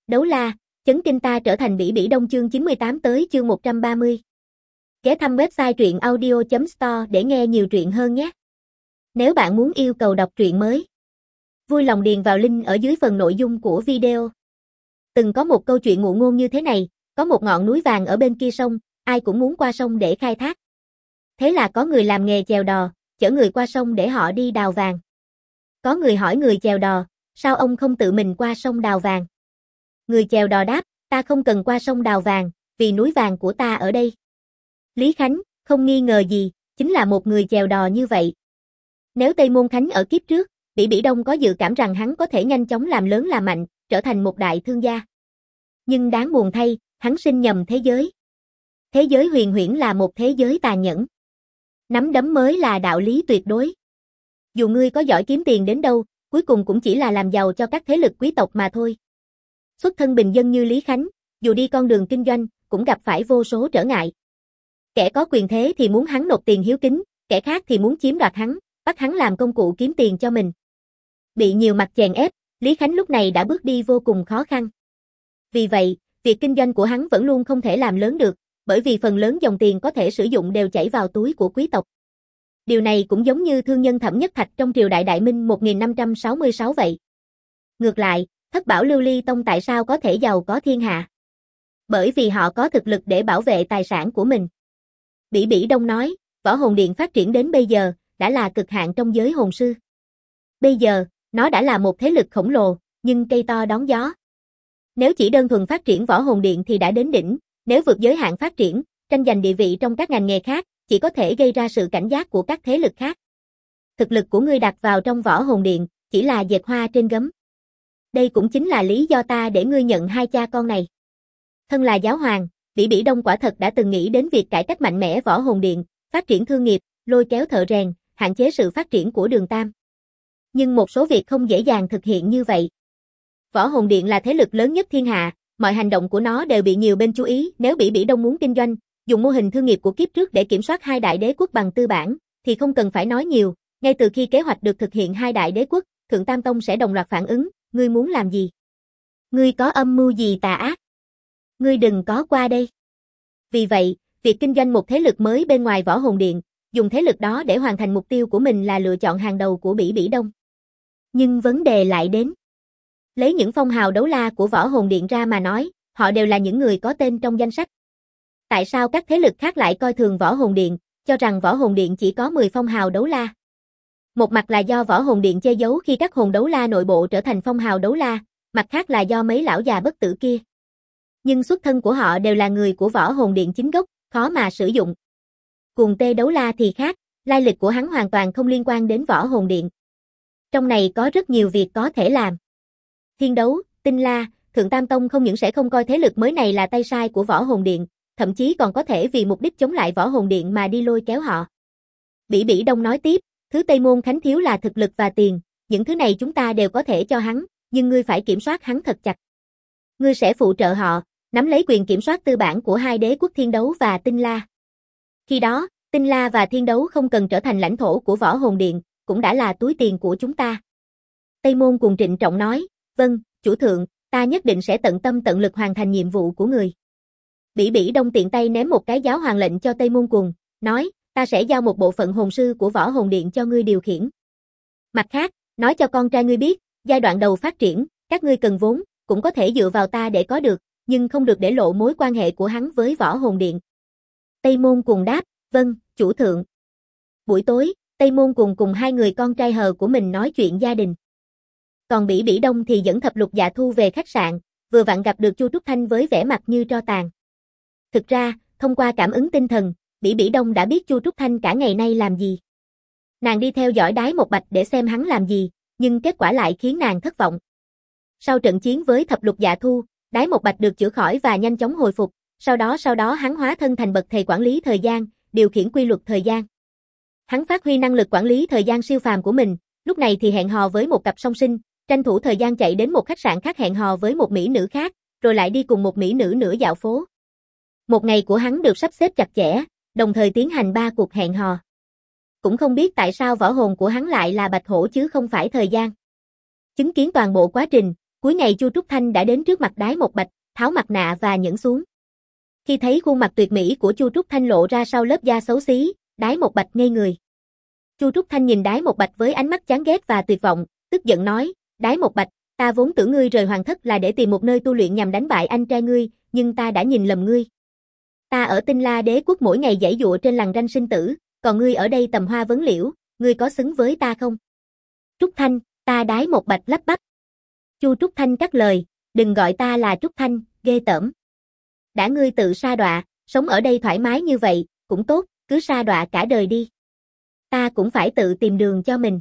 Đấu la, chấn kinh ta trở thành Bỉ Bỉ Đông chương 98 tới chương 130. Ghé thăm website truyện audio.store để nghe nhiều truyện hơn nhé. Nếu bạn muốn yêu cầu đọc truyện mới, vui lòng điền vào link ở dưới phần nội dung của video. Từng có một câu chuyện ngụ ngôn như thế này, có một ngọn núi vàng ở bên kia sông, ai cũng muốn qua sông để khai thác. Thế là có người làm nghề chèo đò, chở người qua sông để họ đi đào vàng. Có người hỏi người chèo đò, sao ông không tự mình qua sông đào vàng? Người chèo đò đáp, ta không cần qua sông đào vàng, vì núi vàng của ta ở đây. Lý Khánh, không nghi ngờ gì, chính là một người chèo đò như vậy. Nếu Tây Môn Khánh ở kiếp trước, Bỉ Bỉ Đông có dự cảm rằng hắn có thể nhanh chóng làm lớn làm mạnh, trở thành một đại thương gia. Nhưng đáng buồn thay, hắn sinh nhầm thế giới. Thế giới huyền huyễn là một thế giới tàn nhẫn. Nắm đấm mới là đạo lý tuyệt đối. Dù ngươi có giỏi kiếm tiền đến đâu, cuối cùng cũng chỉ là làm giàu cho các thế lực quý tộc mà thôi. Xuất thân bình dân như Lý Khánh, dù đi con đường kinh doanh, cũng gặp phải vô số trở ngại. Kẻ có quyền thế thì muốn hắn nộp tiền hiếu kính, kẻ khác thì muốn chiếm đoạt hắn, bắt hắn làm công cụ kiếm tiền cho mình. Bị nhiều mặt chèn ép, Lý Khánh lúc này đã bước đi vô cùng khó khăn. Vì vậy, việc kinh doanh của hắn vẫn luôn không thể làm lớn được, bởi vì phần lớn dòng tiền có thể sử dụng đều chảy vào túi của quý tộc. Điều này cũng giống như thương nhân Thẩm Nhất Thạch trong triều đại Đại Minh 1566 vậy. Ngược lại, Thất Bảo Lưu Ly Tông tại sao có thể giàu có thiên hạ? Bởi vì họ có thực lực để bảo vệ tài sản của mình. Bỉ Bỉ Đông nói, Võ Hồn Điện phát triển đến bây giờ, đã là cực hạn trong giới hồn sư. Bây giờ, nó đã là một thế lực khổng lồ, nhưng cây to đón gió. Nếu chỉ đơn thuần phát triển Võ Hồn Điện thì đã đến đỉnh, nếu vượt giới hạn phát triển, tranh giành địa vị trong các ngành nghề khác, chỉ có thể gây ra sự cảnh giác của các thế lực khác. Thực lực của ngươi đặt vào trong Võ Hồn Điện, chỉ là dệt hoa trên gấm. Đây cũng chính là lý do ta để ngươi nhận hai cha con này. Thân là giáo hoàng, Bỉ Bỉ Đông quả thật đã từng nghĩ đến việc cải cách mạnh mẽ Võ Hồn Điện, phát triển thương nghiệp, lôi kéo thợ rèn, hạn chế sự phát triển của Đường Tam. Nhưng một số việc không dễ dàng thực hiện như vậy. Võ Hồn Điện là thế lực lớn nhất thiên hạ, mọi hành động của nó đều bị nhiều bên chú ý, nếu Bỉ Bỉ Đông muốn kinh doanh, dùng mô hình thương nghiệp của kiếp trước để kiểm soát hai đại đế quốc bằng tư bản, thì không cần phải nói nhiều, ngay từ khi kế hoạch được thực hiện hai đại đế quốc, Thượng Tam Tông sẽ đồng loạt phản ứng, ngươi muốn làm gì? Ngươi có âm mưu gì tà ác? Ngươi đừng có qua đây. Vì vậy, việc kinh doanh một thế lực mới bên ngoài Võ Hồn Điện, dùng thế lực đó để hoàn thành mục tiêu của mình là lựa chọn hàng đầu của Bỉ Bỉ Đông. Nhưng vấn đề lại đến. Lấy những phong hào đấu la của Võ Hồn Điện ra mà nói, họ đều là những người có tên trong danh sách. Tại sao các thế lực khác lại coi thường Võ Hồn Điện, cho rằng Võ Hồn Điện chỉ có 10 phong hào đấu la? Một mặt là do Võ Hồn Điện che giấu khi các hồn đấu la nội bộ trở thành phong hào đấu la, mặt khác là do mấy lão già bất tử kia. Nhưng xuất thân của họ đều là người của Võ Hồn Điện chính gốc, khó mà sử dụng. Cuồng Tê đấu la thì khác, lai lịch của hắn hoàn toàn không liên quan đến Võ Hồn Điện. Trong này có rất nhiều việc có thể làm. Thiên Đấu, Tinh La, Thượng Tam Tông không những sẽ không coi thế lực mới này là tay sai của Võ Hồn Điện, thậm chí còn có thể vì mục đích chống lại Võ Hồn Điện mà đi lôi kéo họ. Bỉ Bỉ Đông nói tiếp, thứ Tây Môn Khánh thiếu là thực lực và tiền, những thứ này chúng ta đều có thể cho hắn, nhưng ngươi phải kiểm soát hắn thật chặt. Ngươi sẽ phụ trợ họ, nắm lấy quyền kiểm soát tư bản của hai đế quốc Thiên Đấu và Tinh La. Khi đó, Tinh La và Thiên Đấu không cần trở thành lãnh thổ của Võ Hồn Điện, cũng đã là túi tiền của chúng ta. Tây Môn Cùng trịnh trọng nói, vâng, chủ thượng, ta nhất định sẽ tận tâm tận lực hoàn thành nhiệm vụ của người. Bỉ Bỉ Đông tiện tay ném một cái giáo hoàng lệnh cho Tây Môn Cùng, nói, ta sẽ giao một bộ phận hồn sư của Võ Hồn Điện cho ngươi điều khiển. Mặt khác, nói cho con trai ngươi biết, giai đoạn đầu phát triển, các ngươi cần vốn, cũng có thể dựa vào ta để có được, nhưng không được để lộ mối quan hệ của hắn với Võ Hồn Điện. Tây Môn Cùng đáp, vâng, chủ thượng. Buổi tối, Tây Môn Cùng cùng hai người con trai hờ của mình nói chuyện gia đình. Còn Bỉ Bỉ Đông thì dẫn Thập Lục Dạ Thu về khách sạn, vừa vặn gặp được Chu Trúc Thanh với vẻ mặt như tro tàn. Thực ra, thông qua cảm ứng tinh thần, Bỉ Bỉ Đông đã biết Chu Trúc Thanh cả ngày nay làm gì. Nàng đi theo dõi Đái Một Bạch để xem hắn làm gì, nhưng kết quả lại khiến nàng thất vọng. Sau trận chiến với Thập Lục Dạ Thu, Đái Một Bạch được chữa khỏi và nhanh chóng hồi phục, sau đó hắn hóa thân thành bậc thầy quản lý thời gian, điều khiển quy luật thời gian. Hắn phát huy năng lực quản lý thời gian siêu phàm của mình, lúc này thì hẹn hò với một cặp song sinh, tranh thủ thời gian chạy đến một khách sạn khác hẹn hò với một mỹ nữ khác, rồi lại đi cùng một mỹ nữ nữa dạo phố. Một ngày của hắn được sắp xếp chặt chẽ, đồng thời tiến hành 3 cuộc hẹn hò. Cũng không biết tại sao võ hồn của hắn lại là bạch hổ chứ không phải thời gian. Chứng kiến toàn bộ quá trình, Cuối ngày Chu Trúc Thanh đã đến trước mặt Đái Một Bạch, tháo mặt nạ và nhẫn xuống. Khi thấy khuôn mặt tuyệt mỹ của Chu Trúc Thanh lộ ra sau lớp da xấu xí, Đái Một Bạch ngây người. Chu Trúc Thanh nhìn Đái Một Bạch với ánh mắt chán ghét và tuyệt vọng, tức giận nói, Đái Một Bạch, ta vốn tưởng ngươi rời hoàng thất là để tìm một nơi tu luyện nhằm đánh bại anh trai ngươi, nhưng ta đã nhìn lầm ngươi. Ta ở Tinh La Đế quốc mỗi ngày giãy giụa trên lằn ranh sinh tử, còn ngươi ở đây tầm hoa vấn liễu, ngươi có xứng với ta không? Trúc Thanh, ta Đái Một Bạch lắp bắp. Chu Trúc Thanh cắt lời, đừng gọi ta là Trúc Thanh, ghê tởm. Đã ngươi tự sa đọa, sống ở đây thoải mái như vậy, cũng tốt, cứ sa đọa cả đời đi. Ta cũng phải tự tìm đường cho mình.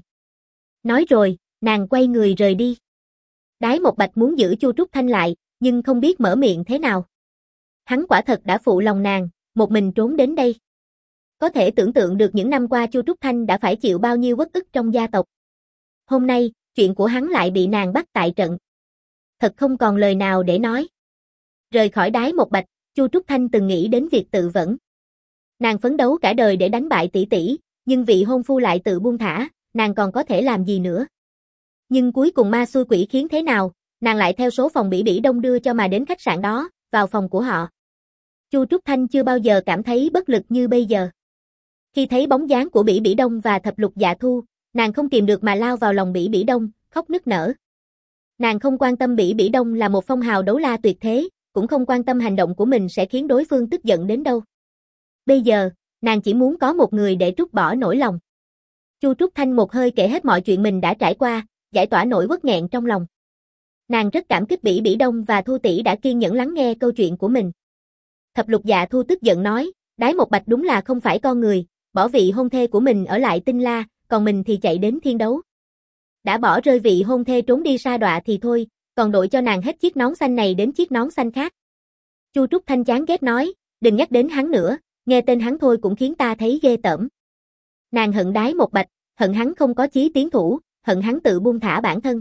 Nói rồi, nàng quay người rời đi. Đái Một Bạch muốn giữ Chu Trúc Thanh lại, nhưng không biết mở miệng thế nào. Hắn quả thật đã phụ lòng nàng, một mình trốn đến đây. Có thể tưởng tượng được những năm qua Chu Trúc Thanh đã phải chịu bao nhiêu uất ức trong gia tộc. Hôm nay, chuyện của hắn lại bị nàng bắt tại trận. Thật không còn lời nào để nói. Rời khỏi Đái Một Bạch, Chu Trúc Thanh từng nghĩ đến việc tự vẫn. Nàng phấn đấu cả đời để đánh bại tỷ tỷ, nhưng vị hôn phu lại tự buông thả, nàng còn có thể làm gì nữa. Nhưng cuối cùng ma xui quỷ khiến thế nào, nàng lại theo số phòng Bỉ Bỉ Đông đưa cho mà đến khách sạn đó, vào phòng của họ. Chu Trúc Thanh chưa bao giờ cảm thấy bất lực như bây giờ. Khi thấy bóng dáng của Bỉ Bỉ Đông và Thập Lục Dạ Thu, nàng không kìm được mà lao vào lòng Bỉ Bỉ Đông, khóc nức nở. Nàng không quan tâm Bỉ Bỉ Đông là một phong hào đấu la tuyệt thế, cũng không quan tâm hành động của mình sẽ khiến đối phương tức giận đến đâu. Bây giờ, nàng chỉ muốn có một người để trút bỏ nỗi lòng. Chu Trúc Thanh một hơi kể hết mọi chuyện mình đã trải qua, giải tỏa nỗi uất nghẹn trong lòng. Nàng rất cảm kích Bỉ Bỉ Đông và Thu tỷ đã kiên nhẫn lắng nghe câu chuyện của mình. Thập Lục Dạ Thu tức giận nói, Đái Một Bạch đúng là không phải con người, bỏ vị hôn thê của mình ở lại Tinh La, còn mình thì chạy đến Thiên Đấu. Đã bỏ rơi vị hôn thê trốn đi sa đọa thì thôi, còn đội cho nàng hết chiếc nón xanh này đến chiếc nón xanh khác. Chu Trúc Thanh chán ghét nói, đừng nhắc đến hắn nữa, nghe tên hắn thôi cũng khiến ta thấy ghê tởm. Nàng hận Đái Một Bạch, hận hắn không có chí tiến thủ, hận hắn tự buông thả bản thân.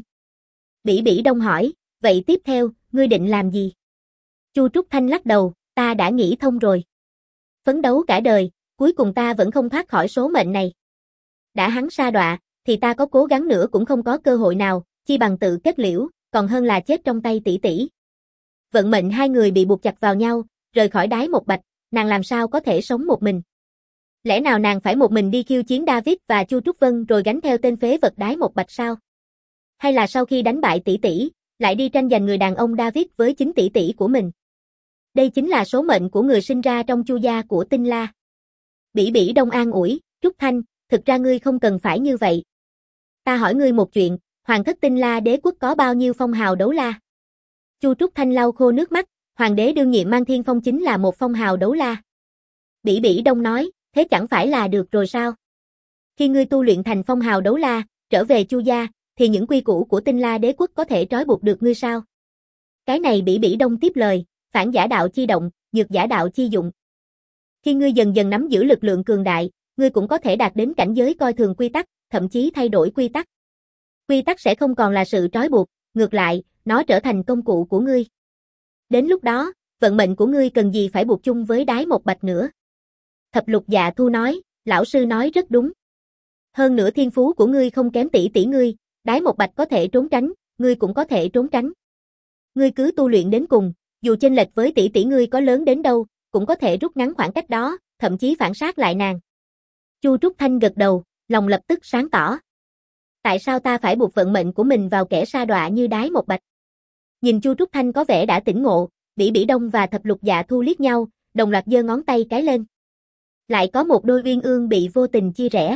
Bỉ Bỉ Đông hỏi, vậy tiếp theo, ngươi định làm gì? Chu Trúc Thanh lắc đầu, ta đã nghĩ thông rồi. Phấn đấu cả đời, cuối cùng ta vẫn không thoát khỏi số mệnh này. Đã hắn sa đọa, thì ta có cố gắng nữa cũng không có cơ hội nào, chi bằng tự kết liễu, còn hơn là chết trong tay tỷ tỷ. Vận mệnh hai người bị buộc chặt vào nhau, rời khỏi Đái Một Bạch, nàng làm sao có thể sống một mình? Lẽ nào nàng phải một mình đi khiêu chiến David và Chu Trúc Vân rồi gánh theo tên phế vật Đái Một Bạch sao? Hay là sau khi đánh bại tỷ tỷ, lại đi tranh giành người đàn ông David với chính tỷ tỷ của mình? Đây chính là số mệnh của người sinh ra trong Chu gia của Tinh La. Bỉ Bỉ Đông an ủi, Trúc Thanh, thực ra ngươi không cần phải như vậy. Ta hỏi ngươi một chuyện, Hoàng thất Tinh La Đế quốc có bao nhiêu phong hào đấu la? Chu Trúc Thanh lau khô nước mắt, Hoàng đế đương nhiệm Mang Thiên Phong chính là một phong hào đấu la. Bỉ Bỉ Đông nói, thế chẳng phải là được rồi sao? Khi ngươi tu luyện thành phong hào đấu la, trở về Chu gia, thì những quy củ của Tinh La Đế quốc có thể trói buộc được ngươi sao? Cái này Bỉ Bỉ Đông tiếp lời, phản giả đạo chi động, nhược giả đạo chi dụng. Khi ngươi dần dần nắm giữ lực lượng cường đại, ngươi cũng có thể đạt đến cảnh giới coi thường quy tắc, thậm chí thay đổi quy tắc. Quy tắc sẽ không còn là sự trói buộc, ngược lại, nó trở thành công cụ của ngươi. Đến lúc đó, vận mệnh của ngươi cần gì phải buộc chung với Đái Một Bạch nữa. Thập Lục Dạ Thu nói, lão sư nói rất đúng. Hơn nữa thiên phú của ngươi không kém tỷ tỷ ngươi, Đái Một Bạch có thể trốn tránh, ngươi cũng có thể trốn tránh. Ngươi cứ tu luyện đến cùng, dù chênh lệch với tỷ tỷ ngươi có lớn đến đâu, cũng có thể rút ngắn khoảng cách đó, thậm chí phản sát lại nàng. Chu Trúc Thanh gật đầu, lòng lập tức sáng tỏ. Tại sao ta phải buộc vận mệnh của mình vào kẻ sa đọa như Đái Một Bạch? Nhìn Chu Trúc Thanh có vẻ đã tỉnh ngộ, Bỉ Bỉ Đông và Thập Lục Dạ Thu liếc nhau, đồng loạt giơ ngón tay cái lên. Lại có một đôi uyên ương bị vô tình chia rẽ.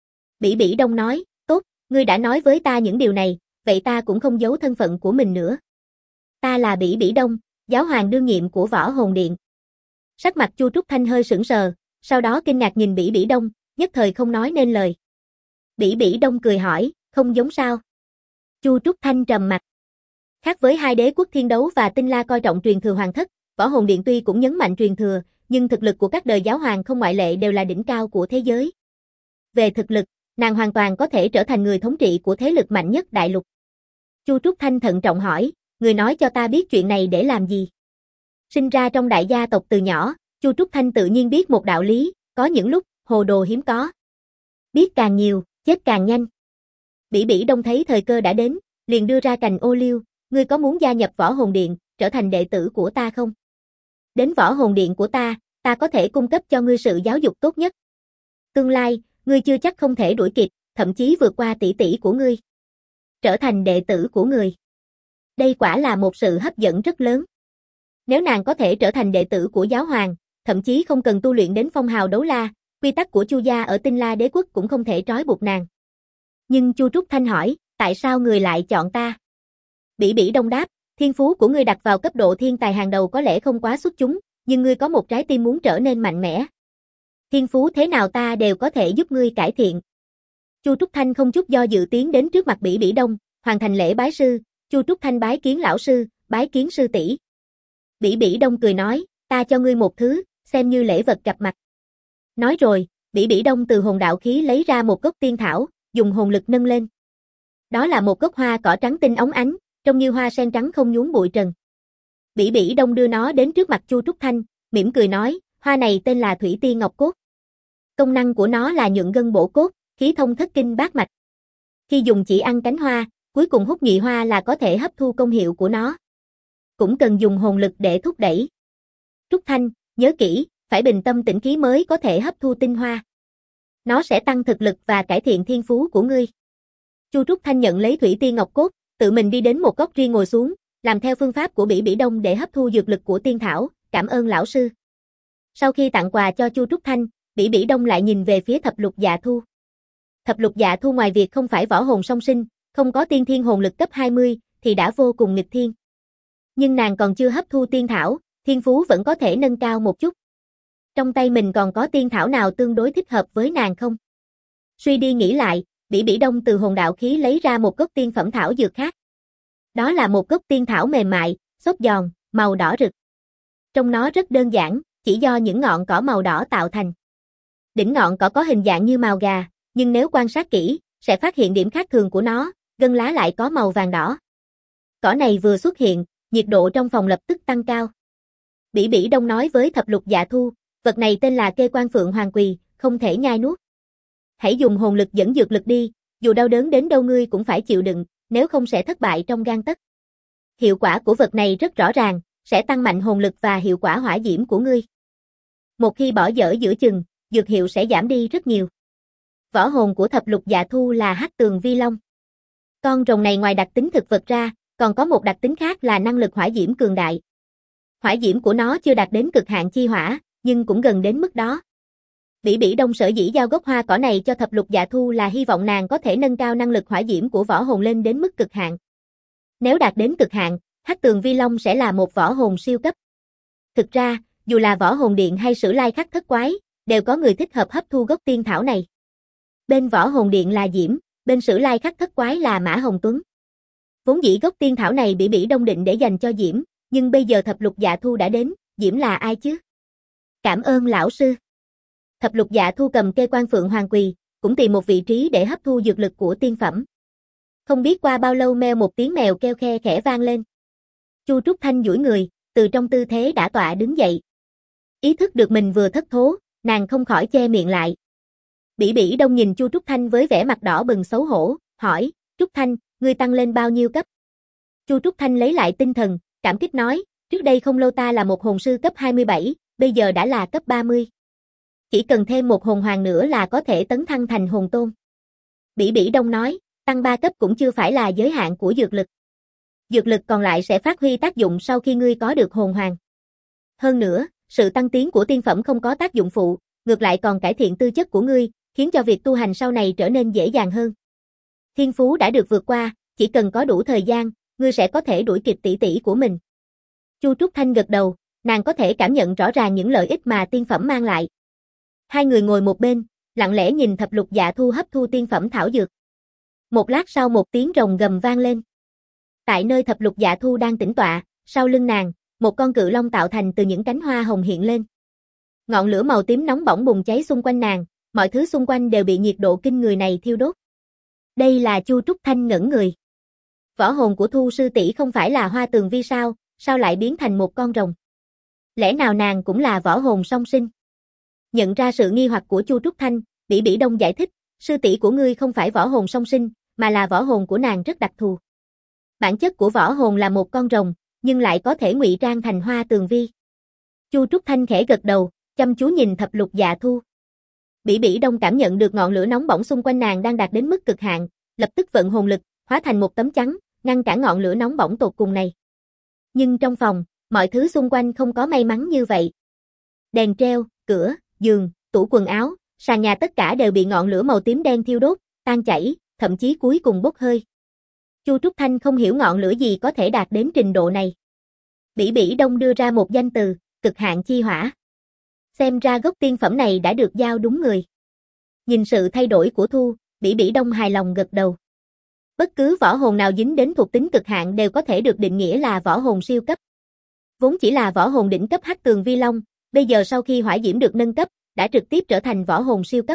Bỉ Bỉ Đông nói, tốt, ngươi đã nói với ta những điều này, vậy ta cũng không giấu thân phận của mình nữa. Ta là Bỉ Bỉ Đông, giáo hoàng đương nhiệm của Võ Hồn Điện. Sắc mặt Chu Trúc Thanh hơi sững sờ, sau đó kinh ngạc nhìn Bỉ Bỉ Đông, nhất thời không nói nên lời. Bỉ Bỉ Đông cười hỏi, không giống sao? Chu Trúc Thanh trầm mặt. Khác với hai đế quốc Thiên Đấu và Tinh La coi trọng truyền thừa hoàng thất, Võ Hồn Điện tuy cũng nhấn mạnh truyền thừa, nhưng thực lực của các đời giáo hoàng không ngoại lệ đều là đỉnh cao của thế giới. Về thực lực, nàng hoàn toàn có thể trở thành người thống trị của thế lực mạnh nhất đại lục. Chu Trúc Thanh thận trọng hỏi, người nói cho ta biết chuyện này để làm gì? Sinh ra trong đại gia tộc từ nhỏ, Chu Trúc Thanh tự nhiên biết một đạo lý, có những lúc, hồ đồ hiếm có. Biết càng nhiều, chết càng nhanh. Bỉ Bỉ Đông thấy thời cơ đã đến, liền đưa ra cành ô liu, ngươi có muốn gia nhập Võ Hồn Điện, trở thành đệ tử của ta không? Đến Võ Hồn Điện của ta có thể cung cấp cho ngươi sự giáo dục tốt nhất. Tương lai, ngươi chưa chắc không thể đuổi kịp, thậm chí vượt qua tỷ tỷ của ngươi. Trở thành đệ tử của người. Đây quả là một sự hấp dẫn rất lớn. Nếu nàng có thể trở thành đệ tử của giáo hoàng, thậm chí không cần tu luyện đến phong hào đấu la, quy tắc của Chu gia ở Tinh La Đế quốc cũng không thể trói buộc nàng. Nhưng Chu Trúc Thanh hỏi, tại sao người lại chọn ta? Bỉ Bỉ Đông đáp, thiên phú của ngươi đặt vào cấp độ thiên tài hàng đầu có lẽ không quá xuất chúng, nhưng ngươi có một trái tim muốn trở nên mạnh mẽ. Thiên phú thế nào ta đều có thể giúp ngươi cải thiện. Chu Trúc Thanh không chút do dự tiến đến trước mặt Bỉ Bỉ Đông, hoàn thành lễ bái sư. Chu Trúc Thanh bái kiến lão sư, bái kiến sư tỷ. Bỉ Bỉ Đông cười nói, ta cho ngươi một thứ, xem như lễ vật gặp mặt. Nói rồi, Bỉ Bỉ Đông từ hồn đạo khí lấy ra một gốc tiên thảo, dùng hồn lực nâng lên. Đó là một gốc hoa cỏ trắng tinh óng ánh, trông như hoa sen trắng không nhúm bụi trần. Bỉ Bỉ Đông đưa nó đến trước mặt Chu Trúc Thanh, mỉm cười nói, hoa này tên là Thủy Tiên Ngọc Cốt. Công năng của nó là nhuận gân bổ cốt, khí thông thất kinh bát mạch. Khi dùng chỉ ăn cánh hoa, cuối cùng hút nhụy hoa là có thể hấp thu công hiệu của nó. Cũng cần dùng hồn lực để thúc đẩy. Trúc Thanh, nhớ kỹ, phải bình tâm tĩnh khí mới có thể hấp thu tinh hoa. Nó sẽ tăng thực lực và cải thiện thiên phú của ngươi. Chu Trúc Thanh nhận lấy Thủy Tiên Ngọc Cốt, tự mình đi đến một góc riêng ngồi xuống, làm theo phương pháp của Bỉ Bỉ Đông để hấp thu dược lực của tiên thảo, cảm ơn lão sư. Sau khi tặng quà cho Chu Trúc Thanh, Bỉ Bỉ Đông lại nhìn về phía Thập Lục Dạ Thu. Thập Lục Dạ Thu ngoài việc không phải võ hồn song sinh, không có tiên thiên hồn lực cấp 20, thì đã vô cùng nghịch thiên. Nhưng nàng còn chưa hấp thu tiên thảo, thiên phú vẫn có thể nâng cao một chút. Trong tay mình còn có tiên thảo nào tương đối thích hợp với nàng không? Suy đi nghĩ lại, Bỉ Bỉ Đông từ hồn đạo khí lấy ra một gốc tiên phẩm thảo dược khác. Đó là một gốc tiên thảo mềm mại, xốp giòn, màu đỏ rực. Trông nó rất đơn giản, chỉ do những ngọn cỏ màu đỏ tạo thành. Đỉnh ngọn cỏ có hình dạng như mào gà, nhưng nếu quan sát kỹ, sẽ phát hiện điểm khác thường của nó, gân lá lại có màu vàng đỏ. Cỏ này vừa xuất hiện, nhiệt độ trong phòng lập tức tăng cao. Bỉ Bỉ Đông nói với Thập Lục Dạ Thu, vật này tên là Kê Quan Phượng Hoàng Quỳ, không thể nhai nuốt. Hãy dùng hồn lực dẫn dược lực đi, dù đau đớn đến đâu ngươi cũng phải chịu đựng, nếu không sẽ thất bại trong gang tấc. Hiệu quả của vật này rất rõ ràng, sẽ tăng mạnh hồn lực và hiệu quả hỏa diễm của ngươi. Một khi bỏ dở giữa chừng, dược hiệu sẽ giảm đi rất nhiều. Võ hồn của Thập Lục Dạ Thu là Hắc Tường Vi Long. Con rồng này ngoài đặc tính thực vật ra, còn có một đặc tính khác là năng lực hỏa diễm cường đại. Hỏa diễm của nó chưa đạt đến cực hạn chi hỏa, nhưng cũng gần đến mức đó. Bỉ Bỉ Đông sở dĩ giao gốc hoa cỏ này cho Thập Lục Dạ Thu là hy vọng nàng có thể nâng cao năng lực hỏa diễm của võ hồn lên đến mức cực hạn. Nếu đạt đến cực hạn, Hắc Tường Vi Long sẽ là một võ hồn siêu cấp. Thực ra, dù là Võ Hồn Điện hay Sử Lai Khắc Thất Quái, đều có người thích hợp hấp thu gốc tiên thảo này. Bên Võ Hồn Điện là Diễm, bên Sử Lai Khắc Thất Quái là Mã Hồng Tuấn. Vốn dĩ gốc tiên thảo này Bỉ Bỉ Đông định để dành cho Diễm, nhưng bây giờ Thập Lục Dạ Thu đã đến, Diễm là ai chứ? Cảm ơn lão sư. Thập Lục Dạ Thu cầm Kê Quan Phượng Hoàng Quỳ, cũng tìm một vị trí để hấp thu dược lực của tiên phẩm. Không biết qua bao lâu meo một tiếng mèo kêu khe khẽ vang lên. Chu Trúc Thanh duỗi người, từ trong tư thế đã tọa đứng dậy. Ý thức được mình vừa thất thố, nàng không khỏi che miệng lại. Bỉ Bỉ Đông nhìn Chu Trúc Thanh với vẻ mặt đỏ bừng xấu hổ, hỏi, Trúc Thanh, ngươi tăng lên bao nhiêu cấp? Chu Trúc Thanh lấy lại tinh thần, cảm kích nói, trước đây không lâu ta là một hồn sư cấp 27, bây giờ đã là cấp 30. Chỉ cần thêm một hồn hoàng nữa là có thể tấn thăng thành hồn tôn. Bỉ Bỉ Đông nói, tăng 3 cấp cũng chưa phải là giới hạn của dược lực. Dược lực còn lại sẽ phát huy tác dụng sau khi ngươi có được hồn hoàng. Hơn nữa, sự tăng tiến của tiên phẩm không có tác dụng phụ, ngược lại còn cải thiện tư chất của ngươi, khiến cho việc tu hành sau này trở nên dễ dàng hơn. Thiên phú đã được vượt qua, chỉ cần có đủ thời gian, ngươi sẽ có thể đuổi kịp tỷ tỷ của mình. Chu Trúc Thanh gật đầu, nàng có thể cảm nhận rõ ràng những lợi ích mà tiên phẩm mang lại. Hai người ngồi một bên, lặng lẽ nhìn Thập Lục Dạ Thu hấp thu tiên phẩm thảo dược. Một lát sau một tiếng rồng gầm vang lên. Tại nơi Thập Lục Dạ Thu đang tĩnh tọa, sau lưng nàng, một con cự long tạo thành từ những cánh hoa hồng hiện lên. Ngọn lửa màu tím nóng bỏng bùng cháy xung quanh nàng, mọi thứ xung quanh đều bị nhiệt độ kinh người này thiêu đốt. Đây là Chu Trúc Thanh ngẩn người. Võ hồn của Thu sư tỷ không phải là Hoa Tường Vi sao, sao lại biến thành một con rồng? Lẽ nào nàng cũng là võ hồn song sinh? Nhận ra sự nghi hoặc của Chu Trúc Thanh, Bỉ Bỉ Đông giải thích, sư tỷ của ngươi không phải võ hồn song sinh, mà là võ hồn của nàng rất đặc thù. Bản chất của võ hồn là một con rồng, nhưng lại có thể ngụy trang thành hoa tường vi. Chu Trúc Thanh khẽ gật đầu, chăm chú nhìn Thập Lục Dạ Thu. Bỉ Bỉ Đông cảm nhận được ngọn lửa nóng bỏng xung quanh nàng đang đạt đến mức cực hạn, lập tức vận hồn lực, hóa thành một tấm chắn, ngăn cản ngọn lửa nóng bỏng tột cùng này. Nhưng trong phòng, mọi thứ xung quanh không có may mắn như vậy. Đèn treo, cửa, giường, tủ quần áo, sàn nhà tất cả đều bị ngọn lửa màu tím đen thiêu đốt, tan chảy, thậm chí cuối cùng bốc hơi. Chu Trúc Thanh không hiểu ngọn lửa gì có thể đạt đến trình độ này. Bỉ Bỉ Đông đưa ra một danh từ, cực hạn chi hỏa. Xem ra gốc tiên phẩm này đã được giao đúng người. Nhìn sự thay đổi của Thu, Bỉ Bỉ Đông hài lòng gật đầu. Bất cứ võ hồn nào dính đến thuộc tính cực hạn đều có thể được định nghĩa là võ hồn siêu cấp. Vốn chỉ là võ hồn đỉnh cấp Hắc Tường Vi Long, bây giờ sau khi hỏa diễm được nâng cấp, đã trực tiếp trở thành võ hồn siêu cấp.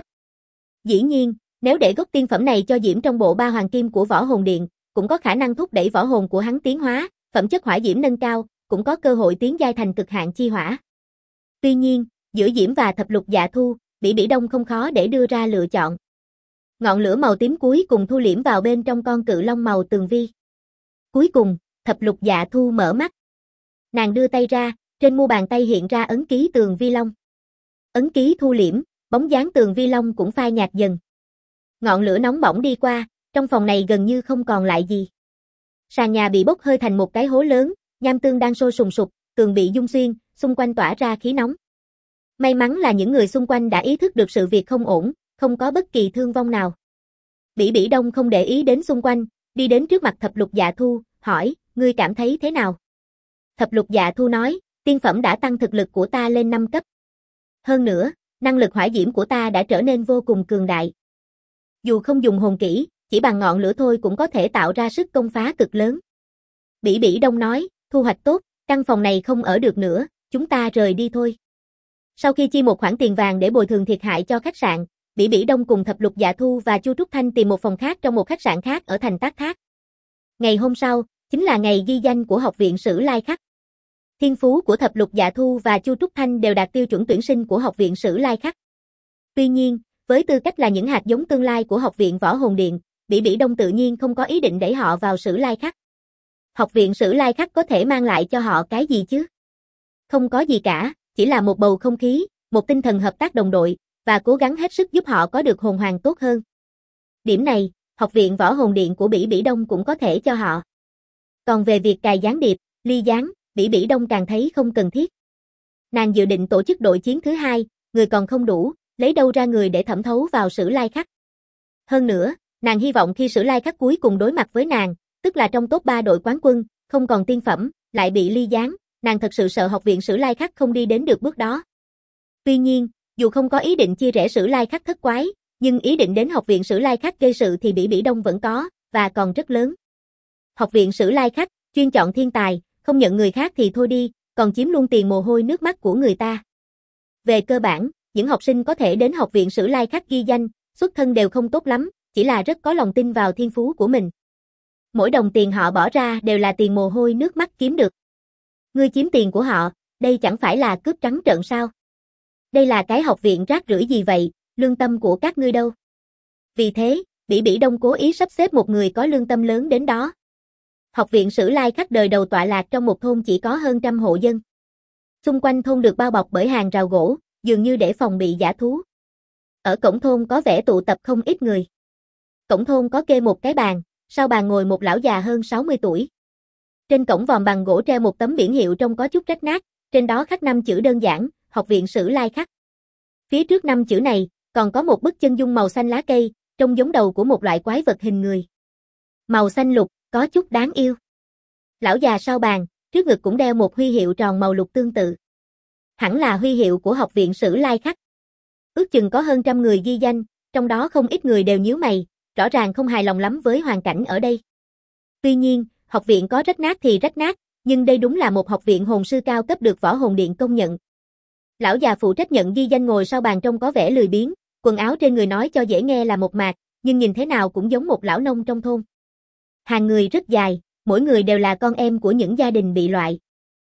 Dĩ nhiên, nếu để gốc tiên phẩm này cho Diễm trong bộ ba hoàng kim của võ hồn điện, cũng có khả năng thúc đẩy võ hồn của hắn tiến hóa, phẩm chất hỏa diễm nâng cao, cũng có cơ hội tiến giai thành cực hạn chi hỏa. Tuy nhiên, giữa Diễm và Thập Lục Dạ Thu, Bỉ Bỉ Đông không khó để đưa ra lựa chọn. Ngọn lửa màu tím cuối cùng thu liễm vào bên trong con cự long màu tường vi. Cuối cùng, Thập Lục Dạ Thu mở mắt. Nàng đưa tay ra, trên mu bàn tay hiện ra ấn ký tường vi long. Ấn ký thu liễm, bóng dáng tường vi long cũng phai nhạt dần. Ngọn lửa nóng bỏng đi qua, trong phòng này gần như không còn lại gì. Sàn nhà bị bốc hơi thành một cái hố lớn, nham tương đang sôi sùng sục, tường bị dung xuyên, xung quanh tỏa ra khí nóng. May mắn là những người xung quanh đã ý thức được sự việc không ổn, không có bất kỳ thương vong nào. Bỉ Bỉ Đông không để ý đến xung quanh, đi đến trước mặt Thập Lục Dạ Thu, hỏi, ngươi cảm thấy thế nào? Thập Lục Dạ Thu nói, tiên phẩm đã tăng thực lực của ta lên 5 cấp. Hơn nữa, năng lực hỏa diễm của ta đã trở nên vô cùng cường đại. Dù không dùng hồn kỹ, chỉ bằng ngọn lửa thôi cũng có thể tạo ra sức công phá cực lớn. Bỉ Bỉ Đông nói, thu hoạch tốt, căn phòng này không ở được nữa, chúng ta rời đi thôi. Sau khi chi một khoản tiền vàng để bồi thường thiệt hại cho khách sạn, Bỉ Bỉ Đông cùng Thập Lục Dạ Thu và Chu Trúc Thanh tìm một phòng khác trong một khách sạn khác ở thành Tác Thác. Ngày hôm sau, chính là ngày ghi danh của Học viện Sử Lai Khắc. Thiên phú của Thập Lục Dạ Thu và Chu Trúc Thanh đều đạt tiêu chuẩn tuyển sinh của Học viện Sử Lai Khắc. Tuy nhiên, với tư cách là những hạt giống tương lai của Học viện Võ Hồn Điện, Bỉ Bỉ Đông tự nhiên không có ý định đẩy họ vào Sử Lai Khắc. Học viện Sử Lai Khắc có thể mang lại cho họ cái gì chứ? Không có gì cả, chỉ là một bầu không khí, một tinh thần hợp tác đồng đội, và cố gắng hết sức giúp họ có được hồn hoàng tốt hơn. Điểm này, Học viện Võ Hồn Điện của Bỉ Bỉ Đông cũng có thể cho họ. Còn về việc cài gián điệp, ly gián, Bỉ Bỉ Đông càng thấy không cần thiết. Nàng dự định tổ chức đội chiến thứ hai, người còn không đủ, lấy đâu ra người để thẩm thấu vào Sử Lai Khắc. Hơn nữa, nàng hy vọng khi Sử Lai Khắc cuối cùng đối mặt với nàng, tức là trong top 3 đội quán quân, không còn tiên phẩm, lại bị ly gián, nàng thật sự sợ Học viện Sử Lai Khắc không đi đến được bước đó. Tuy nhiên, dù không có ý định chia rẽ Sử Lai Khắc thất quái, nhưng ý định đến Học viện Sử Lai Khắc gây sự thì Bỉ Bỉ Đông vẫn có, và còn rất lớn. Học viện Sử Lai Khắc, chuyên chọn thiên tài, không nhận người khác thì thôi đi, còn chiếm luôn tiền mồ hôi nước mắt của người ta. Về cơ bản, những học sinh có thể đến Học viện Sử Lai Khắc ghi danh, xuất thân đều không tốt lắm, chỉ là rất có lòng tin vào thiên phú của mình. Mỗi đồng tiền họ bỏ ra đều là tiền mồ hôi nước mắt kiếm được. Ngươi chiếm tiền của họ, đây chẳng phải là cướp trắng trợn sao? Đây là cái học viện rác rưởi gì vậy, lương tâm của các ngươi đâu? Vì thế, Bỉ Bỉ Đông cố ý sắp xếp một người có lương tâm lớn đến đó. Học viện Sử Lai Khắc đời đầu tọa lạc trong một thôn chỉ có hơn 100 hộ dân. Xung quanh thôn được bao bọc bởi hàng rào gỗ, dường như để phòng bị dã thú. Ở cổng thôn có vẻ tụ tập không ít người. Cổng thôn có kê một cái bàn, sau bàn ngồi một lão già hơn 60 tuổi. Trên cổng vòm bằng gỗ treo một tấm biển hiệu trông có chút rách nát, trên đó khắc 5 chữ đơn giản, Học viện Sử Lai Khắc. Phía trước 5 chữ này, còn có một bức chân dung màu xanh lá cây, trông giống đầu của một loại quái vật hình người. Màu xanh lục, có chút đáng yêu. Lão già sau bàn, trước ngực cũng đeo một huy hiệu tròn màu lục tương tự. Hẳn là huy hiệu của Học viện Sử Lai Khắc. Ước chừng có hơn 100 người ghi danh, trong đó không ít người đều nhíu mày, rõ ràng không hài lòng lắm với hoàn cảnh ở đây. Tuy nhiên, học viện có rách nát thì rách nát, nhưng đây đúng là một học viện hồn sư cao cấp được Võ Hồn Điện công nhận. Lão già phụ trách nhận ghi danh ngồi sau bàn trông có vẻ lười biếng, quần áo trên người nói cho dễ nghe là một mạc, nhưng nhìn thế nào cũng giống một lão nông trong thôn. Hàng người rất dài, mỗi người đều là con em của những gia đình bị loại.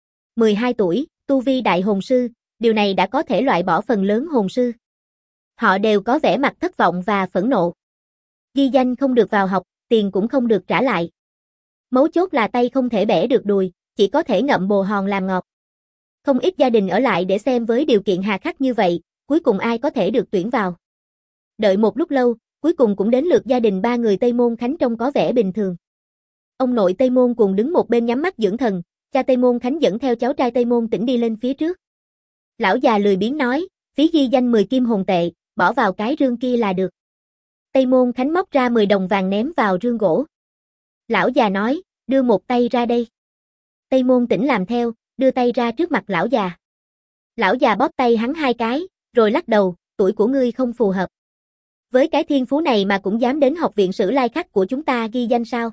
12 tuổi, tu vi đại hồn sư, điều này đã có thể loại bỏ phần lớn hồn sư. Họ đều có vẻ mặt thất vọng và phẫn nộ. Ghi danh không được vào học, tiền cũng không được trả lại. Mấu chốt là tay không thể bẻ được đùi, chỉ có thể ngậm bồ hòn làm ngọt. Không ít gia đình ở lại để xem với điều kiện hà khắc như vậy, cuối cùng ai có thể được tuyển vào. Đợi một lúc lâu, cuối cùng cũng đến lượt gia đình ba người Tây Môn Khánh trông có vẻ bình thường. Ông nội Tây Môn cùng đứng một bên nhắm mắt dưỡng thần, cha Tây Môn Khánh dẫn theo cháu trai Tây Môn Tĩnh đi lên phía trước. Lão già lười biếng nói, phí ghi danh 10 kim hồn tệ, bỏ vào cái rương kia là được. Tây Môn Khánh móc ra 10 đồng vàng ném vào rương gỗ. Lão già nói, đưa một tay ra đây. Tây Môn Tĩnh làm theo, đưa tay ra trước mặt lão già. Lão già bóp tay hắn 2 cái, rồi lắc đầu, tuổi của ngươi không phù hợp. Với cái thiên phú này mà cũng dám đến học viện Sử Lai Khắc của chúng ta ghi danh sao?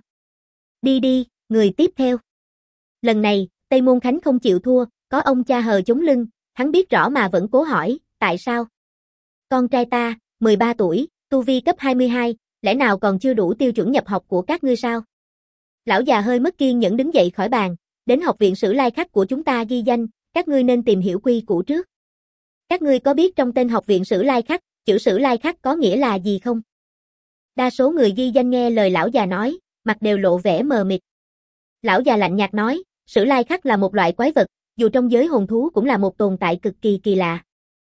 Đi đi, người tiếp theo. Lần này, Tây Môn Khánh không chịu thua, có ông cha hờ chống lưng, hắn biết rõ mà vẫn cố hỏi, tại sao? Con trai ta, 13 tuổi, tu vi cấp 22, lẽ nào còn chưa đủ tiêu chuẩn nhập học của các ngươi sao? Lão già hơi mất kiên nhẫn đứng dậy khỏi bàn, đến học viện Sử Lai Khắc của chúng ta ghi danh, các ngươi nên tìm hiểu quy củ trước. Các ngươi có biết trong tên học viện Sử Lai Khắc, chữ Sử Lai Khắc có nghĩa là gì không? Đa số người ghi danh nghe lời lão già nói, mặt đều lộ vẻ mờ mịt. Lão già lạnh nhạt nói, Sử Lai Khắc là một loại quái vật, dù trong giới hồn thú cũng là một tồn tại cực kỳ kỳ lạ.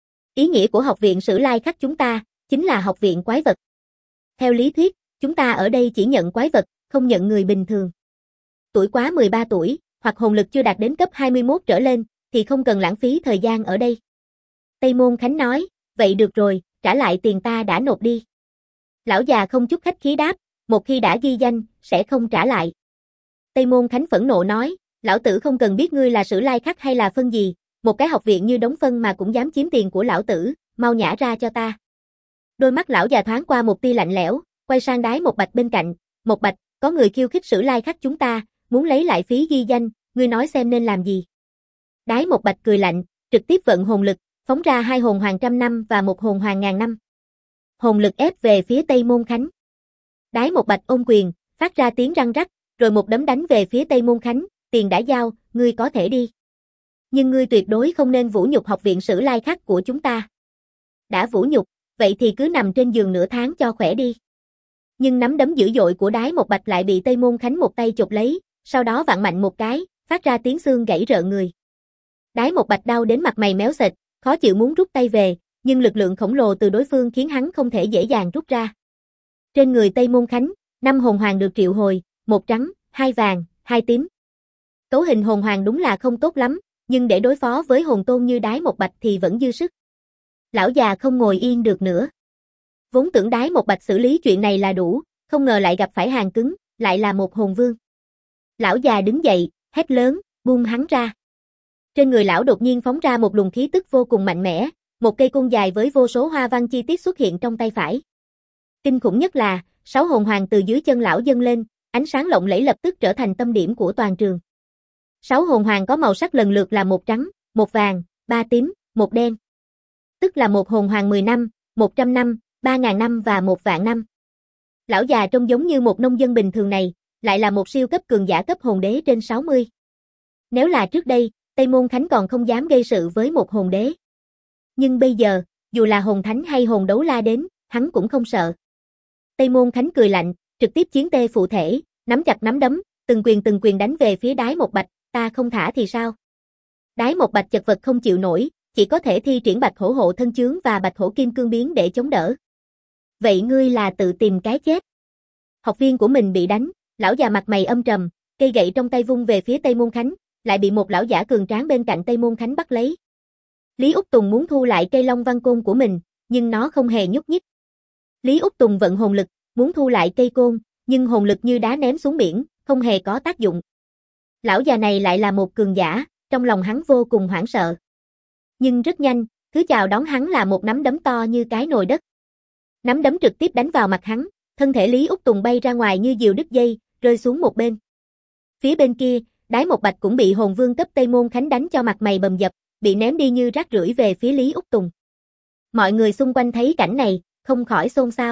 Ý nghĩa của học viện Sử Lai Khắc chúng ta, chính là học viện quái vật. Theo lý thuyết, chúng ta ở đây chỉ nhận quái vật, không nhận người bình thường. Tuổi quá 13 tuổi, hoặc hồn lực chưa đạt đến cấp 21 trở lên, thì không cần lãng phí thời gian ở đây. Tây Môn Khánh nói, vậy được rồi, trả lại tiền ta đã nộp đi. Lão già không chút khách khí đáp, một khi đã ghi danh, sẽ không trả lại. Tây Môn Khánh phẫn nộ nói, lão tử không cần biết ngươi là Sử Lai Khắc hay là phân gì, một cái học viện như đống phân mà cũng dám chiếm tiền của lão tử, mau nhả ra cho ta. Đôi mắt lão già thoáng qua một tia lạnh lẽo, quay sang Đái Một Bạch bên cạnh, Một Bạch, có người khiêu khích Sử Lai Khắc chúng ta, muốn lấy lại phí ghi danh, ngươi nói xem nên làm gì. Đái Một Bạch cười lạnh, trực tiếp vận hồn lực, phóng ra 2 hồn hoàng trăm năm và 1 hồn hoàng ngàn năm. Hồn lực ép về phía Tây Môn Khánh. Đái Một Bạch ôm quyền, phát ra tiếng răng rắc, rồi một đấm đánh về phía Tây Môn Khánh, tiền đã giao, ngươi có thể đi. Nhưng ngươi tuyệt đối không nên vũ nhục học viện Sử Lai Khắc của chúng ta. Đã vũ nhục, vậy thì cứ nằm trên giường nửa tháng cho khỏe đi. Nhưng nắm đấm dữ dội của Đái Một Bạch lại bị Tây Môn Khánh một tay chụp lấy, sau đó vặn mạnh một cái, phát ra tiếng xương gãy rợn người. Đái Một Bạch đau đến mặt mày méo sệt, khó chịu muốn rút tay về, nhưng lực lượng khổng lồ từ đối phương khiến hắn không thể dễ dàng rút ra. Trên người Tây Môn Khánh, 5 hồn hoàng được triệu hồi, 1 trắng, 2 vàng, 2 tím. Cấu hình hồn hoàng đúng là không tốt lắm, nhưng để đối phó với hồn tôn như Đái Một Bạch thì vẫn dư sức. Lão già không ngồi yên được nữa. Vốn tưởng Đái Một Bạch xử lý chuyện này là đủ, không ngờ lại gặp phải hàng cứng, lại là một hồn vương. Lão già đứng dậy, hét lớn, buông hắn ra. Trên người lão đột nhiên phóng ra một luồng khí tức vô cùng mạnh mẽ, một cây côn dài với vô số hoa văn chi tiết xuất hiện trong tay phải. Kinh khủng nhất là, 6 hồn hoàng từ dưới chân lão dâng lên, ánh sáng lộng lẫy lập tức trở thành tâm điểm của toàn trường. 6 hồn hoàng có màu sắc lần lượt là 1 trắng, 1 vàng, 3 tím, 1 đen. Tức là 1 hồn hoàng 10 năm, 100 năm, 3.000 năm và 1 vạn năm. Lão già trông giống như một nông dân bình thường này, lại là một siêu cấp cường giả cấp hồn đế trên 60. Nếu là trước đây, Tây Môn Khánh còn không dám gây sự với một hồn đế. Nhưng bây giờ, dù là hồn thánh hay hồn đấu la đến, hắn cũng không sợ. Tây Môn Khánh cười lạnh, trực tiếp chiến tê phụ thể, nắm chặt nắm đấm, từng quyền đánh về phía Đái Một Bạch, ta không thả thì sao? Đái Một Bạch chật vật không chịu nổi, chỉ có thể thi triển Bạch Hổ hộ thân chướng và Bạch Hổ kim cương biến để chống đỡ. Vậy ngươi là tự tìm cái chết. Học viên của mình bị đánh, lão già mặt mày âm trầm, cây gậy trong tay vung về phía Tây Môn Khánh, lại bị một lão giả cường tráng bên cạnh Tây Môn Khánh bắt lấy. Lý Úc Tùng muốn thu lại cây long văn côn của mình, nhưng nó không hề nhúc nhích. Lý Úc Tùng vận hồn lực, muốn thu lại cây côn, nhưng hồn lực như đá ném xuống biển, không hề có tác dụng. Lão già này lại là một cường giả, trong lòng hắn vô cùng hoảng sợ. Nhưng rất nhanh, thứ chào đón hắn là một nắm đấm to như cái nồi đất. Nắm đấm trực tiếp đánh vào mặt hắn, thân thể Lý Úc Tùng bay ra ngoài như diều đứt dây, rơi xuống một bên. Phía bên kia, Đái Một Bạch cũng bị hồn vương cấp Tây Môn Khánh đánh cho mặt mày bầm dập, bị ném đi như rác rưởi về phía Lý Úc Tùng. Mọi người xung quanh thấy cảnh này, không khỏi xôn xao.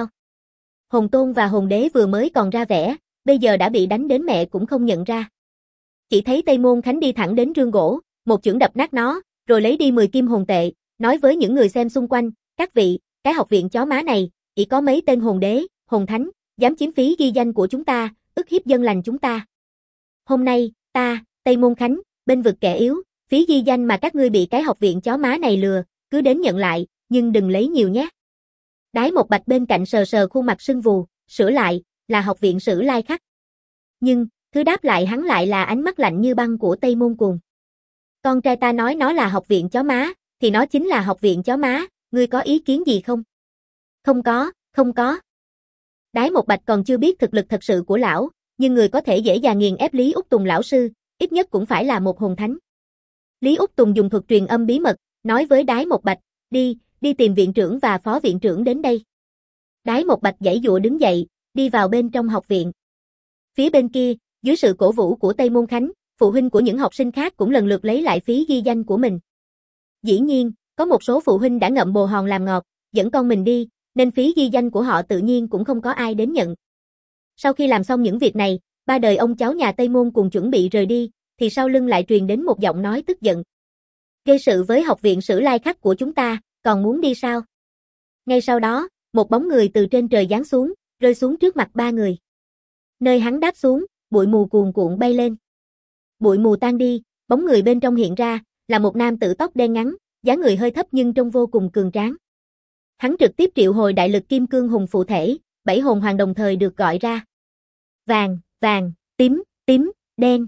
Hồn tôn và hồn đế vừa mới còn ra vẻ, bây giờ đã bị đánh đến mẹ cũng không nhận ra. Chỉ thấy Tây Môn Khánh đi thẳng đến rương gỗ, một chưởng đập nát nó, rồi lấy đi 10 kim hồn tệ, nói với những người xem xung quanh, các vị, cái học viện chó má này, chỉ có mấy tên hồn đế, hồn thánh, dám chiếm phí ghi danh của chúng ta, ức hiếp dân lành chúng ta. Hôm nay, ta, Tây Môn Khánh, bên vực kẻ yếu, phí ghi danh mà các ngươi bị cái học viện chó má này lừa, cứ đến nhận lại, nhưng đừng lấy nhiều nhé. Đái Một Bạch bên cạnh sờ sờ khuôn mặt sưng vù, sửa lại, là học viện Sử Lai Khắc. Nhưng, thứ đáp lại hắn lại là ánh mắt lạnh như băng của Tây Môn Cùng. Con trai ta nói nó là học viện chó má, thì nó chính là học viện chó má, ngươi có ý kiến gì không? Không có. Đái Một Bạch còn chưa biết thực lực thật sự của lão, nhưng người có thể dễ dàng nghiền ép Lý Úc Tùng lão sư, ít nhất cũng phải là một hồn thánh. Lý Úc Tùng dùng thuật truyền âm bí mật, nói với Đái Một Bạch, đi tìm viện trưởng và phó viện trưởng đến đây. Đái Một Bạch giãy giụa đứng dậy, đi vào bên trong học viện. Phía bên kia, dưới sự cổ vũ của Tây Môn Khánh, phụ huynh của những học sinh khác cũng lần lượt lấy lại phí ghi danh của mình. Dĩ nhiên, có một số phụ huynh đã ngậm bồ hòn làm ngọt, dẫn con mình đi, nên phí ghi danh của họ tự nhiên cũng không có ai đến nhận. Sau khi làm xong những việc này, ba đời ông cháu nhà Tây Môn cùng chuẩn bị rời đi, thì sau lưng lại truyền đến một giọng nói tức giận. Gây sự với học viện Sử Lai Khắc của chúng ta, còn muốn đi sao? Ngay sau đó, một bóng người từ trên trời giáng xuống, rơi xuống trước mặt ba người. Nơi hắn đáp xuống, bụi mù cuồn cuộn bay lên. Bụi mù tan đi, bóng người bên trong hiện ra, là một nam tử tóc đen ngắn, dáng người hơi thấp nhưng trông vô cùng cường tráng. Hắn trực tiếp triệu hồi đại lực kim cương hùng phụ thể, 7 hồn hoàng đồng thời được gọi ra. Vàng, tím, đen.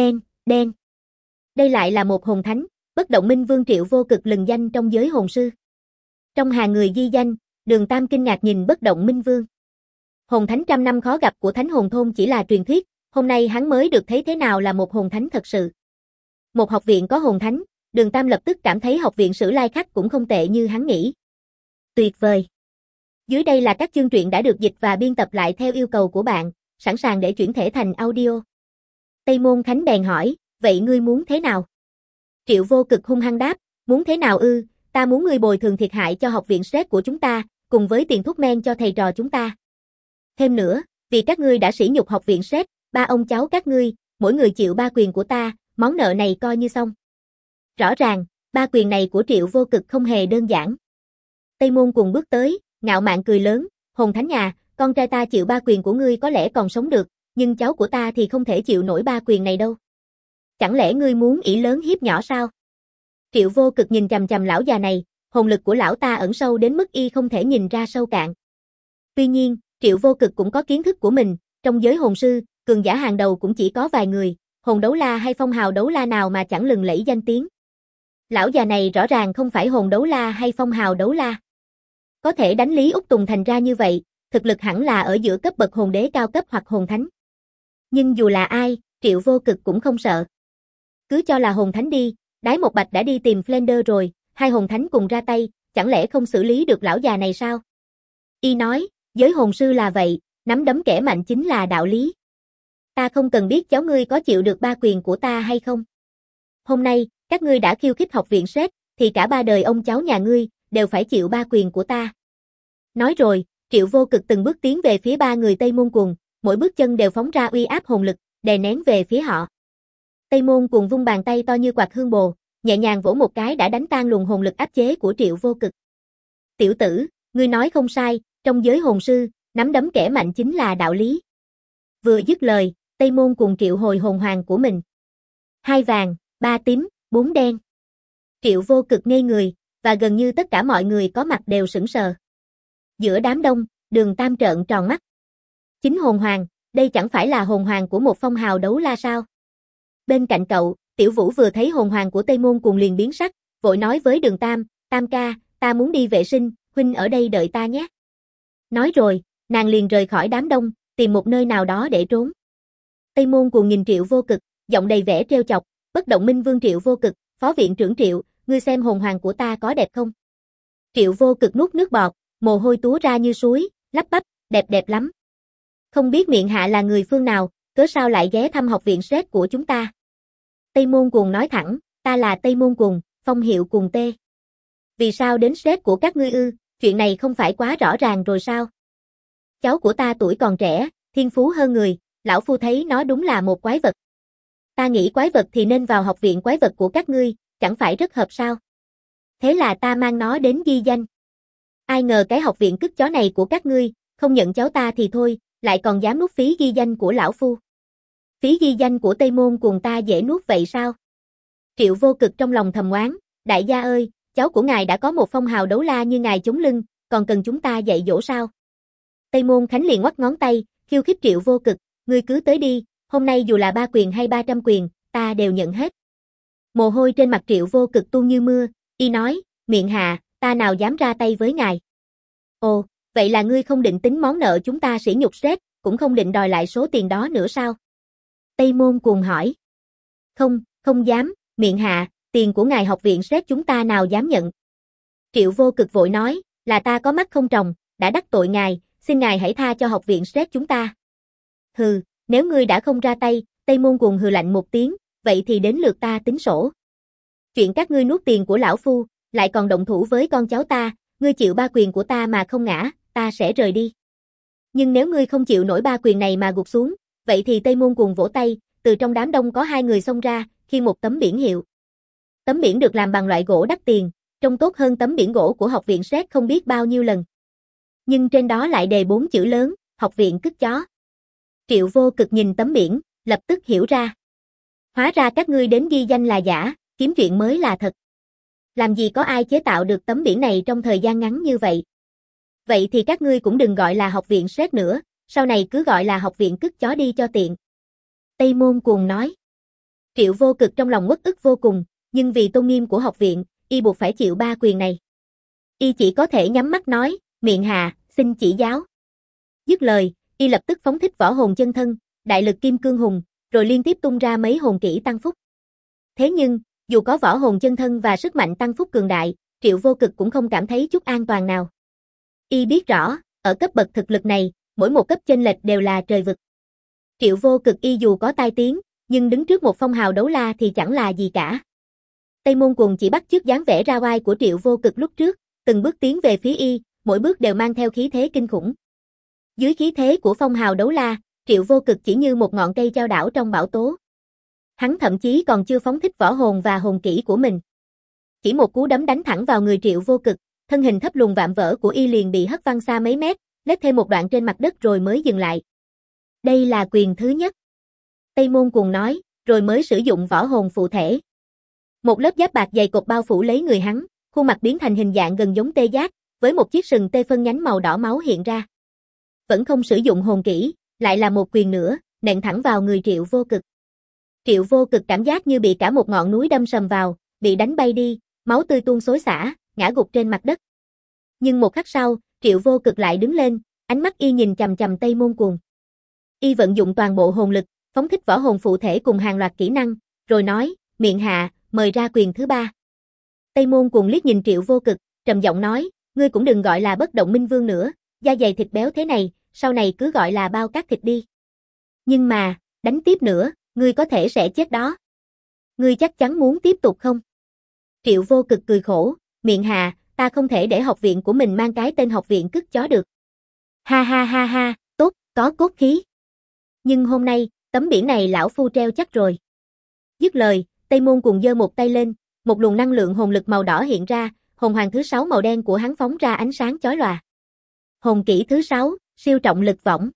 Đây lại là một hồn thánh, Bất Động Minh Vương Triệu Vô Cực lừng danh trong giới hồn sư. Trong hàng người ghi danh, Đường Tam kinh ngạc nhìn Bất Động Minh Vương. Hồn thánh trăm năm khó gặp của Thánh Hồn Thôn chỉ là truyền thuyết, hôm nay hắn mới được thấy thế nào là một hồn thánh thật sự. Một học viện có hồn thánh, Đường Tam lập tức cảm thấy học viện Sử Lai Khắc cũng không tệ như hắn nghĩ. Tuyệt vời. Dưới đây là các chương truyện đã được dịch và biên tập lại theo yêu cầu của bạn, sẵn sàng để chuyển thể thành audio. Tây Môn Khánh bèn hỏi, vậy ngươi muốn thế nào? Triệu Vô Cực hung hăng đáp, muốn thế nào ư, ta muốn ngươi bồi thường thiệt hại cho học viện SRED của chúng ta, cùng với tiền thuốc men cho thầy trò chúng ta. Thêm nữa, vì các ngươi đã sỉ nhục học viện SRED, ba ông cháu các ngươi, mỗi người chịu 3 quyền của ta, món nợ này coi như xong. Rõ ràng, 3 quyền này của Triệu Vô Cực không hề đơn giản. Tây Môn cùng bước tới, ngạo mạn cười lớn, hồn thánh nhà, con trai ta chịu 3 quyền của ngươi có lẽ còn sống được, nhưng cháu của ta thì không thể chịu nổi 3 quyền này đâu. Chẳng lẽ ngươi muốn ỷ lớn hiếp nhỏ sao? Triệu Vô Cực nhìn chằm chằm lão già này, hồn lực của lão ta ẩn sâu đến mức y không thể nhìn ra sâu cạn. Tuy nhiên, Triệu Vô Cực cũng có kiến thức của mình, trong giới hồn sư, cường giả hàng đầu cũng chỉ có vài người, hồn đấu la hay phong hào đấu la nào mà chẳng lừng lẫy danh tiếng. Lão già này rõ ràng không phải hồn đấu la hay phong hào đấu la. Có thể đánh Lý Úc Tùng thành ra như vậy, thực lực hẳn là ở giữa cấp bậc hồn đế cao cấp hoặc hồn thánh. Nhưng dù là ai, Triệu Vô Cực cũng không sợ. Cứ cho là hồn thánh đi, Đái Một Bạch đã đi tìm Flender rồi, 2 hồn thánh cùng ra tay, chẳng lẽ không xử lý được lão già này sao? Y nói, giới hồn sư là vậy, nắm đấm kẻ mạnh chính là đạo lý. Ta không cần biết cháu ngươi có chịu được 3 quyền của ta hay không. Hôm nay, các ngươi đã khiêu khích học viện SRED, thì cả 3 đời ông cháu nhà ngươi, đều phải chịu 3 quyền của ta. Nói rồi, Triệu Vô Cực từng bước tiến về phía 3 người Tây Môn Cuồng, mỗi bước chân đều phóng ra uy áp hồn lực, đè nén về phía họ. Tây Môn Cuồng vung bàn tay to như quạt hương bồ, nhẹ nhàng vỗ một cái đã đánh tan luồng hồn lực áp chế của Triệu Vô Cực. Tiểu tử, ngươi nói không sai, trong giới hồn sư, nắm đấm kẻ mạnh chính là đạo lý. Vừa dứt lời, Tây Môn Cuồng triệu hồi hồn hoàng của mình. 2 vàng, 3 tím, 4 đen. Triệu Vô Cực ngây người, và gần như tất cả mọi người có mặt đều sững sờ. Giữa đám đông, Đường Tam trợn tròn mắt. 9 hồn hoàng, đây chẳng phải là hồn hoàng của một phong hào đấu la sao? Bên cạnh cậu, Tiểu Vũ vừa thấy hồn hoàng của Tây Môn Cuồng liền biến sắc, vội nói với Đường Tam, Tam ca, ta muốn đi vệ sinh, huynh ở đây đợi ta nhé. Nói rồi, nàng liền rời khỏi đám đông, tìm một nơi nào đó để trốn. Tây Môn Cuồng nhìn Triệu Vô Cực, giọng đầy vẻ trêu chọc, Bất Động Minh Vương Triệu Vô Cực, phó viện trưởng Triệu, ngươi xem hồn hoàng của ta có đẹp không? Triệu Vô Cực nuốt nước bọt, mồ hôi túa ra như suối, lắp bắp, đẹp lắm. Không biết miệng hạ là người phương nào, cớ sao lại ghé thăm học viện SRED của chúng ta? Tây Môn Cuồng nói thẳng, ta là Tây Môn Cuồng, phong hiệu Cuồng Tê. Vì sao đến SRED của các ngươi ư, chuyện này không phải quá rõ ràng rồi sao? Cháu của ta tuổi còn trẻ, thiên phú hơn người, lão phu thấy nó đúng là một quái vật. Ta nghĩ quái vật thì nên vào học viện quái vật của các ngươi, chẳng phải rất hợp sao? Thế là ta mang nó đến ghi danh. Ai ngờ cái học viện cứt chó này của các ngươi, không nhận cháu ta thì thôi, lại còn dám nút phí ghi danh của lão phu. Phí ghi danh của Tây Môn Cuồng ta dễ nuốt vậy sao? Triệu Vô Cực trong lòng thầm oán, đại gia ơi, cháu của ngài đã có một phong hào đấu la như ngài chống lưng, còn cần chúng ta dạy dỗ sao? Tây Môn Khánh liền ngoắc ngón tay, khiêu khích Triệu Vô Cực, ngươi cứ tới đi, hôm nay dù là 3 quyền hay 300 quyền, ta đều nhận hết. Mồ hôi trên mặt Triệu Vô Cực tuôn như mưa, y nói, miệng hạ, ta nào dám ra tay với ngài. Ồ, vậy là ngươi không định tính món nợ chúng ta sỉ nhục sếp, cũng không định đòi lại số tiền đó nữa sao? Tây Môn Cuồng hỏi. Không, không dám, miệng hạ, tiền của ngài học viện sếp chúng ta nào dám nhận. Triệu Vô Cực vội nói, là ta có mắt không tròng, đã đắc tội ngài, xin ngài hãy tha cho học viện sếp chúng ta. Hừ, nếu ngươi đã không ra tay, Tây Môn Cuồng hừ lạnh một tiếng, vậy thì đến lượt ta tính sổ. Chuyện các ngươi nuốt tiền của lão phu, lại còn động thủ với con cháu ta, ngươi chịu 3 quyền của ta mà không ngã, ta sẽ rời đi. Nhưng nếu ngươi không chịu nổi 3 quyền này mà gục xuống, vậy thì Tây Môn Cuồng vỗ tay, từ trong đám đông có 2 người xông ra, khiêng một tấm biển hiệu. Tấm biển được làm bằng loại gỗ đắt tiền, trông tốt hơn tấm biển gỗ của học viện sét không biết bao nhiêu lần. Nhưng trên đó lại đề 4 chữ lớn, học viện cứt chó. Triệu Vô Cực nhìn tấm biển, lập tức hiểu ra. Hóa ra các ngươi đến ghi danh là giả, kiếm chuyện mới là thật. Làm gì có ai chế tạo được tấm biển này trong thời gian ngắn như vậy. Vậy thì các ngươi cũng đừng gọi là học viện sét nữa, sau này cứ gọi là học viện cứt chó đi cho tiện. Tây Môn Cuồng nói. Triệu Vô Cực trong lòng uất ức vô cùng, nhưng vì tôn nghiêm của học viện, y buộc phải chịu 3 quyền này. Y chỉ có thể nhắm mắt nói, miệng hạ, xin chỉ giáo. Dứt lời, y lập tức phóng thích võ hồn chân thân, đại lực kim cương hùng, rồi liên tiếp tung ra mấy hồn kỹ tăng phúc. Thế nhưng, dù có võ hồn chân thân và sức mạnh tăng phúc cường đại, Triệu Vô Cực cũng không cảm thấy chút an toàn nào. Y biết rõ, ở cấp bậc thực lực này, mỗi một cấp chênh lệch đều là trời vực. Triệu Vô Cực y dù có tai tiếng, nhưng đứng trước một phong hào đấu la thì chẳng là gì cả. Tây Môn Cuồng chỉ bắt chước dáng vẻ ra oai của Triệu Vô Cực lúc trước, từng bước tiến về phía y, mỗi bước đều mang theo khí thế kinh khủng. Dưới khí thế của phong hào đấu la, Triệu Vô Cực chỉ như một ngọn cây chao đảo trong bão tố. Hắn thậm chí còn chưa phóng thích võ hồn và hồn kỹ của mình. Chỉ một cú đấm đánh thẳng vào người Triệu Vô Cực, thân hình thấp lùn vạm vỡ của y liền bị hất văng xa mấy mét, lết thêm một đoạn trên mặt đất rồi mới dừng lại. Đây là quyền thứ nhất. Tây Môn Cuồng nói, rồi mới sử dụng võ hồn phụ thể. Một lớp giáp bạc dày cộp bao phủ lấy người hắn, khuôn mặt biến thành hình dạng gần giống tê giác, với một chiếc sừng tê phân nhánh màu đỏ máu hiện ra. Vẫn không sử dụng hồn kỹ, lại là một quyền nữa, nện thẳng vào người Triệu Vô Cực. Triệu Vô Cực cảm giác như bị cả một ngọn núi đâm sầm vào, bị đánh bay đi, máu tươi tuôn xối xả, ngã gục trên mặt đất. Nhưng một khắc sau, Triệu Vô Cực lại đứng lên, ánh mắt y nhìn chằm chằm Tây Môn Cuồng. Y vận dụng toàn bộ hồn lực, phóng thích võ hồn phụ thể cùng hàng loạt kỹ năng, rồi nói, miệng hạ, mời ra quyền thứ 3. Tây Môn Cuồng liếc nhìn Triệu Vô Cực, trầm giọng nói, ngươi cũng đừng gọi là bất động minh vương nữa, da dày thịt béo thế này, sau này cứ gọi là bao cát thịt đi. Nhưng mà, đánh tiếp nữa, ngươi có thể sẽ chết đó. Ngươi chắc chắn muốn tiếp tục không? Triệu Vô Cực cười khổ, miệng hạ, ta không thể để học viện của mình mang cái tên học viện cứt chó được. Ha ha ha ha, tốt, có cốt khí. Nhưng hôm nay, tấm biển này lão phu treo chắc rồi. Dứt lời, Tây Môn Cuồng giơ một tay lên, một luồng năng lượng hồn lực màu đỏ hiện ra, hồn hoàng thứ 6 màu đen của hắn phóng ra ánh sáng chói lòa. Hồn kỹ thứ 6, siêu trọng lực võng.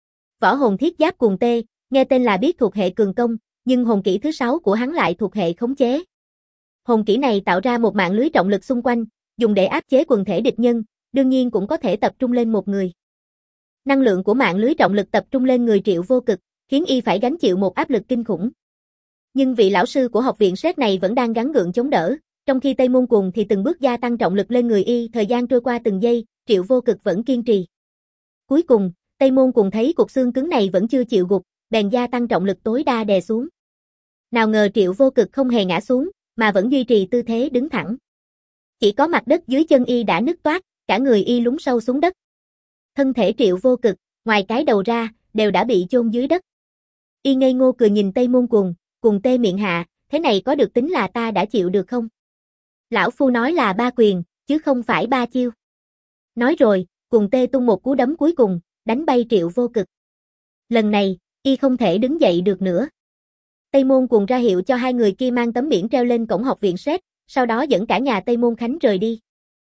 Võ hồn thiết giáp cuồng tê, nghe tên là biết thuộc hệ cường công, nhưng hồn kỹ thứ 6 của hắn lại thuộc hệ khống chế. Hồn kỹ này tạo ra một mạng lưới trọng lực xung quanh, dùng để áp chế quần thể địch nhân, đương nhiên cũng có thể tập trung lên một người. Năng lượng của mạng lưới trọng lực tập trung lên người Triệu Vô Cực, khiến y phải gánh chịu một áp lực kinh khủng. Nhưng vị lão sư của học viện sét này vẫn đang gắng gượng chống đỡ, trong khi Tây Môn Cuồng thì từng bước gia tăng trọng lực lên người y, thời gian trôi qua từng giây, Triệu Vô Cực vẫn kiên trì. Cuối cùng, Tây Môn Cuồng thấy cục xương cứng này vẫn chưa chịu gục, bèn gia tăng trọng lực tối đa đè xuống. Nào ngờ Triệu Vô Cực không hề ngã xuống, mà vẫn duy trì tư thế đứng thẳng. Chỉ có mặt đất dưới chân y đã nứt toác, cả người y lún sâu xuống đất. Thân thể Triệu Vô Cực, ngoài cái đầu ra, đều đã bị chôn dưới đất. Y ngây ngô cười nhìn Tây Môn Cuồng, Cuồng tê miệng hạ, thế này có được tính là ta đã chịu được không? Lão phu nói là 3 quyền, chứ không phải 3 chiêu. Nói rồi, Cuồng tê tung một cú đấm cuối cùng, đánh bay Triệu Vô Cực. Lần này, y không thể đứng dậy được nữa. Tây Môn Cuồng ra hiệu cho 2 người kia mang tấm biển treo lên cổng học viện sét, sau đó dẫn cả nhà Tây Môn Khánh rời đi.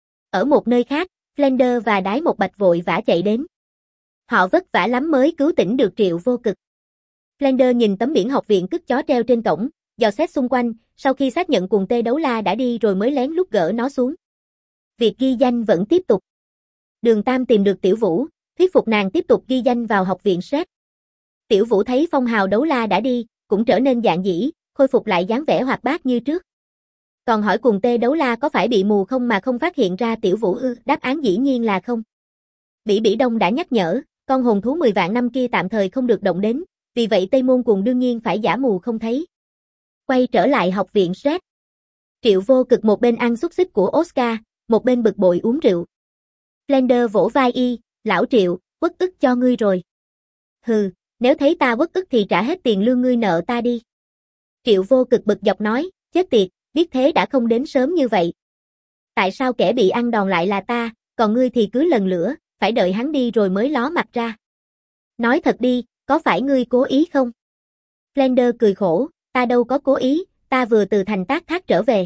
Ở một nơi khác, Flender và Đái Một Bạch vội vã chạy đến. Họ vất vả lắm mới cứu tỉnh được Triệu Vô Cực. Flander nhìn tấm biển học viện cứt chó treo trên cổng, dò xét xung quanh, sau khi xác nhận cuồng tê đấu la đã đi rồi mới lén lút gỡ nó xuống. Việc ghi danh vẫn tiếp tục. Đường Tam tìm được Tiểu Vũ, thuyết phục nàng tiếp tục ghi danh vào học viện Sret. Tiểu Vũ thấy phong hào đấu la đã đi, cũng trở nên dạn dĩ, khôi phục lại dáng vẻ hoạt bát như trước. Còn hỏi cuồng tê đấu la có phải bị mù không mà không phát hiện ra Tiểu Vũ đáp án dĩ nhiên là không. Bỉ Bỉ Đông đã nhắc nhở, con hồn thú 10 vạn năm kia tạm thời không được động đến, vì vậy Tây Môn Cuồng đương nhiên phải giả mù không thấy. Quay trở lại học viện Sret. Triệu Vô Cực một bên ăn xúc xích của Oscar, một bên bực bội uống rượu. Flander vỗ vai y, lão Triệu, uất ức cho ngươi rồi. Hừ, nếu thấy ta uất ức thì trả hết tiền lương ngươi nợ ta đi. Triệu Vô Cực bực dọc nói, chết tiệt, biết thế đã không đến sớm như vậy. Tại sao kẻ bị ăn đòn lại là ta, còn ngươi thì cứ lần lữa, phải đợi hắn đi rồi mới ló mặt ra. Nói thật đi, có phải ngươi cố ý không? Flander cười khổ, ta đâu có cố ý, ta vừa từ thành Tác Thác trở về.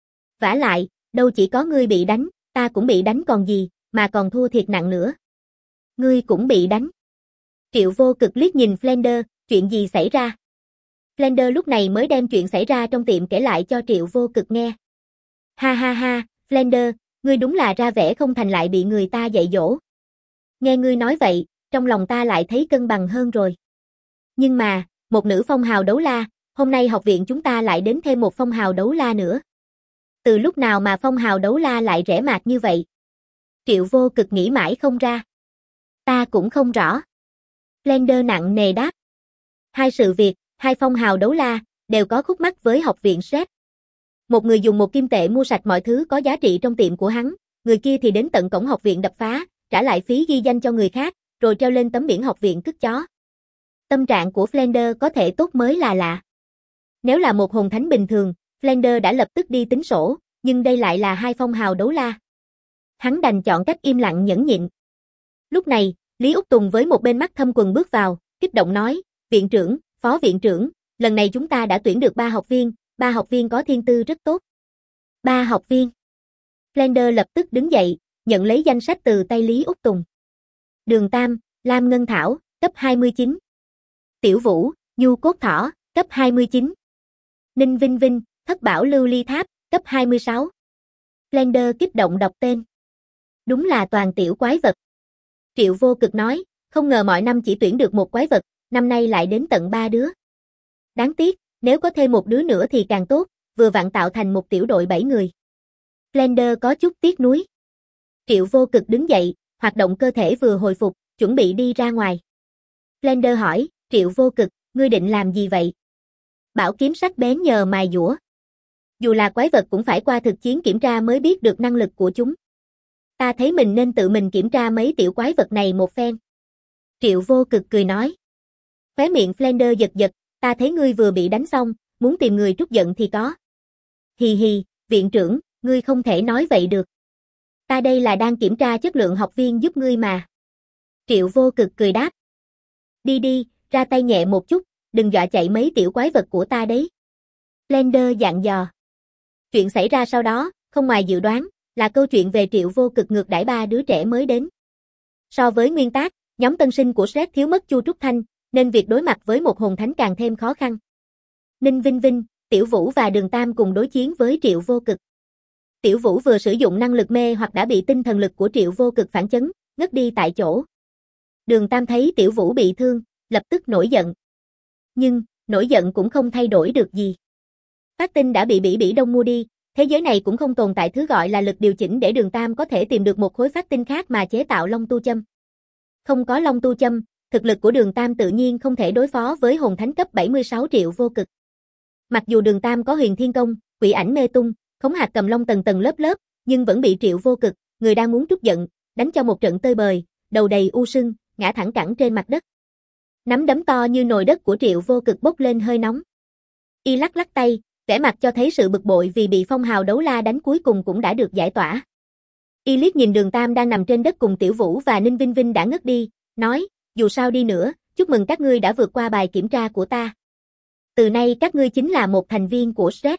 Vả lại, đâu chỉ có ngươi bị đánh, ta cũng bị đánh còn gì, mà còn thua thiệt nặng nữa. Ngươi cũng bị đánh. Triệu Vô Cực liếc nhìn Flander, chuyện gì xảy ra? Flander lúc này mới đem chuyện xảy ra trong tiệm kể lại cho Triệu Vô Cực nghe. Ha ha ha, Flander, ngươi đúng là ra vẻ không thành lại bị người ta dạy dỗ. Nghe ngươi nói vậy, trong lòng ta lại thấy cân bằng hơn rồi. Nhưng mà, một nữ phong hào đấu la, hôm nay học viện chúng ta lại đến thêm một phong hào đấu la nữa. Từ lúc nào mà phong hào đấu la lại rẻ mạt như vậy? Triệu Vô Cực nghĩ mãi không ra. Ta cũng không rõ. Flander nặng nề đáp. Hai sự việc, hai phong hào đấu la, đều có khúc mắc với học viện Sret. Một người dùng 1 kim tệ mua sạch mọi thứ có giá trị trong tiệm của hắn, người kia thì đến tận cổng học viện đập phá, trả lại phí ghi danh cho người khác, rồi treo lên tấm biển học viện cứt chó. Tâm trạng của Flander có thể tốt mới là lạ. Nếu là một hồn thánh bình thường, Flander đã lập tức đi tính sổ, nhưng đây lại là hai phong hào đấu la. Hắn đành chọn cách im lặng nhẫn nhịn. Lúc này, Lý Úc Tùng với một bên mắt thâm quầng bước vào, kích động nói, viện trưởng, phó viện trưởng, lần này chúng ta đã tuyển được 3 học viên, 3 học viên có thiên tư rất tốt. 3 học viên. Flander lập tức đứng dậy, nhận lấy danh sách từ tay Lý Úc Tùng. Đường Tam, Lam Ngân Thảo, cấp 29. Tiểu Vũ, Nhu Cốt Thỏ, cấp 29. Ninh Vinh Vinh, Thất Bảo Lưu Ly Tháp, cấp 26. Flander kích động đọc tên. Đúng là toàn tiểu quái vật. Triệu Vô Cực nói, không ngờ mọi năm chỉ tuyển được một quái vật, năm nay lại đến tận 3 đứa. Đáng tiếc, nếu có thêm một đứa nữa thì càng tốt, vừa vặn tạo thành một tiểu đội 7 người. Flander có chút tiếc nuối. Triệu Vô Cực đứng dậy, hoạt động cơ thể vừa hồi phục, chuẩn bị đi ra ngoài. Flander hỏi, Triệu Vô Cực, ngươi định làm gì vậy? Bảo kiếm sắc bén nhờ mài dũa. Dù là quái vật cũng phải qua thực chiến kiểm tra mới biết được năng lực của chúng. Ta thấy mình nên tự mình kiểm tra mấy tiểu quái vật này một phen. Triệu Vô Cực cười nói. Khóe miệng Flander giật giật, ta thấy ngươi vừa bị đánh xong, muốn tìm người trút giận thì có. Hì hì, viện trưởng, ngươi không thể nói vậy được. Ta đây là đang kiểm tra chất lượng học viên giúp ngươi mà. Triệu Vô Cực cười đáp. Đi đi, ra tay nhẹ một chút, đừng dọa chạy mấy tiểu quái vật của ta đấy. Flander dặn dò. Chuyện xảy ra sau đó, không ngoài dự đoán, là câu chuyện về Triệu Vô Cực ngược đãi 3 đứa trẻ mới đến. So với nguyên tác, nhóm tân sinh của Sret thiếu mất Chu Trúc Thanh, nên việc đối mặt với một hồn thánh càng thêm khó khăn. Ninh Vinh Vinh, Tiểu Vũ và Đường Tam cùng đối chiến với Triệu Vô Cực. Tiểu Vũ vừa sử dụng năng lực mê hoặc đã bị tinh thần lực của Triệu Vô Cực phản chấn, ngất đi tại chỗ. Đường Tam thấy Tiểu Vũ bị thương, lập tức nổi giận. Nhưng, nổi giận cũng không thay đổi được gì. Phát tinh đã bị Bỉ Bỉ Đông mua đi, thế giới này cũng không tồn tại thứ gọi là lực điều chỉnh để Đường Tam có thể tìm được một khối phát tinh khác mà chế tạo Long Tu Châm. Không có Long Tu Châm, thực lực của Đường Tam tự nhiên không thể đối phó với hồn thánh cấp 76 Triệu Vô Cực. Mặc dù Đường Tam có Huyền Thiên Công, Quỷ Ảnh Mê Tung, Khống Hạt Cầm Long tầng tầng lớp lớp, nhưng vẫn bị Triệu Vô Cực, người đang muốn trút giận, đánh cho một trận tơi bời, đầu đầy u sưng, ngã thẳng cẳng trên mặt đất. Nắm đấm to như nồi đất của Triệu Vô Cực bốc lên hơi nóng. Y lắc lắc tay, vẻ mặt cho thấy sự bực bội vì bị phong hào đấu la đánh cuối cùng cũng đã được giải tỏa. Y liếc nhìn Đường Tam đang nằm trên đất cùng Tiểu Vũ và Ninh Vinh Vinh đã ngất đi, nói, dù sao đi nữa, chúc mừng các ngươi đã vượt qua bài kiểm tra của ta. Từ nay các ngươi chính là một thành viên của Sret.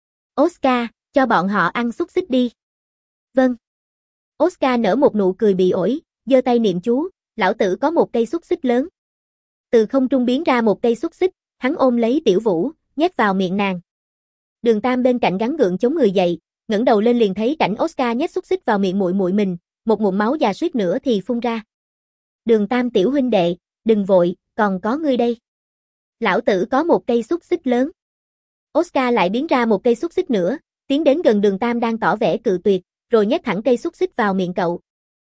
Oscar, cho bọn họ ăn xúc xích đi. Vâng. Oscar nở một nụ cười bị ổi, giơ tay niệm chú, lão tử có một cây xúc xích lớn. Từ không trung biến ra một cây xúc xích, hắn ôm lấy Tiểu Vũ, nhét vào miệng nàng. Đường Tam bên cạnh gắng gượng chống người dậy, ngẩng đầu lên liền thấy cảnh Oscar nhét xúc xích vào miệng muội muội mình, một ngụm máu già suýt nữa thì phun ra. Đường Tam tiểu huynh đệ, đừng vội, còn có ngươi đây. Lão tử có một cây xúc xích lớn. Oscar lại biến ra một cây xúc xích nữa, tiến đến gần Đường Tam đang tỏ vẻ cự tuyệt, rồi nhét thẳng cây xúc xích vào miệng cậu.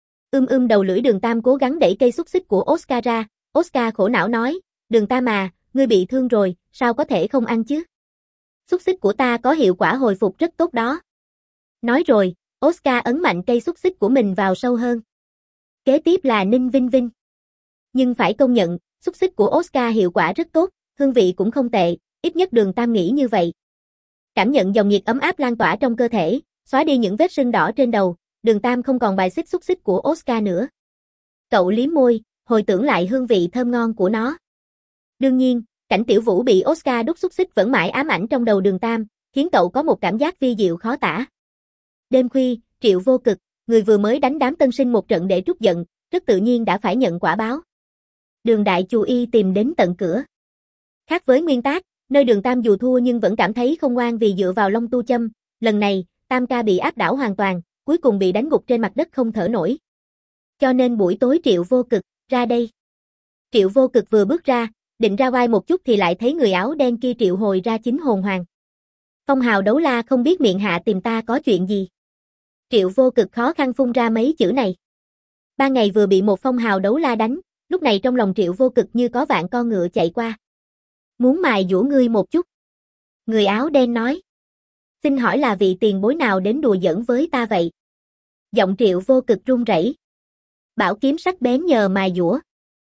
Đầu lưỡi Đường Tam cố gắng đẩy cây xúc xích của Oscar ra, Oscar khổ não nói, Đường Tam à, ngươi bị thương rồi, sao có thể không ăn chứ? Xúc xích của ta có hiệu quả hồi phục rất tốt đó. Nói rồi, Oscar ấn mạnh cây xúc xích của mình vào sâu hơn. Kế tiếp là Ninh Vinh Vinh. Nhưng phải công nhận, xúc xích của Oscar hiệu quả rất tốt, hương vị cũng không tệ, ít nhất Đường Tam nghĩ như vậy. Cảm nhận dòng nhiệt ấm áp lan tỏa trong cơ thể, xóa đi những vết sưng đỏ trên đầu, Đường Tam không còn bài xích xúc xích của Oscar nữa. Cậu liếm môi, hồi tưởng lại hương vị thơm ngon của nó. Đương nhiên, cảnh Tiểu Vũ bị Oscar đút xúc xích vẫn mãi ám ảnh trong đầu Đường Tam, khiến cậu có một cảm giác vi diệu khó tả. Đêm khuya, Triệu Vô Cực, người vừa mới đánh đám tân sinh một trận để trút giận, rất tự nhiên đã phải nhận quả báo. Đường Đại Chù Y tìm đến tận cửa. Khác với nguyên tác, nơi Đường Tam dù thua nhưng vẫn cảm thấy không ngoan vì dựa vào Long Tu Châm, lần này, Tam ca bị áp đảo hoàn toàn, cuối cùng bị đánh gục trên mặt đất không thở nổi. Cho nên buổi tối Triệu Vô Cực ra đây. Triệu Vô Cực vừa bước ra, định ra vai một chút thì lại thấy người áo đen kia triệu hồi ra chính hồn hoàng. Phong hào đấu la không biết miệng hạ tìm ta có chuyện gì. Triệu Vô Cực khó khăn phun ra mấy chữ này. Ban ngày vừa bị một phong hào đấu la đánh, lúc này trong lòng Triệu Vô Cực như có vạn con ngựa chạy qua. Muốn mài dũa ngươi một chút. Người áo đen nói. Xin hỏi là vị tiền bối nào đến đùa giỡn với ta vậy? Giọng Triệu Vô Cực run rẩy. Bảo kiếm sắc bén nhờ mài dũa.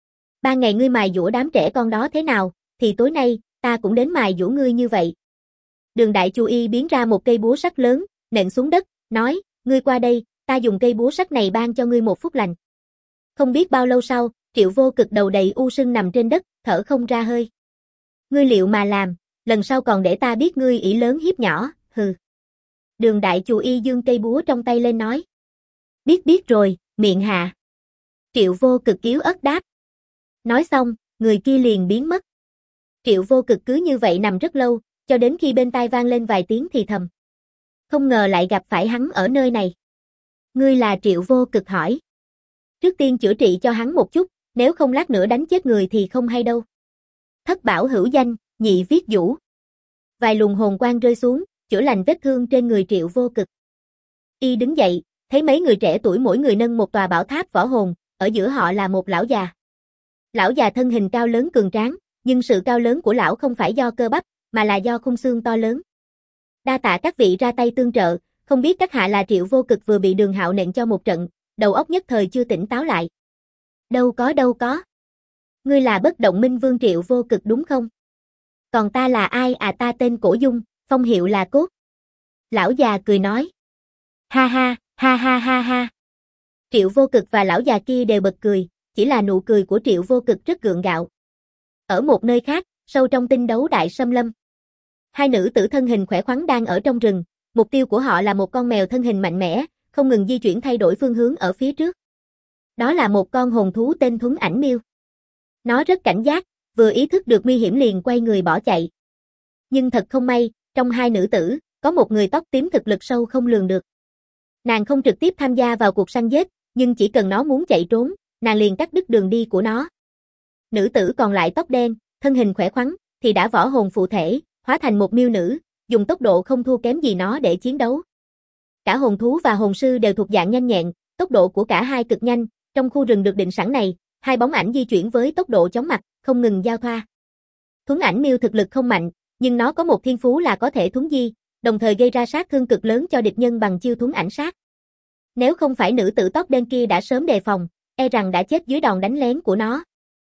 Ban ngày ngươi mài dũa đám trẻ con đó thế nào, thì tối nay, ta cũng đến mài dũa ngươi như vậy. Đường Đại Chu Y biến ra một cây búa sắt lớn, nện xuống đất, nói, ngươi qua đây, ta dùng cây búa sắt này ban cho ngươi một phút lành. Không biết bao lâu sau, Triệu Vô Cực đầu đầy u sưng nằm trên đất, thở không ra hơi. Ngươi liệu mà làm, lần sau còn để ta biết ngươi ỷ lớn hiếp nhỏ, hừ. Đường Đại Chu Y giương cây búa trong tay lên nói. Biết rồi, miệng hạ. Triệu Vô Cực yếu ớt đáp. Nói xong, người kia liền biến mất. Triệu Vô Cực cứ như vậy nằm rất lâu, cho đến khi bên tai vang lên vài tiếng thì thầm. Không ngờ lại gặp phải hắn ở nơi này. Ngươi là Triệu Vô Cực hỏi. Trước tiên chữa trị cho hắn một chút, nếu không lát nữa đánh chết người thì không hay đâu. Thất bảo hữu danh, nhị viết vũ. Vài luồng hồn quang rơi xuống, chữa lành vết thương trên người Triệu Vô Cực. Y đứng dậy, thấy mấy người trẻ tuổi mỗi người nâng một tòa bảo tháp võ hồn, ở giữa họ là một lão già. Lão già thân hình cao lớn cường tráng, nhưng sự cao lớn của lão không phải do cơ bắp, mà là do khung xương to lớn. Đa tạ các vị ra tay tương trợ, không biết các hạ là Triệu Vô Cực vừa bị Đường Hạo nện cho một trận, đầu óc nhất thời chưa tỉnh táo lại. Đâu có. Ngươi là Bất Động Minh Vương Triệu Vô Cực đúng không? Còn ta là ai à, ta tên Cổ Dung, phong hiệu là Cốt. Lão già cười nói. Ha ha. Triệu Vô Cực và lão già kia đều bật cười, chỉ là nụ cười của Triệu Vô Cực rất gượng gạo. Ở một nơi khác, sâu trong tinh đấu đại xâm lâm. Hai nữ tử thân hình khỏe khoắn đang ở trong rừng, mục tiêu của họ là một con mèo thân hình mạnh mẽ, không ngừng di chuyển thay đổi phương hướng ở phía trước. Đó là một con hồn thú tên Thuấn Ảnh Miêu. Nó rất cảnh giác, vừa ý thức được nguy hiểm liền quay người bỏ chạy. Nhưng thật không may, trong hai nữ tử, có một người tóc tím thực lực sâu không lường được. Nàng không trực tiếp tham gia vào cuộc săn giết, nhưng chỉ cần nó muốn chạy trốn, nàng liền cắt đứt đường đi của nó. Nữ tử còn lại tóc đen, thân hình khỏe khoắn, thì đã võ hồn phụ thể, hóa thành một miêu nữ, dùng tốc độ không thua kém gì nó để chiến đấu. Cả hồn thú và hồn sư đều thuộc dạng nhanh nhẹn, tốc độ của cả hai cực nhanh, trong khu rừng được định sẵn này, hai bóng ảnh di chuyển với tốc độ chóng mặt, không ngừng giao thoa. Thuấn Ảnh Miêu thực lực không mạnh, nhưng nó có một thiên phú là có thể thuấn di, đồng thời gây ra sát thương cực lớn cho địch nhân bằng chiêu thuấn ảnh sát. Nếu không phải nữ tử tóc đen kia đã sớm đề phòng, e rằng đã chết dưới đòn đánh lén của nó.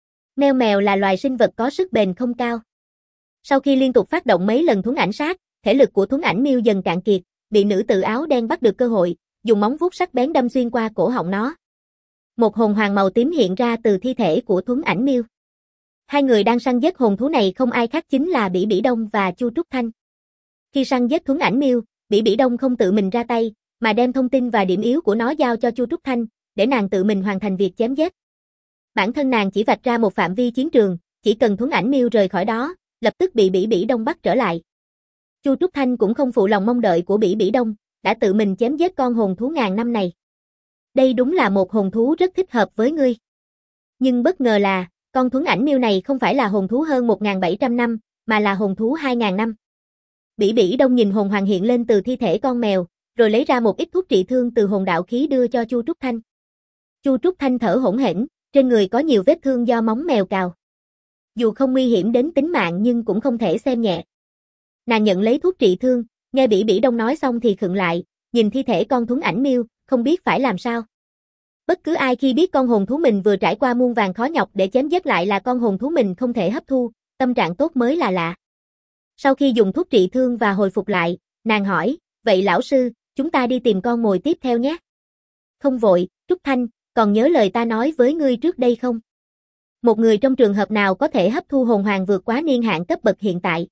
Mèo là loài sinh vật có sức bền không cao. Sau khi liên tục phát động mấy lần thuấn ảnh sát, thể lực của Thuấn Ảnh Miêu dần cạn kiệt, bị nữ tử áo đen bắt được cơ hội, dùng móng vuốt sắc bén đâm xuyên qua cổ họng nó. Một hồn hoàng màu tím hiện ra từ thi thể của Thuấn Ảnh Miêu. Hai người đang săn giết hồn thú này không ai khác chính là Bỉ Bỉ Đông và Chu Trúc Thanh. Khi săn giết Thuấn Ảnh Miêu, Bỉ Bỉ Đông không tự mình ra tay, mà đem thông tin và điểm yếu của nó giao cho Chu Trúc Thanh, để nàng tự mình hoàn thành việc chém giết. Bản thân nàng chỉ vạch ra một phạm vi chiến trường, chỉ cần Thuấn Ảnh Miêu rời khỏi đó, lập tức bị Bỉ Bỉ Đông bắt trở lại. Chu Trúc Thanh cũng không phụ lòng mong đợi của Bỉ Bỉ Đông, đã tự mình chém giết con hồn thú ngàn năm này. Đây đúng là một hồn thú rất thích hợp với ngươi. Nhưng bất ngờ là, con Thuấn Ảnh Miêu này không phải là hồn thú hơn 1.700 năm, mà là hồn thú 2.000 năm. Bỉ Bỉ Đông nhìn hồn hoàng hiện lên từ thi thể con mèo, rồi lấy ra một ít thuốc trị thương từ hồn đạo khí đưa cho Chu Trúc Thanh. Chu Trúc Thanh thở hổn hển, trên người có nhiều vết thương do móng mèo cào. Dù không nguy hiểm đến tính mạng nhưng cũng không thể xem nhẹ. Nàng nhận lấy thuốc trị thương, nghe Bỉ Bỉ Đông nói xong thì khựng lại, nhìn thi thể con Thuấn Ảnh Miêu, không biết phải làm sao. Bất cứ ai khi biết con hồn thú mình vừa trải qua muôn vàn khó nhọc để chém giết lại là con hồn thú mình không thể hấp thu, tâm trạng tốt mới là lạ. Sau khi dùng thuốc trị thương và hồi phục lại, nàng hỏi, vậy lão sư, chúng ta đi tìm con mồi tiếp theo nhé. Không vội, Trúc Thanh, còn nhớ lời ta nói với ngươi trước đây không? Một người trong trường hợp nào có thể hấp thu hồn hoàng vượt quá niên hạn cấp bậc hiện tại?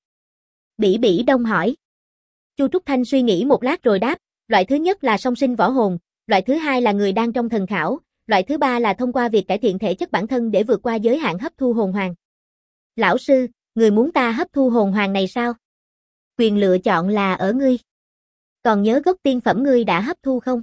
Bỉ Bỉ Đông hỏi. Chu Trúc Thanh suy nghĩ một lát rồi đáp, loại thứ nhất là song sinh võ hồn, loại thứ hai là người đang trong thần khảo, loại thứ ba là thông qua việc cải thiện thể chất bản thân để vượt qua giới hạn hấp thu hồn hoàng. Lão sư, người muốn ta hấp thu hồn hoàng này sao? Quyền lựa chọn là ở ngươi. Còn nhớ gốc tiên phẩm ngươi đã hấp thu không?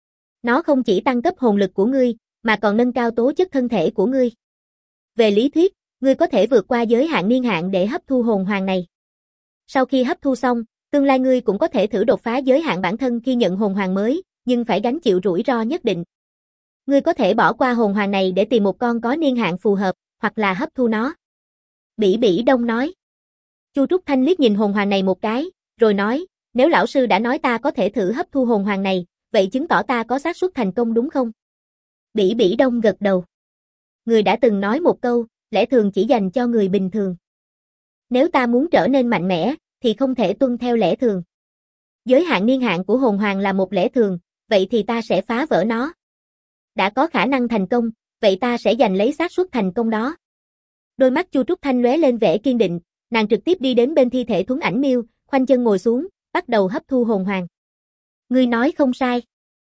Nó không chỉ tăng cấp hồn lực của ngươi, mà còn nâng cao tố chất thân thể của ngươi. Về lý thuyết, ngươi có thể vượt qua giới hạn niên hạn để hấp thu hồn hoàng này. Sau khi hấp thu xong, tương lai ngươi cũng có thể thử đột phá giới hạn bản thân khi nhận hồn hoàng mới, nhưng phải gánh chịu rủi ro nhất định. Ngươi có thể bỏ qua hồn hoàng này để tìm một con có niên hạn phù hợp, hoặc là hấp thu nó. Bỉ Bỉ Đông nói. Chu Trúc Thanh liếc nhìn hồn hoàng này một cái, rồi nói, nếu lão sư đã nói ta có thể thử hấp thu hồn hoàng này, vậy chứng tỏ ta có xác suất thành công đúng không? Bỉ Bỉ Đông gật đầu. Người đã từng nói một câu, lẽ thường chỉ dành cho người bình thường. Nếu ta muốn trở nên mạnh mẽ, thì không thể tuân theo lẽ thường. Giới hạn niên hạn của hồn hoàng là một lẽ thường, vậy thì ta sẽ phá vỡ nó. Đã có khả năng thành công, vậy ta sẽ giành lấy xác suất thành công đó. Đôi mắt Chu Trúc Thanh lóe lên vẻ kiên định, nàng trực tiếp đi đến bên thi thể Thuấn Ảnh Miêu, khoanh chân ngồi xuống, bắt đầu hấp thu hồn hoàng. Ngươi nói không sai.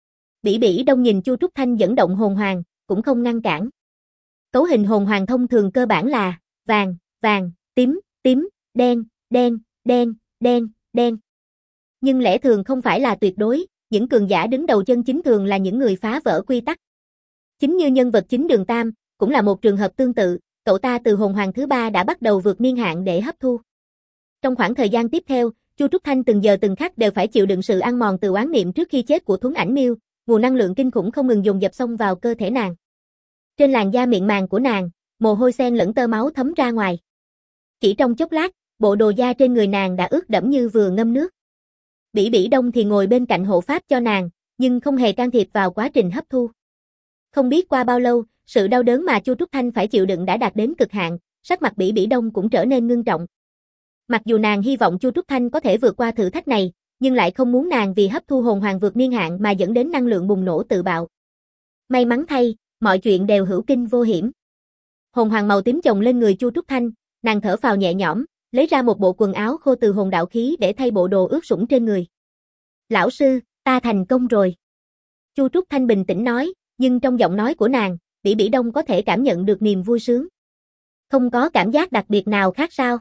Bỉ Bỉ Đông nhìn Chu Trúc Thanh dẫn động hồn hoàng, cũng không ngăn cản. Cấu hình hồn hoàng thông thường cơ bản là vàng, vàng, tím, tím, đen, đen, đen, đen, đen. Nhưng lẽ thường không phải là tuyệt đối, những cường giả đứng đầu chân chính thường là những người phá vỡ quy tắc. Chính như nhân vật chính Đường Tam, cũng là một trường hợp tương tự, cậu ta từ hồn hoàng thứ 3 đã bắt đầu vượt niên hạn để hấp thu. Trong khoảng thời gian tiếp theo, Chu Trúc Thanh từng giờ từng khắc đều phải chịu đựng sự ăn mòn từ oán niệm trước khi chết của Thuấn Ảnh Miêu, nguồn năng lượng kinh khủng không ngừng dồn dập xông vào cơ thể nàng. Trên làn da mịn màng của nàng, mồ hôi xen lẫn tơ máu thấm ra ngoài. Chỉ trong chốc lát, bộ đồ da trên người nàng đã ướt đẫm như vừa ngâm nước. Bỉ Bỉ Đông thì ngồi bên cạnh hộ pháp cho nàng, nhưng không hề can thiệp vào quá trình hấp thu. Không biết qua bao lâu, sự đau đớn mà Chu Trúc Thanh phải chịu đựng đã đạt đến cực hạn, sắc mặt Bỉ Bỉ Đông cũng trở nên ngưng trọng. Mặc dù nàng hy vọng Chu Trúc Thanh có thể vượt qua thử thách này, nhưng lại không muốn nàng vì hấp thu hồn hoàng vượt niên hạn mà dẫn đến năng lượng bùng nổ tự bạo. May mắn thay, mọi chuyện đều hữu kinh vô hiểm. Hồn hoàng màu tím chồng lên người Chu Trúc Thanh, nàng thở phào nhẹ nhõm, lấy ra một bộ quần áo khô từ hồn đạo khí để thay bộ đồ ướt sũng trên người. Lão sư, ta thành công rồi. Chu Trúc Thanh bình tĩnh nói, nhưng trong giọng nói của nàng, Bỉ Bỉ Đông có thể cảm nhận được niềm vui sướng. Không có cảm giác đặc biệt nào khác sao?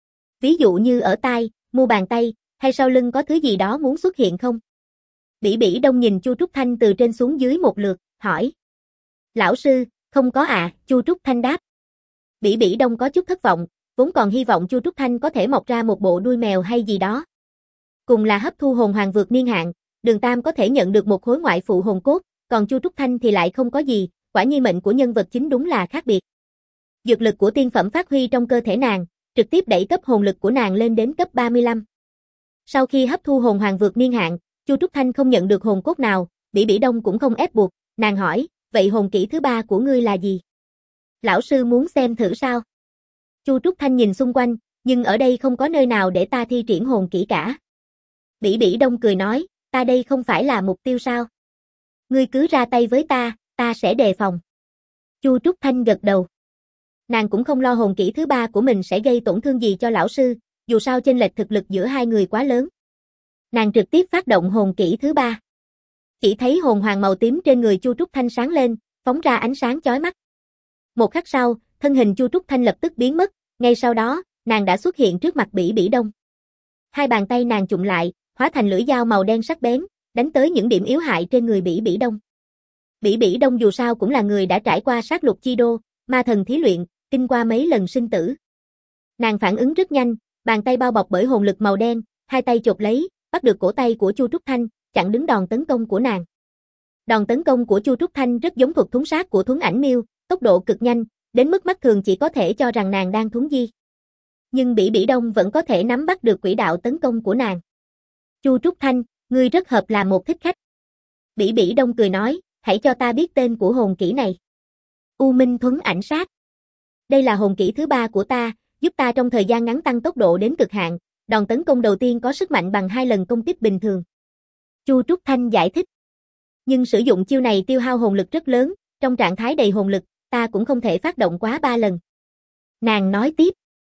Ví dụ như ở tai, mu bàn tay, hay sau lưng có thứ gì đó muốn xuất hiện không? Bỉ Bỉ Đông nhìn Chu Trúc Thanh từ trên xuống dưới một lượt, hỏi. Lão sư, không có ạ, Chu Trúc Thanh đáp. Bỉ Bỉ Đông có chút thất vọng, vốn còn hy vọng Chu Trúc Thanh có thể mọc ra một bộ đuôi mèo hay gì đó. Cùng là hấp thu hồn hoàng vượt niên hạn, Đường Tam có thể nhận được một khối ngoại phụ hồn cốt, còn Chu Trúc Thanh thì lại không có gì, quả nhiên mệnh của nhân vật chính đúng là khác biệt. Dược lực của tiên phẩm phát huy trong cơ thể nàng, trực tiếp đẩy cấp hồn lực của nàng lên đến cấp 35. Sau khi hấp thu hồn hoàng vượt niên hạn, Chu Trúc Thanh không nhận được hồn cốt nào, Bỉ Bỉ Đông cũng không ép buộc, nàng hỏi, vậy hồn kỹ thứ 3 của ngươi là gì? Lão sư muốn xem thử sao? Chu Trúc Thanh nhìn xung quanh, nhưng ở đây không có nơi nào để ta thi triển hồn kỹ cả. Bỉ Bỉ Đông cười nói, ta đây không phải là mục tiêu sao? Ngươi cứ ra tay với ta sẽ đề phòng. Chu Trúc Thanh gật đầu. Nàng cũng không lo hồn kỹ thứ 3 của mình sẽ gây tổn thương gì cho lão sư, dù sao chênh lệch thực lực giữa hai người quá lớn. Nàng trực tiếp phát động hồn kỹ thứ 3. Chỉ thấy hồn hoàng màu tím trên người Chu Trúc Thanh sáng lên, phóng ra ánh sáng chói mắt. Một khắc sau, thân hình Chu Trúc Thanh lập tức biến mất, ngay sau đó, nàng đã xuất hiện trước mặt Bỉ Bỉ Đông. Hai bàn tay nàng chụm lại, hóa thành lưỡi dao màu đen sắc bén, đánh tới những điểm yếu hại trên người Bỉ Bỉ Đông. Bỉ Bỉ Đông dù sao cũng là người đã trải qua sát lục chi đô, ma thần thí luyện, kinh qua mấy lần sinh tử. Nàng phản ứng rất nhanh, bàn tay bao bọc bởi hồn lực màu đen, hai tay chộp lấy, bắt được cổ tay của Chu Trúc Thanh, chặn đứng đòn tấn công của nàng. Đòn tấn công của Chu Trúc Thanh rất giống thuật thuấn sát của Thuấn Ảnh Miêu, tốc độ cực nhanh, đến mức mắt thường chỉ có thể cho rằng nàng đang thuấn di. Nhưng Bỉ Bỉ Đông vẫn có thể nắm bắt được quỹ đạo tấn công của nàng. Chu Trúc Thanh, ngươi rất hợp là một thích khách. Bỉ Bỉ Đông cười nói, hãy cho ta biết tên của hồn kỹ này. U Minh Thuấn Ảnh Sát. Đây là hồn kỹ thứ 3 của ta, giúp ta trong thời gian ngắn tăng tốc độ đến cực hạn, đòn tấn công đầu tiên có sức mạnh bằng 2 lần công kích bình thường. Chu Trúc Thanh giải thích. Nhưng sử dụng chiêu này tiêu hao hồn lực rất lớn, trong trạng thái đầy hồn lực, ta cũng không thể phát động quá 3 lần. Nàng nói tiếp.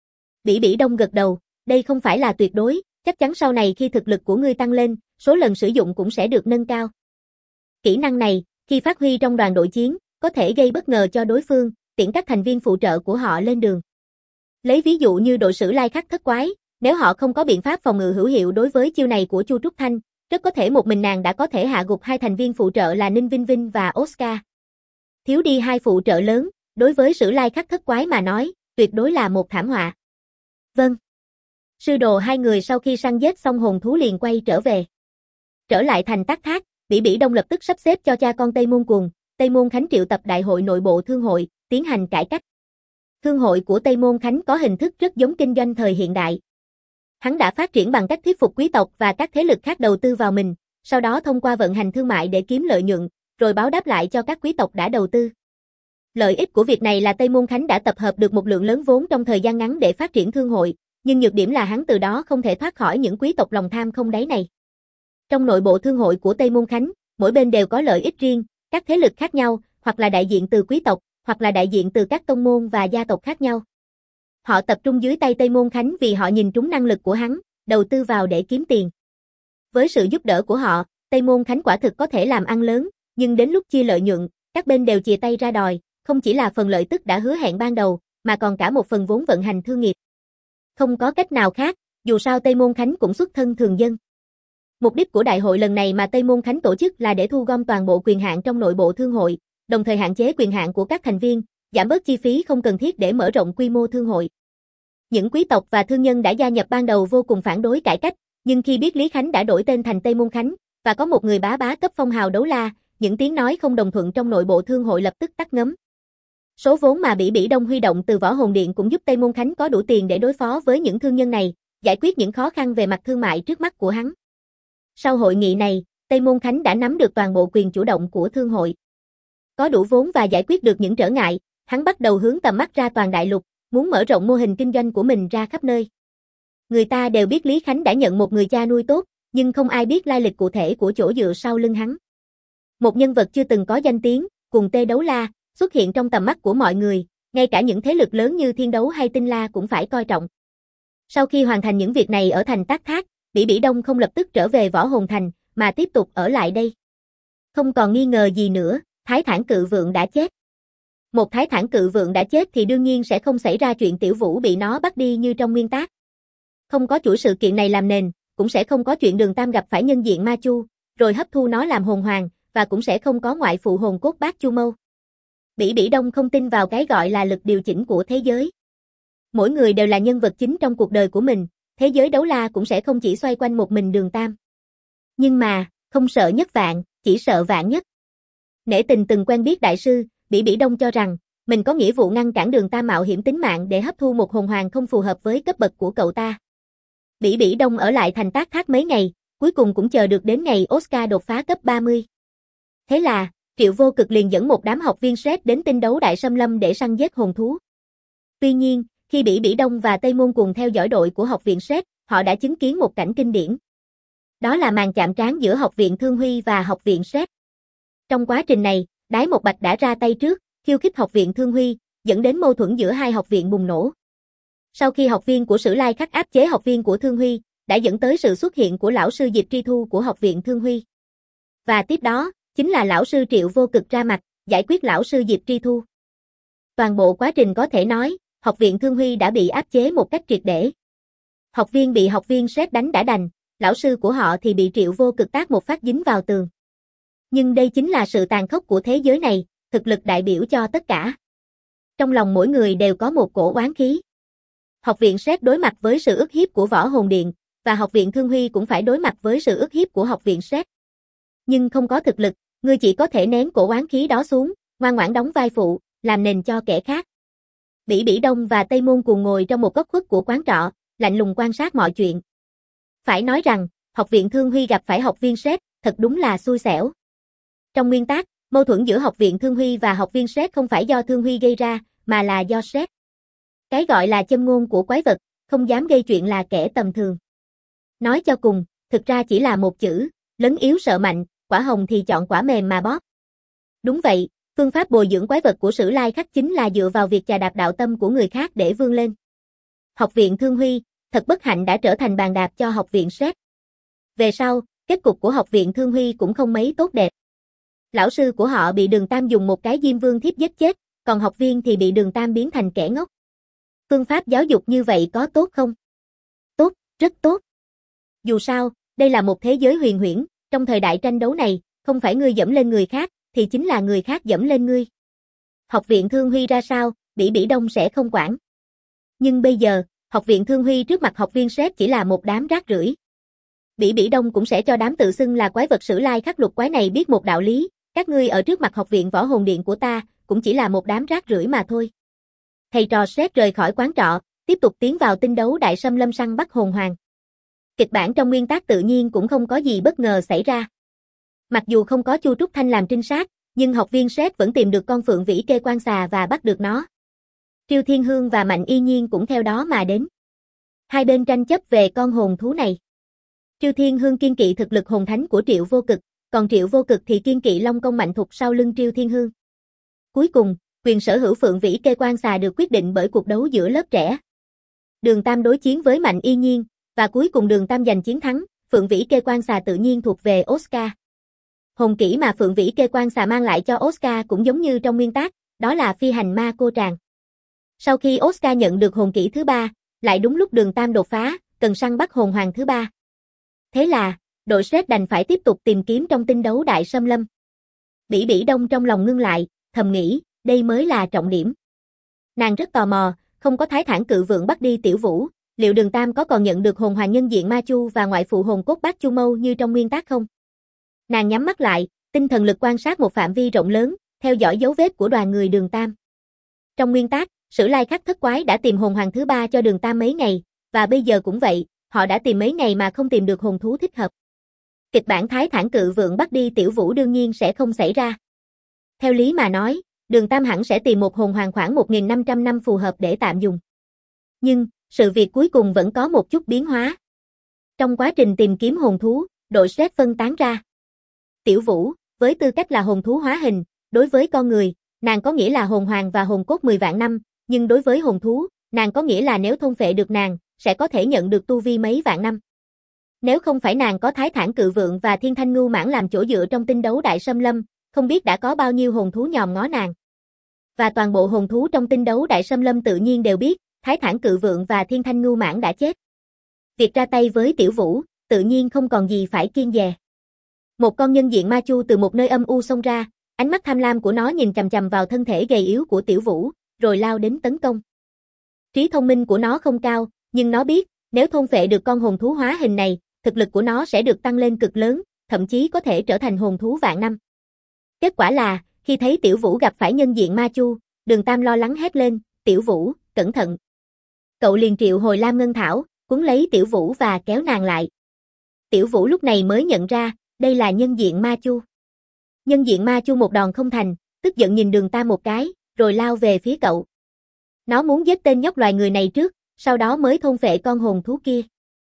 Bỉ Bỉ Đông gật đầu, đây không phải là tuyệt đối, chắc chắn sau này khi thực lực của ngươi tăng lên, số lần sử dụng cũng sẽ được nâng cao. Kỹ năng này, khi phát huy trong đoàn đội chiến, có thể gây bất ngờ cho đối phương, tiễn các thành viên phụ trợ của họ lên đường. Lấy ví dụ như đội Sử Lai Khắc Thất Quái, nếu họ không có biện pháp phòng ngự hữu hiệu đối với chiêu này của Chu Trúc Thanh, rất có thể một mình nàng đã có thể hạ gục 2 thành viên phụ trợ là Ninh Vinh Vinh và Oscar. Thiếu đi 2 phụ trợ lớn, đối với Sử Lai Khắc Thất Quái mà nói, tuyệt đối là một thảm họa. Vâng. Sư đồ hai người sau khi săn giết xong hồn thú liền quay trở về. Trở lại thành Tác Thác, Bỉ Bỉ Đông lập tức sắp xếp cho cha con Tây Môn Cuồng, Tây Môn Khánh triệu tập đại hội nội bộ thương hội, tiến hành cải cách. Thương hội của Tây Môn Khánh có hình thức rất giống kinh doanh thời hiện đại. Hắn đã phát triển bằng cách thuyết phục quý tộc và các thế lực khác đầu tư vào mình, sau đó thông qua vận hành thương mại để kiếm lợi nhuận, rồi báo đáp lại cho các quý tộc đã đầu tư. Lợi ích của việc này là Tây Môn Khánh đã tập hợp được một lượng lớn vốn trong thời gian ngắn để phát triển thương hội, nhưng nhược điểm là hắn từ đó không thể thoát khỏi những quý tộc lòng tham không đáy này. Trong nội bộ thương hội của Tây Môn Khánh, mỗi bên đều có lợi ích riêng, các thế lực khác nhau, hoặc là đại diện từ quý tộc, hoặc là đại diện từ các tông môn và gia tộc khác nhau. Họ tập trung dưới tay Tây Môn Khánh vì họ nhìn trúng năng lực của hắn, đầu tư vào để kiếm tiền. Với sự giúp đỡ của họ, Tây Môn Khánh quả thực có thể làm ăn lớn, nhưng đến lúc chia lợi nhuận, các bên đều chìa tay ra đòi, không chỉ là phần lợi tức đã hứa hẹn ban đầu, mà còn cả một phần vốn vận hành thương nghiệp. Không có cách nào khác, dù sao Tây Môn Khánh cũng xuất thân thường dân. Mục đích của đại hội lần này mà Tây Môn Khánh tổ chức là để thu gom toàn bộ quyền hạn trong nội bộ thương hội, đồng thời hạn chế quyền hạn của các thành viên, giảm bớt chi phí không cần thiết để mở rộng quy mô thương hội. Những quý tộc và thương nhân đã gia nhập ban đầu vô cùng phản đối cải cách, nhưng khi biết Lý Khánh đã đổi tên thành Tây Môn Khánh, và có một người bá cấp phong hào đấu la, những tiếng nói không đồng thuận trong nội bộ thương hội lập tức tắt ngấm. Số vốn mà Bỉ Bỉ Đông huy động từ Võ Hồn Điện cũng giúp Tây Môn Khánh có đủ tiền để đối phó với những thương nhân này, giải quyết những khó khăn về mặt thương mại trước mắt của hắn. Sau hội nghị này, Tây Môn Khánh đã nắm được toàn bộ quyền chủ động của thương hội. Có đủ vốn và giải quyết được những trở ngại, hắn bắt đầu hướng tầm mắt ra toàn đại lục, muốn mở rộng mô hình kinh doanh của mình ra khắp nơi. Người ta đều biết Lý Khánh đã nhận một người cha nuôi tốt, nhưng không ai biết lai lịch cụ thể của chỗ dựa sau lưng hắn. Một nhân vật chưa từng có danh tiếng, cùng Tê Đấu La, xuất hiện trong tầm mắt của mọi người, ngay cả những thế lực lớn như Thiên Đấu hay Tinh La cũng phải coi trọng. Sau khi hoàn thành những việc này ở thành Tác Thác, Bỉ Bỉ Đông không lập tức trở về Võ Hồn Thành, mà tiếp tục ở lại đây. Không còn nghi ngờ gì nữa, Thái Thản Cự Vượng đã chết. Một Thái Thản Cự Vượng đã chết thì đương nhiên sẽ không xảy ra chuyện Tiểu Vũ bị nó bắt đi như trong nguyên tác. Không có chuỗi sự kiện này làm nền, cũng sẽ không có chuyện Đường Tam gặp phải nhân diện Ma Chu, rồi hấp thu nó làm hồn hoàng, và cũng sẽ không có ngoại phụ hồn cốt Bát Chu Mâu. Bỉ Bỉ Đông không tin vào cái gọi là lực điều chỉnh của thế giới. Mỗi người đều là nhân vật chính trong cuộc đời của mình, thế giới đấu la cũng sẽ không chỉ xoay quanh một mình Đường Tam. Nhưng mà, không sợ nhất vạn, chỉ sợ vạn nhất. Nể tình từng quen biết đại sư, Bỉ Bỉ Đông cho rằng, mình có nghĩa vụ ngăn cản Đường Tam mạo hiểm tính mạng để hấp thu một hồn hoàng không phù hợp với cấp bậc của cậu ta. Bỉ Bỉ Đông ở lại thành Tác Thác mấy ngày, cuối cùng cũng chờ được đến ngày Oscar đột phá cấp 30. Thế là, Triệu Vô Cực liền dẫn một đám học viên Shred đến tinh đấu Đại Xâm Lâm để săn giết hồn thú. Tuy nhiên, khi Bỉ Bỉ Đông và Tây Môn cùng theo dõi đội của học viện Shred, họ đã chứng kiến một cảnh kinh điển. Đó là màn chạm trán giữa học viện Thương Huy và học viện Shred. Trong quá trình này, Đái Một Bạch đã ra tay trước, khiêu khích học viện Thương Huy, dẫn đến mâu thuẫn giữa hai học viện bùng nổ. Sau khi học viên của Sử Lai Khắc áp chế học viên của Thương Huy, đã dẫn tới sự xuất hiện của lão sư Diệp Tri Thu của học viện Thương Huy. Và tiếp đó, chính là lão sư Triệu Vô Cực ra mặt, giải quyết lão sư Diệp Tri Thu. Toàn bộ quá trình có thể nói, học viện Thương Huy đã bị áp chế một cách triệt để. Học viên bị học viên Sét đánh đã đành, lão sư của họ thì bị Triệu Vô Cực tát một phát dính vào tường. Nhưng đây chính là sự tàn khốc của thế giới này, thực lực đại biểu cho tất cả. Trong lòng mỗi người đều có một cổ oán khí. Học viện Sét đối mặt với sự ức hiếp của Võ Hồn Điện, và học viện Thương Huy cũng phải đối mặt với sự ức hiếp của học viện Sét. Nhưng không có thực lực, ngươi chỉ có thể nén cổ oán khí đó xuống, ngoan ngoãn đóng vai phụ, làm nền cho kẻ khác. Bỉ Bỉ Đông và Tây Môn Cuồng ngồi trong một góc khuất của quán trọ, lạnh lùng quan sát mọi chuyện. Phải nói rằng, học viện Thương Huy gặp phải học viên Sét, thật đúng là xui xẻo. Trong nguyên tắc, mâu thuẫn giữa học viện Thương Huy và học viên Sét không phải do Thương Huy gây ra, mà là do Sét. Cái gọi là châm ngôn của quái vật, không dám gây chuyện là kẻ tầm thường. Nói cho cùng, thực ra chỉ là một chữ, lấn yếu sợ mạnh, quả hồng thì chọn quả mềm mà bóp. Đúng vậy, phương pháp bồi dưỡng quái vật của Sử Lai Khắc chính là dựa vào việc chà đạp đạo tâm của người khác để vươn lên. Học viện Thương Huy, thật bất hạnh đã trở thành bàn đạp cho học viện Sét. Về sau, kết cục của học viện Thương Huy cũng không mấy tốt đẹp. Lão sư của họ bị Đường Tam dùng một cái Diêm Vương thiếp giết chết, còn học viên thì bị Đường Tam biến thành kẻ ngốc. Phương pháp giáo dục như vậy có tốt không? Tốt, rất tốt. Dù sao, đây là một thế giới huyền huyễn, trong thời đại tranh đấu này, không phải ngươi dẫm lên người khác, thì chính là người khác dẫm lên ngươi. Học viện Thương Huy ra sao, Bỉ Bỉ Đông sẽ không quản. Nhưng bây giờ, học viện Thương Huy trước mặt học viên Sét chỉ là một đám rác rưởi. Bỉ Bỉ Đông cũng sẽ cho đám tự xưng là quái vật Sử Lai Khắc lục quái này biết một đạo lý, các ngươi ở trước mặt học viện Võ Hồn Điện của ta, cũng chỉ là một đám rác rưởi mà thôi. Thầy trò Sét rời khỏi quán trọ, tiếp tục tiến vào tinh đấu đại xâm lâm săn bắt hồn hoàng. Kịch bản trong nguyên tắc tự nhiên cũng không có gì bất ngờ xảy ra. Mặc dù không có Chu Trúc Thanh làm trinh sát, nhưng học viên Sét vẫn tìm được con Phượng Vĩ Kê Quan Xà và bắt được nó. Triêu Thiên Hương và Mạnh Y Nhiên cũng theo đó mà đến. Hai bên tranh chấp về con hồn thú này. Triêu Thiên Hương kiên kỵ thực lực hồn thánh của Triệu Vô Cực, còn Triệu Vô Cực thì kiên kỵ Long Công Mạnh Thục sau lưng Triêu Thiên Hương. Cuối cùng, quyền sở hữu Phượng Vĩ Kê Quan Xà được quyết định bởi cuộc đấu giữa lớp trẻ. Đường Tam đối chiến với Mạnh Y Nhiên, và cuối cùng Đường Tam giành chiến thắng, Phượng Vĩ Kê Quan Xà tự nhiên thuộc về Oscar. Hồn kỹ mà Phượng Vĩ Kê Quan Xà mang lại cho Oscar cũng giống như trong nguyên tắc, đó là phi hành ma cô tràng. Sau khi Oscar nhận được hồn kỹ thứ 3, lại đúng lúc Đường Tam đột phá, cần săn bắt hồn hoàng thứ 3. Thế là, đội Sét đành phải tiếp tục tìm kiếm trong tinh đấu đại xâm lâm. Bỉ Bỉ Đông trong lòng ngưng lại, thầm nghĩ, đây mới là trọng điểm. Nàng rất tò mò, không có Thái Thản Cự Vượng bắt đi Tiểu Vũ, liệu Đường Tam có còn nhận được hồn hoàng nhân diện Ma Chu và ngoại phụ hồn cốt Bát Chu Mâu như trong nguyên tắc không? Nàng nhắm mắt lại, tinh thần lực quan sát một phạm vi rộng lớn, theo dõi dấu vết của đoàn người Đường Tam. Trong nguyên tắc, Sử Lai Khắc thất quái đã tìm hồn hoàng thứ 3 cho Đường Tam mấy ngày, và bây giờ cũng vậy, họ đã tìm mấy ngày mà không tìm được hồn thú thích hợp. Kịch bản Thái Thản Cự Vượng bắt đi Tiểu Vũ đương nhiên sẽ không xảy ra. Theo lý mà nói, Đường Tam hẳn sẽ tìm một hồn hoàng khoảng 1.500 năm phù hợp để tạm dùng. Nhưng, sự việc cuối cùng vẫn có một chút biến hóa. Trong quá trình tìm kiếm hồn thú, đội Sét phân tán ra. Tiểu Vũ, với tư cách là hồn thú hóa hình, đối với con người, nàng có nghĩa là hồn hoàng và hồn cốt 10 vạn năm, nhưng đối với hồn thú, nàng có nghĩa là nếu thôn phệ được nàng, sẽ có thể nhận được tu vi mấy vạn năm. Nếu không phải nàng có Thái Thản Cự Vượng và Thiên Thanh Ngưu Mãng làm chỗ dựa trong tinh đấu đại xâm lâm, không biết đã có bao nhiêu hồn thú nhòm ngó nàng. Và toàn bộ hồn thú trong tinh đấu đại xâm lâm tự nhiên đều biết, Thái Thản Cự Vượng và Thiên Thanh Ngưu Mãng đã chết. Việc ra tay với Tiểu Vũ, tự nhiên không còn gì phải kiêng dè. Một con nhân diện ma chu từ một nơi âm u xông ra, ánh mắt tham lam của nó nhìn chằm chằm vào thân thể gầy yếu của Tiểu Vũ, rồi lao đến tấn công. Trí thông minh của nó không cao, nhưng nó biết, nếu thôn phệ được con hồn thú hóa hình này, thực lực của nó sẽ được tăng lên cực lớn, thậm chí có thể trở thành hồn thú vạn năm. Kết quả là, khi thấy Tiểu Vũ gặp phải nhân diện ma chu, Đường Tam lo lắng hét lên, Tiểu Vũ, cẩn thận. Cậu liền triệu hồi Lam Ngân Thảo, cuốn lấy Tiểu Vũ và kéo nàng lại. Tiểu Vũ lúc này mới nhận ra, đây là nhân diện ma chu. Nhân diện ma chu một đòn không thành, tức giận nhìn Đường Tam một cái, rồi lao về phía cậu. Nó muốn giết tên nhóc loài người này trước, sau đó mới thôn phệ con hồn thú kia.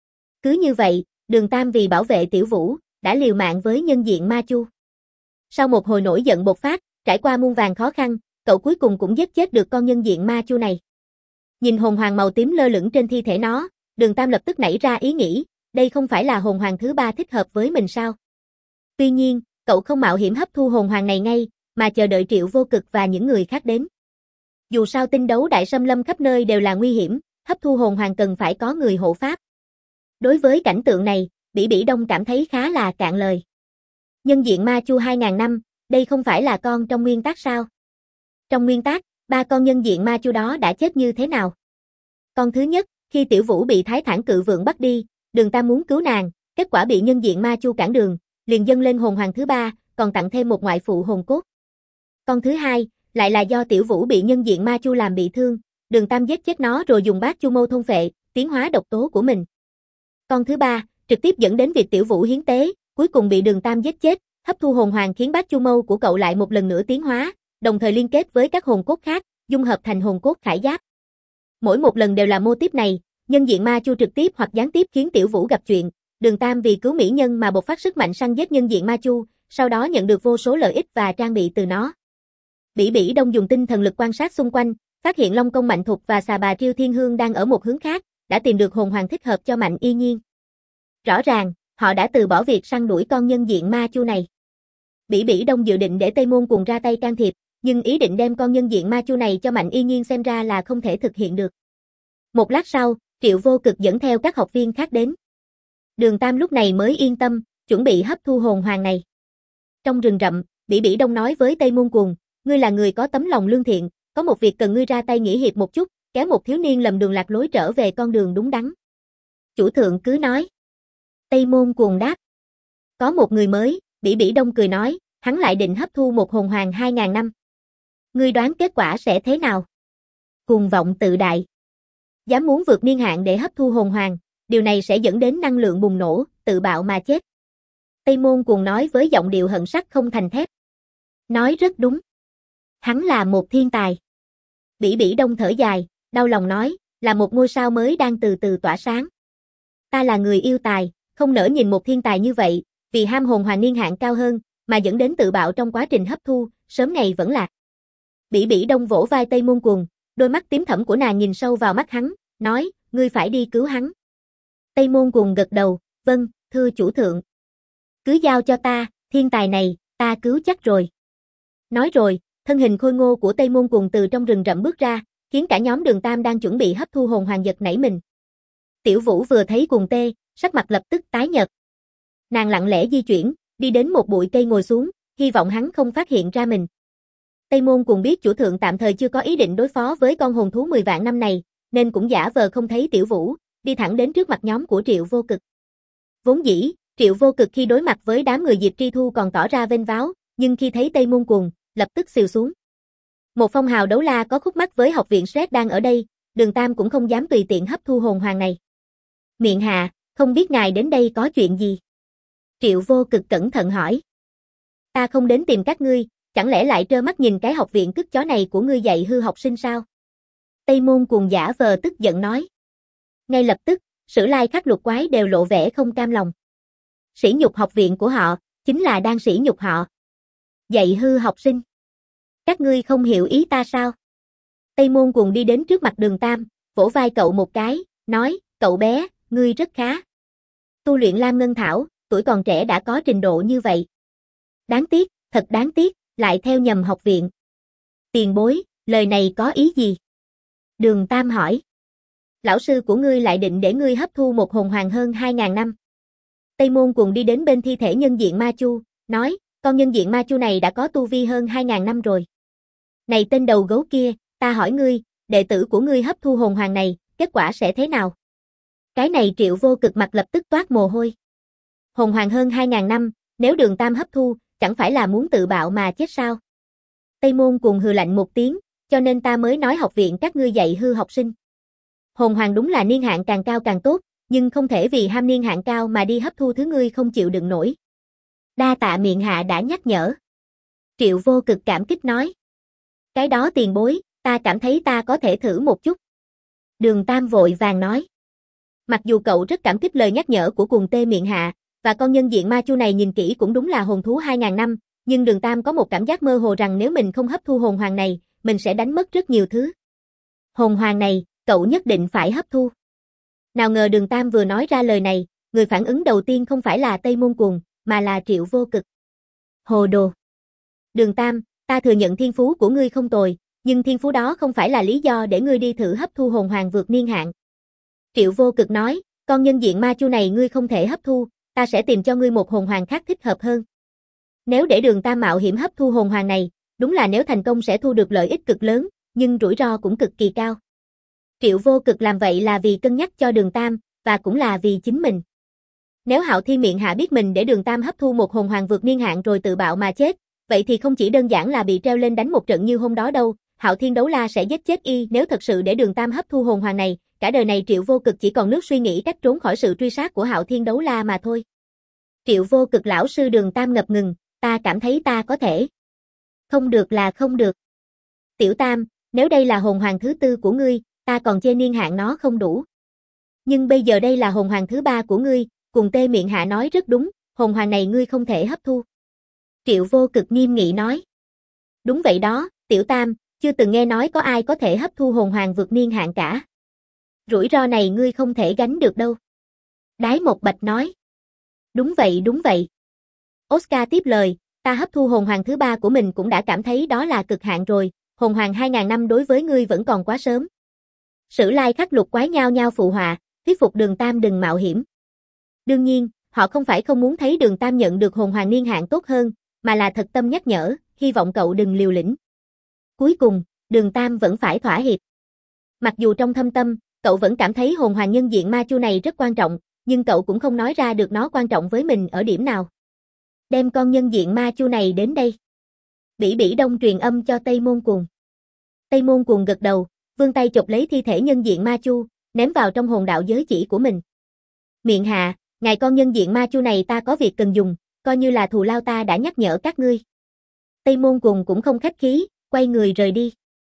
Cứ như vậy, Đường Tam vì bảo vệ Tiểu Vũ, đã liều mạng với nhân diện ma chu. Sau một hồi nổi giận bộc phát, trải qua muôn vàn khó khăn, cậu cuối cùng cũng giết chết được con nhân diện ma chu này. Nhìn hồn hoàng màu tím lơ lửng trên thi thể nó, Đường Tam lập tức nảy ra ý nghĩ, đây không phải là hồn hoàng thứ 3 thích hợp với mình sao? Tuy nhiên, cậu không mạo hiểm hấp thu hồn hoàng này ngay, mà chờ đợi Triệu Vô Cực và những người khác đến. Dù sao tinh đấu đại xâm lâm khắp nơi đều là nguy hiểm, hấp thu hồn hoàng cần phải có người hộ pháp. Đối với cảnh tượng này, Bỉ Bỉ Đông cảm thấy khá là cạn lời. Nhân diện ma chu 2000 năm, đây không phải là con trong nguyên tác sao? Trong nguyên tác, 3 con nhân diện ma chu đó đã chết như thế nào? Con thứ nhất, khi Tiểu Vũ bị Thái Thản Cự Vượng bắt đi, Đường Tam muốn cứu nàng, kết quả bị nhân diện ma chu cản đường, liền dâng lên hồn hoàng thứ 3, còn tặng thêm một ngoại phụ hồn cốt. Con thứ hai, lại là do Tiểu Vũ bị nhân diện ma chu làm bị thương, Đường Tam giết chết nó rồi dùng bát chu mâu thôn phệ, tiến hóa độc tố của mình. Con thứ ba, trực tiếp dẫn đến việc Tiểu Vũ hiến tế, cuối cùng bị Đường Tam giết chết, hấp thu hồn hoàng khiến bát chu mâu của cậu lại một lần nữa tiến hóa, đồng thời liên kết với các hồn cốt khác, dung hợp thành hồn cốt khải giáp. Mỗi một lần đều là mô típ này, nhân diện ma chu trực tiếp hoặc gián tiếp khiến Tiểu Vũ gặp chuyện, Đường Tam vì cứu mỹ nhân mà bộc phát sức mạnh săn giết nhân diện ma chu, sau đó nhận được vô số lợi ích và trang bị từ nó. Bỉ Bỉ Đông dùng tinh thần lực quan sát xung quanh, phát hiện Long Công Mạnh Thục và xà bà Triêu Thiên Hương đang ở một hướng khác, đã tìm được hồn hoàng thích hợp cho Mạnh Y Nhiên. Rõ ràng, họ đã từ bỏ việc săn đuổi con nhân diện ma chu này. Bỉ Bỉ Đông dự định để Tây Môn Cuồng ra tay can thiệp, nhưng ý định đem con nhân diện ma chu này cho Mạnh Y Nhiên xem ra là không thể thực hiện được. Một lát sau, Triệu Vô Cực dẫn theo các học viên khác đến. Đường Tam lúc này mới yên tâm, chuẩn bị hấp thu hồn hoàng này. Trong rừng rậm, Bỉ Bỉ Đông nói với Tây Môn Cuồng, ngươi là người có tấm lòng lương thiện, có một việc cần ngươi ra tay nghĩa hiệp một chút, kéo một thiếu niên lầm đường lạc lối trở về con đường đúng đắn. Chủ thượng cứ nói. Tây Môn Cuồng đáp. Có một người mới, Bỉ Bỉ Đông cười nói, hắn lại định hấp thu một hồn hoàng 2000 năm. Ngươi đoán kết quả sẽ thế nào? Cuồng vọng tự đại. Dám muốn vượt niên hạn để hấp thu hồn hoàng, điều này sẽ dẫn đến năng lượng bùng nổ, tự bạo mà chết. Tây Môn Cuồng nói với giọng điệu hận sắt không thành thép. Nói rất đúng. Hắn là một thiên tài. Bỉ Bỉ Đông thở dài, đau lòng nói, là một ngôi sao mới đang từ từ tỏa sáng. Ta là người yêu tài, không nỡ nhìn một thiên tài như vậy, vì ham hồn hoàng niên hạn cao hơn, mà dẫn đến tự bạo trong quá trình hấp thu, sớm ngày vẫn lạc. Bỉ Bỉ Đông vỗ vai Tây Môn Cuồng, đôi mắt tím thẫm của nàng nhìn sâu vào mắt hắn, nói, ngươi phải đi cứu hắn. Tây Môn Cuồng gật đầu, vâng, thưa chủ thượng. Cứ giao cho ta, thiên tài này, ta cứu chắc rồi. Nói rồi, thân hình khôi ngô của Tây Môn Cuồng từ trong rừng rậm bước ra, khiến cả nhóm Đường Tam đang chuẩn bị hấp thu hồn hoàng giật nảy mình. Tiểu Vũ vừa thấy Cuồng tê, sắc mặt lập tức tái nhợt. Nàng lặng lẽ di chuyển, đi đến một bụi cây ngồi xuống, hy vọng hắn không phát hiện ra mình. Tây Môn Cuồng biết chủ thượng tạm thời chưa có ý định đối phó với con hồn thú 10 vạn năm này, nên cũng giả vờ không thấy Tiểu Vũ, đi thẳng đến trước mặt nhóm của Triệu Vô Cực. Vốn dĩ, Triệu Vô Cực khi đối mặt với đám người Diệp Tri Thu còn tỏ ra vênh váo, nhưng khi thấy Tây Môn Cuồng, lập tức xìu xuống. Một phong hào đấu la có khúc mắc với học viện Sret đang ở đây, Đường Tam cũng không dám tùy tiện hấp thu hồn hoàng này. Miện hạ, không biết ngài đến đây có chuyện gì? Triệu Vô Cực cẩn thận hỏi. Ta không đến tìm các ngươi, chẳng lẽ lại trơ mắt nhìn cái học viện cứt chó này của ngươi dạy hư học sinh sao? Tây Môn Cuồng giả vờ tức giận nói. Ngay lập tức, Sử Lai Khắc Lục Quái đều lộ vẻ không cam lòng. Sỉ nhục học viện của họ, chính là đang sỉ nhục họ. Dạy hư học sinh. Các ngươi không hiểu ý ta sao? Tây Môn Cuồng đi đến trước mặt Đường Tam, vỗ vai cậu một cái, nói, cậu bé, ngươi rất khá. Tu luyện Lam Ngân Thảo, tuổi còn trẻ đã có trình độ như vậy. Đáng tiếc, thật đáng tiếc, lại theo nhầm học viện. Tiền bối, lời này có ý gì? Đường Tam hỏi. Lão sư của ngươi lại định để ngươi hấp thu một hồn hoàng hơn 2000 năm. Tây Môn Cuồng đi đến bên thi thể nhân diện ma chu, nói, con nhân diện ma chu này đã có tu vi hơn 2000 năm rồi. Này tên đầu gấu kia, ta hỏi ngươi, đệ tử của ngươi hấp thu hồn hoàng này, kết quả sẽ thế nào? Cái này Triệu Vô Cực mặt lập tức toát mồ hôi. Hồn hoàng hơn 2000 năm, nếu Đường Tam hấp thu, chẳng phải là muốn tự bạo mà chết sao? Tây Môn Cuồng hừ lạnh một tiếng, cho nên ta mới nói học viện các ngươi dạy hư học sinh. Hồn hoàng đúng là niên hạn càng cao càng tốt, nhưng không thể vì ham niên hạn cao mà đi hấp thu thứ ngươi không chịu đựng nổi. Đa tạ miện hạ đã nhắc nhở. Triệu Vô Cực cảm kích nói. Cái đó tiền bối, ta cảm thấy ta có thể thử một chút. Đường Tam vội vàng nói. Mặc dù cậu rất cảm kích lời nhắc nhở của Cuồng tê miện hạ, và con nhân diện ma chu này nhìn kỹ cũng đúng là hồn thú 2000 năm, nhưng Đường Tam có một cảm giác mơ hồ rằng nếu mình không hấp thu hồn hoàng này, mình sẽ đánh mất rất nhiều thứ. Hồn hoàng này, cậu nhất định phải hấp thu. Nào ngờ Đường Tam vừa nói ra lời này, người phản ứng đầu tiên không phải là Tây Môn Cuồng, mà là Triệu Vô Cực. Hồ đồ. Đường Tam, ta thừa nhận thiên phú của ngươi không tồi, Nhưng thiên phú đó không phải là lý do để ngươi đi thử hấp thu hồn hoàng vượt niên hạn. Triệu Vô Cực nói, con nhân diện ma chu này ngươi không thể hấp thu, ta sẽ tìm cho ngươi một hồn hoàng khác thích hợp hơn. Nếu để Đường Tam mạo hiểm hấp thu hồn hoàng này, đúng là nếu thành công sẽ thu được lợi ích cực lớn, nhưng rủi ro cũng cực kỳ cao. Triệu Vô Cực làm vậy là vì cân nhắc cho Đường Tam, và cũng là vì chính mình. Nếu Hạo Thiên miệng hạ biết mình để Đường Tam hấp thu một hồn hoàng vượt niên hạn rồi tự bạo mà chết, vậy thì không chỉ đơn giản là bị treo lên đánh một trận như hôm đó đâu, Hạo Thiên Đấu La sẽ giết chết y. Nếu thật sự để Đường Tam hấp thu hồn hoàng này, cả đời này Triệu Vô Cực chỉ còn nước suy nghĩ cách trốn khỏi sự truy sát của Hạo Thiên Đấu La mà thôi. Triệu Vô Cực lão sư Đường Tam ngập ngừng, ta cảm thấy ta có thể. Không được là không được. Tiểu Tam, nếu đây là hồn hoàng thứ tư của ngươi, ta còn chê niên hạn nó không đủ. Nhưng bây giờ đây là hồn hoàng thứ ba của ngươi, cùng Tê miệng hạ nói rất đúng, hồn hoàng này ngươi không thể hấp thu. Triệu Vô Cực nghiêm nghị nói. Đúng vậy đó, Tiểu Tam, chưa từng nghe nói có ai có thể hấp thu hồn hoàng vượt niên hạn cả. Rủi ro này ngươi không thể gánh được đâu. Đái Một Bạch nói. Đúng vậy đúng vậy. Oscar tiếp lời, ta hấp thu hồn hoàng thứ ba của mình cũng đã cảm thấy đó là cực hạn rồi, hồn hoàng 2000 năm đối với ngươi vẫn còn quá sớm. Sử Lai Khắc Lục Quái nhao nhao phụ họa, thuyết phục Đường Tam đừng mạo hiểm. Đương nhiên, họ không phải không muốn thấy Đường Tam nhận được hồn hoàng niên hạn tốt hơn, mà là thật tâm nhắc nhở, hy vọng cậu đừng liều lĩnh. Cuối cùng, Đường Tam vẫn phải thỏa hiệp. Mặc dù trong thâm tâm, cậu vẫn cảm thấy hồn hoàng nhân diện ma chu này rất quan trọng, nhưng cậu cũng không nói ra được nó quan trọng với mình ở điểm nào. Đem con nhân diện ma chu này đến đây. Bỉ Bỉ Đông truyền âm cho Tây Môn Cuồng. Tây Môn Cuồng gật đầu, vươn tay chộp lấy thi thể nhân diện ma chu, ném vào trong hồn đạo giới chỉ của mình. Miệng hạ, ngài con nhân diện ma chu này ta có việc cần dùng, coi như là thù lao ta đã nhắc nhở các ngươi. Tây Môn Cuồng cũng không khách khí, quay người rời đi.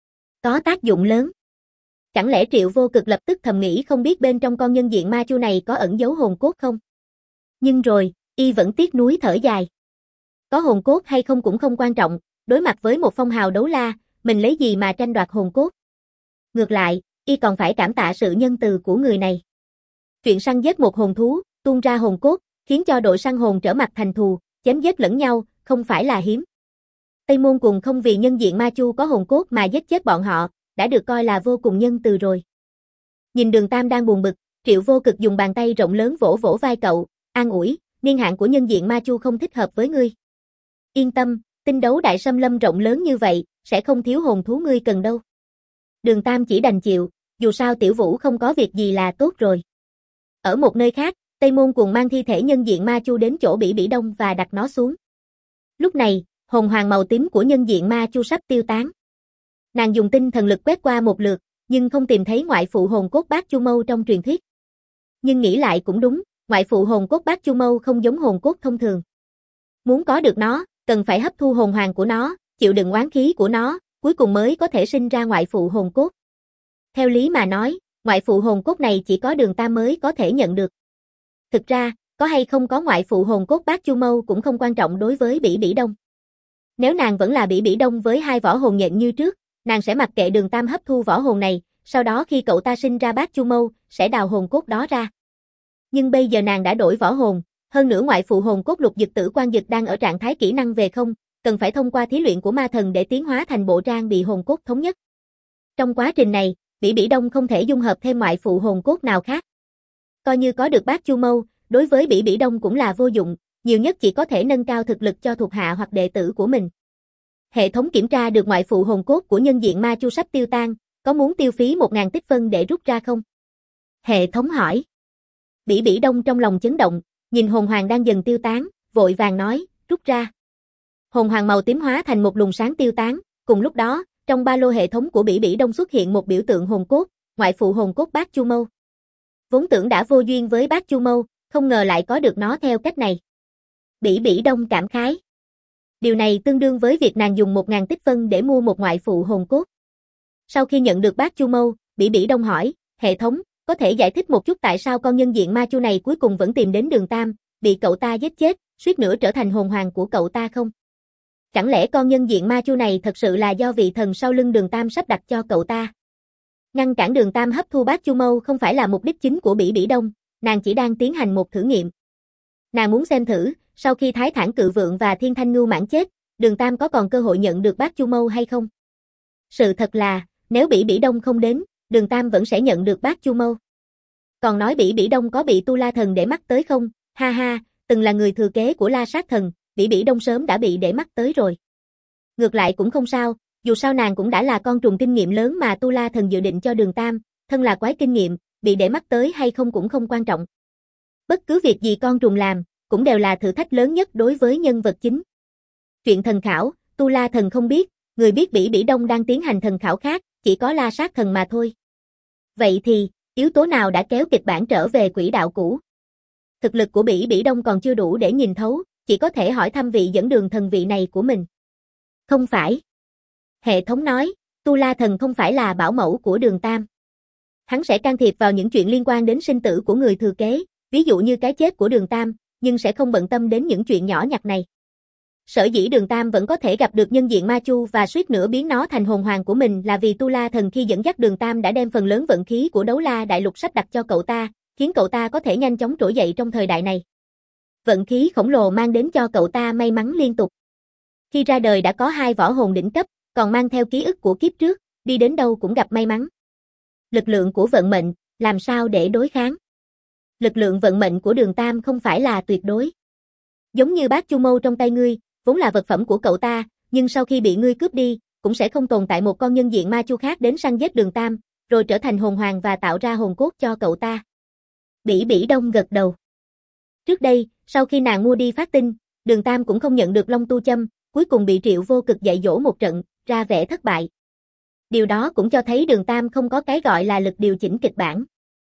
Có tác dụng lớn. Chẳng lẽ Triệu Vô Cực lập tức thầm nghĩ không biết bên trong con nhân diện ma chu này có ẩn giấu hồn cốt không? Nhưng rồi, y vẫn tiếc nuối thở dài. Có hồn cốt hay không cũng không quan trọng, đối mặt với một phong hào đấu la, mình lấy gì mà tranh đoạt hồn cốt? Ngược lại, y còn phải cảm tạ sự nhân từ của người này. Chuyện săn giết một hồn thú, tuôn ra hồn cốt, khiến cho đội săn hồn trở mặt thành thù, chém giết lẫn nhau, không phải là hiếm. Tây Môn Cuồng không vì nhân diện ma chu có hồn cốt mà giết chết bọn họ, đã được coi là vô cùng nhân từ rồi. Nhìn Đường Tam đang buồn bực, Triệu Vô Cực dùng bàn tay rộng lớn vỗ vỗ vai cậu, an ủi, niên hạn của nhân diện ma chu không thích hợp với ngươi. Yên tâm, tinh đấu đại xâm lâm rộng lớn như vậy, sẽ không thiếu hồn thú ngươi cần đâu. Đường Tam chỉ đành chịu, dù sao Tiểu Vũ không có việc gì là tốt rồi. Ở một nơi khác, Tây Môn Cuồng mang thi thể nhân diện ma chu đến chỗ Bỉ Bỉ Đông và đặt nó xuống. Lúc này, hồn hoàng màu tím của nhân diện ma chu sắp tiêu tán. Nàng dùng tinh thần lực quét qua một lượt, nhưng không tìm thấy ngoại phụ hồn cốt Bát Chu Mâu trong truyền thuyết. Nhưng nghĩ lại cũng đúng, ngoại phụ hồn cốt Bát Chu Mâu không giống hồn cốt thông thường. Muốn có được nó, cần phải hấp thu hồn hoàng của nó, chịu đựng oán khí của nó, cuối cùng mới có thể sinh ra ngoại phụ hồn cốt. Theo lý mà nói, ngoại phụ hồn cốt này chỉ có Đường Tam mới có thể nhận được. Thực ra, có hay không có ngoại phụ hồn cốt Bát Chu Mâu cũng không quan trọng đối với Bỉ Bỉ Đông. Nếu nàng vẫn là Bỉ Bỉ Đông với hai võ hồn nhện như trước, nàng sẽ mặc kệ Đường Tam hấp thu võ hồn này, sau đó khi cậu ta sinh ra Bát Chu Mâu, sẽ đào hồn cốt đó ra. Nhưng bây giờ nàng đã đổi võ hồn, hơn nữa ngoại phụ hồn cốt Lục Dực Tử Quan Dực đang ở trạng thái kỹ năng về không, cần phải thông qua thí luyện của ma thần để tiến hóa thành bộ trang bị hồn cốt thống nhất. Trong quá trình này, Bỉ Bỉ Đông không thể dung hợp thêm ngoại phụ hồn cốt nào khác. Coi như có được Bát Chu Mâu, đối với Bỉ Bỉ Đông cũng là vô dụng, nhiều nhất chỉ có thể nâng cao thực lực cho thuộc hạ hoặc đệ tử của mình. Hệ thống kiểm tra được ngoại phụ hồn cốt của nhân diện ma chu sắp tiêu tan, có muốn tiêu phí 1000 tích phân để rút ra không? Hệ thống hỏi. Bỉ Bỉ Đông trong lòng chấn động, nhìn hồn hoàng đang dần tiêu tán, vội vàng nói, rút ra. Hồn hoàng màu tím hóa thành một luồng sáng tiêu tán, cùng lúc đó, trong ba lô hệ thống của Bỉ Bỉ Đông xuất hiện một biểu tượng hồn cốt, ngoại phụ hồn cốt Bát Chu Mâu. Vốn tưởng đã vô duyên với Bát Chu Mâu, không ngờ lại có được nó theo cách này. Bỉ Bỉ Đông cảm khái. Điều này tương đương với việc nàng dùng 1000 tích phân để mua một ngoại phụ hồn cốt. Sau khi nhận được Bát Chu Mâu, Bỉ Bỉ Đông hỏi, hệ thống, có thể giải thích một chút tại sao con nhân diện ma chu này cuối cùng vẫn tìm đến Đường Tam, bị cậu ta giết chết, suýt nữa trở thành hồn hoàng của cậu ta không? Chẳng lẽ con nhân diện ma chu này thật sự là do vị thần sau lưng Đường Tam sắp đặt cho cậu ta? Ngăn cản Đường Tam hấp thu Bát Chu Mâu không phải là mục đích chính của Bỉ Bỉ Đông, nàng chỉ đang tiến hành một thử nghiệm. Nàng muốn xem thử, sau khi Thái Thản Cự Vượng và Thiên Thanh Ngưu Mãn chết, Đường Tam có còn cơ hội nhận được Bát Chu Mâu hay không? Sự thật là, nếu Bỉ Bỉ Đông không đến, Đường Tam vẫn sẽ nhận được bát Chu Mâu. Còn nói Bỉ Bỉ Đông có bị Tu La Thần để mắt tới không? Ha ha, từng là người thừa kế của La Sát Thần, Bỉ Bỉ Đông sớm đã bị để mắt tới rồi. Ngược lại cũng không sao, dù sao nàng cũng đã là con trùng kinh nghiệm lớn mà Tu La Thần dự định cho Đường Tam, thân là quái kinh nghiệm, bị để mắt tới hay không cũng không quan trọng. Bất cứ việc gì con trùng làm, cũng đều là thử thách lớn nhất đối với nhân vật chính. Chuyện thần khảo, Tu La Thần không biết, người biết Bỉ Bỉ Đông đang tiến hành thần khảo khác, chỉ có La Sát Thần mà thôi. Vậy thì, yếu tố nào đã kéo kịch bản trở về quỹ đạo cũ? Thực lực của Bỉ Bỉ Đông còn chưa đủ để nhìn thấu, chỉ có thể hỏi thăm vị dẫn đường thần vị này của mình. Không phải. Hệ thống nói, Tu La Thần không phải là bảo mẫu của Đường Tam. Hắn sẽ can thiệp vào những chuyện liên quan đến sinh tử của người thừa kế, ví dụ như cái chết của Đường Tam, nhưng sẽ không bận tâm đến những chuyện nhỏ nhặt này. Sở dĩ Đường Tam vẫn có thể gặp được nhân diện Ma Chu và suýt nữa biến nó thành hồn hoàng của mình là vì Tu La Thần khi dẫn dắt Đường Tam đã đem phần lớn vận khí của Đấu La Đại Lục sắp đặt cho cậu ta, khiến cậu ta có thể nhanh chóng trỗi dậy trong thời đại này. Vận khí khổng lồ mang đến cho cậu ta may mắn liên tục. Khi ra đời đã có 2 võ hồn đỉnh cấp, còn mang theo ký ức của kiếp trước, đi đến đâu cũng gặp may mắn. Lực lượng của vận mệnh, làm sao để đối kháng? Lực lượng vận mệnh của Đường Tam không phải là tuyệt đối. Giống như bát Chu Mâu trong tay ngươi, vốn là vật phẩm của cậu ta, nhưng sau khi bị ngươi cướp đi, cũng sẽ không tồn tại một con nhân diện ma chu khác đến săn giết Đường Tam, rồi trở thành hồn hoàng và tạo ra hồn cốt cho cậu ta. Bỉ Bỉ Đông gật đầu. Trước đây, sau khi nàng mua đi phát tinh, Đường Tam cũng không nhận được Long Tu Châm, cuối cùng bị Triệu Vô Cực dạy dỗ một trận, ra vẻ thất bại. Điều đó cũng cho thấy Đường Tam không có cái gọi là lực điều chỉnh kịch bản.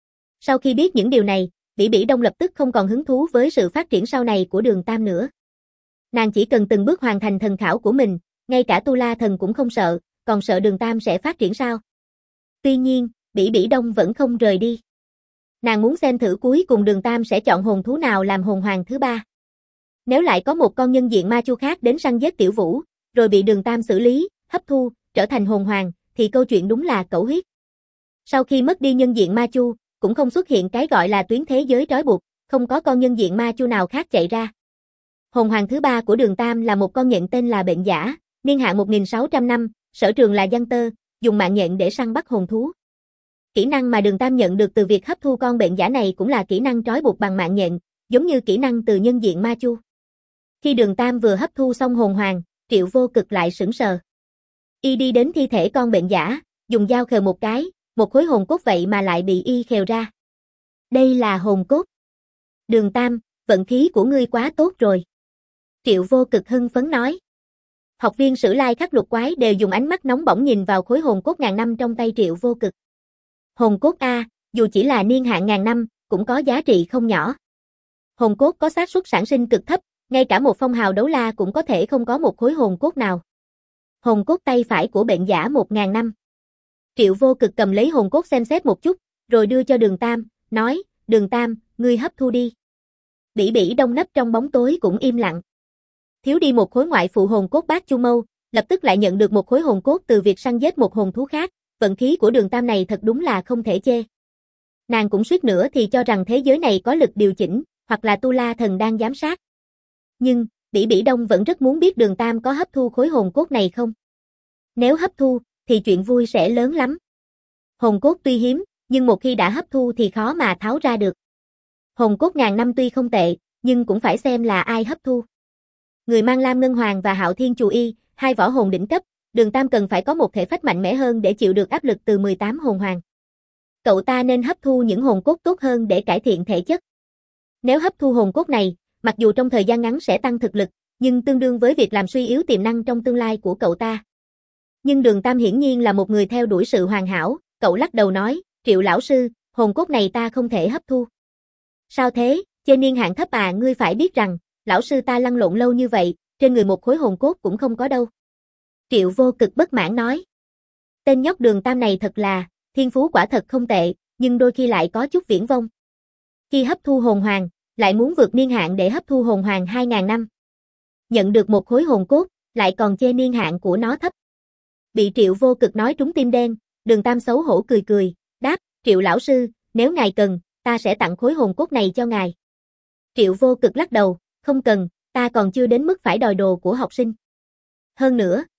Sau khi biết những điều này, Bỉ Bỉ Đông lập tức không còn hứng thú với sự phát triển sau này của Đường Tam nữa. Nàng chỉ cần từng bước hoàn thành thần khảo của mình, ngay cả Tu La Thần cũng không sợ, còn sợ Đường Tam sẽ phát triển sao? Tuy nhiên, Bỉ Bỉ Đông vẫn không rời đi. Nàng muốn xem thử cuối cùng Đường Tam sẽ chọn hồn thú nào làm hồn hoàng thứ 3. Nếu lại có một con nhân diện ma chu khác đến săn giết Tiểu Vũ, rồi bị Đường Tam xử lý, hấp thu, trở thành hồn hoàng, thì câu chuyện đúng là cẩu huyết. Sau khi mất đi nhân diện ma chu, cũng không xuất hiện cái gọi là tuyến thế giới trói buộc, không có con nhân diện ma chu nào khác chạy ra. Hồn hoàng thứ 3 của Đường Tam là một con nhện tên là Bệnh Giả, niên hạn 1600 năm, sở trường là giăng tơ, dùng mạng nhện để săn bắt hồn thú. Kỹ năng mà Đường Tam nhận được từ việc hấp thu con Bệnh Giả này cũng là kỹ năng trói buộc bằng mạng nhện, giống như kỹ năng từ nhân diện ma chu. Khi Đường Tam vừa hấp thu xong hồn hoàng, Triệu Vô Cực lại sững sờ. Y đi đến thi thể con Bệnh Giả, dùng dao khều một cái, một khối hồn cốt vậy mà lại bị y khều ra. Đây là hồn cốt. Đường Tam, vận khí của ngươi quá tốt rồi. Triệu Vô Cực hưng phấn nói. Học viên Sử Lai Khắc Lục Quái đều dùng ánh mắt nóng bỏng nhìn vào khối hồn cốt ngàn năm trong tay Triệu Vô Cực. Hồn cốt A, dù chỉ là niên hạn ngàn năm, cũng có giá trị không nhỏ. Hồn cốt có xác suất sản sinh cực thấp, ngay cả một phong hào đấu la cũng có thể không có một khối hồn cốt nào. Hồn cốt tay phải của Bệnh Giả 1000 năm. Triệu Vô Cực cầm lấy hồn cốt xem xét một chút, rồi đưa cho Đường Tam, nói, Đường Tam, ngươi hấp thu đi. Bỉ Bỉ Đông nấp trong bóng tối cũng im lặng. Thiếu đi một khối ngoại phụ hồn cốt bát Chu Mâu, lập tức lại nhận được một khối hồn cốt từ việc săn giết một hồn thú khác, vận khí của Đường Tam này thật đúng là không thể chê. Nàng cũng suýt nữa thì cho rằng thế giới này có lực điều chỉnh, hoặc là Tu La Thần đang giám sát. Nhưng, Bỉ Bỉ Đông vẫn rất muốn biết Đường Tam có hấp thu khối hồn cốt này không. Nếu hấp thu, thì chuyện vui sẽ lớn lắm. Hồn cốt tuy hiếm, nhưng một khi đã hấp thu thì khó mà tháo ra được. Hồn cốt ngàn năm tuy không tệ, nhưng cũng phải xem là ai hấp thu. Người mang Lam Ngân Hoàng và Hạo Thiên Chù Y, 2 võ hồn đỉnh cấp, Đường Tam cần phải có một thể phách mạnh mẽ hơn để chịu được áp lực từ 18 hồn hoàng. Cậu ta nên hấp thu những hồn cốt tốt hơn để cải thiện thể chất. Nếu hấp thu hồn cốt này, mặc dù trong thời gian ngắn sẽ tăng thực lực, nhưng tương đương với việc làm suy yếu tiềm năng trong tương lai của cậu ta. Nhưng Đường Tam hiển nhiên là một người theo đuổi sự hoàn hảo, cậu lắc đầu nói, Triệu lão sư, hồn cốt này ta không thể hấp thu. Sao thế, trên niên hạn thấp à, ngươi phải biết rằng, lão sư ta lăn lộn lâu như vậy, trên người một khối hồn cốt cũng không có đâu. Triệu Vô Cực bất mãn nói. Tên nhóc Đường Tam này thật là, thiên phú quả thật không tệ, nhưng đôi khi lại có chút viển vông. Khi hấp thu hồn hoàng, lại muốn vượt niên hạn để hấp thu hồn hoàng 2000 năm. Nhận được một khối hồn cốt, lại còn chê niên hạn của nó thấp. Bị Triệu Vô Cực nói trúng tim đen, Đường Tam xấu hổ cười cười, đáp, Triệu lão sư, nếu ngài cần, ta sẽ tặng khối hồn cốt này cho ngài. Triệu Vô Cực lắc đầu, không cần, ta còn chưa đến mức phải đòi đồ của học sinh. Hơn nữa,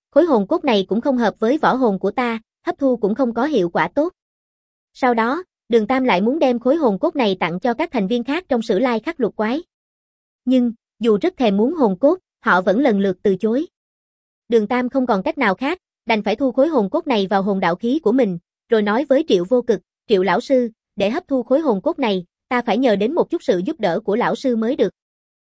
khối hồn cốt này cũng không hợp với võ hồn của ta, hấp thu cũng không có hiệu quả tốt. Sau đó, Đường Tam lại muốn đem khối hồn cốt này tặng cho các thành viên khác trong Sử Lai Khắc Lục Quái. Nhưng, dù rất thèm muốn hồn cốt, họ vẫn lần lượt từ chối. Đường Tam không còn cách nào khác, đành phải thu khối hồn cốt này vào hồn đạo khí của mình, rồi nói với Triệu Vô Cực, Triệu lão sư, để hấp thu khối hồn cốt này, ta phải nhờ đến một chút sự giúp đỡ của lão sư mới được.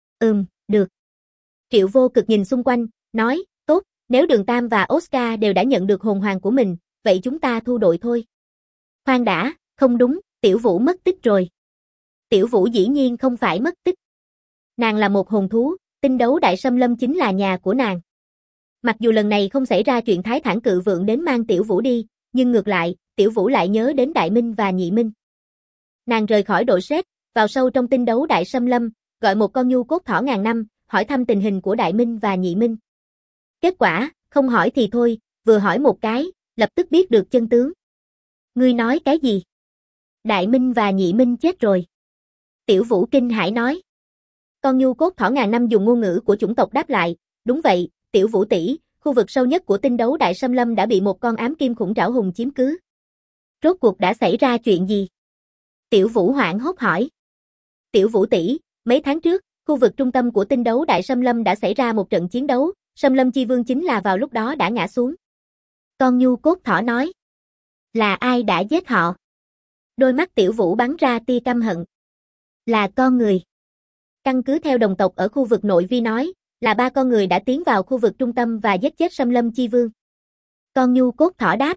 Được. Triệu Vô Cực nhìn xung quanh, nói, tốt, nếu Đường Tam và Oscar đều đã nhận được hồn hoàng của mình, vậy chúng ta thu đội thôi. Khoan đã, không đúng, Tiểu Vũ mất tích rồi. Tiểu Vũ dĩ nhiên không phải mất tích. Nàng là một hồn thú, Tinh Đấu Đại Sâm Lâm chính là nhà của nàng. Mặc dù lần này không xảy ra chuyện Thái Thản Cự Vượng đến mang Tiểu Vũ đi, nhưng ngược lại, Tiểu Vũ lại nhớ đến Đại Minh và Nhị Minh. Nàng rời khỏi đội Sét, vào sâu trong Tinh Đấu Đại Sâm Lâm, gọi một con nhu cốt thỏ ngàn năm, hỏi thăm tình hình của Đại Minh và Nhị Minh. Kết quả, không hỏi thì thôi, vừa hỏi một cái, lập tức biết được chân tướng. Ngươi nói cái gì? Đại Minh và Nhị Minh chết rồi. Tiểu Vũ kinh hãi nói. Con nhu cốt thỏ ngàn năm dùng ngôn ngữ của chủng tộc đáp lại, đúng vậy, Tiểu Vũ tỷ, khu vực sâu nhất của Tinh Đấu Đại Sâm Lâm đã bị một con ám kim khủng trảo hùng chiếm cứ. Rốt cuộc đã xảy ra chuyện gì? Tiểu Vũ hoảng hốt hỏi. Tiểu Vũ tỷ, mấy tháng trước, khu vực trung tâm của Tinh Đấu Đại Sâm Lâm đã xảy ra một trận chiến đấu, Sâm Lâm Chi Vương chính là vào lúc đó đã ngã xuống. Con nhu cốt thỏ nói. Là ai đã giết họ? Đôi mắt Tiểu Vũ bắn ra tia căm hận. Là con người. Căn cứ theo đồng tộc ở khu vực nội vi nói, là 3 con người đã tiến vào khu vực trung tâm và giết chết Sâm Lâm Chi Vương. Con nhu cốt thỏ đáp.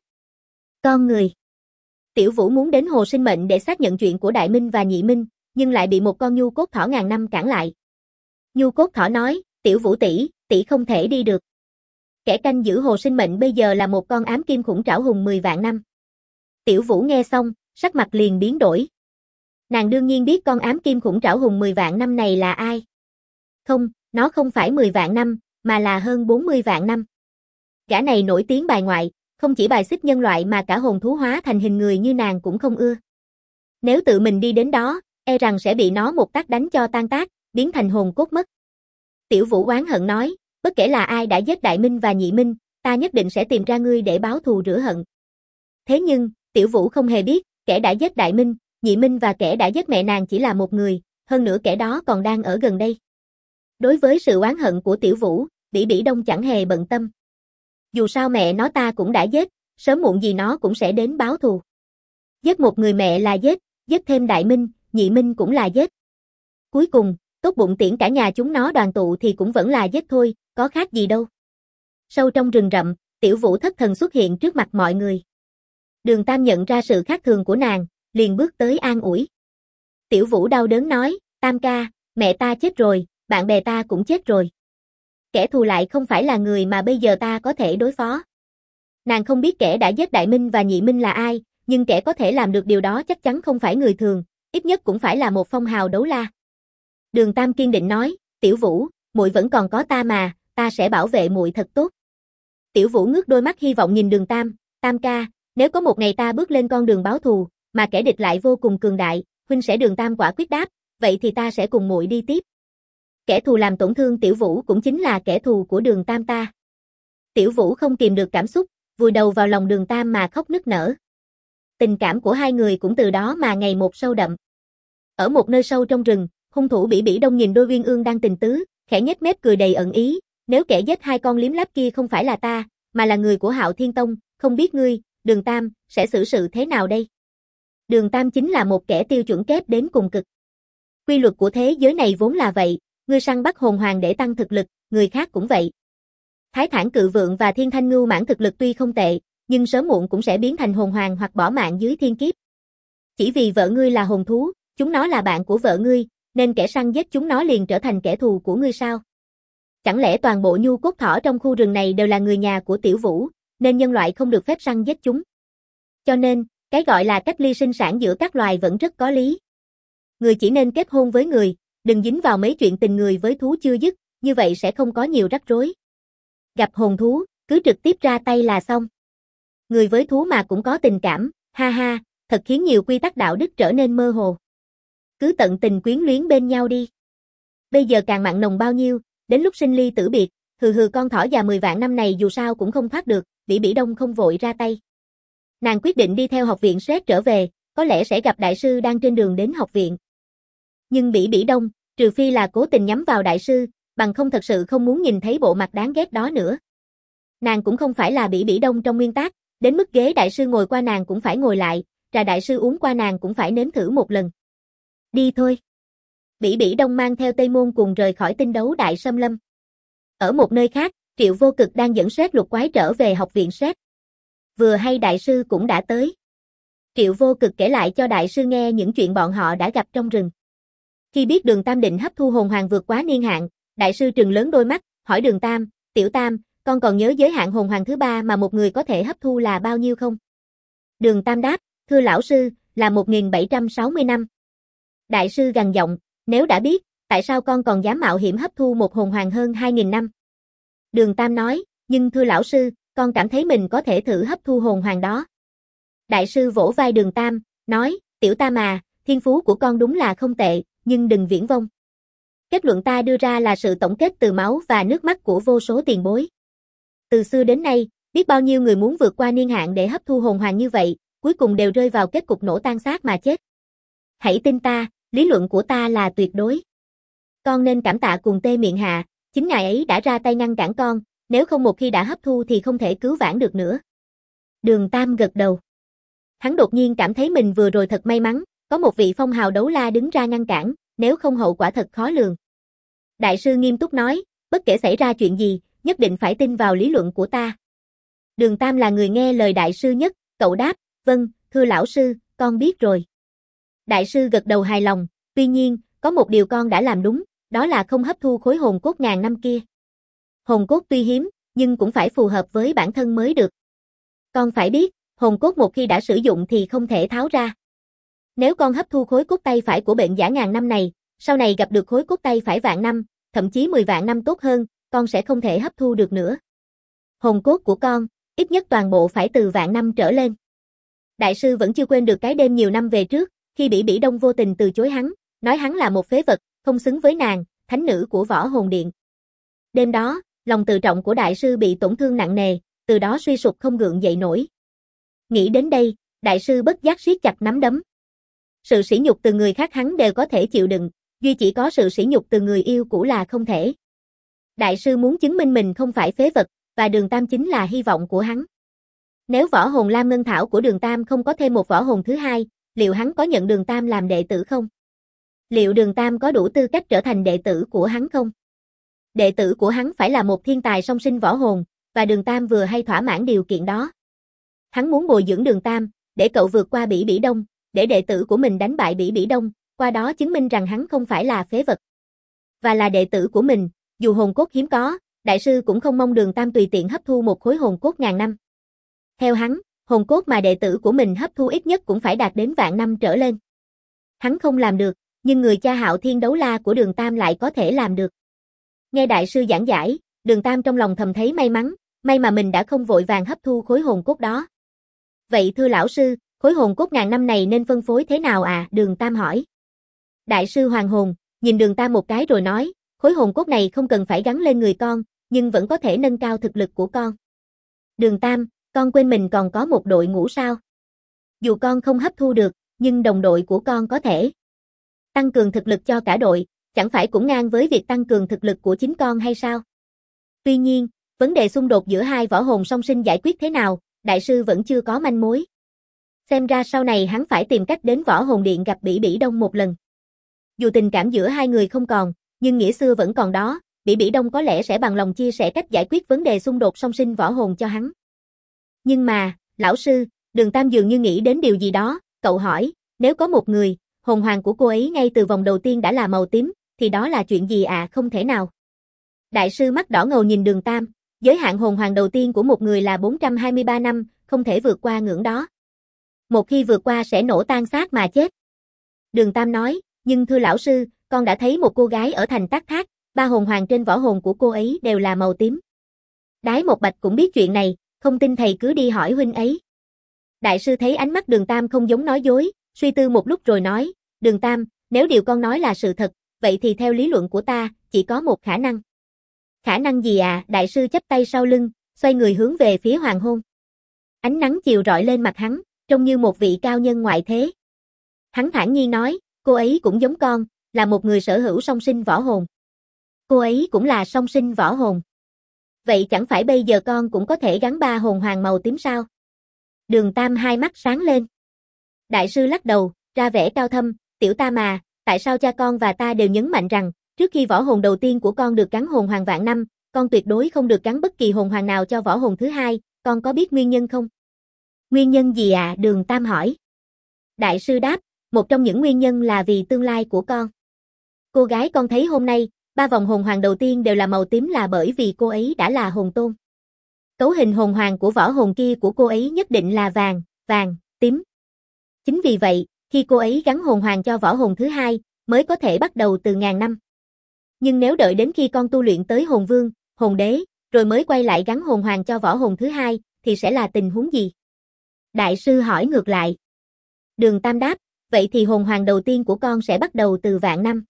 Con người. Tiểu Vũ muốn đến Hồ Sinh Mệnh để xác nhận chuyện của Đại Minh và Nhị Minh, nhưng lại bị một con nhu cốt thỏ ngàn năm cản lại. Nhu cốt thỏ nói, Tiểu Vũ tỷ, tỷ không thể đi được. Kẻ canh giữ Hồ Sinh Mệnh bây giờ là một con ám kim khủng trảo hùng 10 vạn năm. Tiểu Vũ nghe xong, sắc mặt liền biến đổi. Nàng đương nhiên biết con ám kim khủng trảo hùng 10 vạn năm này là ai. Không, nó không phải 10 vạn năm, mà là hơn 40 vạn năm. Gã này nổi tiếng bài ngoại, không chỉ bài xích nhân loại mà cả hồn thú hóa thành hình người như nàng cũng không ưa. Nếu tự mình đi đến đó, e rằng sẽ bị nó một tát đánh cho tan tác, biến thành hồn cốt mất. Tiểu Vũ oán hận nói, bất kể là ai đã giết Đại Minh và Nhị Minh, ta nhất định sẽ tìm ra ngươi để báo thù rửa hận. Thế nhưng, Tiểu Vũ không hề biết, kẻ đã giết Đại Minh, Nhị Minh và kẻ đã giết mẹ nàng chỉ là một người, hơn nữa kẻ đó còn đang ở gần đây. Đối với sự oán hận của Tiểu Vũ, Bỉ Bỉ Đông chẳng hề bận tâm. Dù sao mẹ nó ta cũng đã giết, sớm muộn gì nó cũng sẽ đến báo thù. Giết một người mẹ là giết, giết thêm Đại Minh, Nhị Minh cũng là giết. Cuối cùng, tốt bụng tiễn cả nhà chúng nó đoàn tụ thì cũng vẫn là giết thôi, có khác gì đâu. Sâu trong rừng rậm, Tiểu Vũ thất thần xuất hiện trước mặt mọi người. Đường Tam nhận ra sự khác thường của nàng, liền bước tới an ủi. Tiểu Vũ đau đớn nói, Tam ca, mẹ ta chết rồi, bạn bè ta cũng chết rồi. Kẻ thù lại không phải là người mà bây giờ ta có thể đối phó. Nàng không biết kẻ đã giết Đại Minh và Nhị Minh là ai, nhưng kẻ có thể làm được điều đó chắc chắn không phải người thường, ít nhất cũng phải là một phong hào đấu la. Đường Tam kiên định nói, Tiểu Vũ, muội vẫn còn có ta mà, ta sẽ bảo vệ muội thật tốt. Tiểu Vũ ngước đôi mắt hy vọng nhìn Đường Tam, Tam ca, nếu có một ngày ta bước lên con đường báo thù, mà kẻ địch lại vô cùng cường đại, huynh sẽ Đường Tam quả quyết đáp, vậy thì ta sẽ cùng muội đi tiếp. Kẻ thù làm tổn thương Tiểu Vũ cũng chính là kẻ thù của Đường Tam ta. Tiểu Vũ không kìm được cảm xúc, vùi đầu vào lòng Đường Tam mà khóc nức nở. Tình cảm của hai người cũng từ đó mà ngày một sâu đậm. Ở một nơi sâu trong rừng, hung thủ Bỉ Bỉ Đông nhìn đôi uyên ương đang tình tứ, khẽ nhếch mép cười đầy ẩn ý, nếu kẻ giết hai con liếm láp kia không phải là ta, mà là người của Hạo Thiên Tông, không biết ngươi, Đường Tam, sẽ xử sự thế nào đây? Đường Tam chính là một kẻ tiêu chuẩn kép đến cùng cực. Quy luật của thế giới này vốn là vậy, ngươi săn bắt hồn hoàng để tăng thực lực, người khác cũng vậy. Thái Thản Cự Vượng và Thiên Thanh Ngưu Mãn thực lực tuy không tệ, nhưng sớm muộn cũng sẽ biến thành hồn hoàng hoặc bỏ mạng dưới thiên kiếp. Chỉ vì vợ ngươi là hồn thú, chúng nó là bạn của vợ ngươi, nên kẻ săn giết chúng nó liền trở thành kẻ thù của ngươi sao? Chẳng lẽ toàn bộ nhu cốt thỏ trong khu rừng này đều là người nhà của Tiểu Vũ, nên nhân loại không được phép săn giết chúng? Cho nên, cái gọi là cách ly sinh sản giữa các loài vẫn rất có lý. Người chỉ nên kết hôn với người, đừng dính vào mấy chuyện tình người với thú chưa dứt, như vậy sẽ không có nhiều rắc rối. Gặp hồn thú, cứ trực tiếp ra tay là xong. Người với thú mà cũng có tình cảm, ha ha, thật khiến nhiều quy tắc đạo đức trở nên mơ hồ. Cứ tận tình quyến luyến bên nhau đi. Bây giờ càng mặn nồng bao nhiêu, đến lúc sinh ly tử biệt, con thỏ già 10 vạn năm này dù sao cũng không thoát được, Bỉ Bỉ Đông không vội ra tay. Nàng quyết định đi theo học viện Sét trở về, có lẽ sẽ gặp đại sư đang trên đường đến học viện. Nhưng Bỉ Bỉ Đông, trừ phi là cố tình nhắm vào đại sư, bằng không thật sự không muốn nhìn thấy bộ mặt đáng ghét đó nữa. Nàng cũng không phải là Bỉ Bỉ Đông trong nguyên tắc, đến mức ghế đại sư ngồi qua nàng cũng phải ngồi lại, trà đại sư uống qua nàng cũng phải nếm thử một lần. Đi thôi. Bỉ Bỉ Đông mang theo Tây Môn cùng rời khỏi tinh đấu đại xâm lâm. Ở một nơi khác, Triệu Vô Cực đang dẫn Sét lục quái trở về học viện Sét. Vừa hay đại sư cũng đã tới. Triệu Vô Cực kể lại cho đại sư nghe những chuyện bọn họ đã gặp trong rừng. Khi biết Đường Tam định hấp thu hồn hoàng vượt quá niên hạn, đại sư trừng lớn đôi mắt, hỏi Đường Tam, Tiểu Tam, con còn nhớ giới hạn hồn hoàng thứ 3 mà một người có thể hấp thu là bao nhiêu không? Đường Tam đáp, thưa lão sư, là 1760 năm. Đại sư gằn giọng, nếu đã biết, tại sao con còn dám mạo hiểm hấp thu một hồn hoàng hơn 2000 năm? Đường Tam nói, nhưng thưa lão sư, con cảm thấy mình có thể thử hấp thu hồn hoàng đó. Đại sư vỗ vai Đường Tam, nói, Tiểu Tam à, thiên phú của con đúng là không tệ, nhưng đừng viển vông. Kết luận ta đưa ra là sự tổng kết từ máu và nước mắt của vô số tiền bối. Từ xưa đến nay, biết bao nhiêu người muốn vượt qua niên hạn để hấp thu hồn hoàng như vậy, cuối cùng đều rơi vào kết cục nổ tan xác mà chết. Hãy tin ta, lý luận của ta là tuyệt đối. Con nên cảm tạ cùng Tê Miện Hạ, chính ngài ấy đã ra tay ngăn cản con, nếu không một khi đã hấp thu thì không thể cứu vãn được nữa. Đường Tam gật đầu. Hắn đột nhiên cảm thấy mình vừa rồi thật may mắn, có một vị phong hào đấu la đứng ra ngăn cản, nếu không hậu quả thật khó lường. Đại sư nghiêm túc nói, bất kể xảy ra chuyện gì, nhất định phải tin vào lý luận của ta. Đường Tam là người nghe lời đại sư nhất, cậu đáp, vâng, thưa lão sư, con biết rồi. Đại sư gật đầu hài lòng, tuy nhiên, có một điều con đã làm đúng, đó là không hấp thu khối hồn cốt ngàn năm kia. Hồn cốt tuy hiếm, nhưng cũng phải phù hợp với bản thân mới được. Con phải biết, hồn cốt một khi đã sử dụng thì không thể tháo ra. Nếu con hấp thu khối cốt tay phải của bệnh giả ngàn năm này, sau này gặp được khối cốt tay phải vạn năm, thậm chí 10 vạn năm tốt hơn, con sẽ không thể hấp thu được nữa. Hồn cốt của con, ít nhất toàn bộ phải từ vạn năm trở lên. Đại sư vẫn chưa quên được cái đêm nhiều năm về trước, khi Bỉ Bỉ Đông vô tình từ chối hắn, nói hắn là một phế vật, không xứng với nàng, thánh nữ của Võ Hồn Điện. Đêm đó, lòng tự trọng của đại sư bị tổn thương nặng nề, từ đó suy sụp không gượng dậy nổi. Nghĩ đến đây, đại sư bất giác siết chặt nắm đấm. Sự sỉ nhục từ người khác hắn đều có thể chịu đựng, duy chỉ có sự sỉ nhục từ người yêu cũ là không thể. Đại sư muốn chứng minh mình không phải phế vật, và Đường Tam chính là hy vọng của hắn. Nếu võ hồn Lam Ngân Thảo của Đường Tam không có thêm một võ hồn thứ hai, liệu hắn có nhận Đường Tam làm đệ tử không? Liệu Đường Tam có đủ tư cách trở thành đệ tử của hắn không? Đệ tử của hắn phải là một thiên tài song sinh võ hồn, và Đường Tam vừa hay thỏa mãn điều kiện đó. Hắn muốn bồi dưỡng Đường Tam, để cậu vượt qua Bỉ Bỉ Đông, để đệ tử của mình đánh bại Bỉ Bỉ Đông, qua đó chứng minh rằng hắn không phải là phế vật. Và là đệ tử của mình, dù hồn cốt hiếm có, đại sư cũng không mong Đường Tam tùy tiện hấp thu một khối hồn cốt ngàn năm. Theo hắn, hồn cốt mà đệ tử của mình hấp thu ít nhất cũng phải đạt đến vạn năm trở lên. Hắn không làm được, nhưng người cha Hạo Thiên Đấu La của Đường Tam lại có thể làm được. Nghe đại sư giảng giải, Đường Tam trong lòng thầm thấy may mắn, may mà mình đã không vội vàng hấp thu khối hồn cốt đó. Vậy thưa lão sư, khối hồn cốt ngàn năm này nên phân phối thế nào à? Đường Tam hỏi. Đại sư hoàng hồn, nhìn Đường Tam một cái rồi nói, khối hồn cốt này không cần phải gắn lên người con, nhưng vẫn có thể nâng cao thực lực của con. Đường Tam, con quên mình còn có một đội ngũ sao? Dù con không hấp thu được, nhưng đồng đội của con có thể tăng cường thực lực cho cả đội, chẳng phải cũng ngang với việc tăng cường thực lực của chính con hay sao? Tuy nhiên, vấn đề xung đột giữa hai võ hồn song sinh giải quyết thế nào, đại sư vẫn chưa có manh mối. Xem ra sau này hắn phải tìm cách đến Võ Hồn Điện gặp Bỉ Bỉ Đông một lần. Dù tình cảm giữa hai người không còn, nhưng nghĩa xưa vẫn còn đó, Bỉ Bỉ Đông có lẽ sẽ bằng lòng chia sẻ cách giải quyết vấn đề xung đột song sinh võ hồn cho hắn. Nhưng mà, lão sư, Đường Tam dường như nghĩ đến điều gì đó, cậu hỏi, nếu có một người, hồn hoàng của cô ấy ngay từ vòng đầu tiên đã là màu tím, thì đó là chuyện gì à? Không thể nào. Đại sư mắt đỏ ngầu nhìn Đường Tam, giới hạn hồn hoàng đầu tiên của một người là 423 năm, không thể vượt qua ngưỡng đó. Một khi vượt qua sẽ nổ tan xác mà chết. Đường Tam nói, nhưng thưa lão sư, con đã thấy một cô gái ở thành Tát Thác, 3 hồn hoàng trên võ hồn của cô ấy đều là màu tím. Đái Một Bạch cũng biết chuyện này, không tin thầy cứ đi hỏi huynh ấy. Đại sư thấy ánh mắt Đường Tam không giống nói dối, suy tư một lúc rồi nói, Đường Tam, nếu điều con nói là sự thật, vậy thì theo lý luận của ta, chỉ có một khả năng. Khả năng gì à? Đại sư chắp tay sau lưng, xoay người hướng về phía hoàng hôn. Ánh nắng chiều rọi lên mặt hắn, trông như một vị cao nhân ngoại thế. Hắn thản nhiên nói, cô ấy cũng giống con, là một người sở hữu song sinh võ hồn. Cô ấy cũng là song sinh võ hồn. Vậy chẳng phải bây giờ con cũng có thể gắn 3 hồn hoàng màu tím sao? Đường Tam hai mắt sáng lên. Đại sư lắc đầu, ra vẻ cao thâm, tiểu Tam à, tại sao cha con và ta đều nhấn mạnh rằng, trước khi võ hồn đầu tiên của con được gắn hồn hoàng vạn năm, con tuyệt đối không được gắn bất kỳ hồn hoàng nào cho võ hồn thứ hai, con có biết nguyên nhân không? Nguyên nhân gì ạ? Đường Tam hỏi. Đại sư đáp, một trong những nguyên nhân là vì tương lai của con. Cô gái con thấy hôm nay, 3 vòng hồn hoàng đầu tiên đều là màu tím là bởi vì cô ấy đã là hồn tôn. Cấu hình hồn hoàng của võ hồn kia của cô ấy nhất định là vàng, tím. Chính vì vậy, khi cô ấy gắn hồn hoàng cho võ hồn thứ hai, mới có thể bắt đầu từ ngàn năm. Nhưng nếu đợi đến khi con tu luyện tới hồn vương, hồn đế, rồi mới quay lại gắn hồn hoàng cho võ hồn thứ hai, thì sẽ là tình huống gì? Đại sư hỏi ngược lại. Đường Tam đáp, vậy thì hồn hoàng đầu tiên của con sẽ bắt đầu từ vạn năm.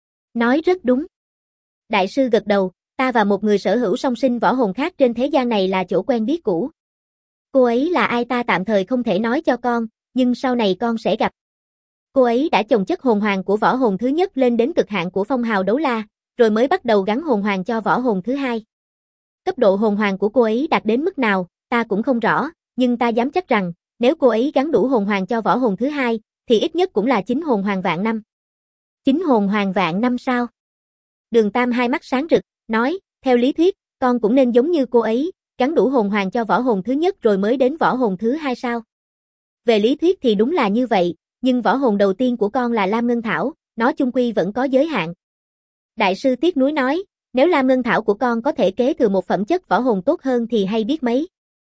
Nói rất đúng. Đại sư gật đầu, ta và một người sở hữu song sinh võ hồn khác trên thế gian này là chỗ quen biết cũ. Cô ấy là ai ta tạm thời không thể nói cho con, nhưng sau này con sẽ gặp. Cô ấy đã chồng chất hồn hoàng của võ hồn thứ nhất lên đến cực hạn của phong hào đấu la, rồi mới bắt đầu gắn hồn hoàng cho võ hồn thứ hai. Cấp độ hồn hoàng của cô ấy đạt đến mức nào, ta cũng không rõ, nhưng ta dám chắc rằng, nếu cô ấy gắn đủ hồn hoàng cho võ hồn thứ hai, thì ít nhất cũng là 9 hồn hoàng vạn năm. 9 hồn hoàng vạn năm sao? Đường Tam hai mắt sáng rực, nói, theo lý thuyết, con cũng nên giống như cô ấy, gắn đủ hồn hoàng cho võ hồn thứ nhất rồi mới đến võ hồn thứ hai sao? Về lý thuyết thì đúng là như vậy, nhưng võ hồn đầu tiên của con là Lam Ngân Thảo, nó chung quy vẫn có giới hạn. Đại sư tiếc nuối nói, nếu Lam Ngân Thảo của con có thể kế thừa một phẩm chất võ hồn tốt hơn thì hay biết mấy.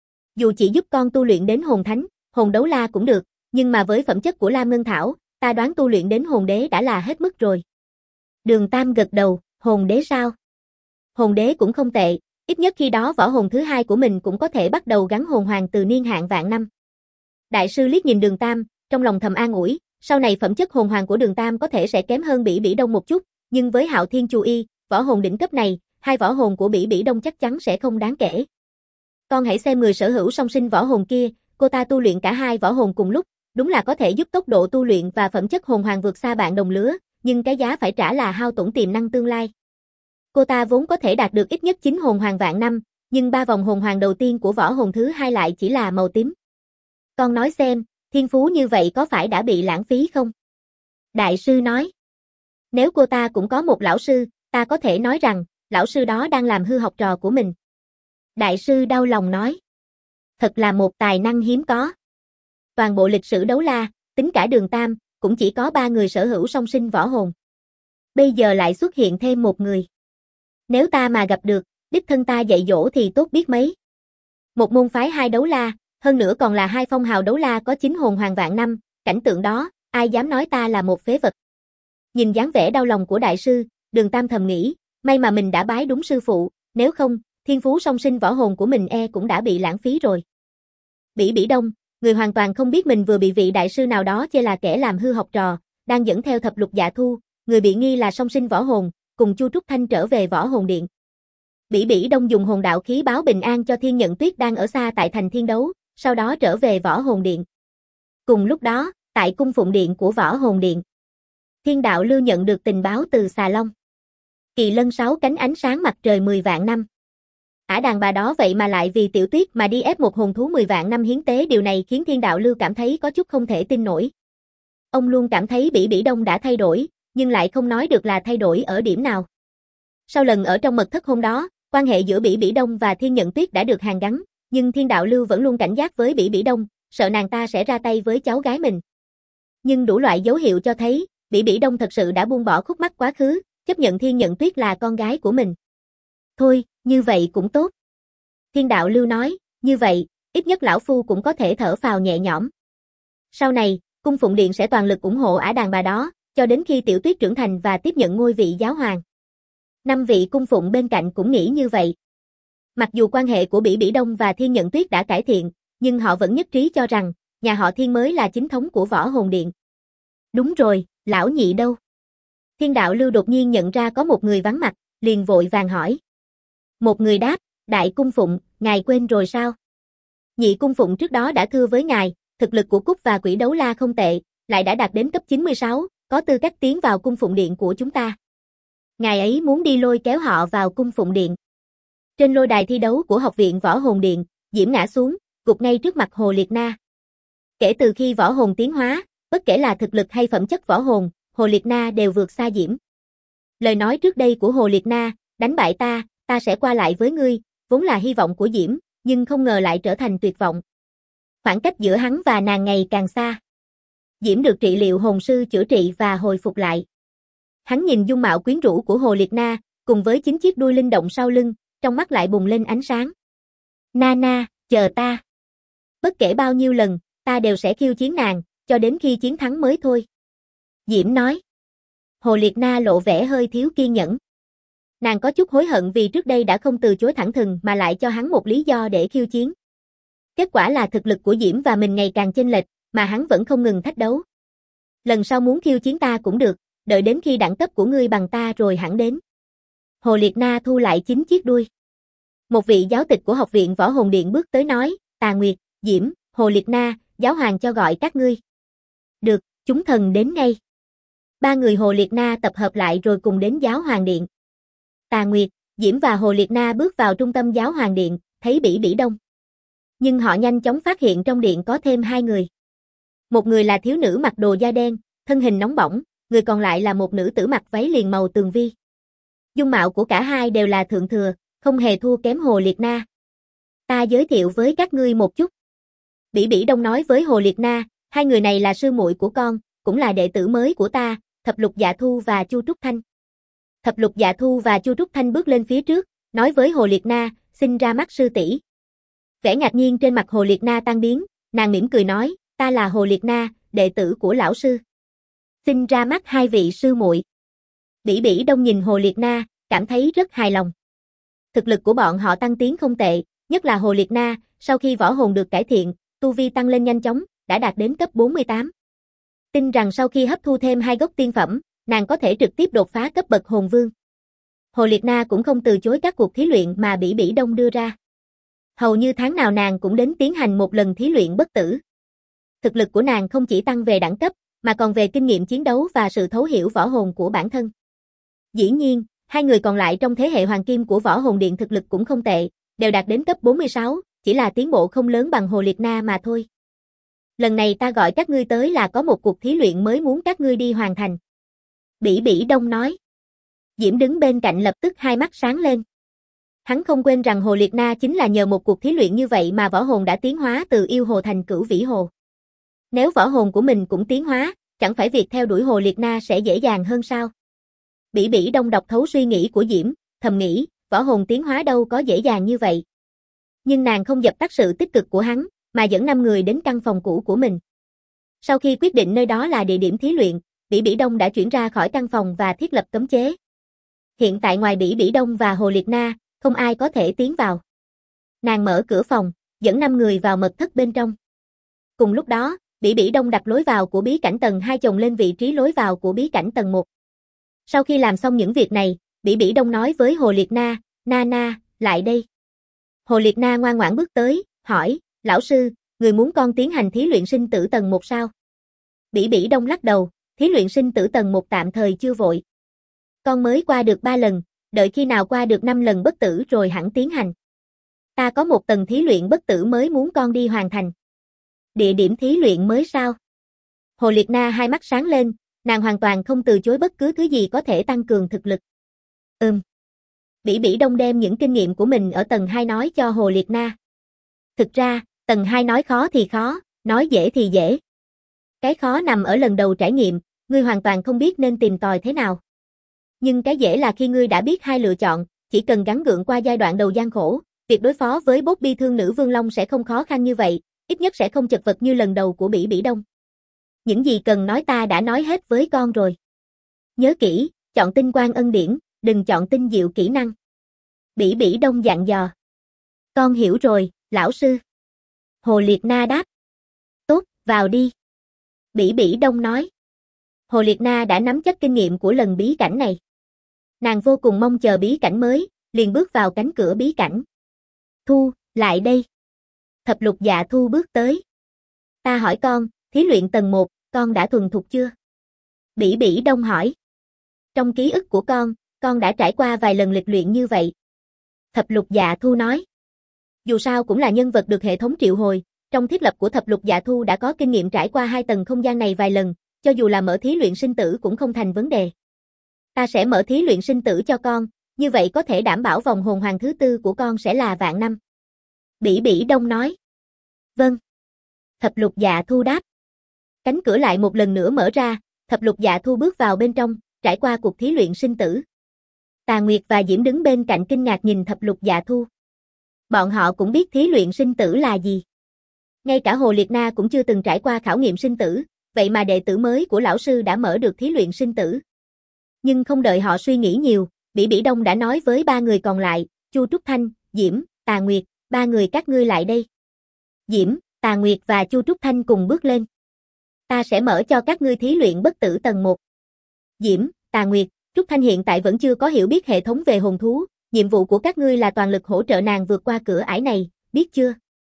Dù chỉ giúp con tu luyện đến hồn thánh, hồn đấu la cũng được, nhưng mà với phẩm chất của Lam Ngân Thảo, ta đoán tu luyện đến hồn đế đã là hết mức rồi. Đường Tam gật đầu, hồn đế sao? Hồn đế cũng không tệ, ít nhất khi đó võ hồn thứ hai của mình cũng có thể bắt đầu gắn hồn hoàng từ niên hạn vạn năm. Đại sư liếc nhìn Đường Tam, trong lòng thầm an ủi, sau này phẩm chất hồn hoàng của Đường Tam có thể sẽ kém hơn Bỉ Bỉ Đông một chút, nhưng với Hạo Thiên Chu Y, võ hồn đỉnh cấp này, hai võ hồn của Bỉ Bỉ Đông chắc chắn sẽ không đáng kể. Con hãy xem người sở hữu song sinh võ hồn kia, cô ta tu luyện cả hai võ hồn cùng lúc, đúng là có thể giúp tốc độ tu luyện và phẩm chất hồn hoàng vượt xa bạn đồng lứa, nhưng cái giá phải trả là hao tổn tiềm năng tương lai. Cô ta vốn có thể đạt được ít nhất 9 hồn hoàng vạn năm, nhưng 3 vòng hồn hoàng đầu tiên của võ hồn thứ hai lại chỉ là màu tím. Con nói xem, thiên phú như vậy có phải đã bị lãng phí không? Đại sư nói. Nếu cô ta cũng có một lão sư, ta có thể nói rằng, lão sư đó đang làm hư học trò của mình. Đại sư đau lòng nói. Thật là một tài năng hiếm có. Toàn bộ lịch sử đấu la, tính cả Đường Tam, cũng chỉ có 3 người sở hữu song sinh võ hồn. Bây giờ lại xuất hiện thêm một người. Nếu ta mà gặp được, đích thân ta dạy dỗ thì tốt biết mấy. Một môn phái 2 đấu la, hơn nữa còn là 2 phong hào đấu la có 9 hồn hoàng vạn năm, cảnh tượng đó, ai dám nói ta là một phế vật. Nhìn dáng vẻ đau lòng của đại sư, Đường Tam thầm nghĩ, may mà mình đã bái đúng sư phụ, nếu không, thiên phú song sinh võ hồn của mình cũng đã bị lãng phí rồi. Bỉ Bỉ Đông, người hoàn toàn không biết mình vừa bị vị đại sư nào đó chê là kẻ làm hư học trò, đang dẫn theo thập lục dạ thu, người bị nghi là song sinh võ hồn, cùng Chu Trúc Thanh trở về võ hồn điện. Bỉ Bỉ Đông dùng hồn đạo khí báo bình an cho Thiên Nhận Tuyết đang ở xa tại thành Thiên Đấu, sau đó trở về võ hồn điện. Cùng lúc đó, tại cung phụng điện của võ hồn điện, Thiên Đạo Lưu nhận được tình báo từ Xà Long. Kỳ lân 6 cánh ánh sáng mặt trời 10 vạn năm. Ả đàn bà đó vậy mà lại vì Tiểu Tuyết mà đi ép một hồn thú 10 vạn năm hiến tế, điều này khiến Thiên Đạo Lưu cảm thấy có chút không thể tin nổi. Ông luôn cảm thấy Bỉ Bỉ Đông đã thay đổi, nhưng lại không nói được là thay đổi ở điểm nào. Sau lần ở trong mật thất hôm đó, quan hệ giữa Bỉ Bỉ Đông và Thiên Nhận Tuyết đã được hàn gắn, nhưng Thiên Đạo Lưu vẫn luôn cảnh giác với Bỉ Bỉ Đông, sợ nàng ta sẽ ra tay với cháu gái mình. Nhưng đủ loại dấu hiệu cho thấy, Bỉ Bỉ Đông thật sự đã buông bỏ khúc mắc quá khứ, chấp nhận Thiên Nhận Tuyết là con gái của mình. Thôi, như vậy cũng tốt. Thiên Đạo Lưu nói, như vậy, ít nhất lão phu cũng có thể thở phào nhẹ nhõm. Sau này, cung phụng điện sẽ toàn lực ủng hộ Ả đàn bà đó, cho đến khi Tiểu Tuyết trưởng thành và tiếp nhận ngôi vị giáo hoàng. 5 vị cung phụng bên cạnh cũng nghĩ như vậy. Mặc dù quan hệ của Bỉ Bỉ Đông và Thiên Nhận Tuyết đã cải thiện, nhưng họ vẫn nhất trí cho rằng, nhà họ Thiên mới là chính thống của võ hồn điện. Đúng rồi, lão nhị đâu? Thiên Đạo Lưu đột nhiên nhận ra có một người vắng mặt, liền vội vàng hỏi. Một người đáp, Đại cung phụng, ngài quên rồi sao? Nhị cung phụng trước đó đã thưa với ngài, thực lực của Cúc và Quỷ Đấu La không tệ, lại đã đạt đến cấp 96, có tư cách tiến vào cung phụng điện của chúng ta. Ngài ấy muốn đi lôi kéo họ vào cung phụng điện. Trên lôi đài thi đấu của học viện Võ Hồn Điện, Diễm ngã xuống, gục ngay trước mặt Hồ Liệt Na. Kể từ khi võ hồn tiến hóa, bất kể là thực lực hay phẩm chất võ hồn, Hồ Liệt Na đều vượt xa Diễm. Lời nói trước đây của Hồ Liệt Na, đánh bại ta sẽ qua lại với ngươi, vốn là hy vọng của Diễm, nhưng không ngờ lại trở thành tuyệt vọng. Khoảng cách giữa hắn và nàng ngày càng xa. Diễm được trị liệu hồn sư chữa trị và hồi phục lại. Hắn nhìn dung mạo quyến rũ của Hồ Liệt Na, cùng với 9 chiếc đuôi linh động sau lưng, trong mắt lại bùng lên ánh sáng. Na, chờ ta. Bất kể bao nhiêu lần, ta đều sẽ khiêu chiến nàng, cho đến khi chiến thắng mới thôi. Diễm nói. Hồ Liệt Na lộ vẻ hơi thiếu kiên nhẫn. Nàng có chút hối hận vì trước đây đã không từ chối thẳng thừng mà lại cho hắn một lý do để khiêu chiến. Kết quả là thực lực của Diễm và mình ngày càng chênh lệch, mà hắn vẫn không ngừng thách đấu. Lần sau muốn khiêu chiến ta cũng được, đợi đến khi đẳng cấp của ngươi bằng ta rồi hẳn đến. Hồ Liệt Na thu lại 9 chiếc đuôi. Một vị giáo tịch của học viện Võ Hồn Điện bước tới nói, Tà Nguyệt, Diễm, Hồ Liệt Na, giáo hoàng cho gọi các ngươi. Được, chúng thần đến ngay. Ba người Hồ Liệt Na tập hợp lại rồi cùng đến giáo hoàng điện. Tà Nguyệt, Diễm và Hồ Liệt Na bước vào trung tâm giáo hoàng điện, thấy Bỉ Bỉ Đông. Nhưng họ nhanh chóng phát hiện trong điện có thêm 2 người. Một người là thiếu nữ mặc đồ da đen, thân hình nóng bỏng, người còn lại là một nữ tử mặc váy liền màu tường vi. Dung mạo của cả hai đều là thượng thừa, không hề thua kém Hồ Liệt Na. Ta giới thiệu với các ngươi một chút. Bỉ Bỉ Đông nói với Hồ Liệt Na, hai người này là sư muội của con, cũng là đệ tử mới của ta, Thập Lục Dạ Thu và Chu Trúc Thanh. Thập Lục Dạ Thu và Chu Trúc Thanh bước lên phía trước, nói với Hồ Liệt Na, xin ra mắt sư tỷ. Vẻ ngạc nhiên trên mặt Hồ Liệt Na tan biến, nàng mỉm cười nói, ta là Hồ Liệt Na, đệ tử của lão sư. Xin ra mắt hai vị sư muội. Bỉ Bỉ Đông nhìn Hồ Liệt Na, cảm thấy rất hài lòng. Thực lực của bọn họ tăng tiến không tệ, nhất là Hồ Liệt Na, sau khi võ hồn được cải thiện, tu vi tăng lên nhanh chóng, đã đạt đến cấp 48. Tin rằng sau khi hấp thu thêm 2 gốc tiên phẩm, nàng có thể trực tiếp đột phá cấp bậc hồn vương. Hồ Liệt Na cũng không từ chối các cuộc thí luyện mà Bỉ Bỉ Đông đưa ra. Hầu như tháng nào nàng cũng đến tiến hành một lần thí luyện bất tử. Thực lực của nàng không chỉ tăng về đẳng cấp, mà còn về kinh nghiệm chiến đấu và sự thấu hiểu võ hồn của bản thân. Dĩ nhiên, hai người còn lại trong thế hệ hoàng kim của Võ Hồn Điện thực lực cũng không tệ, đều đạt đến cấp 46, chỉ là tiến bộ không lớn bằng Hồ Liệt Na mà thôi. Lần này ta gọi các ngươi tới là có một cuộc thí luyện mới muốn các ngươi đi hoàn thành. Bỉ Bỉ Đông nói. Diễm đứng bên cạnh lập tức hai mắt sáng lên. Hắn không quên rằng Hồ Liệt Na chính là nhờ một cuộc thí luyện như vậy mà võ hồn đã tiến hóa từ yêu hồ thành cửu vĩ hồ. Nếu võ hồn của mình cũng tiến hóa, chẳng phải việc theo đuổi Hồ Liệt Na sẽ dễ dàng hơn sao? Bỉ Bỉ Đông đọc thấu suy nghĩ của Diễm, thầm nghĩ, võ hồn tiến hóa đâu có dễ dàng như vậy. Nhưng nàng không dập tắt sự tích cực của hắn, mà dẫn 5 người đến căn phòng cũ của mình. Sau khi quyết định nơi đó là địa điểm thí luyện, Bỉ Bỉ Đông đã chuyển ra khỏi căn phòng và thiết lập cấm chế. Hiện tại ngoài Bỉ Bỉ Đông và Hồ Liệt Na, không ai có thể tiến vào. Nàng mở cửa phòng, dẫn 5 người vào mật thất bên trong. Cùng lúc đó, Bỉ Bỉ Đông đặt lối vào của bí cảnh tầng 2 chồng lên vị trí lối vào của bí cảnh tầng 1. Sau khi làm xong những việc này, Bỉ Bỉ Đông nói với Hồ Liệt Na, Na, lại đây. Hồ Liệt Na ngoan ngoãn bước tới, hỏi, lão sư, người muốn con tiến hành thí luyện sinh tử tầng 1 sao? Bỉ Bỉ Đông lắc đầu, thí luyện sinh tử tầng 1 tạm thời chưa vội. Con mới qua được 3 lần, đợi khi nào qua được 5 lần bất tử rồi hẳn tiến hành. Ta có một tầng thí luyện bất tử mới muốn con đi hoàn thành. Địa điểm thí luyện mới sao? Hồ Liệt Na hai mắt sáng lên, nàng hoàn toàn không từ chối bất cứ thứ gì có thể tăng cường thực lực. Bỉ Bỉ Đông đem những kinh nghiệm của mình ở tầng 2 nói cho Hồ Liệt Na. Thực ra, tầng 2 nói khó thì khó, nói dễ thì dễ. Cái khó nằm ở lần đầu trải nghiệm, ngươi hoàn toàn không biết nên tìm tòi thế nào. Nhưng cái dễ là khi ngươi đã biết hai lựa chọn, chỉ cần gắng gượng qua giai đoạn đầu gian khổ, việc đối phó với boss bi thương nữ Vương Long sẽ không khó khăn như vậy, ít nhất sẽ không chật vật như lần đầu của Bỉ Bỉ Đông. Những gì cần nói ta đã nói hết với con rồi. Nhớ kỹ, chọn tinh quang ân điển, đừng chọn tinh diệu kỹ năng. Bỉ Bỉ Đông dặn dò. Con hiểu rồi, lão sư. Hồ Liệt Na đáp. Tốt, vào đi. Bỉ Bỉ Đông nói. Hồ Liệt Na đã nắm chắc kinh nghiệm của lần bí cảnh này. Nàng vô cùng mong chờ bí cảnh mới, liền bước vào cánh cửa bí cảnh. Thu, lại đây. Thập lục dạ thu bước tới. Ta hỏi con, thí luyện tầng 1, con đã thuần thục chưa? Bỉ Bỉ Đông hỏi. Trong ký ức của con đã trải qua vài lần lịch luyện như vậy. Thập lục dạ thu nói. Dù sao cũng là nhân vật được hệ thống triệu hồi, trong thiết lập của thập lục dạ thu đã có kinh nghiệm trải qua 2 tầng không gian này vài lần, cho dù là mở thí luyện sinh tử cũng không thành vấn đề. Ta sẽ mở thí luyện sinh tử cho con, như vậy có thể đảm bảo vòng hồn hoàng thứ 4 của con sẽ là vạn năm. Bỉ Bỉ Đông nói. Vâng. Thập lục dạ thu đáp. Cánh cửa lại một lần nữa mở ra, thập lục dạ thu bước vào bên trong, trải qua cuộc thí luyện sinh tử. Tà Nguyệt và Diễm đứng bên cạnh kinh ngạc nhìn thập lục dạ thu. Bọn họ cũng biết thí luyện sinh tử là gì. Ngay cả Hồ Liệt Na cũng chưa từng trải qua khảo nghiệm sinh tử, vậy mà đệ tử mới của lão sư đã mở được thí luyện sinh tử. Nhưng không đợi họ suy nghĩ nhiều, Bỉ Bỉ Đông đã nói với 3 người còn lại, Chu Trúc Thanh, Diễm, Tà Nguyệt, 3 người các ngươi lại đây. Diễm, Tà Nguyệt và Chu Trúc Thanh cùng bước lên. Ta sẽ mở cho các ngươi thí luyện bất tử tầng 1. Diễm, Tà Nguyệt, Trúc Thanh hiện tại vẫn chưa có hiểu biết hệ thống về hồn thú, nhiệm vụ của các ngươi là toàn lực hỗ trợ nàng vượt qua cửa ải này, biết chưa?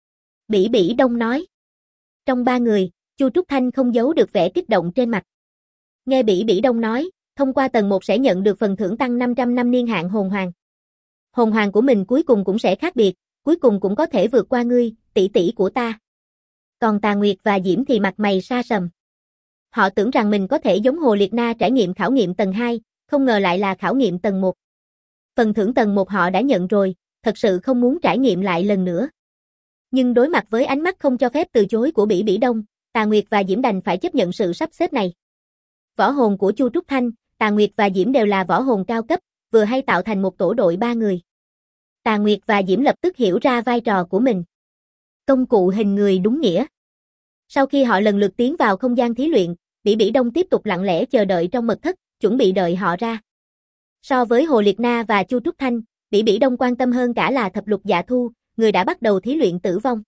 Bỉ Bỉ Đông nói. Trong 3 người, Chu Trúc Thanh không giấu được vẻ kích động trên mặt. Nghe Bỉ Bỉ Đông nói, thông qua tầng 1 sẽ nhận được phần thưởng tăng 500 năm niên hạn hồn hoàng. Hồn hoàng của mình cuối cùng cũng sẽ khác biệt, cuối cùng cũng có thể vượt qua ngươi, tỷ tỷ của ta. Còn Tà Nguyệt và Diễm thì mặt mày sa sầm. Họ tưởng rằng mình có thể giống Hồ Liệt Na trải nghiệm khảo nghiệm tầng 2, không ngờ lại là khảo nghiệm tầng 1. Phần thưởng tầng 1 họ đã nhận rồi, thật sự không muốn trải nghiệm lại lần nữa. Nhưng đối mặt với ánh mắt không cho phép từ chối của Bỉ Bỉ Đông, Tà Nguyệt và Diễm đành phải chấp nhận sự sắp xếp này. Võ hồn của Chu Trúc Thanh, Tà Nguyệt và Diễm đều là võ hồn cao cấp, vừa hay tạo thành một tổ đội 3 người. Tà Nguyệt và Diễm lập tức hiểu ra vai trò của mình. Công cụ hình người đúng nghĩa. Sau khi họ lần lượt tiến vào không gian thí luyện, Bỉ Bỉ Đông tiếp tục lặng lẽ chờ đợi trong mật thất, chuẩn bị đợi họ ra. So với Hồ Liệt Na và Chu Trúc Thanh, Bỉ Bỉ Đông quan tâm hơn cả là thập lục dạ thu, người đã bắt đầu thí luyện tử vong.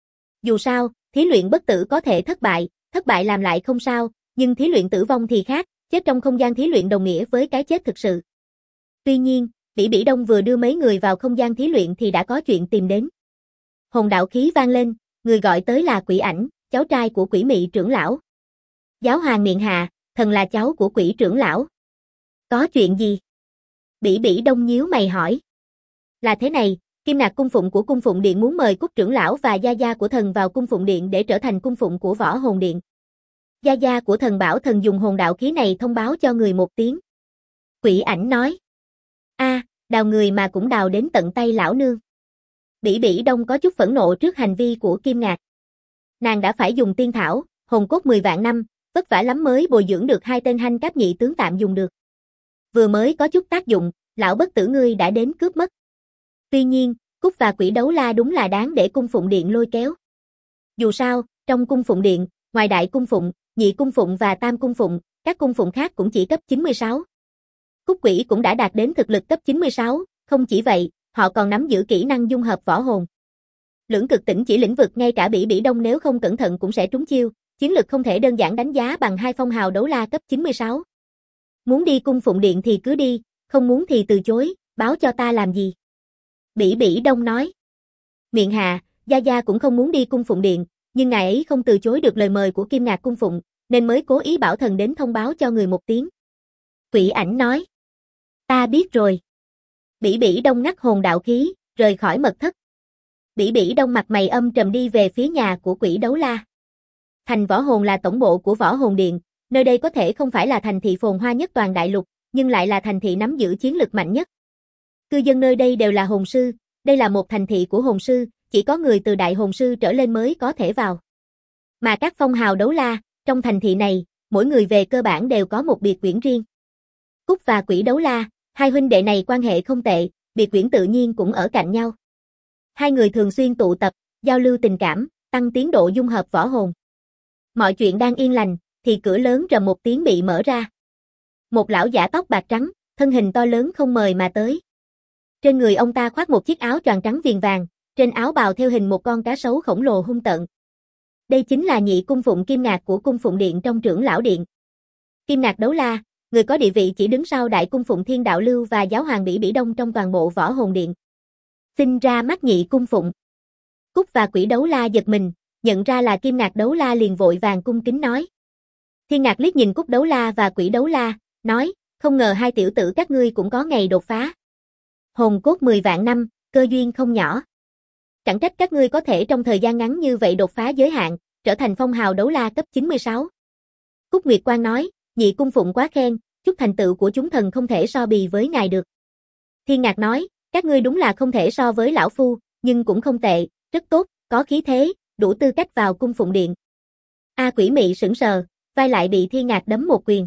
Dù sao, thí luyện bất tử có thể thất bại làm lại không sao, nhưng thí luyện tử vong thì khác, chết trong không gian thí luyện đồng nghĩa với cái chết thực sự. Tuy nhiên, Bỉ Bỉ Đông vừa đưa mấy người vào không gian thí luyện thì đã có chuyện tìm đến. Hồn đạo khí vang lên, người gọi tới là Quỷ Ảnh, cháu trai của Quỷ Mị trưởng lão. Giáo hoàng miệng hạ, thần là cháu của Quỷ trưởng lão. Có chuyện gì? Bỉ Bỉ Đông nhíu mày hỏi. Là thế này, Kim Ngạc cung phụng của cung phụng điện muốn mời Cúc trưởng lão và gia gia của thần vào cung phụng điện để trở thành cung phụng của võ hồn điện. Gia gia của thần bảo thần dùng hồn đạo khí này thông báo cho người một tiếng. Quỷ Ảnh nói. Đào người mà cũng đào đến tận tay lão nương. Bỉ Bỉ Đông có chút phẫn nộ trước hành vi của Kim Ngạc. Nàng đã phải dùng tiên thảo, hồn cốt 10 vạn năm, vất vả lắm mới bồi dưỡng được 2 tên hanh cáp nhị tướng tạm dùng được. Vừa mới có chút tác dụng, lão bất tử ngươi đã đến cướp mất. Tuy nhiên, Cúc và Quỷ Đấu La đúng là đáng để cung phụng điện lôi kéo. Dù sao, trong cung phụng điện, ngoài đại cung phụng, nhị cung phụng và tam cung phụng, các cung phụng khác cũng chỉ cấp 96. Cúc Quỷ cũng đã đạt đến thực lực cấp 96, không chỉ vậy, họ còn nắm giữ kỹ năng dung hợp võ hồn. Lưỡng cực tỉnh chỉ lĩnh vực ngay cả Bỉ Bỉ Đông nếu không cẩn thận cũng sẽ trúng chiêu, chiến lực không thể đơn giản đánh giá bằng 2 phong hào đấu la cấp 96. Muốn đi cung phụng điện thì cứ đi, không muốn thì từ chối, báo cho ta làm gì? Bỉ Bỉ Đông nói. Miệng hạ, gia gia cũng không muốn đi cung phụng điện, nhưng ngài ấy không từ chối được lời mời của Kim Ngạc cung phụng, nên mới cố ý bảo thần đến thông báo cho người một tiếng. Quỷ Ảnh nói. Ta biết rồi. Bỉ Bỉ Đông ngắt hồn đạo khí, rời khỏi mật thất. Bỉ Bỉ Đông mặt mày âm trầm đi về phía nhà của Quỷ Đấu La. Thành Võ Hồn là tổng bộ của Võ Hồn Điện, nơi đây có thể không phải là thành thị phồn hoa nhất toàn đại lục, nhưng lại là thành thị nắm giữ chiến lực mạnh nhất. Cư dân nơi đây đều là hồn sư, đây là một thành thị của hồn sư, chỉ có người từ đại hồn sư trở lên mới có thể vào. Mà các phong hào đấu la, trong thành thị này, mỗi người về cơ bản đều có một biệt quyển riêng. Cúc và Quỷ Đấu La, hai huynh đệ này quan hệ không tệ, biệt quyển tự nhiên cũng ở cạnh nhau. Hai người thường xuyên tụ tập, giao lưu tình cảm, tăng tiến độ dung hợp võ hồn. Mọi chuyện đang yên lành, thì cửa lớn rầm một tiếng bị mở ra. Một lão giả tóc bạc trắng, thân hình to lớn không mời mà tới. Trên người ông ta khoác một chiếc áo choàng trắng viền vàng, trên áo bào theo hình một con cá sấu khổng lồ hung tợn. Đây chính là nhị cung phụng Kim Ngạc của cung phụng điện trong trưởng lão điện. Kim Ngạc Đấu La, người có địa vị chỉ đứng sau Đại Cung Phụng Thiên Đạo Lưu và Giáo hoàng Bỉ Bỉ Đông trong toàn bộ Võ Hồn Điện. Sinh ra mắt Nhị Cung Phụng. Cúc và Quỷ Đấu La giật mình, nhận ra là Kim Ngạc Đấu La liền vội vàng cung kính nói. Thiên Ngạc liếc nhìn Cúc Đấu La và Quỷ Đấu La, nói, không ngờ hai tiểu tử các ngươi cũng có ngày đột phá. Hồn cốt 10 vạn năm, cơ duyên không nhỏ. Chẳng trách các ngươi có thể trong thời gian ngắn như vậy đột phá giới hạn, trở thành phong hào đấu la cấp 96. Cúc Nguyệt Quang nói, Nhị Cung Phụng quá khen, chút thành tựu của chúng thần không thể so bì với ngài được. Thiên Ngạc nói, các ngươi đúng là không thể so với lão phu, nhưng cũng không tệ, rất tốt, có khí thế, đủ tư cách vào Cung Phụng Điện. Quỷ Mị sững sờ, vai lại bị Thiên Ngạc đấm một quyền.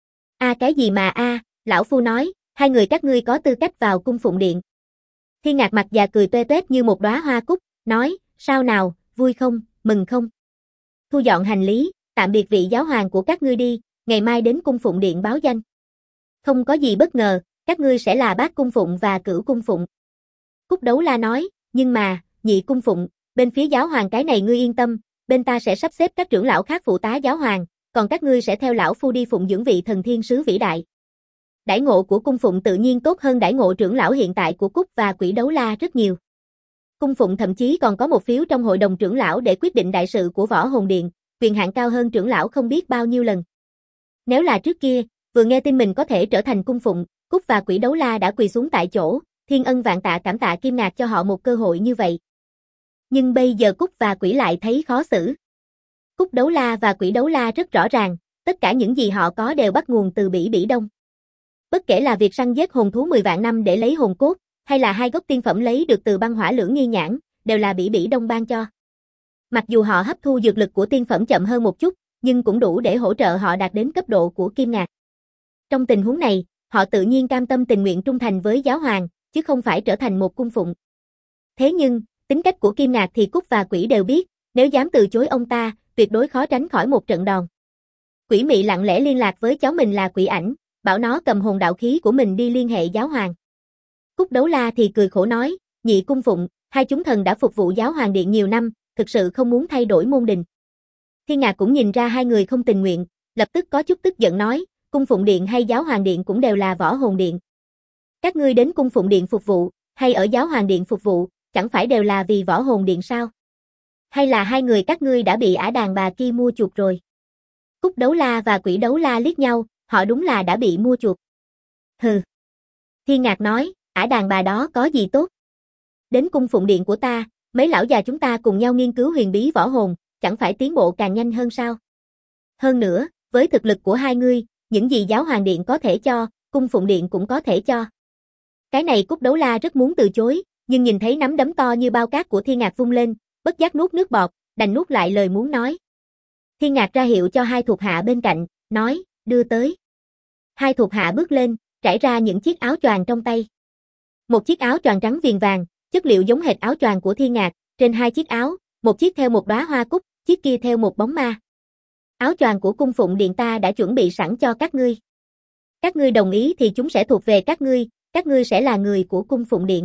Cái gì mà lão phu nói, hai người các ngươi có tư cách vào Cung Phụng Điện. Thiên Ngạc mặt già cười toe toét như một đóa hoa cúc, nói, sao nào, vui không, mừng không? Thu dọn hành lý, tạm biệt vị giáo hoàng của các ngươi đi, ngày mai đến Cung Phụng Điện báo danh. Không có gì bất ngờ, các ngươi sẽ là Bát Cung Phụng và Cửu Cung Phụng. Cúc Đấu La nói, nhưng mà, Nhị Cung Phụng, bên phía giáo hoàng cái này ngươi yên tâm, bên ta sẽ sắp xếp các trưởng lão khác phụ tá giáo hoàng, còn các ngươi sẽ theo lão phu đi phụng dưỡng vị thần thiên sứ vĩ đại. Đãi ngộ của Cung Phụng tự nhiên tốt hơn đãi ngộ trưởng lão hiện tại của Cúc và Quỷ Đấu La rất nhiều. Cung Phụng thậm chí còn có một phiếu trong hội đồng trưởng lão để quyết định đại sự của Võ Hồn Điện, quyền hạn cao hơn trưởng lão không biết bao nhiêu lần. Nếu là trước kia, vừa nghe tin mình có thể trở thành Cung Phụng, Cúc và Quỷ Đấu La đã quỳ xuống tại chỗ, thiên ân vạn tạ cảm tạ Kim Ngạc cho họ một cơ hội như vậy. Nhưng bây giờ Cúc và Quỷ lại thấy khó xử. Cúc Đấu La và Quỷ Đấu La rất rõ ràng, tất cả những gì họ có đều bắt nguồn từ Bỉ Bỉ Đông. Bất kể là việc săn giết hồn thú 10 vạn năm để lấy hồn cốt, hay là hai gốc tiên phẩm lấy được từ băng hỏa lưỡng nghi nhãn, đều là Bỉ Bỉ Đông ban cho. Mặc dù họ hấp thu dược lực của tiên phẩm chậm hơn một chút, nhưng cũng đủ để hỗ trợ họ đạt đến cấp độ của Kim Ngạc. Trong tình huống này, họ tự nhiên cam tâm tình nguyện trung thành với giáo hoàng, chứ không phải trở thành một cung phụng. Thế nhưng, tính cách của Kim Ngạc thì Cúc và Quỷ đều biết, nếu dám từ chối ông ta, tuyệt đối khó tránh khỏi một trận đòn. Quỷ Mị lặng lẽ liên lạc với cháu mình là Quỷ Ảnh, bảo nó cầm hồn đạo khí của mình đi liên hệ giáo hoàng. Cúc Đấu La thì cười khổ nói, Nhị Cung Phụng, hai chúng thần đã phục vụ giáo hoàng điện nhiều năm, thực sự không muốn thay đổi môn đình. Thiên Ngạc cũng nhìn ra hai người không tình nguyện, lập tức có chút tức giận nói, Cung Phụng Điện hay giáo hoàng điện cũng đều là Võ Hồn Điện. Các ngươi đến Cung Phụng Điện phục vụ, hay ở giáo hoàng điện phục vụ, chẳng phải đều là vì Võ Hồn Điện sao? Hay là hai người các ngươi đã bị ả đàn bà kia mua chuộc rồi? Cúc Đấu La và Quỷ Đấu La liếc nhau, họ đúng là đã bị mua chuộc. Hừ. Thiên Ngạc nói, ả đàn bà đó có gì tốt? Đến Cung Phụng Điện của ta, mấy lão già chúng ta cùng nhau nghiên cứu huyền bí võ hồn, chẳng phải tiến bộ càng nhanh hơn sao? Hơn nữa, với thực lực của hai ngươi, những gì giáo hoàng điện có thể cho, Cung Phụng Điện cũng có thể cho. Cái này Cúc Đấu La rất muốn từ chối, nhưng nhìn thấy nắm đấm to như bao cát của Thiên Ngạc vung lên, bất giác nuốt nước bọt, đành nuốt lại lời muốn nói. Thiên Ngạc ra hiệu cho hai thuộc hạ bên cạnh, nói, đưa tới. Hai thuộc hạ bước lên, trải ra những chiếc áo choàng trong tay. Một chiếc áo choàng trắng viền vàng, chất liệu giống hệt áo choàng của Thiên Ngạc, trên hai chiếc áo, một chiếc theo một đóa hoa cúc, chiếc kia theo một bóng ma. Áo choàng của Cung Phụng Điện ta đã chuẩn bị sẵn cho các ngươi. Các ngươi đồng ý thì chúng sẽ thuộc về các ngươi sẽ là người của Cung Phụng Điện.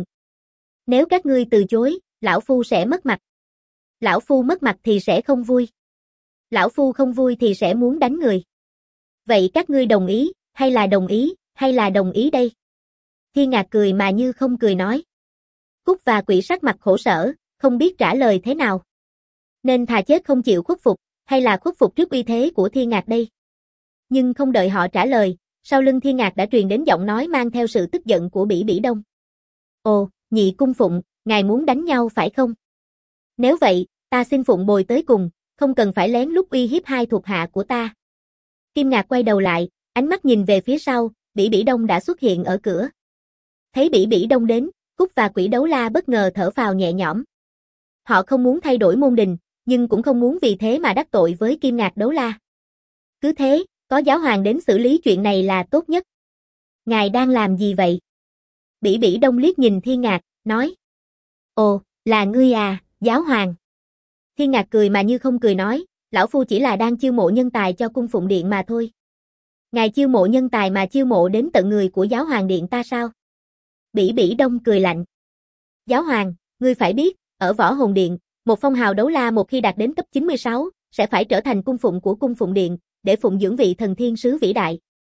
Nếu các ngươi từ chối, lão phu sẽ mất mặt. Lão phu mất mặt thì sẽ không vui. Lão phu không vui thì sẽ muốn đánh người. Vậy các ngươi đồng ý, hay là đồng ý đây? Thiên Ngạc cười mà như không cười nói. Cúc và Quỷ sắc mặt khổ sở, không biết trả lời thế nào. Nên thà chết không chịu khuất phục, hay là khuất phục trước uy thế của Thiên Ngạc đây? Nhưng không đợi họ trả lời, sau lưng Thiên Ngạc đã truyền đến giọng nói mang theo sự tức giận của Bỉ Bỉ Đông. Ồ, Nhị Cung Phụng, ngài muốn đánh nhau phải không? Nếu vậy, ta xin phụng bồi tới cùng, không cần phải lén lút uy hiếp hai thuộc hạ của ta. Kim Ngạc quay đầu lại, ánh mắt nhìn về phía sau, Bỉ Bỉ Đông đã xuất hiện ở cửa. Thấy Bỉ Bỉ Đông đến, Cúc và Quỷ Đấu La bất ngờ thở phào nhẹ nhõm. Họ không muốn thay đổi môn đình, nhưng cũng không muốn vì thế mà đắc tội với Kim Ngạc Đấu La. Cứ thế, có giáo hoàng đến xử lý chuyện này là tốt nhất. Ngài đang làm gì vậy? Bỉ Bỉ Đông liếc nhìn Thiên Ngạc, nói. Ồ, là ngươi à, giáo hoàng. Thiên Ngạc cười mà như không cười nói, lão phu chỉ là đang chiêu mộ nhân tài cho Cung Phụng Điện mà thôi. Ngài chiêu mộ nhân tài mà chiêu mộ đến tận người của giáo hoàng điện ta sao? Bỉ Bỉ Đông cười lạnh. Giáo hoàng, ngươi phải biết, ở Võ Hồn Điện, một phong hào đấu la một khi đạt đến cấp 96, sẽ phải trở thành cung phụng của Cung Phụng Điện, để phụng dưỡng vị thần thiên sứ vĩ đại.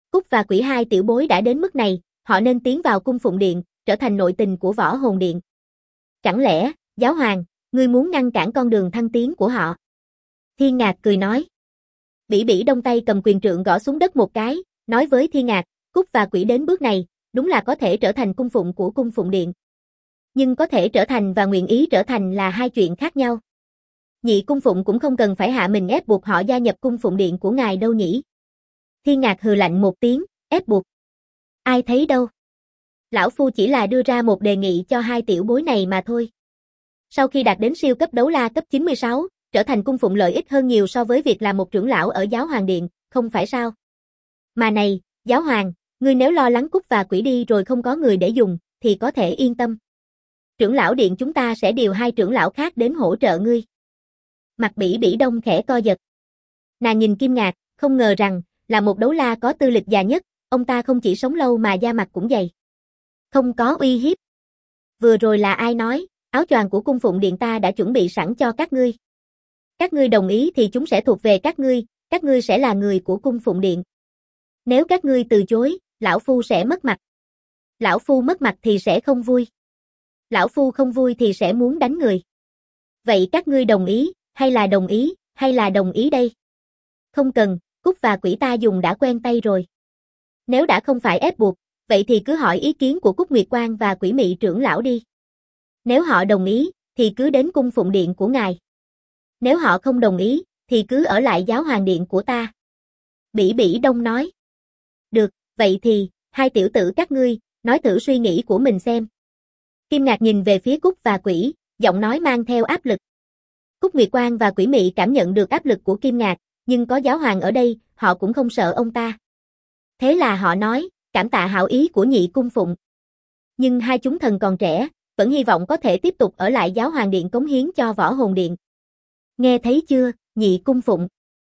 Cúc và Quỷ hai tiểu bối đã đến mức này, họ nên tiến vào cung phụng điện, trở thành nội tình của Võ Hồn Điện. Chẳng lẽ, Giáo Hoàng, ngươi muốn ngăn cản con đường thăng tiến của họ? Thiên Ngạc cười nói. Bỉ Bỉ Đông tay cầm quyền trượng gõ xuống đất một cái, nói với Thiên Ngạc, Cúc và Quỷ đến bước này, đúng là có thể trở thành cung phụng của cung phụng điện. Nhưng có thể trở thành và nguyện ý trở thành là hai chuyện khác nhau. Nhị cung phụng cũng không cần phải hạ mình ép buộc họ gia nhập cung phụng điện của ngài đâu nhỉ. Thiên Ngạc hừ lạnh một tiếng, ép buộc. Ai thấy đâu. Lão Phu chỉ là đưa ra một đề nghị cho hai tiểu bối này mà thôi. Sau khi đạt đến siêu cấp đấu la cấp 96, trở thành cung phụng lợi ích hơn nhiều so với việc làm một trưởng lão ở Giáo Hoàng Điện, không phải sao? Mà này, Giáo Hoàng, ngươi nếu lo lắng Cúc và Quỷ đi rồi không có người để dùng, thì có thể yên tâm. Trưởng lão điện chúng ta sẽ điều hai trưởng lão khác đến hỗ trợ ngươi. Mặt Bỉ Bỉ Đông khẽ co giật. Nàng nhìn Kim Ngạc, không ngờ rằng, là một đấu la có tư lịch già nhất, ông ta không chỉ sống lâu mà da mặt cũng dày. Không có uy hiếp. Vừa rồi là ai nói, áo choàng của cung phụng điện ta đã chuẩn bị sẵn cho các ngươi. Các ngươi đồng ý thì chúng sẽ thuộc về các ngươi sẽ là người của cung phụng điện. Nếu các ngươi từ chối, lão Phu sẽ mất mặt. Lão Phu mất mặt thì sẽ không vui. Lão Phu không vui thì sẽ muốn đánh người. Vậy các ngươi đồng ý, hay là đồng ý đây? Không cần, Cúc và Quỷ ta dùng đã quen tay rồi. Nếu đã không phải ép buộc, vậy thì cứ hỏi ý kiến của Cúc Nguyệt Quang và Quỷ Mị trưởng lão đi. Nếu họ đồng ý, thì cứ đến cung phụng điện của ngài. Nếu họ không đồng ý, thì cứ ở lại Giáo Hoàng Điện của ta. Bỉ Bỉ Đông nói. Được, vậy thì, hai tiểu tử các ngươi, nói thử suy nghĩ của mình xem. Kim Ngạc nhìn về phía Cúc và Quỷ, giọng nói mang theo áp lực. Cúc Nguyệt Quang và Quỷ Mị cảm nhận được áp lực của Kim Ngạc, nhưng có Giáo Hoàng ở đây, họ cũng không sợ ông ta. Thế là họ nói, cảm tạ hảo ý của nhị cung phụng. Nhưng hai chúng thần còn trẻ, vẫn hy vọng có thể tiếp tục ở lại Giáo Hoàng Điện cống hiến cho Võ Hồn Điện. Nghe thấy chưa, nhị cung phụng?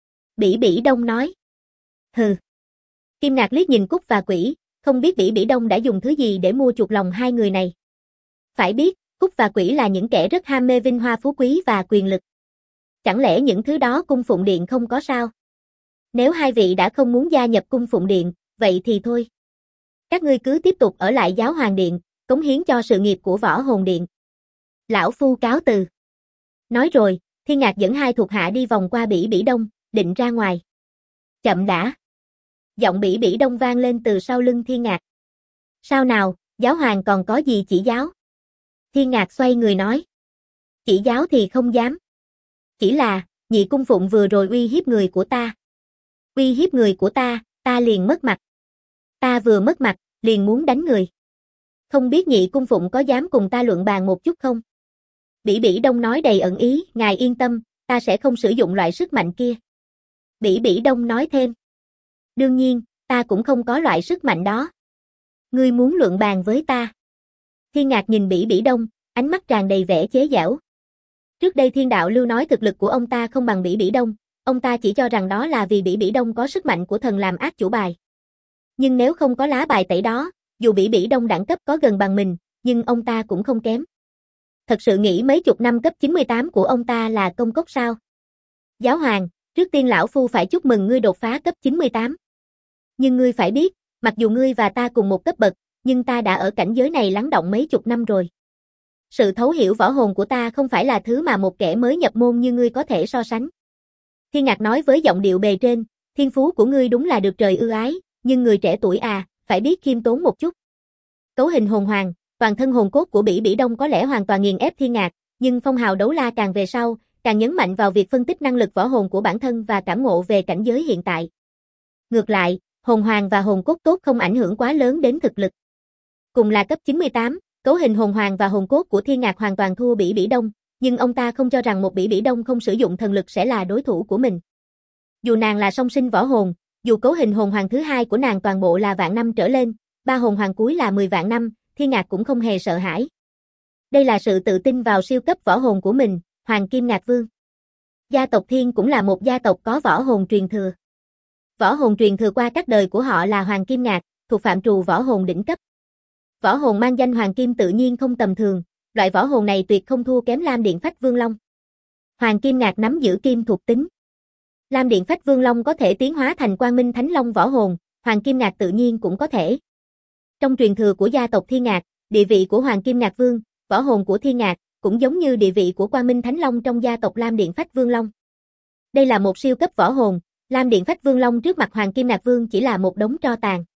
Bỉ Bỉ Đông nói. Hừ. Kim Ngạc liếc nhìn Cúc và Quỷ, không biết Bỉ Bỉ Đông đã dùng thứ gì để mua chuộc lòng hai người này. Phải biết, Cúc và Quỷ là những kẻ rất ham mê vinh hoa phú quý và quyền lực. Chẳng lẽ những thứ đó cung phụng điện không có sao? Nếu hai vị đã không muốn gia nhập cung phụng điện, vậy thì thôi. Các ngươi cứ tiếp tục ở lại Giáo Hoàng Điện, cống hiến cho sự nghiệp của Võ Hồn Điện. Lão Phu cáo từ. Nói rồi, Thiên Ngạc dẫn hai thuộc hạ đi vòng qua Bỉ Bỉ Đông, định ra ngoài. Chậm đã. Giọng Bỉ Bỉ Đông vang lên từ sau lưng Thiên Ngạc. Sao nào, Giáo Hoàng còn có gì chỉ giáo? Thiên Ngạc xoay người nói. Chỉ giáo thì không dám. Chỉ là, nhị cung phụng vừa rồi uy hiếp người của ta. Uy hiếp người của ta, ta liền mất mặt. Ta vừa mất mặt, liền muốn đánh người. Không biết nhị cung phụng có dám cùng ta luận bàn một chút không? Bỉ Bỉ Đông nói đầy ẩn ý, ngài yên tâm, ta sẽ không sử dụng loại sức mạnh kia. Bỉ Bỉ Đông nói thêm. Đương nhiên, ta cũng không có loại sức mạnh đó. Ngươi muốn luận bàn với ta? Thiên Ngạc nhìn Bỉ Bỉ Đông, ánh mắt tràn đầy vẻ chế giễu. Trước đây Thiên Đạo Lưu nói thực lực của ông ta không bằng Bỉ Bỉ Đông, ông ta chỉ cho rằng đó là vì Bỉ Bỉ Đông có sức mạnh của thần làm ác chủ bài. Nhưng nếu không có lá bài tẩy đó, dù Bỉ Bỉ Đông đẳng cấp có gần bằng mình, nhưng ông ta cũng không kém. Thật sự nghĩ mấy chục năm cấp 98 của ông ta là công cốc sao? Giáo Hoàng, trước tiên lão Phu phải chúc mừng ngươi đột phá cấp 98. Nhưng ngươi phải biết, mặc dù ngươi và ta cùng một cấp bậc, nhưng ta đã ở cảnh giới này lắng đọng mấy chục năm rồi. Sự thấu hiểu võ hồn của ta không phải là thứ mà một kẻ mới nhập môn như ngươi có thể so sánh. Thiên Ngạc nói với giọng điệu bề trên, thiên phú của ngươi đúng là được trời ưu ái, nhưng người trẻ tuổi à, phải biết khiêm tốn một chút. Cấu hình hồn hoàng, toàn thân hồn cốt của Bỉ Bỉ Đông có lẽ hoàn toàn nghiền ép Thiên Ngạc, nhưng phong hào đấu la càng về sau, càng nhấn mạnh vào việc phân tích năng lực võ hồn của bản thân và cảm ngộ về cảnh giới hiện tại. Ngược lại, hồn hoàng và hồn cốt tốt không ảnh hưởng quá lớn đến thực lực. Cùng là cấp 98, cấu hình hồn hoàng và hồn cốt của Thiên Ngạc hoàn toàn thua Bỉ Bỉ Đông, nhưng ông ta không cho rằng một Bỉ Bỉ Đông không sử dụng thần lực sẽ là đối thủ của mình. Dù nàng là song sinh võ hồn, dù cấu hình hồn hoàng thứ hai của nàng toàn bộ là vạn năm trở lên, ba hồn hoàng cuối là 10 vạn năm, Thiên Ngạc cũng không hề sợ hãi. Đây là sự tự tin vào siêu cấp võ hồn của mình, Hoàng Kim Ngạc Vương. Gia tộc Thiên cũng là một gia tộc có võ hồn truyền thừa. Võ hồn truyền thừa qua các đời của họ là Hoàng Kim Ngạc, thuộc phạm trù võ hồn đỉnh cấp. Võ hồn mang danh Hoàng Kim tự nhiên không tầm thường, loại võ hồn này tuyệt không thua kém Lam Điện Phách Vương Long. Hoàng Kim Ngạc nắm giữ kim thuộc tính. Lam Điện Phách Vương Long có thể tiến hóa thành Quang Minh Thánh Long võ hồn, Hoàng Kim Ngạc tự nhiên cũng có thể. Trong truyền thừa của gia tộc Thiên Ngạc, địa vị của Hoàng Kim Ngạc Vương, võ hồn của Thiên Ngạc, cũng giống như địa vị của Quang Minh Thánh Long trong gia tộc Lam Điện Phách Vương Long. Đây là một siêu cấp võ hồn, Lam Điện Phách Vương Long trước mặt Hoàng Kim Ngạc Vương chỉ là một đống tro tàn.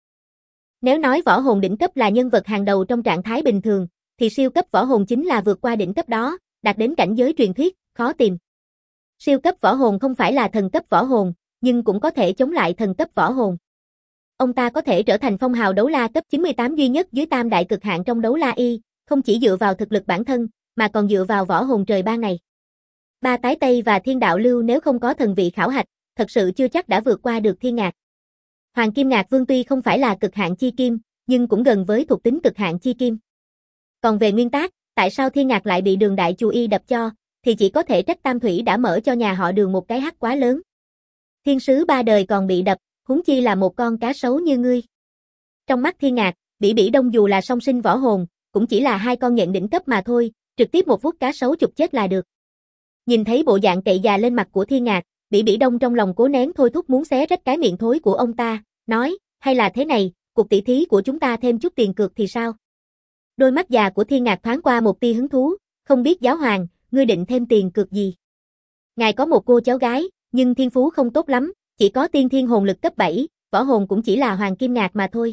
Nếu nói võ hồn đỉnh cấp là nhân vật hàng đầu trong trạng thái bình thường, thì siêu cấp võ hồn chính là vượt qua đỉnh cấp đó, đạt đến cảnh giới truyền thuyết, khó tìm. Siêu cấp võ hồn không phải là thần cấp võ hồn, nhưng cũng có thể chống lại thần cấp võ hồn. Ông ta có thể trở thành phong hào đấu la cấp 98 duy nhất dưới tam đại cực hạn trong đấu la y, không chỉ dựa vào thực lực bản thân, mà còn dựa vào võ hồn trời ban này. Ba tái Tây và Thiên Đạo Lưu nếu không có thần vị khảo hạch, thật sự chưa chắc đã vượt qua được Thiên Ngạc. Hoàng Kim Ngạc Vương tuy không phải là cực hạn chi kim, nhưng cũng gần với thuộc tính cực hạn chi kim. Còn về nguyên tắc, tại sao Thiên Ngạc lại bị Đường Đại Chu Y đập cho, thì chỉ có thể trách Tam Thủy đã mở cho nhà họ Đường một cái hắc quá lớn. Thiên sứ ba đời còn bị đập, huống chi là một con cá sấu như ngươi. Trong mắt Thiên Ngạc, Bỉ Bỉ Đông dù là song sinh võ hồn, cũng chỉ là hai con nhện đỉnh cấp mà thôi, trực tiếp một vuốt cá sấu chụp chết là được. Nhìn thấy bộ dạng cậy già lên mặt của Thiên Ngạc, Bỉ Bỉ Đông trong lòng cố nén thôi thúc muốn xé rách cái miệng thối của ông ta, nói, hay là thế này, cuộc tỷ thí của chúng ta thêm chút tiền cược thì sao? Đôi mắt già của Thiên Ngạc thoáng qua một tia hứng thú, không biết giáo hoàng, ngươi định thêm tiền cược gì? Ngài có một cô cháu gái, nhưng thiên phú không tốt lắm, chỉ có tiên thiên hồn lực cấp 7, võ hồn cũng chỉ là Hoàng Kim Ngạc mà thôi.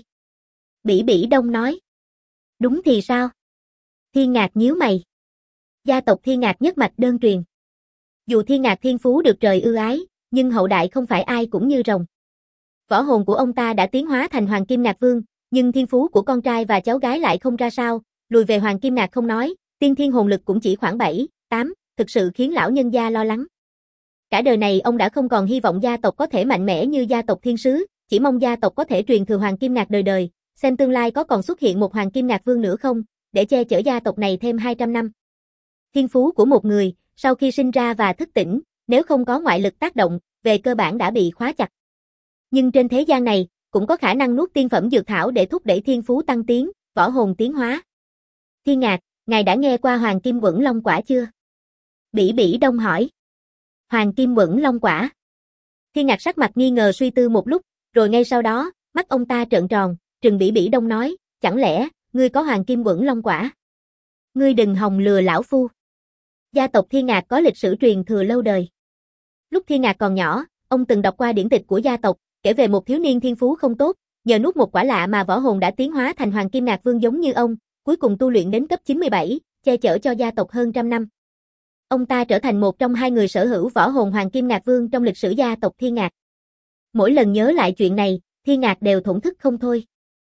Bỉ Bỉ Đông nói. Đúng thì sao? Thiên Ngạc nhíu mày. Gia tộc Thiên Ngạc nhất mạch đơn truyền. Dù Thiên Ngạc thiên phú được trời ưu ái, nhưng hậu đại không phải ai cũng như rồng. Võ hồn của ông ta đã tiến hóa thành Hoàng Kim Ngạc Vương, nhưng thiên phú của con trai và cháu gái lại không ra sao, lùi về Hoàng Kim Ngạc không nói, tiên thiên hồn lực cũng chỉ khoảng 7, 8, thực sự khiến lão nhân gia lo lắng. Cả đời này ông đã không còn hy vọng gia tộc có thể mạnh mẽ như gia tộc Thiên Sứ, chỉ mong gia tộc có thể truyền thừa Hoàng Kim Ngạc đời đời, xem tương lai có còn xuất hiện một Hoàng Kim Ngạc Vương nữa không, để che chở gia tộc này thêm 200 năm. Thiên phú của một người, sau khi sinh ra và thức tỉnh, nếu không có ngoại lực tác động, về cơ bản đã bị khóa chặt. Nhưng trên thế gian này, cũng có khả năng nuốt tiên phẩm dược thảo để thúc đẩy thiên phú tăng tiến, võ hồn tiến hóa. Thiên Ngạc, ngài đã nghe qua Hoàng Kim Quẩn Long Quả chưa? Bỉ Bỉ Đông hỏi. Hoàng Kim Quẩn Long Quả. Thiên Ngạc sắc mặt nghi ngờ suy tư một lúc, rồi ngay sau đó, mắt ông ta trợn tròn, trừng Bỉ Bỉ Đông nói, chẳng lẽ, ngươi có Hoàng Kim Quẩn Long Quả? Ngươi đừng hòng lừa lão phu. Gia tộc Thiên Ngạc có lịch sử truyền thừa lâu đời. Lúc Thiên Ngạc còn nhỏ, ông từng đọc qua điển tịch của gia tộc, kể về một thiếu niên thiên phú không tốt, nhờ nuốt một quả lạ mà võ hồn đã tiến hóa thành Hoàng Kim Ngạc Vương giống như ông, cuối cùng tu luyện đến cấp 97, che chở cho gia tộc hơn trăm năm. Ông ta trở thành một trong hai người sở hữu võ hồn Hoàng Kim Ngạc Vương trong lịch sử gia tộc Thiên Ngạc. Mỗi lần nhớ lại chuyện này, Thiên Ngạc đều thổn thức không thôi.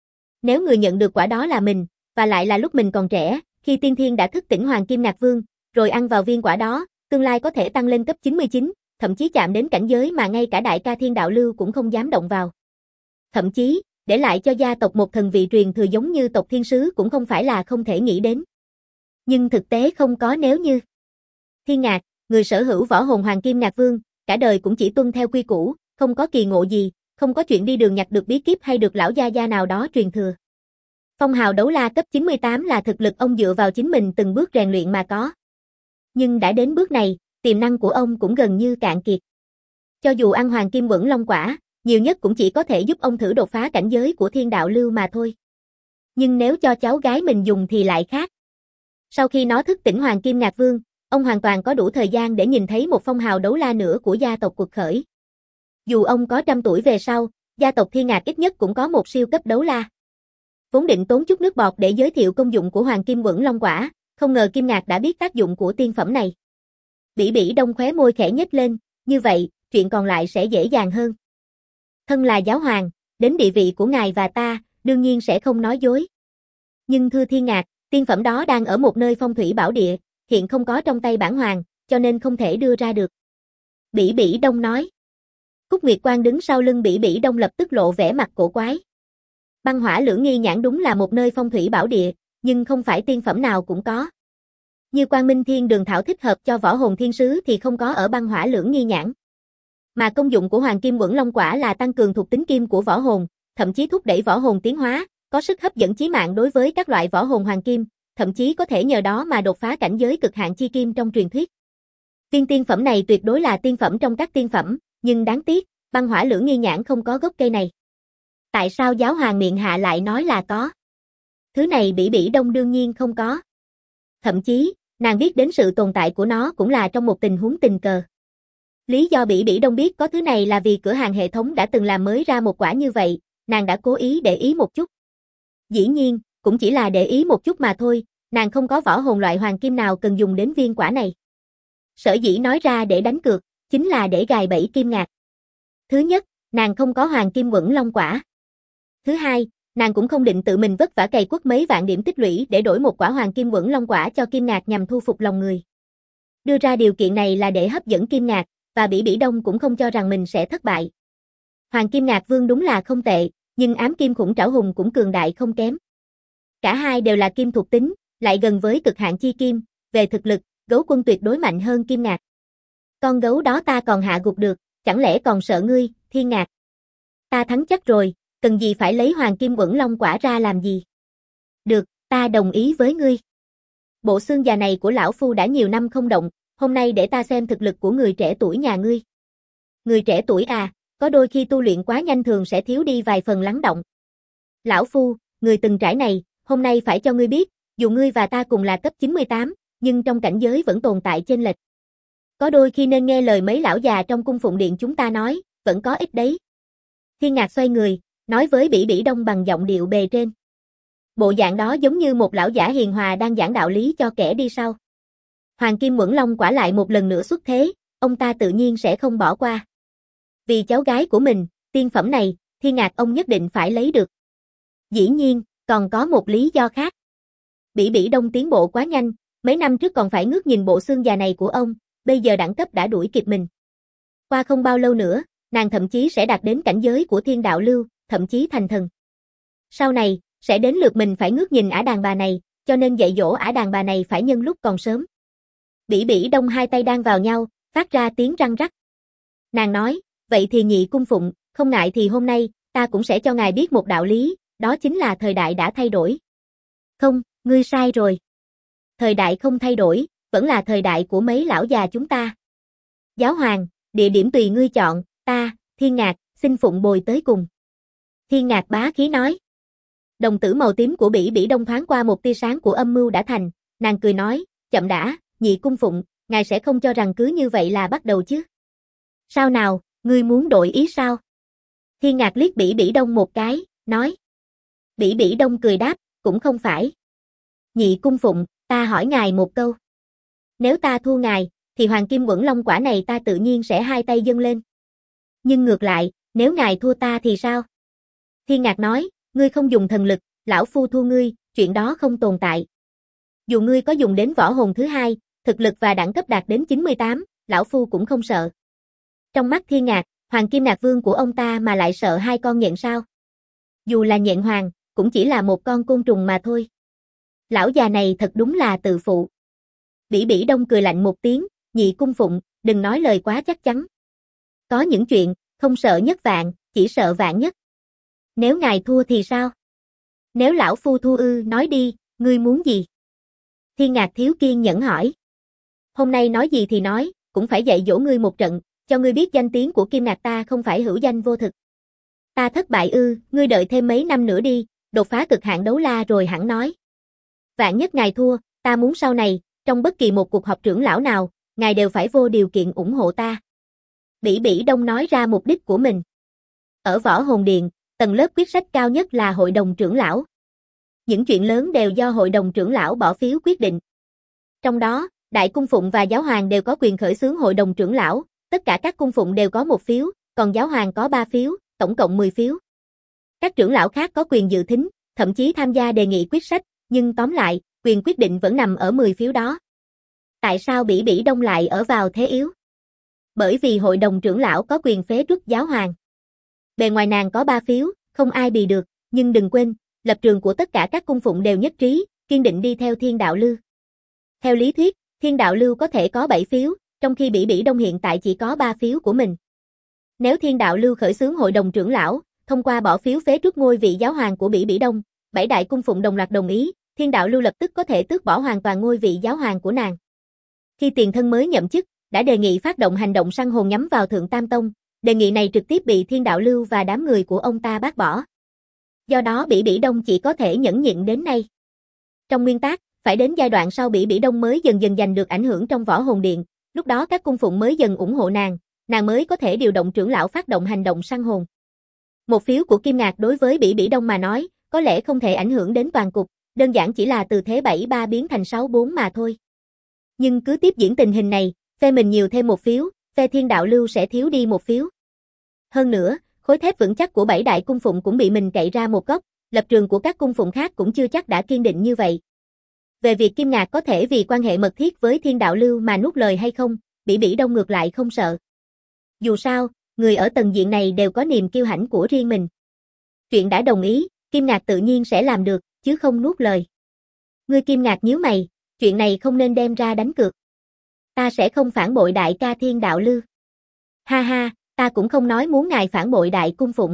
Nếu người nhận được quả đó là mình, và lại là lúc mình còn trẻ, khi tiên thiên đã thức tỉnh Hoàng Kim Ngạc Vương, rồi ăn vào viên quả đó, tương lai có thể tăng lên cấp 99, thậm chí chạm đến cảnh giới mà ngay cả đại ca Thiên Đạo Lưu cũng không dám động vào. Thậm chí, để lại cho gia tộc một thần vị truyền thừa giống như tộc Thiên Sứ cũng không phải là không thể nghĩ đến. Nhưng thực tế không có nếu như. Thiên Ngạc, người sở hữu võ hồn Hoàng Kim Ngạc Vương, cả đời cũng chỉ tuân theo quy củ, không có kỳ ngộ gì, không có chuyện đi đường nhặt được bí kíp hay được lão gia gia nào đó truyền thừa. Phong hào đấu la cấp 98 là thực lực ông dựa vào chính mình từng bước rèn luyện mà có. Nhưng đã đến bước này, tiềm năng của ông cũng gần như cạn kiệt. Cho dù ăn Hoàng Kim Quẩn Long Quả, nhiều nhất cũng chỉ có thể giúp ông thử đột phá cảnh giới của Thiên Đạo Lưu mà thôi. Nhưng nếu cho cháu gái mình dùng thì lại khác. Sau khi nó thức tỉnh Hoàng Kim Ngạc Vương, ông hoàn toàn có đủ thời gian để nhìn thấy một phong hào đấu la nữa của gia tộc cuộc khởi. Dù ông có 100 tuổi về sau, gia tộc Thiên Ngạc ít nhất cũng có một siêu cấp đấu la. Vốn định tốn chút nước bọt để giới thiệu công dụng của Hoàng Kim Quẩn Long Quả, không ngờ Kim Ngạc đã biết tác dụng của tiên phẩm này. Bỉ Bỉ Đông khóe môi khẽ nhếch lên, như vậy, chuyện còn lại sẽ dễ dàng hơn. Thân là giáo hoàng, đến địa vị của ngài và ta, đương nhiên sẽ không nói dối. Nhưng thưa Thiên Ngạc, tiên phẩm đó đang ở một nơi phong thủy bảo địa, hiện không có trong tay bản hoàng, cho nên không thể đưa ra được. Bỉ Bỉ Đông nói. Cúc Nguyệt Quang đứng sau lưng Bỉ Bỉ Đông lập tức lộ vẻ mặt cổ quái. Băng Hỏa Lưỡng Nghi Nhãn đúng là một nơi phong thủy bảo địa, nhưng không phải tiên phẩm nào cũng có. Như Quang Minh Thiên Đường Thảo thích hợp cho võ hồn thiên sứ thì không có ở Băng Hỏa Lưỡng Nghi Nhãn. Mà công dụng của Hoàng Kim Quẩn Long Quả là tăng cường thuộc tính kim của võ hồn, thậm chí thúc đẩy võ hồn tiến hóa, có sức hấp dẫn chí mạng đối với các loại võ hồn hoàng kim, thậm chí có thể nhờ đó mà đột phá cảnh giới cực hạn chi kim trong truyền thuyết. Viên tiên phẩm này tuyệt đối là tiên phẩm trong các tiên phẩm, nhưng đáng tiếc, Băng Hỏa Lưỡng Nghi Nhãn không có gốc cây này. Tại sao giáo hoàng miệng hạ lại nói là có? Thứ này Bỉ Bỉ Đông đương nhiên không có. Thậm chí, nàng biết đến sự tồn tại của nó cũng là trong một tình huống tình cờ. Lý do Bỉ Bỉ Đông biết có thứ này là vì cửa hàng hệ thống đã từng làm mới ra một quả như vậy, nàng đã cố ý để ý một chút. Dĩ nhiên, cũng chỉ là để ý một chút mà thôi, nàng không có võ hồn loại hoàng kim nào cần dùng đến viên quả này. Sở dĩ nói ra để đánh cược, chính là để gài bẫy Kim Ngạc. Thứ nhất, nàng không có hoàng kim Quẩn Long quả. Thứ hai, nàng cũng không định tự mình vất vả cày quất mấy vạn điểm tích lũy để đổi một quả hoàng kim Quẩn Long quả cho Kim Ngạc nhằm thu phục lòng người. Đưa ra điều kiện này là để hấp dẫn Kim Ngạc, và Bỉ Bỉ Đông cũng không cho rằng mình sẽ thất bại. Hoàng Kim Ngạc Vương đúng là không tệ, nhưng ám kim khủng trảo hùng cũng cường đại không kém. Cả hai đều là kim thuộc tính, lại gần với cực hạn chi kim, về thực lực, gấu quân tuyệt đối mạnh hơn Kim Ngạc. Con gấu đó ta còn hạ gục được, chẳng lẽ còn sợ ngươi, Thiên Ngạc? Ta thắng chắc rồi, cần gì phải lấy hoàng kim Quẩn Long quả ra làm gì? Được, ta đồng ý với ngươi. Bộ xương già này của lão phu đã nhiều năm không động, hôm nay để ta xem thực lực của người trẻ tuổi nhà ngươi. Người trẻ tuổi à, có đôi khi tu luyện quá nhanh thường sẽ thiếu đi vài phần lắng động. Lão phu, người từng trải này, hôm nay phải cho ngươi biết, dù ngươi và ta cùng là cấp 98, nhưng trong cảnh giới vẫn tồn tại chênh lệch. Có đôi khi nên nghe lời mấy lão già trong cung phụng điện chúng ta nói, vẫn có ích đấy. Thiên Ngạc xoay người, nói với Bỉ Bỉ Đông bằng giọng điệu bề trên. Bộ dạng đó giống như một lão giả hiền hòa đang giảng đạo lý cho kẻ đi sau. Hoàng kim Quẩn Long quả lại một lần nữa xuất thế, ông ta tự nhiên sẽ không bỏ qua. Vì cháu gái của mình, tiên phẩm này, Thiên Ngạc ông nhất định phải lấy được. Dĩ nhiên, còn có một lý do khác. Bỉ Bỉ Đông tiến bộ quá nhanh, mấy năm trước còn phải ngước nhìn bộ xương già này của ông, bây giờ đẳng cấp đã đuổi kịp mình. Qua không bao lâu nữa, nàng thậm chí sẽ đạt đến cảnh giới của Thiên Đạo Lưu, thậm chí thành thần. Sau này, sẽ đến lượt mình phải ngước nhìn ả đàn bà này, cho nên dạy dỗ ả đàn bà này phải nhân lúc còn sớm. Bỉ Bỉ Đông hai tay đan vào nhau, phát ra tiếng răng rắc. Nàng nói, vậy thì Nhị cung phụng, không ngại thì hôm nay, ta cũng sẽ cho ngài biết một đạo lý, đó chính là thời đại đã thay đổi. Không, ngươi sai rồi. Thời đại không thay đổi, vẫn là thời đại của mấy lão già chúng ta. Giáo hoàng, địa điểm tùy ngươi chọn, ta, Thiên Ngạc, xin phụng bồi tới cùng. Thiên Ngạc bá khí nói. Đồng tử màu tím của Bỉ Bỉ Đông thoáng qua một tia sáng của âm mưu đã thành, nàng cười nói, chậm đã, Nhị cung phụng, ngài sẽ không cho rằng cứ như vậy là bắt đầu chứ. Sao nào, ngươi muốn đổi ý sao? Thiên Ngạc liếc Bỉ Bỉ Đông một cái, nói. Bỉ Bỉ Đông cười đáp, cũng không phải. Nhị cung phụng, ta hỏi ngài một câu. Nếu ta thua ngài, thì hoàng kim Quẩn Long quả này ta tự nhiên sẽ hai tay dâng lên. Nhưng ngược lại, nếu ngài thua ta thì sao? Thiên Ngạc nói, ngươi không dùng thần lực, lão phu thua ngươi, chuyện đó không tồn tại. Dù ngươi có dùng đến võ hồn thứ hai, thực lực và đẳng cấp đạt đến 98, lão phu cũng không sợ. Trong mắt Thiên Ngạc, Hoàng Kim Ngạc Vương của ông ta mà lại sợ hai con nhện sao? Dù là nhện hoàng, cũng chỉ là một con côn trùng mà thôi. Lão già này thật đúng là tự phụ. Bỉ Bỉ Đông cười lạnh một tiếng, Nhị cung phụng, đừng nói lời quá chắc chắn. Có những chuyện, không sợ nhất vạn, chỉ sợ vạn nhất. Nếu ngài thua thì sao? Nếu lão phu thua ư, nói đi, ngươi muốn gì? Thiên Ngạc thiếu kiên nhẫn hỏi. Hôm nay nói gì thì nói, cũng phải dạy dỗ ngươi một trận, cho ngươi biết danh tiếng của Kim Ngạc ta không phải hữu danh vô thực. Ta thất bại ư, ngươi đợi thêm mấy năm nữa đi, đột phá cực hạn đấu la rồi hẳn nói. Vạn nhất ngài thua, ta muốn sau này, trong bất kỳ một cuộc họp trưởng lão nào, ngài đều phải vô điều kiện ủng hộ ta. Bỉ Bỉ Đông nói ra mục đích của mình. Ở Võ Hồn Điện, tầng lớp quyết sách cao nhất là hội đồng trưởng lão. Những chuyện lớn đều do hội đồng trưởng lão bỏ phiếu quyết định. Trong đó, Đại cung phụng và giáo hoàng đều có quyền khởi xướng hội đồng trưởng lão, tất cả các cung phụng đều có một phiếu, còn giáo hoàng có 3 phiếu, tổng cộng 10 phiếu. Các trưởng lão khác có quyền dự thính, thậm chí tham gia đề nghị quyết sách, nhưng tóm lại, quyền quyết định vẫn nằm ở 10 phiếu đó. Tại sao Bỉ Bỉ Đông lại ở vào thế yếu? Bởi vì hội đồng trưởng lão có quyền phế truất giáo hoàng. Bề ngoài nàng có 3 phiếu, không ai bì được, nhưng đừng quên, lập trường của tất cả các cung phụng đều nhất trí, kiên định đi theo Thiên Đạo Lưu. Theo lý thuyết, Thiên Đạo Lưu có thể có 7 phiếu, trong khi Bỉ Bỉ Đông hiện tại chỉ có 3 phiếu của mình. Nếu Thiên Đạo Lưu khởi xướng hội đồng trưởng lão, thông qua bỏ phiếu phế truất ngôi vị giáo hoàng của Bỉ Bỉ Đông, 7 đại cung phụng đồng loạt đồng ý, Thiên Đạo Lưu lập tức có thể tước bỏ hoàn toàn ngôi vị giáo hoàng của nàng. Khi tiền thân mới nhậm chức, đã đề nghị phát động hành động săn hồn nhắm vào Thượng Tam Tông, đề nghị này trực tiếp bị Thiên Đạo Lưu và đám người của ông ta bác bỏ. Do đó Bỉ Bỉ Đông chỉ có thể nhẫn nhịn đến nay. Trong nguyên tắc, phải đến giai đoạn sau Bỉ Bỉ Đông mới dần dần giành được ảnh hưởng trong Võ Hồn Điện, lúc đó các cung phụng mới dần ủng hộ nàng mới có thể điều động trưởng lão phát động hành động săn hồn. Một phiếu của Kim Ngạc đối với Bỉ Bỉ Đông mà nói, có lẽ không thể ảnh hưởng đến toàn cục, đơn giản chỉ là từ thế 7-3 biến thành 6-4 mà thôi. Nhưng cứ tiếp diễn tình hình này, phe mình nhiều thêm một phiếu, phe Thiên Đạo Lưu sẽ thiếu đi một phiếu. Hơn nữa, khối thép vững chắc của 7 đại cung phụng cũng bị mình cậy ra một góc, lập trường của các cung phụng khác cũng chưa chắc đã kiên định như vậy. Về việc Kim Ngạc có thể vì quan hệ mật thiết với Thiên Đạo Lưu mà nuốt lời hay không, Bỉ Bỉ Đông ngược lại không sợ. Dù sao, người ở tầng diện này đều có niềm kiêu hãnh của riêng mình. Chuyện đã đồng ý, Kim Ngạc tự nhiên sẽ làm được, chứ không nuốt lời. Ngươi Kim Ngạc nhíu mày, chuyện này không nên đem ra đánh cược. Ta sẽ không phản bội đại ca Thiên Đạo Lưu. Ha ha, ta cũng không nói muốn ngài phản bội đại cung phụng.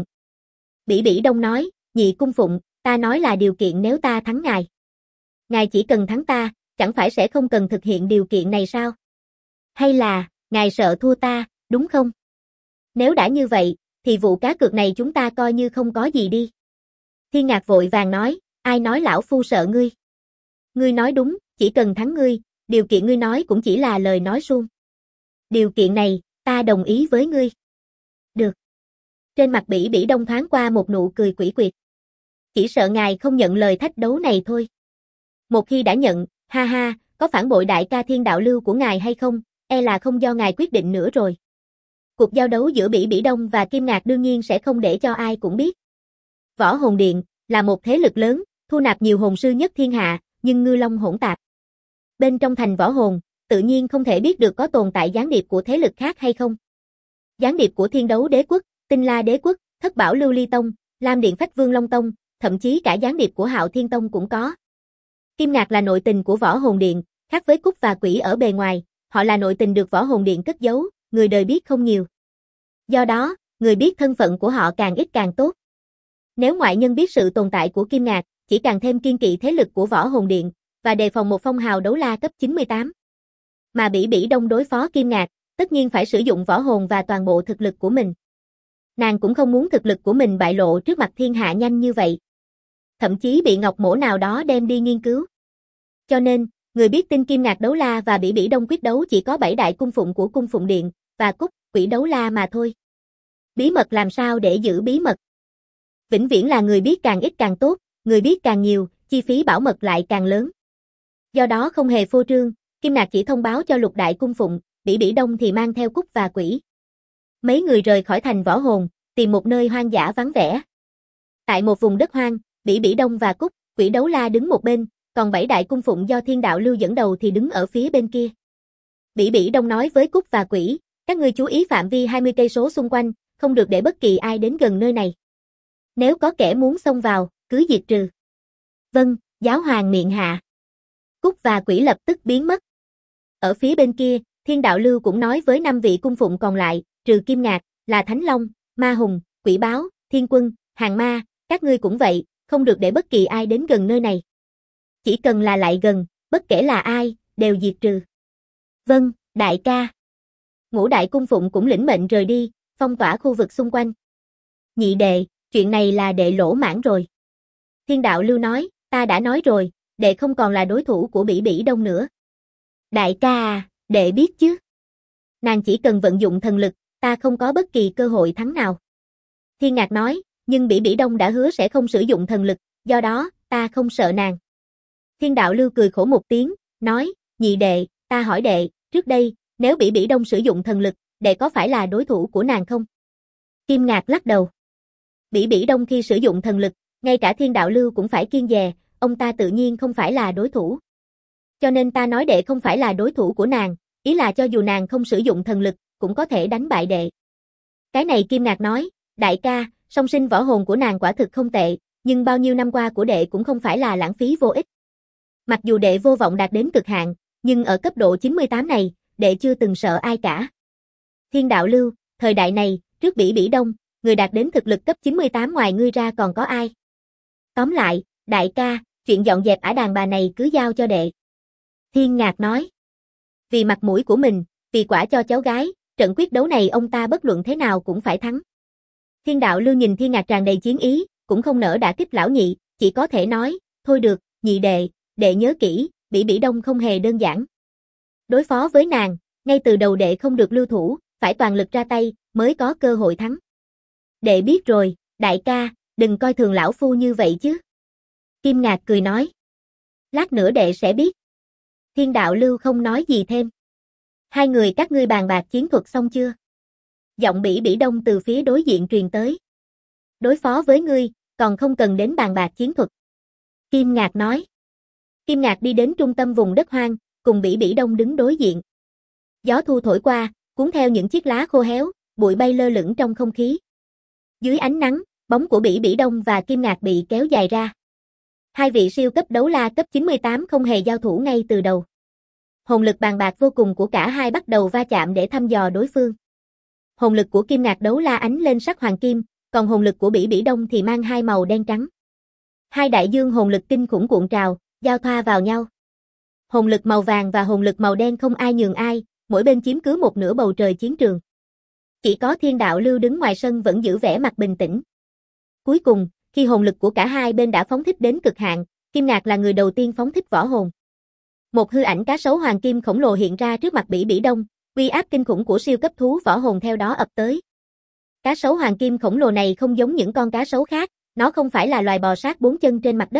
Bỉ Bỉ Đông nói, nhị cung phụng, ta nói là điều kiện nếu ta thắng ngài. Ngài chỉ cần thắng ta, chẳng phải sẽ không cần thực hiện điều kiện này sao? Hay là, ngài sợ thua ta, đúng không? Nếu đã như vậy, thì vụ cá cược này chúng ta coi như không có gì đi. Thiên Ngạc vội vàng nói, ai nói lão phu sợ ngươi? Ngươi nói đúng, chỉ cần thắng ngươi, điều kiện ngươi nói cũng chỉ là lời nói suông. Điều kiện này, ta đồng ý với ngươi. Được. Trên mặt Bỉ Bỉ Đông thoáng qua một nụ cười quỷ quyệt. Chỉ sợ ngài không nhận lời thách đấu này thôi. Một khi đã nhận, ha ha, có phản bội đại ca Thiên Đạo Lưu của ngài hay không, e là không do ngài quyết định nữa rồi. Cuộc giao đấu giữa Bỉ Bỉ Đông và Kim Ngạc đương nhiên sẽ không để cho ai cũng biết. Võ Hồn Điện là một thế lực lớn, thu nạp nhiều hồn sư nhất thiên hạ, nhưng ngư long hỗn tạp. Bên trong thành võ hồn, tự nhiên không thể biết được có tồn tại gián điệp của thế lực khác hay không. Gián điệp của Thiên Đấu Đế Quốc, Tinh La Đế Quốc, Thất Bảo Lưu Ly Tông, Lam Điện Phách Vương Long Tông, thậm chí cả gián điệp của Hạo Thiên Tông cũng có. Kim Ngạc là nội tình của Võ Hồn Điện, khác với Cúc và Quỷ ở bề ngoài, họ là nội tình được Võ Hồn Điện cất giấu, người đời biết không nhiều. Do đó, người biết thân phận của họ càng ít càng tốt. Nếu ngoại nhân biết sự tồn tại của Kim Ngạc, chỉ càng thêm kiên kỵ thế lực của Võ Hồn Điện, và đề phòng một phong hào đấu la cấp 98. Mà Bỉ Bỉ Đông đối phó Kim Ngạc, tất nhiên phải sử dụng võ hồn và toàn bộ thực lực của mình. Nàng cũng không muốn thực lực của mình bại lộ trước mặt thiên hạ nhanh như vậy. Thậm chí bị Ngọc Mỗ nào đó đem đi nghiên cứu. Cho nên, người biết tin Kim Ngạc đấu la và Bỉ Bỉ Đông quyết đấu chỉ có 7 đại cung phụng của cung phụng điện, và Cúc, Quỷ đấu la mà thôi. Bí mật làm sao để giữ bí mật? Vĩnh viễn là người biết càng ít càng tốt, người biết càng nhiều, chi phí bảo mật lại càng lớn. Do đó không hề phô trương, Kim Ngạc chỉ thông báo cho lục đại cung phụng, Bỉ Bỉ Đông thì mang theo Cúc và Quỷ. Mấy người rời khỏi thành võ hồn, tìm một nơi hoang dã vắng vẻ. Tại một vùng đất hoang, Bỉ Bỉ Đông và Cúc, Quỷ đấu la đứng một bên, còn 7 đại cung phụng do Thiên Đạo Lưu dẫn đầu thì đứng ở phía bên kia. Bỉ Bỉ Đông nói với Cúc và Quỷ, các ngươi chú ý phạm vi 20 cây số xung quanh, không được để bất kỳ ai đến gần nơi này. Nếu có kẻ muốn xông vào, cứ diệt trừ. Vâng, giáo hoàng miệng hạ. Cúc và Quỷ lập tức biến mất. Ở phía bên kia, Thiên Đạo Lưu cũng nói với 5 vị cung phụng còn lại, trừ Kim Ngạc, là Thánh Long, Ma Hùng, Quỷ Báo, Thiên Quân, Hàng Ma, các ngươi cũng vậy, không được để bất kỳ ai đến gần nơi này. Chỉ cần là lại gần, bất kể là ai, đều diệt trừ. Vâng, đại ca. Ngũ đại cung phụng cũng lĩnh mệnh rời đi, phong tỏa khu vực xung quanh. Nhị đệ, chuyện này là đệ lỗ mãn rồi. Thiên Đạo Lưu nói, ta đã nói rồi, đệ không còn là đối thủ của Bỉ Bỉ Đông nữa. Đại ca à, đệ biết chứ. Nàng chỉ cần vận dụng thần lực, ta không có bất kỳ cơ hội thắng nào. Thiên Ngạc nói, nhưng Bỉ Bỉ Đông đã hứa sẽ không sử dụng thần lực, do đó, ta không sợ nàng. Thiên Đạo Lưu cười khổ một tiếng, nói, nhị đệ, ta hỏi đệ, trước đây, nếu Bỉ Bỉ Đông sử dụng thần lực, đệ có phải là đối thủ của nàng không? Kim Ngạc lắc đầu. Bỉ Bỉ Đông khi sử dụng thần lực, ngay cả Thiên Đạo Lưu cũng phải kiêng dè, ông ta tự nhiên không phải là đối thủ. Cho nên ta nói đệ không phải là đối thủ của nàng, ý là cho dù nàng không sử dụng thần lực, cũng có thể đánh bại đệ. Cái này Kim Ngạc nói, đại ca, song sinh võ hồn của nàng quả thực không tệ, nhưng bao nhiêu năm qua của đệ cũng không phải là lãng phí vô ích. Mặc dù đệ vô vọng đạt đến cực hạn, nhưng ở cấp độ 98 này, đệ chưa từng sợ ai cả. Thiên Đạo Lưu, thời đại này, trước Bỉ Bỉ Đông, người đạt đến thực lực cấp 98 ngoài ngươi ra còn có ai? Tóm lại, đại ca, chuyện dọn dẹp ả đàn bà này cứ giao cho đệ. Thiên Ngạc nói. Vì mặt mũi của mình, vì quả cho cháu gái, trận quyết đấu này ông ta bất luận thế nào cũng phải thắng. Thiên Đạo Lưu nhìn Thiên Ngạc tràn đầy chiến ý, cũng không nỡ đả kích lão nhị, chỉ có thể nói, thôi được, nhị đệ, đệ nhớ kỹ, Bỉ Bỉ Đông không hề đơn giản. Đối phó với nàng, ngay từ đầu đệ không được lưu thủ, phải toàn lực ra tay, mới có cơ hội thắng. Đệ biết rồi, đại ca, đừng coi thường lão phu như vậy chứ. Kim Ngạc cười nói. Lát nữa đệ sẽ biết. Thiên đạo lưu không nói gì thêm. Hai người các ngươi bàn bạc chiến thuật xong chưa? Giọng Bỉ Bỉ Đông từ phía đối diện truyền tới. Đối phó với ngươi, còn không cần đến bàn bạc chiến thuật. Kim Ngạc nói. Kim Ngạc đi đến trung tâm vùng đất hoang, cùng Bỉ Bỉ Đông đứng đối diện. Gió thu thổi qua, cuốn theo những chiếc lá khô héo, bụi bay lơ lửng trong không khí. Dưới ánh nắng, bóng của Bỉ Bỉ Đông và Kim Ngạc bị kéo dài ra. Hai vị siêu cấp đấu la cấp 98 không hề giao thủ ngay từ đầu. Hồn lực bàn bạc vô cùng của cả hai bắt đầu va chạm để thăm dò đối phương. Hồn lực của Kim Ngạc đấu la ánh lên sắc hoàng kim, còn hồn lực của Bỉ Bỉ Đông thì mang hai màu đen trắng. Hai đại dương hồn lực kinh khủng cuộn trào, giao thoa vào nhau. Hồn lực màu vàng và hồn lực màu đen không ai nhường ai, mỗi bên chiếm cứ một nửa bầu trời chiến trường. Chỉ có Thiên Đạo Lưu đứng ngoài sân vẫn giữ vẻ mặt bình tĩnh. Cuối cùng, khi hồn lực của cả hai bên đã phóng thích đến cực hạn, Kim Ngạc là người đầu tiên phóng thích võ hồn. Một hư ảnh cá sấu hoàng kim khổng lồ hiện ra trước mặt Bỉ Bỉ Đông, uy áp kinh khủng của siêu cấp thú võ hồn theo đó ập tới. Cá sấu hoàng kim khổng lồ này không giống những con cá sấu khác, nó không phải là loài bò sát bốn chân trên mặt đất.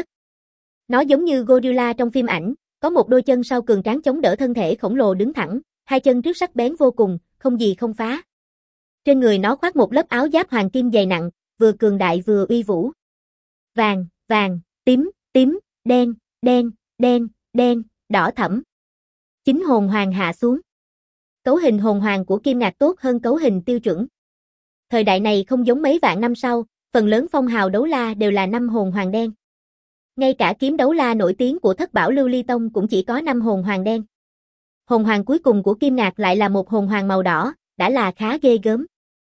Nó giống như gorilla trong phim ảnh, có một đôi chân sau cường tráng chống đỡ thân thể khổng lồ đứng thẳng, hai chân trước sắc bén vô cùng, không gì không phá. Trên người nó khoác một lớp áo giáp hoàng kim dày nặng, vừa cường đại vừa uy vũ. Vàng, vàng, tím, tím, đen, đen, đen, đen, đỏ thẫm. Chính hồn hoàng hạ xuống. Cấu hình hồn hoàng của Kim Ngạc tốt hơn cấu hình tiêu chuẩn. Thời đại này không giống mấy vạn năm sau, phần lớn phong hào đấu la đều là 5 hồn hoàng đen. Ngay cả kiếm đấu la nổi tiếng của Thất Bảo Lưu Ly Tông cũng chỉ có 5 hồn hoàng đen. Hồn hoàng cuối cùng của Kim Ngạc lại là một hồn hoàng màu đỏ, đã là khá ghê gớm.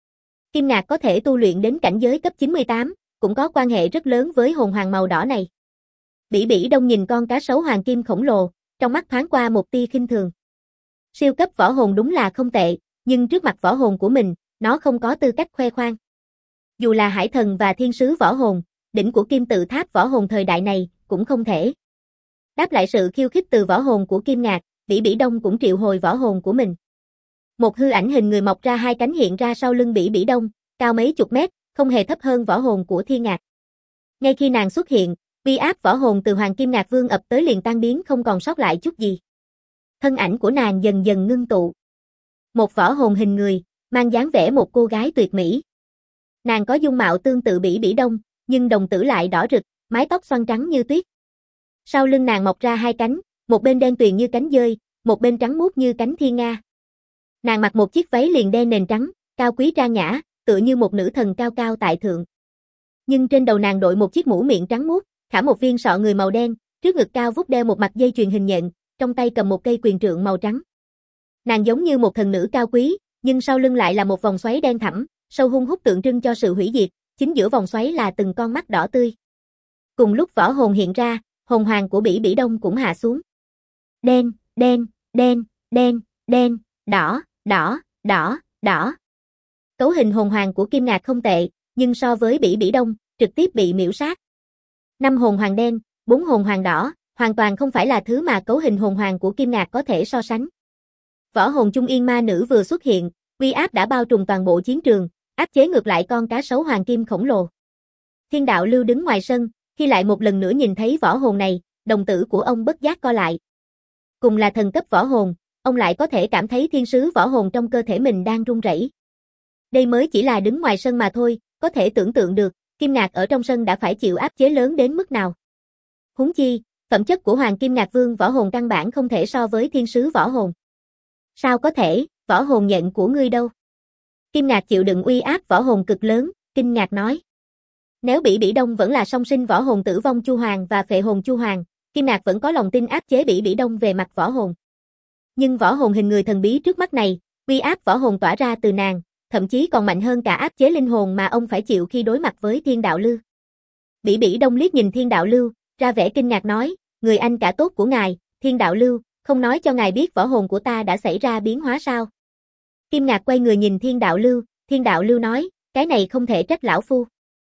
Kim Ngạc có thể tu luyện đến cảnh giới cấp 98, cũng có quan hệ rất lớn với hồn hoàng màu đỏ này. Bỉ Bỉ Đông nhìn con cá sấu hoàng kim khổng lồ, trong mắt thoáng qua một tia khinh thường. Siêu cấp võ hồn đúng là không tệ, nhưng trước mặt võ hồn của mình, nó không có tư cách khoe khoang. Dù là hải thần và thiên sứ võ hồn, đỉnh của kim tự tháp võ hồn thời đại này, cũng không thể. Đáp lại sự khiêu khích từ võ hồn của Kim Ngạc, Bỉ Bỉ Đông cũng triệu hồi võ hồn của mình. Một hư ảnh hình người mọc ra hai cánh hiện ra sau lưng Bỉ Bỉ Đông, cao mấy chục mét, không hề thấp hơn võ hồn của Thiên Ngạc. Ngay khi nàng xuất hiện, uy áp võ hồn từ Hoàng Kim Ngạc Vương ập tới liền tan biến không còn sót lại chút gì. Thân ảnh của nàng dần dần ngưng tụ. Một võ hồn hình người, mang dáng vẻ một cô gái tuyệt mỹ. Nàng có dung mạo tương tự Bỉ Bỉ Đông, nhưng đồng tử lại đỏ rực, mái tóc xoăn trắng như tuyết. Sau lưng nàng mọc ra hai cánh, một bên đen tuyền như cánh dơi, một bên trắng muốt như cánh thiên nga. Nàng mặc một chiếc váy liền đen nền trắng, cao quý trang nhã, tựa như một nữ thần cao cao tại thượng. Nhưng trên đầu nàng đội một chiếc mũ miệng trắng muốt, khảm một viên sọ người màu đen, trước ngực cao vút đeo một mặt dây chuyền hình nhện, trong tay cầm một cây quyền trượng màu trắng. Nàng giống như một thần nữ cao quý, nhưng sau lưng lại là một vòng xoáy đen thẳm, sâu hun hút tượng trưng cho sự hủy diệt, chính giữa vòng xoáy là từng con mắt đỏ tươi. Cùng lúc võ hồn hiện ra, hồn hoàng của Bỉ Bỉ Đông cũng hạ xuống. Đen, đen, đen, đen, đen, đỏ, đỏ, đỏ, đỏ. Cấu hình hồn hoàng của Kim Ngạc không tệ, nhưng so với Bỉ Bỉ Đông, trực tiếp bị miễu sát. 5 hồn hoàng đen, 4 hồn hoàng đỏ, hoàn toàn không phải là thứ mà cấu hình hồn hoàng của Kim Ngạc có thể so sánh. Võ hồn Trung Yên Ma Nữ vừa xuất hiện, uy áp đã bao trùm toàn bộ chiến trường, áp chế ngược lại con cá sấu hoàng kim khổng lồ. Thiên Đạo Lưu đứng ngoài sân, khi lại một lần nữa nhìn thấy võ hồn này, đồng tử của ông bất giác co lại. Cùng là thần cấp võ hồn, ông lại có thể cảm thấy thiên sứ võ hồn trong cơ thể mình đang run rẩy. Đây mới chỉ là đứng ngoài sân mà thôi, có thể tưởng tượng được, Kim Ngạc ở trong sân đã phải chịu áp chế lớn đến mức nào. Huống chi, phẩm chất của Hoàng Kim Ngạc Vương võ hồn căn bản không thể so với thiên sứ võ hồn. Sao có thể, võ hồn nhện của ngươi đâu? Kim Ngạc chịu đựng uy áp võ hồn cực lớn, kinh ngạc nói. Nếu Bỉ Bỉ Đông vẫn là song sinh võ hồn tử vong Chu Hoàng và phệ hồn Chu Hoàng, Kim Ngạc vẫn có lòng tin áp chế Bỉ Bỉ Đông về mặt võ hồn. Nhưng võ hồn hình người thần bí trước mắt này, uy áp võ hồn tỏa ra từ nàng, thậm chí còn mạnh hơn cả áp chế linh hồn mà ông phải chịu khi đối mặt với Thiên Đạo Lưu. Bỉ Bỉ Đông liếc nhìn Thiên Đạo Lưu, ra vẻ kinh ngạc nói, người anh cả tốt của ngài, Thiên Đạo Lưu, không nói cho ngài biết võ hồn của ta đã xảy ra biến hóa sao? Kim Ngạc quay người nhìn Thiên Đạo Lưu nói, cái này không thể trách lão phu.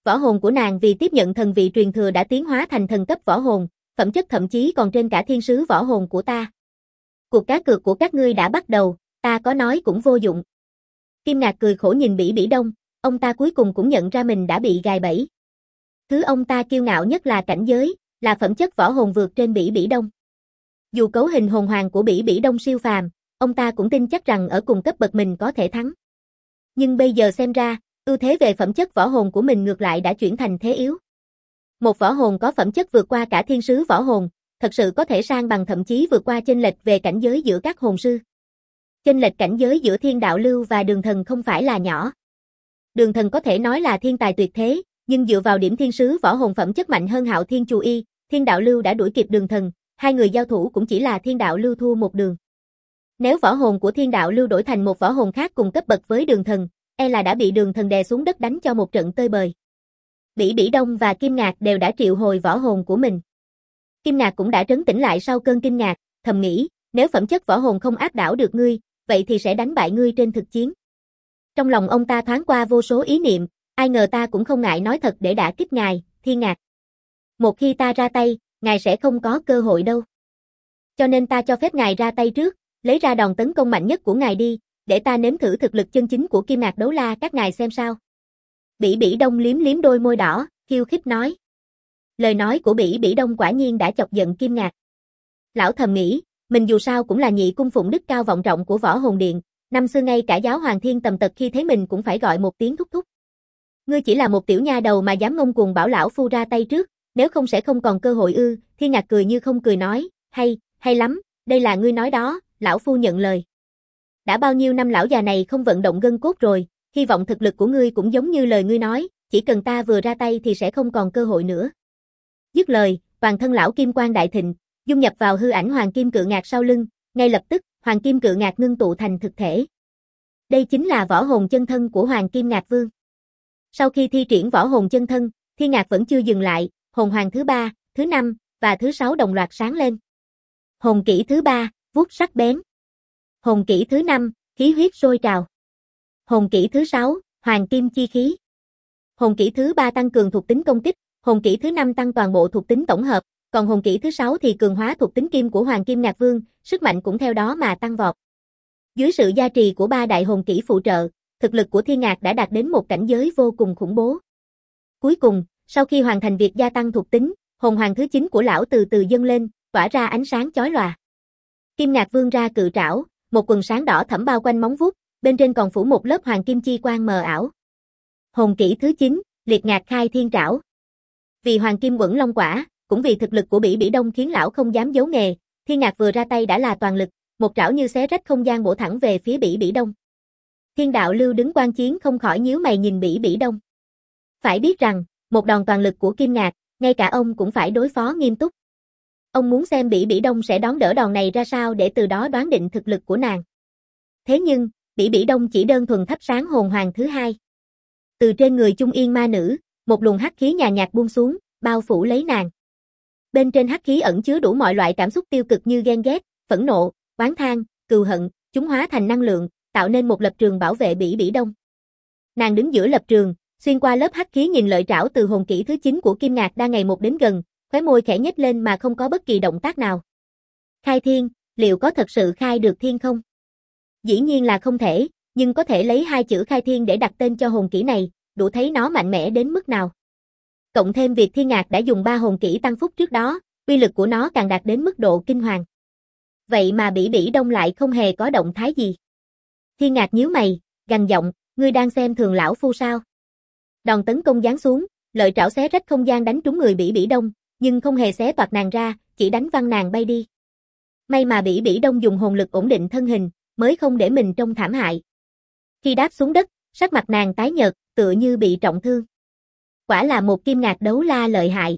Võ hồn của nàng vì tiếp nhận thần vị truyền thừa đã tiến hóa thành thần cấp võ hồn, phẩm chất thậm chí còn trên cả thiên sứ võ hồn của ta. Cuộc cá cược của các ngươi đã bắt đầu, ta có nói cũng vô dụng. Kim Ngạc cười khổ nhìn Bỉ Bỉ Đông, ông ta cuối cùng cũng nhận ra mình đã bị gài bẫy. Thứ ông ta kiêu ngạo nhất là cảnh giới, là phẩm chất võ hồn vượt trên Bỉ Bỉ Đông. Dù cấu hình hồn hoàng của Bỉ Bỉ Đông siêu phàm, ông ta cũng tin chắc rằng ở cùng cấp bậc mình có thể thắng. Nhưng bây giờ xem ra, ưu thế về phẩm chất võ hồn của mình ngược lại đã chuyển thành thế yếu. Một võ hồn có phẩm chất vượt qua cả thiên sứ võ hồn, thật sự có thể sang bằng thậm chí vượt qua chênh lệch về cảnh giới giữa các hồn sư. Chênh lệch cảnh giới giữa Thiên Đạo Lưu và Đường Thần không phải là nhỏ. Đường Thần có thể nói là thiên tài tuyệt thế, nhưng dựa vào điểm thiên sứ võ hồn phẩm chất mạnh hơn Hạo Thiên Chù Y, Thiên Đạo Lưu đã đuổi kịp Đường Thần, hai người giao thủ cũng chỉ là Thiên Đạo Lưu thua một đường. Nếu võ hồn của Thiên Đạo Lưu đổi thành một võ hồn khác cùng cấp bậc với Đường Thần, e là đã bị Đường Thần đè xuống đất đánh cho một trận tơi bời. Bỉ Bỉ Đông và Kim Ngạc đều đã triệu hồi võ hồn của mình. Kim Ngạc cũng đã trấn tĩnh lại sau cơn kinh ngạc, thầm nghĩ, nếu phẩm chất võ hồn không áp đảo được ngươi, vậy thì sẽ đánh bại ngươi trên thực chiến. Trong lòng ông ta thoáng qua vô số ý niệm, ai ngờ ta cũng không ngại nói thật để đả kích ngài, Thiên Ngạc. Một khi ta ra tay, ngài sẽ không có cơ hội đâu. Cho nên ta cho phép ngài ra tay trước, lấy ra đòn tấn công mạnh nhất của ngài đi, để ta nếm thử thực lực chân chính của Kim Ngạc Đấu La các ngài xem sao. Bỉ Bỉ Đông liếm liếm đôi môi đỏ, khiêu khích nói. Lời nói của Bỉ Bỉ Đông quả nhiên đã chọc giận Kim Ngạc. Lão thầm nghĩ, mình dù sao cũng là nhị cung phụng đức cao vọng trọng của Võ Hồn Điện, năm xưa ngay cả giáo hoàng Thiên Tầm Tật khi thấy mình cũng phải gọi một tiếng thúc thúc. Ngươi chỉ là một tiểu nha đầu mà dám ngông cuồng bảo lão phu ra tay trước, nếu không sẽ không còn cơ hội ư? Thiên Ngạc cười như không cười nói, hay lắm, đây là ngươi nói đó, lão phu nhận lời. Đã bao nhiêu năm lão già này không vận động gân cốt rồi, hy vọng thực lực của ngươi cũng giống như lời ngươi nói, chỉ cần ta vừa ra tay thì sẽ không còn cơ hội nữa. Dứt lời, toàn thân lão kim quang đại thịnh, dung nhập vào hư ảnh Hoàng Kim Cự Ngạc sau lưng, ngay lập tức, Hoàng Kim Cự Ngạc ngưng tụ thành thực thể. Đây chính là võ hồn chân thân của Hoàng Kim Ngạc Vương. Sau khi thi triển võ hồn chân thân, Thiên Ngạc vẫn chưa dừng lại, hồn hoàng thứ 3, thứ 5 và thứ 6 đồng loạt sáng lên. Hồn kỹ thứ 3, vuốt sắc bén. Hồn kỹ thứ 5, khí huyết sôi trào. Hồn kỹ thứ 6, Hoàng Kim Chi Khí. Hồn kỹ thứ 3 tăng cường thuộc tính công kích, hồn kỹ thứ 5 tăng toàn bộ thuộc tính tổng hợp, còn hồn kỹ thứ 6 thì cường hóa thuộc tính kim của Hoàng Kim Ngạc Vương, sức mạnh cũng theo đó mà tăng vọt. Dưới sự gia trì của 3 đại hồn kỹ phụ trợ, thực lực của Thiên Ngạc đã đạt đến một cảnh giới vô cùng khủng bố. Cuối cùng, sau khi hoàn thành việc gia tăng thuộc tính, hồn hoàng thứ 9 của lão từ từ dâng lên, tỏa ra ánh sáng chói lòa. Kim Ngạc Vương ra cự trảo, một quần sáng đỏ thẫm bao quanh móng vuốt, bên trên còn phủ một lớp hoàng kim chi quang mờ ảo. Hồn kỹ thứ 9, Liệt Ngạc Khai Thiên Trảo. Vì hoàng kim quẩn long quả, cũng vì thực lực của Bỉ Bỉ Đông khiến lão không dám giấu nghề, Thiên Ngạc vừa ra tay đã là toàn lực, một trảo như xé rách không gian bổ thẳng về phía Bỉ Bỉ Đông. Thiên Đạo Lưu đứng quan chiến không khỏi nhíu mày nhìn Bỉ Bỉ Đông. Phải biết rằng, một đòn toàn lực của Kim Ngạc, ngay cả ông cũng phải đối phó nghiêm túc. Ông muốn xem Bỉ Bỉ Đông sẽ đón đỡ đòn này ra sao để từ đó đoán định thực lực của nàng. Thế nhưng, Bỉ Bỉ Đông chỉ đơn thuần thắp sáng hồn hoàng thứ 2. Từ trên người Trung Yên ma nữ, một luồng hắc khí nhàn nhạt buông xuống, bao phủ lấy nàng. Bên trên hắc khí ẩn chứa đủ mọi loại cảm xúc tiêu cực như ghen ghét, phẫn nộ, oán than, cừu hận, chúng hóa thành năng lượng, tạo nên một lập trường bảo vệ Bỉ Bỉ Đông. Nàng đứng giữa lập trường, xuyên qua lớp hắc khí nhìn lợi trảo từ hồn kỹ thứ 9 của Kim Ngạc đang ngày một đến gần, khóe môi khẽ nhếch lên mà không có bất kỳ động tác nào. Khai thiên, liệu có thật sự khai được thiên không? Dĩ nhiên là không thể, nhưng có thể lấy 2 chữ khai thiên để đặt tên cho hồn kỹ này, đủ thấy nó mạnh mẽ đến mức nào. Cộng thêm việc Thiên Ngạc đã dùng 3 hồn kỹ tăng phúc trước đó, uy lực của nó càng đạt đến mức độ kinh hoàng. Vậy mà Bỉ Bỉ Đông lại không hề có động thái gì. Thiên Ngạc nhíu mày, gằn giọng, ngươi đang xem thường lão phu sao? Đòn tấn công giáng xuống, lợi trảo xé rách không gian đánh trúng người Bỉ Bỉ Đông, nhưng không hề xé toạc nàng ra, chỉ đánh văng nàng bay đi. May mà Bỉ Bỉ Đông dùng hồn lực ổn định thân hình, mới không để mình trông thảm hại. Khi đáp xuống đất, sắc mặt nàng tái nhợt, tựa như bị trọng thương. Quả là một Kim Ngạc đấu la lợi hại.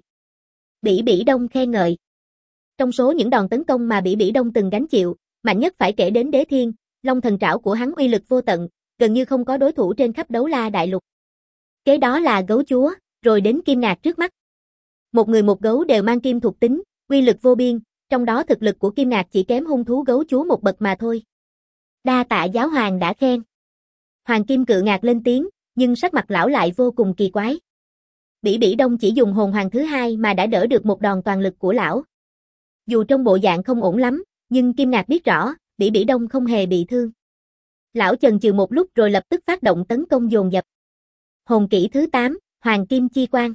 Bỉ Bỉ Đông khen ngợi. Trong số những đòn tấn công mà Bỉ Bỉ Đông từng gánh chịu, mạnh nhất phải kể đến Đế Thiên, Long Thần Trảo của hắn uy lực vô tận, gần như không có đối thủ trên khắp đấu la đại lục. Kế đó là Gấu Chúa, rồi đến Kim Ngạc trước mắt. Một người một gấu đều mang kim thuộc tính, uy lực vô biên, trong đó thực lực của Kim Ngạc chỉ kém hung thú Gấu Chúa một bậc mà thôi. Đa tạ giáo hoàng đã khen. Hoàng Kim Cự Ngạc lên tiếng, nhưng sắc mặt lão lại vô cùng kỳ quái. Bỉ Bỉ Đông chỉ dùng hồn hoàng thứ hai mà đã đỡ được một đòn toàn lực của lão. Dù trong bộ dạng không ổn lắm, nhưng Kim Ngạc biết rõ, Bỉ Bỉ Đông không hề bị thương. Lão chần chừ một lúc rồi lập tức phát động tấn công dồn dập. Hồn kỹ thứ 8, Hoàng Kim Chi Quang.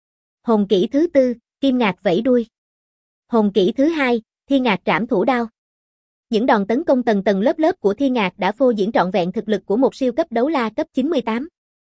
Hồn kỹ thứ 4, Kim Ngạc vẫy đuôi. Hồn kỹ thứ 2, Thiên Ngạc trảm thủ đao. Những đòn tấn công tầng tầng lớp lớp của Thiên Ngạc đã phô diễn trọn vẹn thực lực của một siêu cấp đấu la cấp 98.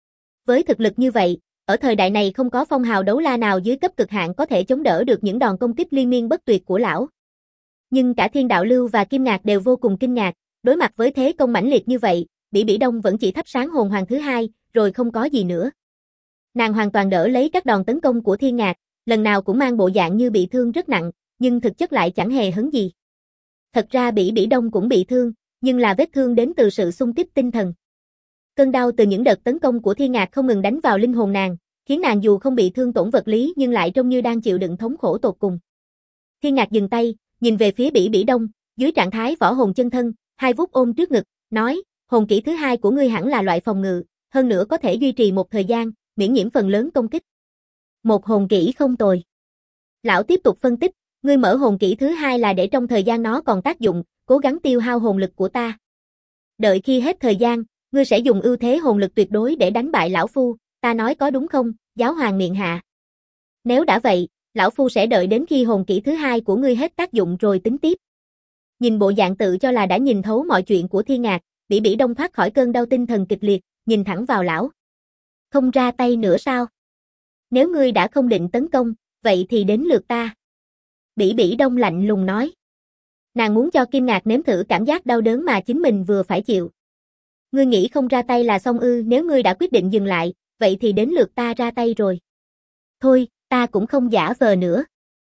Với thực lực như vậy, ở thời đại này không có phong hào đấu la nào dưới cấp cực hạn có thể chống đỡ được những đòn công kích liên miên bất tuyệt của lão. Nhưng cả Thiên Đạo Lưu và Kim Ngạc đều vô cùng kinh ngạc, đối mặt với thế công mãnh liệt như vậy, Bỉ Bỉ Đông vẫn chỉ thắp sáng hồn hoàng thứ hai, rồi không có gì nữa. Nàng hoàn toàn đỡ lấy các đòn tấn công của Thiên Ngạc, lần nào cũng mang bộ dạng như bị thương rất nặng, nhưng thực chất lại chẳng hề hấn gì. Thật ra Bỉ Bỉ Đông cũng bị thương, nhưng là vết thương đến từ sự xung kích tinh thần. Cơn đau từ những đợt tấn công của Thiên Ngạc không ngừng đánh vào linh hồn nàng, khiến nàng dù không bị thương tổn vật lý nhưng lại trông như đang chịu đựng thống khổ tột cùng. Thiên Ngạc dừng tay, nhìn về phía Bỉ Bỉ Đông, dưới trạng thái võ hồn chân thân, hai vuốt ôm trước ngực, nói, hồn kỹ thứ hai của ngươi hẳn là loại phòng ngự, hơn nữa có thể duy trì một thời gian, miễn nhiễm phần lớn công kích. Một hồn kỹ không tồi. Lão tiếp tục phân tích, ngươi mở hồn kỹ thứ hai là để trong thời gian nó còn tác dụng, cố gắng tiêu hao hồn lực của ta. Đợi khi hết thời gian, ngươi sẽ dùng ưu thế hồn lực tuyệt đối để đánh bại lão phu, ta nói có đúng không, giáo hoàng miệng hạ. Nếu đã vậy, lão phu sẽ đợi đến khi hồn kỹ thứ hai của ngươi hết tác dụng rồi tính tiếp. Nhìn bộ dạng tự cho là đã nhìn thấu mọi chuyện của Thiên Ngạc, Bỉ Bỉ Đông thoát khỏi cơn đau tinh thần kịch liệt, nhìn thẳng vào lão. Không ra tay nữa sao? Nếu ngươi đã không định tấn công, vậy thì đến lượt ta. Bỉ Bỉ Đông lạnh lùng nói. Nàng muốn cho Kim Ngạc nếm thử cảm giác đau đớn mà chính mình vừa phải chịu. Ngươi nghĩ không ra tay là xong ư? Nếu ngươi đã quyết định dừng lại, vậy thì đến lượt ta ra tay rồi. Thôi, ta cũng không giả vờ nữa.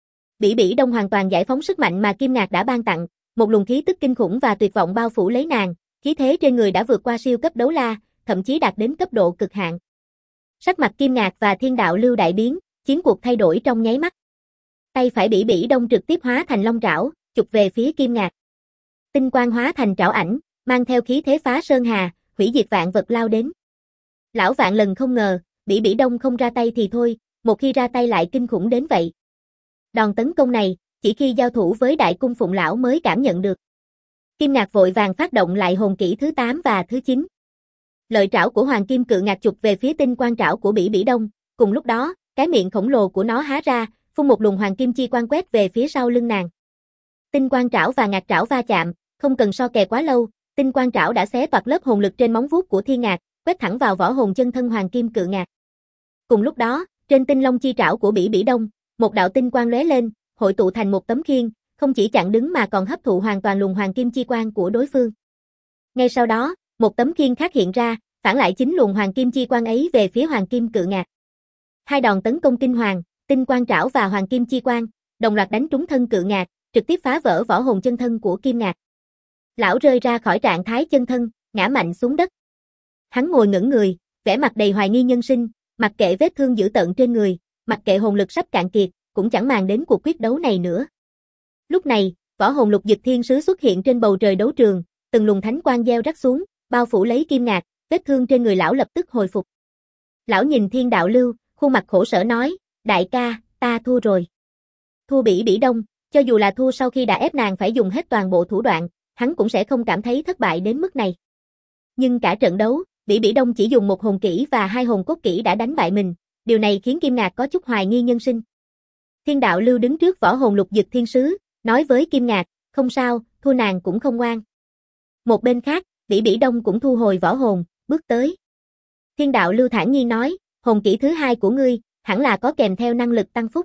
Bỉ Bỉ Đông hoàn toàn giải phóng sức mạnh mà Kim Ngạc đã ban tặng, một luồng khí tức kinh khủng và tuyệt vọng bao phủ lấy nàng, khí thế trên người đã vượt qua siêu cấp đấu la, thậm chí đạt đến cấp độ cực hạn. Sắc mặt Kim Ngạc và Thiên Đạo Lưu đại biến, chiến cuộc thay đổi trong nháy mắt. Tay phải Bỉ Bỉ Đông trực tiếp hóa thành long trảo, chụp về phía Kim Ngạc. Tinh quang hóa thành trảo ảnh, mang theo khí thế phá sơn hà, hủy diệt vạn vật lao đến. Lão vạn lần không ngờ, Bỉ Bỉ Đông không ra tay thì thôi, một khi ra tay lại kinh khủng đến vậy. Đòn tấn công này, chỉ khi giao thủ với Đại Cung Phụng lão mới cảm nhận được. Kim Ngạc vội vàng phát động lại hồn kỹ thứ 8 và thứ 9. Lợi trảo của Hoàng Kim Cự Ngạc chụp về phía tinh quang trảo của Bỉ Bỉ Đông, cùng lúc đó, cái miệng khổng lồ của nó há ra, phun một luồng hoàng kim chi quang quét về phía sau lưng nàng. Tinh quang trảo và ngạc trảo va chạm, không cần so kè quá lâu, tinh quang trảo đã xé toạc lớp hồn lực trên móng vuốt của Thiên Ngạc, quét thẳng vào võ hồn chân thân Hoàng Kim Cự Ngạc. Cùng lúc đó, trên tinh long chi trảo của Bỉ Bỉ Đông, một đạo tinh quang lóe lên, hội tụ thành một tấm khiên, không chỉ chặn đứng mà còn hấp thụ hoàn toàn luồng hoàng kim chi quang của đối phương. Ngay sau đó, một tấm khiên khác hiện ra, phản lại chính luồng hoàng kim chi quang ấy về phía Hoàng Kim Cự Ngạc. Hai đòn tấn công kinh hoàng, tinh quang trảo và hoàng kim chi quang, đồng loạt đánh trúng thân Cự Ngạc, trực tiếp phá vỡ võ hồn chân thân của Kim Ngạc. Lão rơi ra khỏi trạng thái chân thân, ngã mạnh xuống đất. Hắn ngồi ngẩn người, vẻ mặt đầy hoài nghi nhân sinh, mặc kệ vết thương dữ tợn trên người, mặc kệ hồn lực sắp cạn kiệt, cũng chẳng màng đến cuộc quyết đấu này nữa. Lúc này, võ hồn lục dịch thiên sứ xuất hiện trên bầu trời đấu trường, từng luồng thánh quang gieo rắc xuống, bao phủ lấy Kim Ngạc, vết thương trên người lão lập tức hồi phục. Lão nhìn Thiên Đạo Lưu, khuôn mặt khổ sở nói, đại ca, ta thua rồi. Thua Bỉ Bỉ Đông, cho dù là thua sau khi đã ép nàng phải dùng hết toàn bộ thủ đoạn, hắn cũng sẽ không cảm thấy thất bại đến mức này. Nhưng cả trận đấu, Bỉ Bỉ Đông chỉ dùng một hồn kỹ và hai hồn cốt kỹ đã đánh bại mình, điều này khiến Kim Ngạc có chút hoài nghi nhân sinh. Thiên Đạo Lưu đứng trước võ hồn lục dịch thiên sứ, nói với Kim Ngạc, không sao, thua nàng cũng không ngoan. Một bên khác, Bỉ Bỉ Đông cũng thu hồi võ hồn, bước tới. Thiên Đạo Lưu thản nhiên nói, hồn kỹ thứ hai của ngươi, hẳn là có kèm theo năng lực tăng phúc.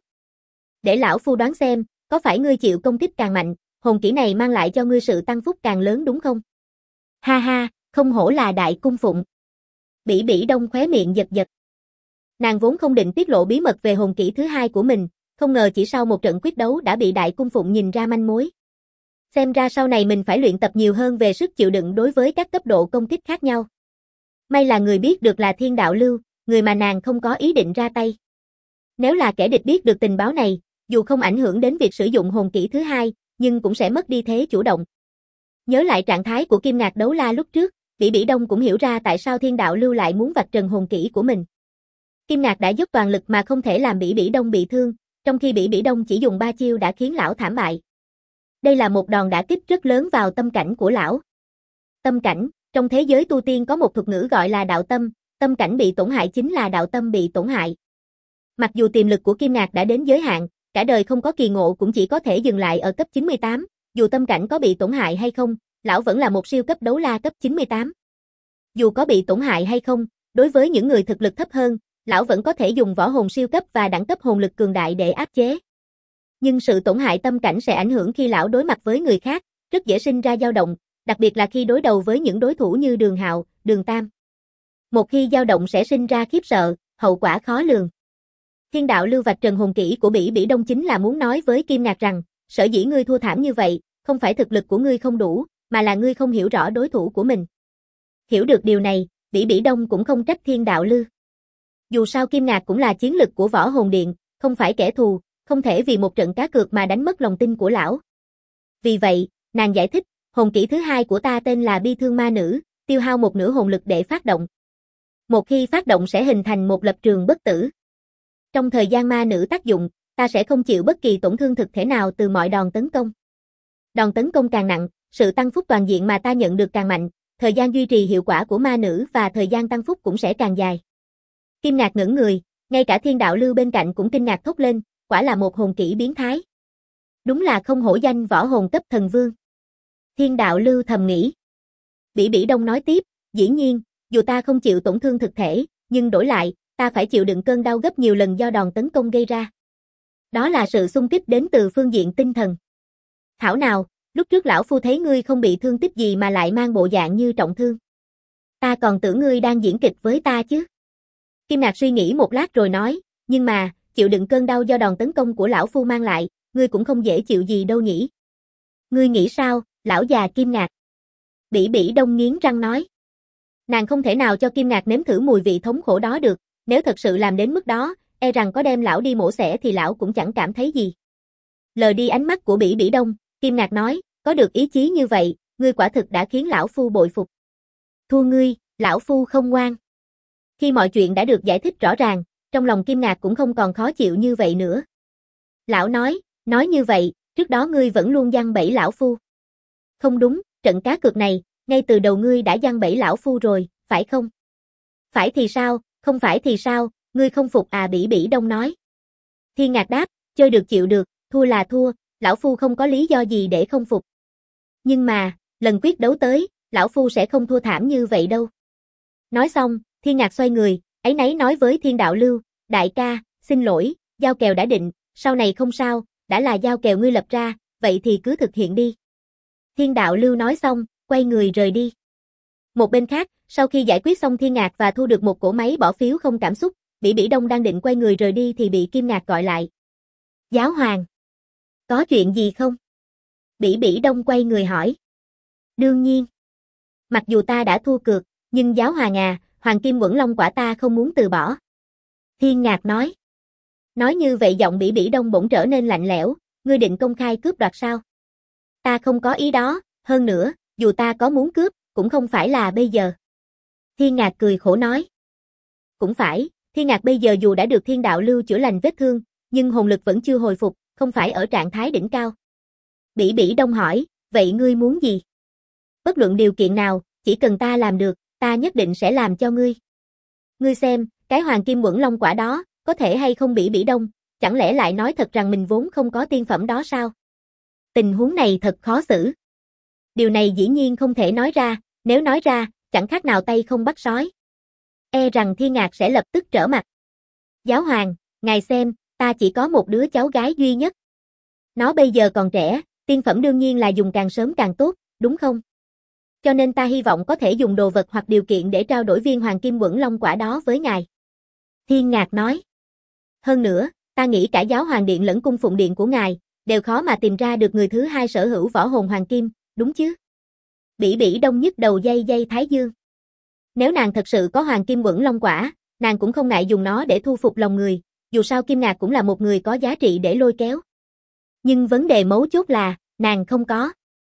Để lão phu đoán xem, có phải ngươi chịu công kích càng mạnh, hồn kỹ này mang lại cho ngươi sự tăng phúc càng lớn đúng không? Ha ha, không hổ là Đại Cung Phụng. Bỉ Bỉ Đông khóe miệng giật giật. Nàng vốn không định tiết lộ bí mật về hồn kỹ thứ hai của mình, không ngờ chỉ sau một trận quyết đấu đã bị Đại Cung Phụng nhìn ra manh mối. Xem ra sau này mình phải luyện tập nhiều hơn về sức chịu đựng đối với các cấp độ công kích khác nhau. May là người biết được là Thiên Đạo Lưu, người mà nàng không có ý định ra tay. Nếu là kẻ địch biết được tình báo này, dù không ảnh hưởng đến việc sử dụng hồn kỹ thứ hai, nhưng cũng sẽ mất đi thế chủ động. Nhớ lại trạng thái của Kim Ngạc đấu la lúc trước, Bỉ Bỉ Đông cũng hiểu ra tại sao Thiên Đạo Lưu lại muốn vạch trần hồn kỹ của mình. Kim Ngạc đã dốc toàn lực mà không thể làm Bỉ Bỉ Đông bị thương, trong khi Bỉ Bỉ Đông chỉ dùng 3 chiêu đã khiến lão thảm bại. Đây là một đòn đả kích rất lớn vào tâm cảnh của lão. Tâm cảnh, trong thế giới tu tiên có một thuật ngữ gọi là đạo tâm, tâm cảnh bị tổn hại chính là đạo tâm bị tổn hại. Mặc dù tiềm lực của Kim Ngạc đã đến giới hạn, cả đời không có kỳ ngộ cũng chỉ có thể dừng lại ở cấp 98, dù tâm cảnh có bị tổn hại hay không, lão vẫn là một siêu cấp đấu la cấp 98. Dù có bị tổn hại hay không, đối với những người thực lực thấp hơn, lão vẫn có thể dùng võ hồn siêu cấp và đẳng cấp hồn lực cường đại để áp chế. Nhưng sự tổn hại tâm cảnh sẽ ảnh hưởng khi lão đối mặt với người khác, rất dễ sinh ra dao động, đặc biệt là khi đối đầu với những đối thủ như Đường Hạo, Đường Tam. Một khi dao động sẽ sinh ra khiếp sợ, hậu quả khó lường. Thiên đạo lưu vạch trần hồn kỹ của Bỉ Bỉ Đông chính là muốn nói với Kim Ngạc rằng, sở dĩ ngươi thua thảm như vậy, không phải thực lực của ngươi không đủ, mà là ngươi không hiểu rõ đối thủ của mình. Hiểu được điều này, Bỉ Bỉ Đông cũng không trách Thiên đạo lưu. Dù sao Kim Ngạc cũng là chiến lực của Võ Hồn Điện, không phải kẻ thù, không thể vì một trận cá cược mà đánh mất lòng tin của lão. Vì vậy, nàng giải thích, hồn kỹ thứ hai của ta tên là Bi Thương Ma Nữ, tiêu hao một nửa hồn lực để phát động. Một khi phát động sẽ hình thành một lập trường bất tử. Trong thời gian ma nữ tác dụng, ta sẽ không chịu bất kỳ tổn thương thực thể nào từ mọi đòn tấn công. Đòn tấn công càng nặng, sự tăng phúc toàn diện mà ta nhận được càng mạnh, thời gian duy trì hiệu quả của ma nữ và thời gian tăng phúc cũng sẽ càng dài. Kim Ngạc ngẩn người, ngay cả Thiên đạo lưu bên cạnh cũng kinh ngạc thốt lên, quả là một hồn kỹ biến thái. Đúng là không hổ danh võ hồn cấp thần vương. Thiên đạo lưu thầm nghĩ. Bỉ Bỉ Đông nói tiếp, dĩ nhiên, dù ta không chịu tổn thương thực thể, nhưng đổi lại, ta phải chịu đựng cơn đau gấp nhiều lần do đòn tấn công gây ra. Đó là sự xung kích đến từ phương diện tinh thần. Thảo nào, lúc trước lão phu thấy ngươi không bị thương tích gì mà lại mang bộ dạng như trọng thương. Ta còn tưởng ngươi đang diễn kịch với ta chứ. Kim Ngạc suy nghĩ một lát rồi nói, nhưng mà, chịu đựng cơn đau do đòn tấn công của lão phu mang lại, ngươi cũng không dễ chịu gì đâu nhỉ. Ngươi nghĩ sao, lão già Kim Ngạc? Bỉ Bỉ Đông nghiến răng nói. Nàng không thể nào cho Kim Ngạc nếm thử mùi vị thống khổ đó được, nếu thật sự làm đến mức đó, e rằng có đem lão đi mổ xẻ thì lão cũng chẳng cảm thấy gì. Lờ đi ánh mắt của Bỉ Bỉ Đông, Kim Ngạc nói, có được ý chí như vậy, ngươi quả thực đã khiến lão phu bội phục. Thua ngươi, lão phu không ngoan. Khi mọi chuyện đã được giải thích rõ ràng, trong lòng Kim Ngạc cũng không còn khó chịu như vậy nữa. Lão nói như vậy, trước đó ngươi vẫn luôn giăng bẫy lão phu. Không đúng, trận cá cược này, ngay từ đầu ngươi đã giăng bẫy lão phu rồi, phải không? Phải thì sao, không phải thì sao, ngươi không phục à? Bỉ Bỉ Đông nói. Thiên Ngạc đáp, chơi được chịu được, thua là thua, lão phu không có lý do gì để không phục. Nhưng mà, lần quyết đấu tới, lão phu sẽ không thua thảm như vậy đâu. Nói xong, Thiên Ngạc xoay người, áy náy nói với Thiên đạo lưu, đại ca, xin lỗi, giao kèo đã định, sau này không sao, đã là giao kèo ngươi lập ra, vậy thì cứ thực hiện đi. Thiên đạo lưu nói xong, quay người rời đi. Một bên khác, sau khi giải quyết xong Thiên Ngạc và thu được một cỗ máy bỏ phiếu không cảm xúc, Bỉ Bỉ Đông đang định quay người rời đi thì bị Kim Ngạc gọi lại. Giáo hoàng, có chuyện gì không? Bỉ Bỉ Đông quay người hỏi. Đương nhiên. Mặc dù ta đã thua cược, nhưng giáo hoàng à, Hoàng Kim Quẩn Long quả ta không muốn từ bỏ. Thiên Ngạc nói. Nói như vậy giọng Bỉ Bỉ Đông bỗng trở nên lạnh lẽo, ngươi định công khai cướp đoạt sao? Ta không có ý đó, hơn nữa, dù ta có muốn cướp, cũng không phải là bây giờ. Thiên Ngạc cười khổ nói. Cũng phải, Thiên Ngạc bây giờ dù đã được Thiên đạo lưu chữa lành vết thương, nhưng hồn lực vẫn chưa hồi phục, không phải ở trạng thái đỉnh cao. Bỉ Bỉ Đông hỏi, vậy ngươi muốn gì? Bất luận điều kiện nào, chỉ cần ta làm được, ta nhất định sẽ làm cho ngươi. Ngươi xem, cái Hoàng Kim Quẩn Long quả đó, có thể hay không? Bỉ Bỉ Đông, chẳng lẽ lại nói thật rằng mình vốn không có tiên phẩm đó sao? Tình huống này thật khó xử. Điều này dĩ nhiên không thể nói ra, nếu nói ra, chẳng khác nào tay không bắt sói. E rằng Thiên Ngạc sẽ lập tức trở mặt. Giáo hoàng, ngài xem, ta chỉ có một đứa cháu gái duy nhất. Nó bây giờ còn trẻ, tiên phẩm đương nhiên là dùng càng sớm càng tốt, đúng không? Cho nên ta hy vọng có thể dùng đồ vật hoặc điều kiện để trao đổi viên Hoàng Kim Quẩn Long quả đó với ngài. Thiên Ngạc nói. Hơn nữa, ta nghĩ cả Giáo Hoàng Điện lẫn Cung Phụng Điện của ngài, đều khó mà tìm ra được người thứ hai sở hữu võ hồn hoàng kim, đúng chứ? Bỉ Bỉ Đông nhức đầu dây thái dương. Nếu nàng thật sự có Hoàng Kim Quẩn Long quả, nàng cũng không ngại dùng nó để thu phục lòng người, dù sao Kim Ngạc cũng là một người có giá trị để lôi kéo. Nhưng vấn đề mấu chốt là, nàng không có.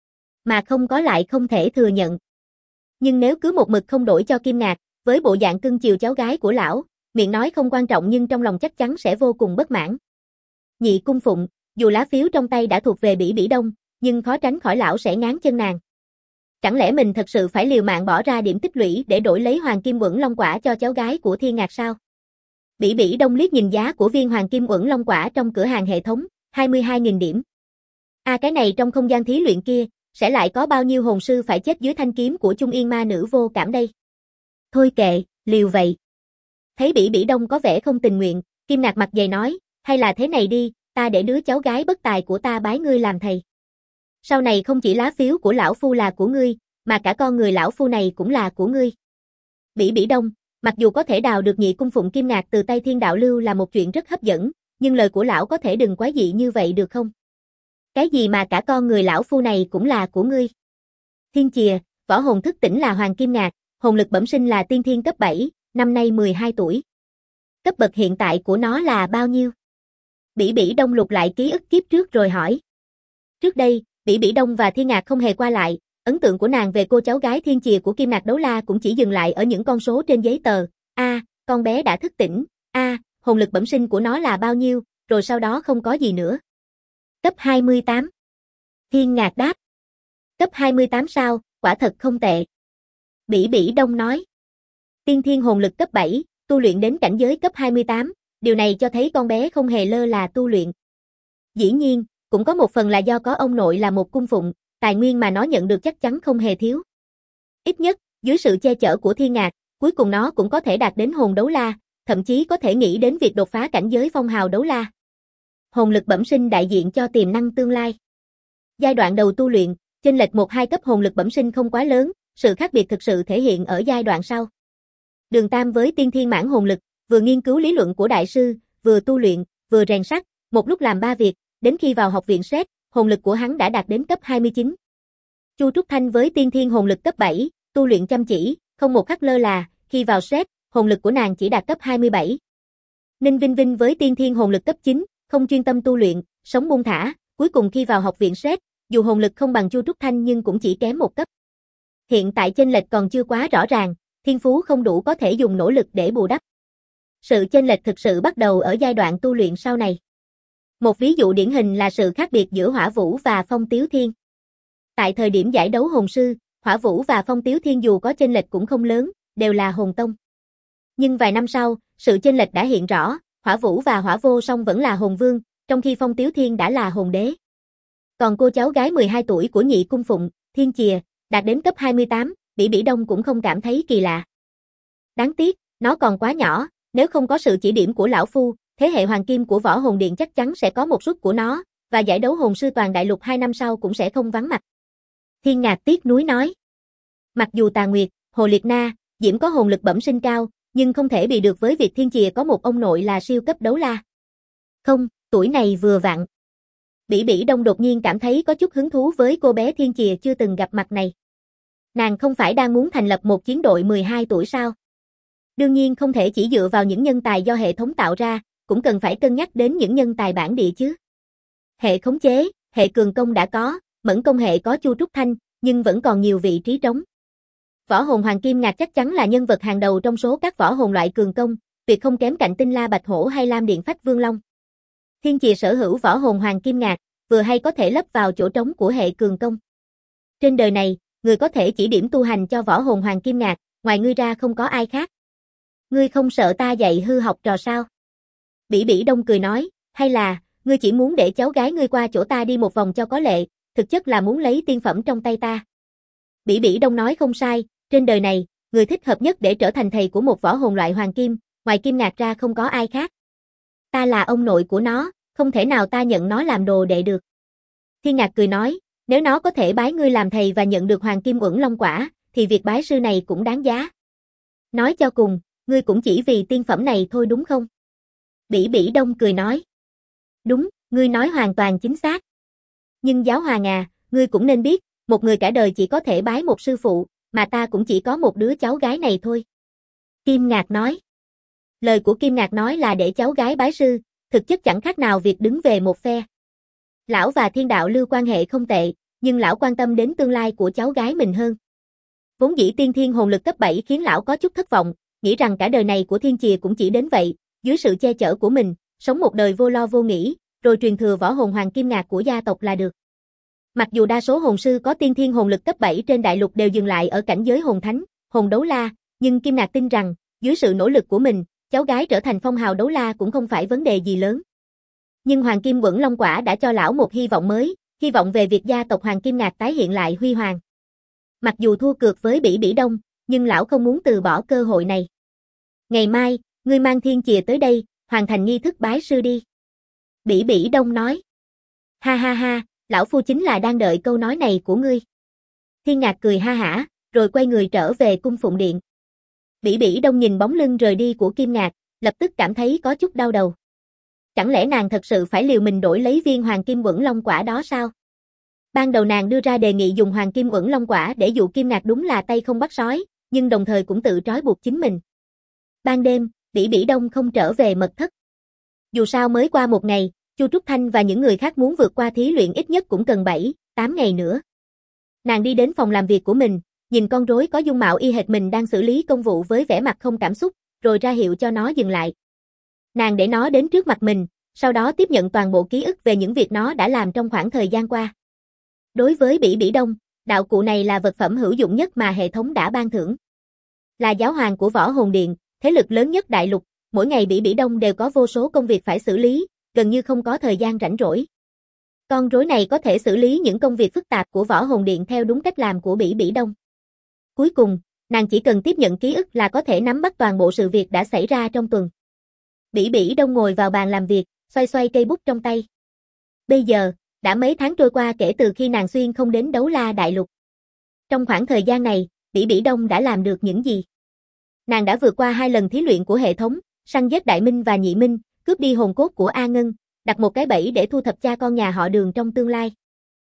Mà không có lại không thể thừa nhận. Nhưng nếu cứ một mực không đổi cho Kim Ngạc, với bộ dạng cưng chiều cháu gái của lão, Miệng nói không quan trọng nhưng trong lòng chắc chắn sẽ vô cùng bất mãn. Nhị cung phụng, dù lá phiếu trong tay đã thuộc về Bỉ Bỉ Đông, nhưng khó tránh khỏi lão sẽ ngáng chân nàng. Chẳng lẽ mình thật sự phải liều mạng bỏ ra điểm tích lũy để đổi lấy hoàng kim uẩn long quả cho cháu gái của Thiên Ngạc sao? Bỉ Bỉ Đông liếc nhìn giá của viên hoàng kim uẩn long quả trong cửa hàng hệ thống, 22.000 điểm. Cái này trong không gian thí luyện kia, sẽ lại có bao nhiêu hồn sư phải chết dưới thanh kiếm của Trung Yên ma nữ vô cảm đây? Thôi kệ, liều vậy. Thấy Bỉ Bỉ Đông có vẻ không tình nguyện, Kim Ngạc mặt dày nói, hay là thế này đi, ta để đứa cháu gái bất tài của ta bái ngươi làm thầy. Sau này không chỉ lá phiếu của lão phu là của ngươi, mà cả con người lão phu này cũng là của ngươi. Bỉ Bỉ Đông, mặc dù có thể đào được nhị cung phụng Kim Ngạc từ tay Thiên Đạo Lưu là một chuyện rất hấp dẫn, nhưng lời của lão có thể đừng quái dị như vậy được không? Cái gì mà cả con người lão phu này cũng là của ngươi? Thiên Chìa, võ hồn thức tỉnh là Hoàng Kim Ngạc, hồn lực bẩm sinh là tiên thiên cấp 7, năm nay 12 tuổi. Cấp bậc hiện tại của nó là bao nhiêu? Bỉ Bỉ Đông lục lại ký ức kiếp trước rồi hỏi. Trước đây, Bỉ Bỉ Đông và Thiên Ngạc không hề qua lại, ấn tượng của nàng về cô cháu gái Thiên Chìa của Kim Ngạc Đấu La cũng chỉ dừng lại ở những con số trên giấy tờ. Con bé đã thức tỉnh. Hồn lực bẩm sinh của nó là bao nhiêu, rồi sau đó không có gì nữa. Cấp 28. Thiên Ngạc đáp. Cấp 28 sao, quả thật không tệ. Bỉ Bỉ Đông nói. Tiên thiên hồn lực cấp 7, tu luyện đến cảnh giới cấp 28, điều này cho thấy con bé không hề lơ là tu luyện. Dĩ nhiên, cũng có một phần là do có ông nội là một cung phụng, tài nguyên mà nó nhận được chắc chắn không hề thiếu. Ít nhất, dưới sự che chở của Thiên Ngạc, cuối cùng nó cũng có thể đạt đến hồn đấu la, thậm chí có thể nghĩ đến việc đột phá cảnh giới phong hào đấu la. Hồn lực bẩm sinh đại diện cho tiềm năng tương lai. Giai đoạn đầu tu luyện, chênh lệch 1-2 cấp hồn lực bẩm sinh không quá lớn, sự khác biệt thực sự thể hiện ở giai đoạn sau. Đường Tam với tiên thiên mãn hồn lực, vừa nghiên cứu lý luận của đại sư, vừa tu luyện, vừa rèn sắt, một lúc làm 3 việc, đến khi vào học viện SET, hồn lực của hắn đã đạt đến cấp 29. Chu Trúc Thanh với tiên thiên hồn lực cấp 7, tu luyện chăm chỉ, không một khắc lơ là, khi vào SET, hồn lực của nàng chỉ đạt cấp 27. Ninh Vinh Vinh với tiên thiên hồn lực cấp 9, không chuyên tâm tu luyện, sống buông thả, cuối cùng khi vào học viện SET, dù hồn lực không bằng Chu Trúc Thanh nhưng cũng chỉ kém một cấp. Hiện tại chênh lệch còn chưa quá rõ ràng, thiên phú không đủ có thể dùng nỗ lực để bù đắp. Sự chênh lệch thực sự bắt đầu ở giai đoạn tu luyện sau này. Một ví dụ điển hình là sự khác biệt giữa Hỏa Vũ và Phong Tiếu Thiên. Tại thời điểm giải đấu hồn sư, Hỏa Vũ và Phong Tiếu Thiên dù có chênh lệch cũng không lớn, đều là hồn tông. Nhưng vài năm sau, sự chênh lệch đã hiện rõ, Hỏa Vũ và Hỏa Vô Song vẫn là hồn vương, trong khi Phong Tiếu Thiên đã là hồn đế. Còn cô cháu gái 12 tuổi của nhị cung phụng, Thiên Chìa, đạt đến cấp 28, Bỉ Bỉ Đông cũng không cảm thấy kỳ lạ. Đáng tiếc, nó còn quá nhỏ, nếu không có sự chỉ điểm của lão phu, thế hệ hoàng kim của Võ Hồn Điện chắc chắn sẽ có một suất của nó, và giải đấu hồn sư toàn đại lục 2 năm sau cũng sẽ không vắng mặt. Thiên Ngạc tiếc nuối nói. Mặc dù Tà Nguyệt, Hồ Liệt Na, Diễm có hồn lực bẩm sinh cao, nhưng không thể bị được với việc Thiên Chìa có một ông nội là siêu cấp đấu la. Không, tuổi này vừa vặn. Bỉ Bỉ Đông đột nhiên cảm thấy có chút hứng thú với cô bé Thiên Chìa chưa từng gặp mặt này. Nàng không phải đang muốn thành lập một chiến đội 12 tuổi sao? Đương nhiên không thể chỉ dựa vào những nhân tài do hệ thống tạo ra, cũng cần phải cân nhắc đến những nhân tài bản địa chứ. Hệ khống chế, hệ cường công đã có, mẫn công hệ có Chu Trúc Thanh, nhưng vẫn còn nhiều vị trí trống. Võ hồn Hoàng Kim Ngạc chắc chắn là nhân vật hàng đầu trong số các võ hồn loại cường công, tuyệt không kém cạnh Tinh La Bạch Hổ hay Lam Điện Phách Vương Long. Thiên Chìa sở hữu võ hồn Hoàng Kim Ngạc, vừa hay có thể lấp vào chỗ trống của hệ cường công. Trên đời này, người có thể chỉ điểm tu hành cho võ hồn Hoàng Kim Ngạc, ngoài ngươi ra không có ai khác. Ngươi không sợ ta dạy hư học trò sao? Bỉ Bỉ Đông cười nói, hay là, ngươi chỉ muốn để cháu gái ngươi qua chỗ ta đi một vòng cho có lệ, thực chất là muốn lấy tiên phẩm trong tay ta. Bỉ Bỉ Đông nói không sai, trên đời này, người thích hợp nhất để trở thành thầy của một võ hồn loại hoàng kim, ngoài Kim Ngạc ra không có ai khác. Ta là ông nội của nó, không thể nào ta nhận nó làm đồ đệ được. Thiên Ngạc cười nói, nếu nó có thể bái ngươi làm thầy và nhận được Hoàng Kim Uẩn Long Quả, thì việc bái sư này cũng đáng giá. Nói cho cùng, ngươi cũng chỉ vì tiên phẩm này thôi đúng không? Bỉ Bỉ Đông cười nói. Đúng, ngươi nói hoàn toàn chính xác. Nhưng Giáo Hoàng à, ngươi cũng nên biết, một người cả đời chỉ có thể bái một sư phụ, mà ta cũng chỉ có một đứa cháu gái này thôi. Kim Ngạc nói. Lời của Kim Ngạc nói là để cháu gái bái sư, thực chất chẳng khác nào việc đứng về một phe. Lão và Thiên Đạo Lưu quan hệ không tệ, nhưng lão quan tâm đến tương lai của cháu gái mình hơn. Vốn dĩ tiên thiên hồn lực cấp 7 khiến lão có chút thất vọng, nghĩ rằng cả đời này của Thiên Chìa cũng chỉ đến vậy, dưới sự che chở của mình, sống một đời vô lo vô nghĩ, rồi truyền thừa võ hồn hoàng kim ngạc của gia tộc là được. Mặc dù đa số hồn sư có tiên thiên hồn lực cấp 7 trên đại lục đều dừng lại ở cảnh giới hồn thánh, hồn đấu la, nhưng Kim Ngạc tin rằng, dưới sự nỗ lực của mình, cháu gái trở thành phong hào đấu la cũng không phải vấn đề gì lớn. Nhưng Hoàng Kim Quẩn Long Quả đã cho lão một hy vọng mới, hy vọng về việc gia tộc Hoàng Kim Ngạc tái hiện lại huy hoàng. Mặc dù thua cược với Bỉ Bỉ Đông, nhưng lão không muốn từ bỏ cơ hội này. Ngày mai, ngươi mang Thiên Chìa tới đây, hoàn thành nghi thức bái sư đi. Bỉ Bỉ Đông nói. Ha ha ha, lão phu chính là đang đợi câu nói này của ngươi. Thiên Ngạc cười ha hả, rồi quay người trở về cung phụng điện. Bỉ Bỉ Đông nhìn bóng lưng rời đi của Kim Ngạc, lập tức cảm thấy có chút đau đầu. Chẳng lẽ nàng thật sự phải liều mình đổi lấy viên Hoàng Kim Quẩn Long Quả đó sao? Ban đầu nàng đưa ra đề nghị dùng Hoàng Kim Quẩn Long Quả để dụ Kim Ngạc đúng là tay không bắt sói, nhưng đồng thời cũng tự trói buộc chính mình. Ban đêm, Bỉ Bỉ Đông không trở về mật thất. Dù sao mới qua một ngày, Chu Trúc Thanh và những người khác muốn vượt qua thí luyện ít nhất cũng cần 7, 8 ngày nữa. Nàng đi đến phòng làm việc của mình, nhìn con rối có dung mạo y hệt mình đang xử lý công vụ với vẻ mặt không cảm xúc, rồi ra hiệu cho nó dừng lại. Nàng để nó đến trước mặt mình, sau đó tiếp nhận toàn bộ ký ức về những việc nó đã làm trong khoảng thời gian qua. Đối với Bỉ Bỉ Đông, đạo cụ này là vật phẩm hữu dụng nhất mà hệ thống đã ban thưởng. Là giáo hoàng của Võ Hồn Điện, thế lực lớn nhất đại lục, mỗi ngày Bỉ Bỉ Đông đều có vô số công việc phải xử lý, gần như không có thời gian rảnh rỗi. Con rối này có thể xử lý những công việc phức tạp của Võ Hồn Điện theo đúng cách làm của Bỉ Bỉ Đông. Cuối cùng, nàng chỉ cần tiếp nhận ký ức là có thể nắm bắt toàn bộ sự việc đã xảy ra trong tuần. Bỉ Bỉ Đông ngồi vào bàn làm việc, xoay xoay cây bút trong tay. Bây giờ, đã mấy tháng trôi qua kể từ khi nàng xuyên không đến Đấu La Đại Lục. Trong khoảng thời gian này, Bỉ Bỉ Đông đã làm được những gì? Nàng đã vượt qua 2 lần thí luyện của hệ thống, săn giết Đại Minh và Nhị Minh, cướp đi hồn cốt của A Ngân, đặt một cái bẫy để thu thập cha con nhà họ Đường trong tương lai.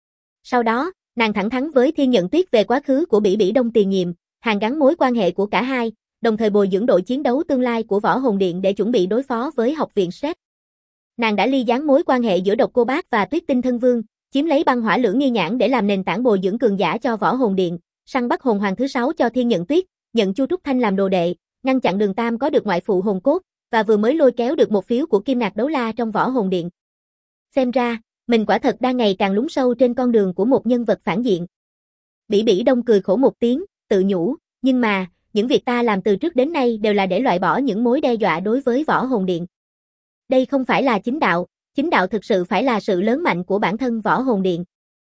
Sau đó, nàng thẳng thắn với Thiên Nhận Tuyết về quá khứ của Bỉ Bỉ Đông tiền nhiệm, hàn gắn mối quan hệ của cả hai, đồng thời bồi dưỡng đội chiến đấu tương lai của Võ Hồn Điện để chuẩn bị đối phó với học viện SET. Nàng đã ly gián mối quan hệ giữa Độc Cô Bác và Tuyết Tinh Thân Vương, chiếm lấy băng hỏa lưỡng nghi nhãn để làm nền tảng bồi dưỡng cường giả cho Võ Hồn Điện, săn bắt hồn hoàng thứ 6 cho Thiên Nhận Tuyết, nhận Chu Trúc Thanh làm đồ đệ, ngăn chặn Đường Tam có được ngoại phụ hồn cốt, và vừa mới lôi kéo được một phiếu của Kim Ngạc Đấu La trong Võ Hồn Điện. Xem ra, mình quả thật đang ngày càng lún sâu trên con đường của một nhân vật phản diện. Bỉ Bỉ Đông cười khổ một tiếng, tự nhủ, nhưng mà, những việc ta làm từ trước đến nay đều là để loại bỏ những mối đe dọa đối với Võ Hồn Điện. Đây không phải là chính đạo thực sự phải là sự lớn mạnh của bản thân Võ Hồn Điện.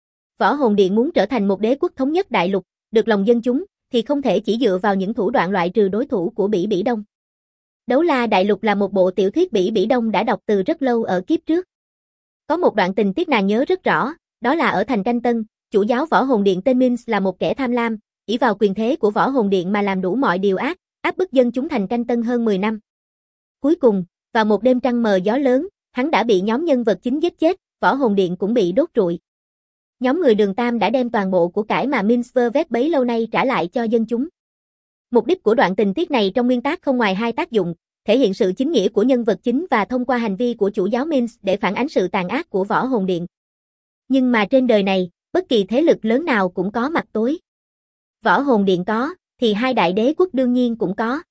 Võ Hồn Điện muốn trở thành một đế quốc thống nhất đại lục, được lòng dân chúng, thì không thể chỉ dựa vào những thủ đoạn loại trừ đối thủ của Bỉ Bỉ Đông. Đấu La Đại Lục là một bộ tiểu thuyết Bỉ Bỉ Đông đã đọc từ rất lâu ở kiếp trước. Có một đoạn tình tiết nàng nhớ rất rõ, đó là ở thành Canh Tân, chủ giáo Võ Hồn Điện tên Minh là một kẻ tham lam, ỷ vào quyền thế của Võ Hồn Điện mà làm đủ mọi điều ác, áp bức dân chúng thành Canh Tân hơn 10 năm. Cuối cùng, vào một đêm trăng mờ gió lớn, hắn đã bị nhóm nhân vật chính giết chết, Võ Hồn Điện cũng bị đốt trụi. Nhóm người Đường Tam đã đem toàn bộ của cải mà Minh vơ vét bấy lâu nay trả lại cho dân chúng. Mục đích của đoạn tình tiết này trong nguyên tác không ngoài 2 tác dụng, thể hiện sự chính nghĩa của nhân vật chính và thông qua hành vi của chủ giáo Minh để phản ánh sự tàn ác của Võ Hồn Điện. Nhưng mà trên đời này, bất kỳ thế lực lớn nào cũng có mặt tối. Võ Hồn Điện có, thì 2 đại đế quốc đương nhiên cũng có.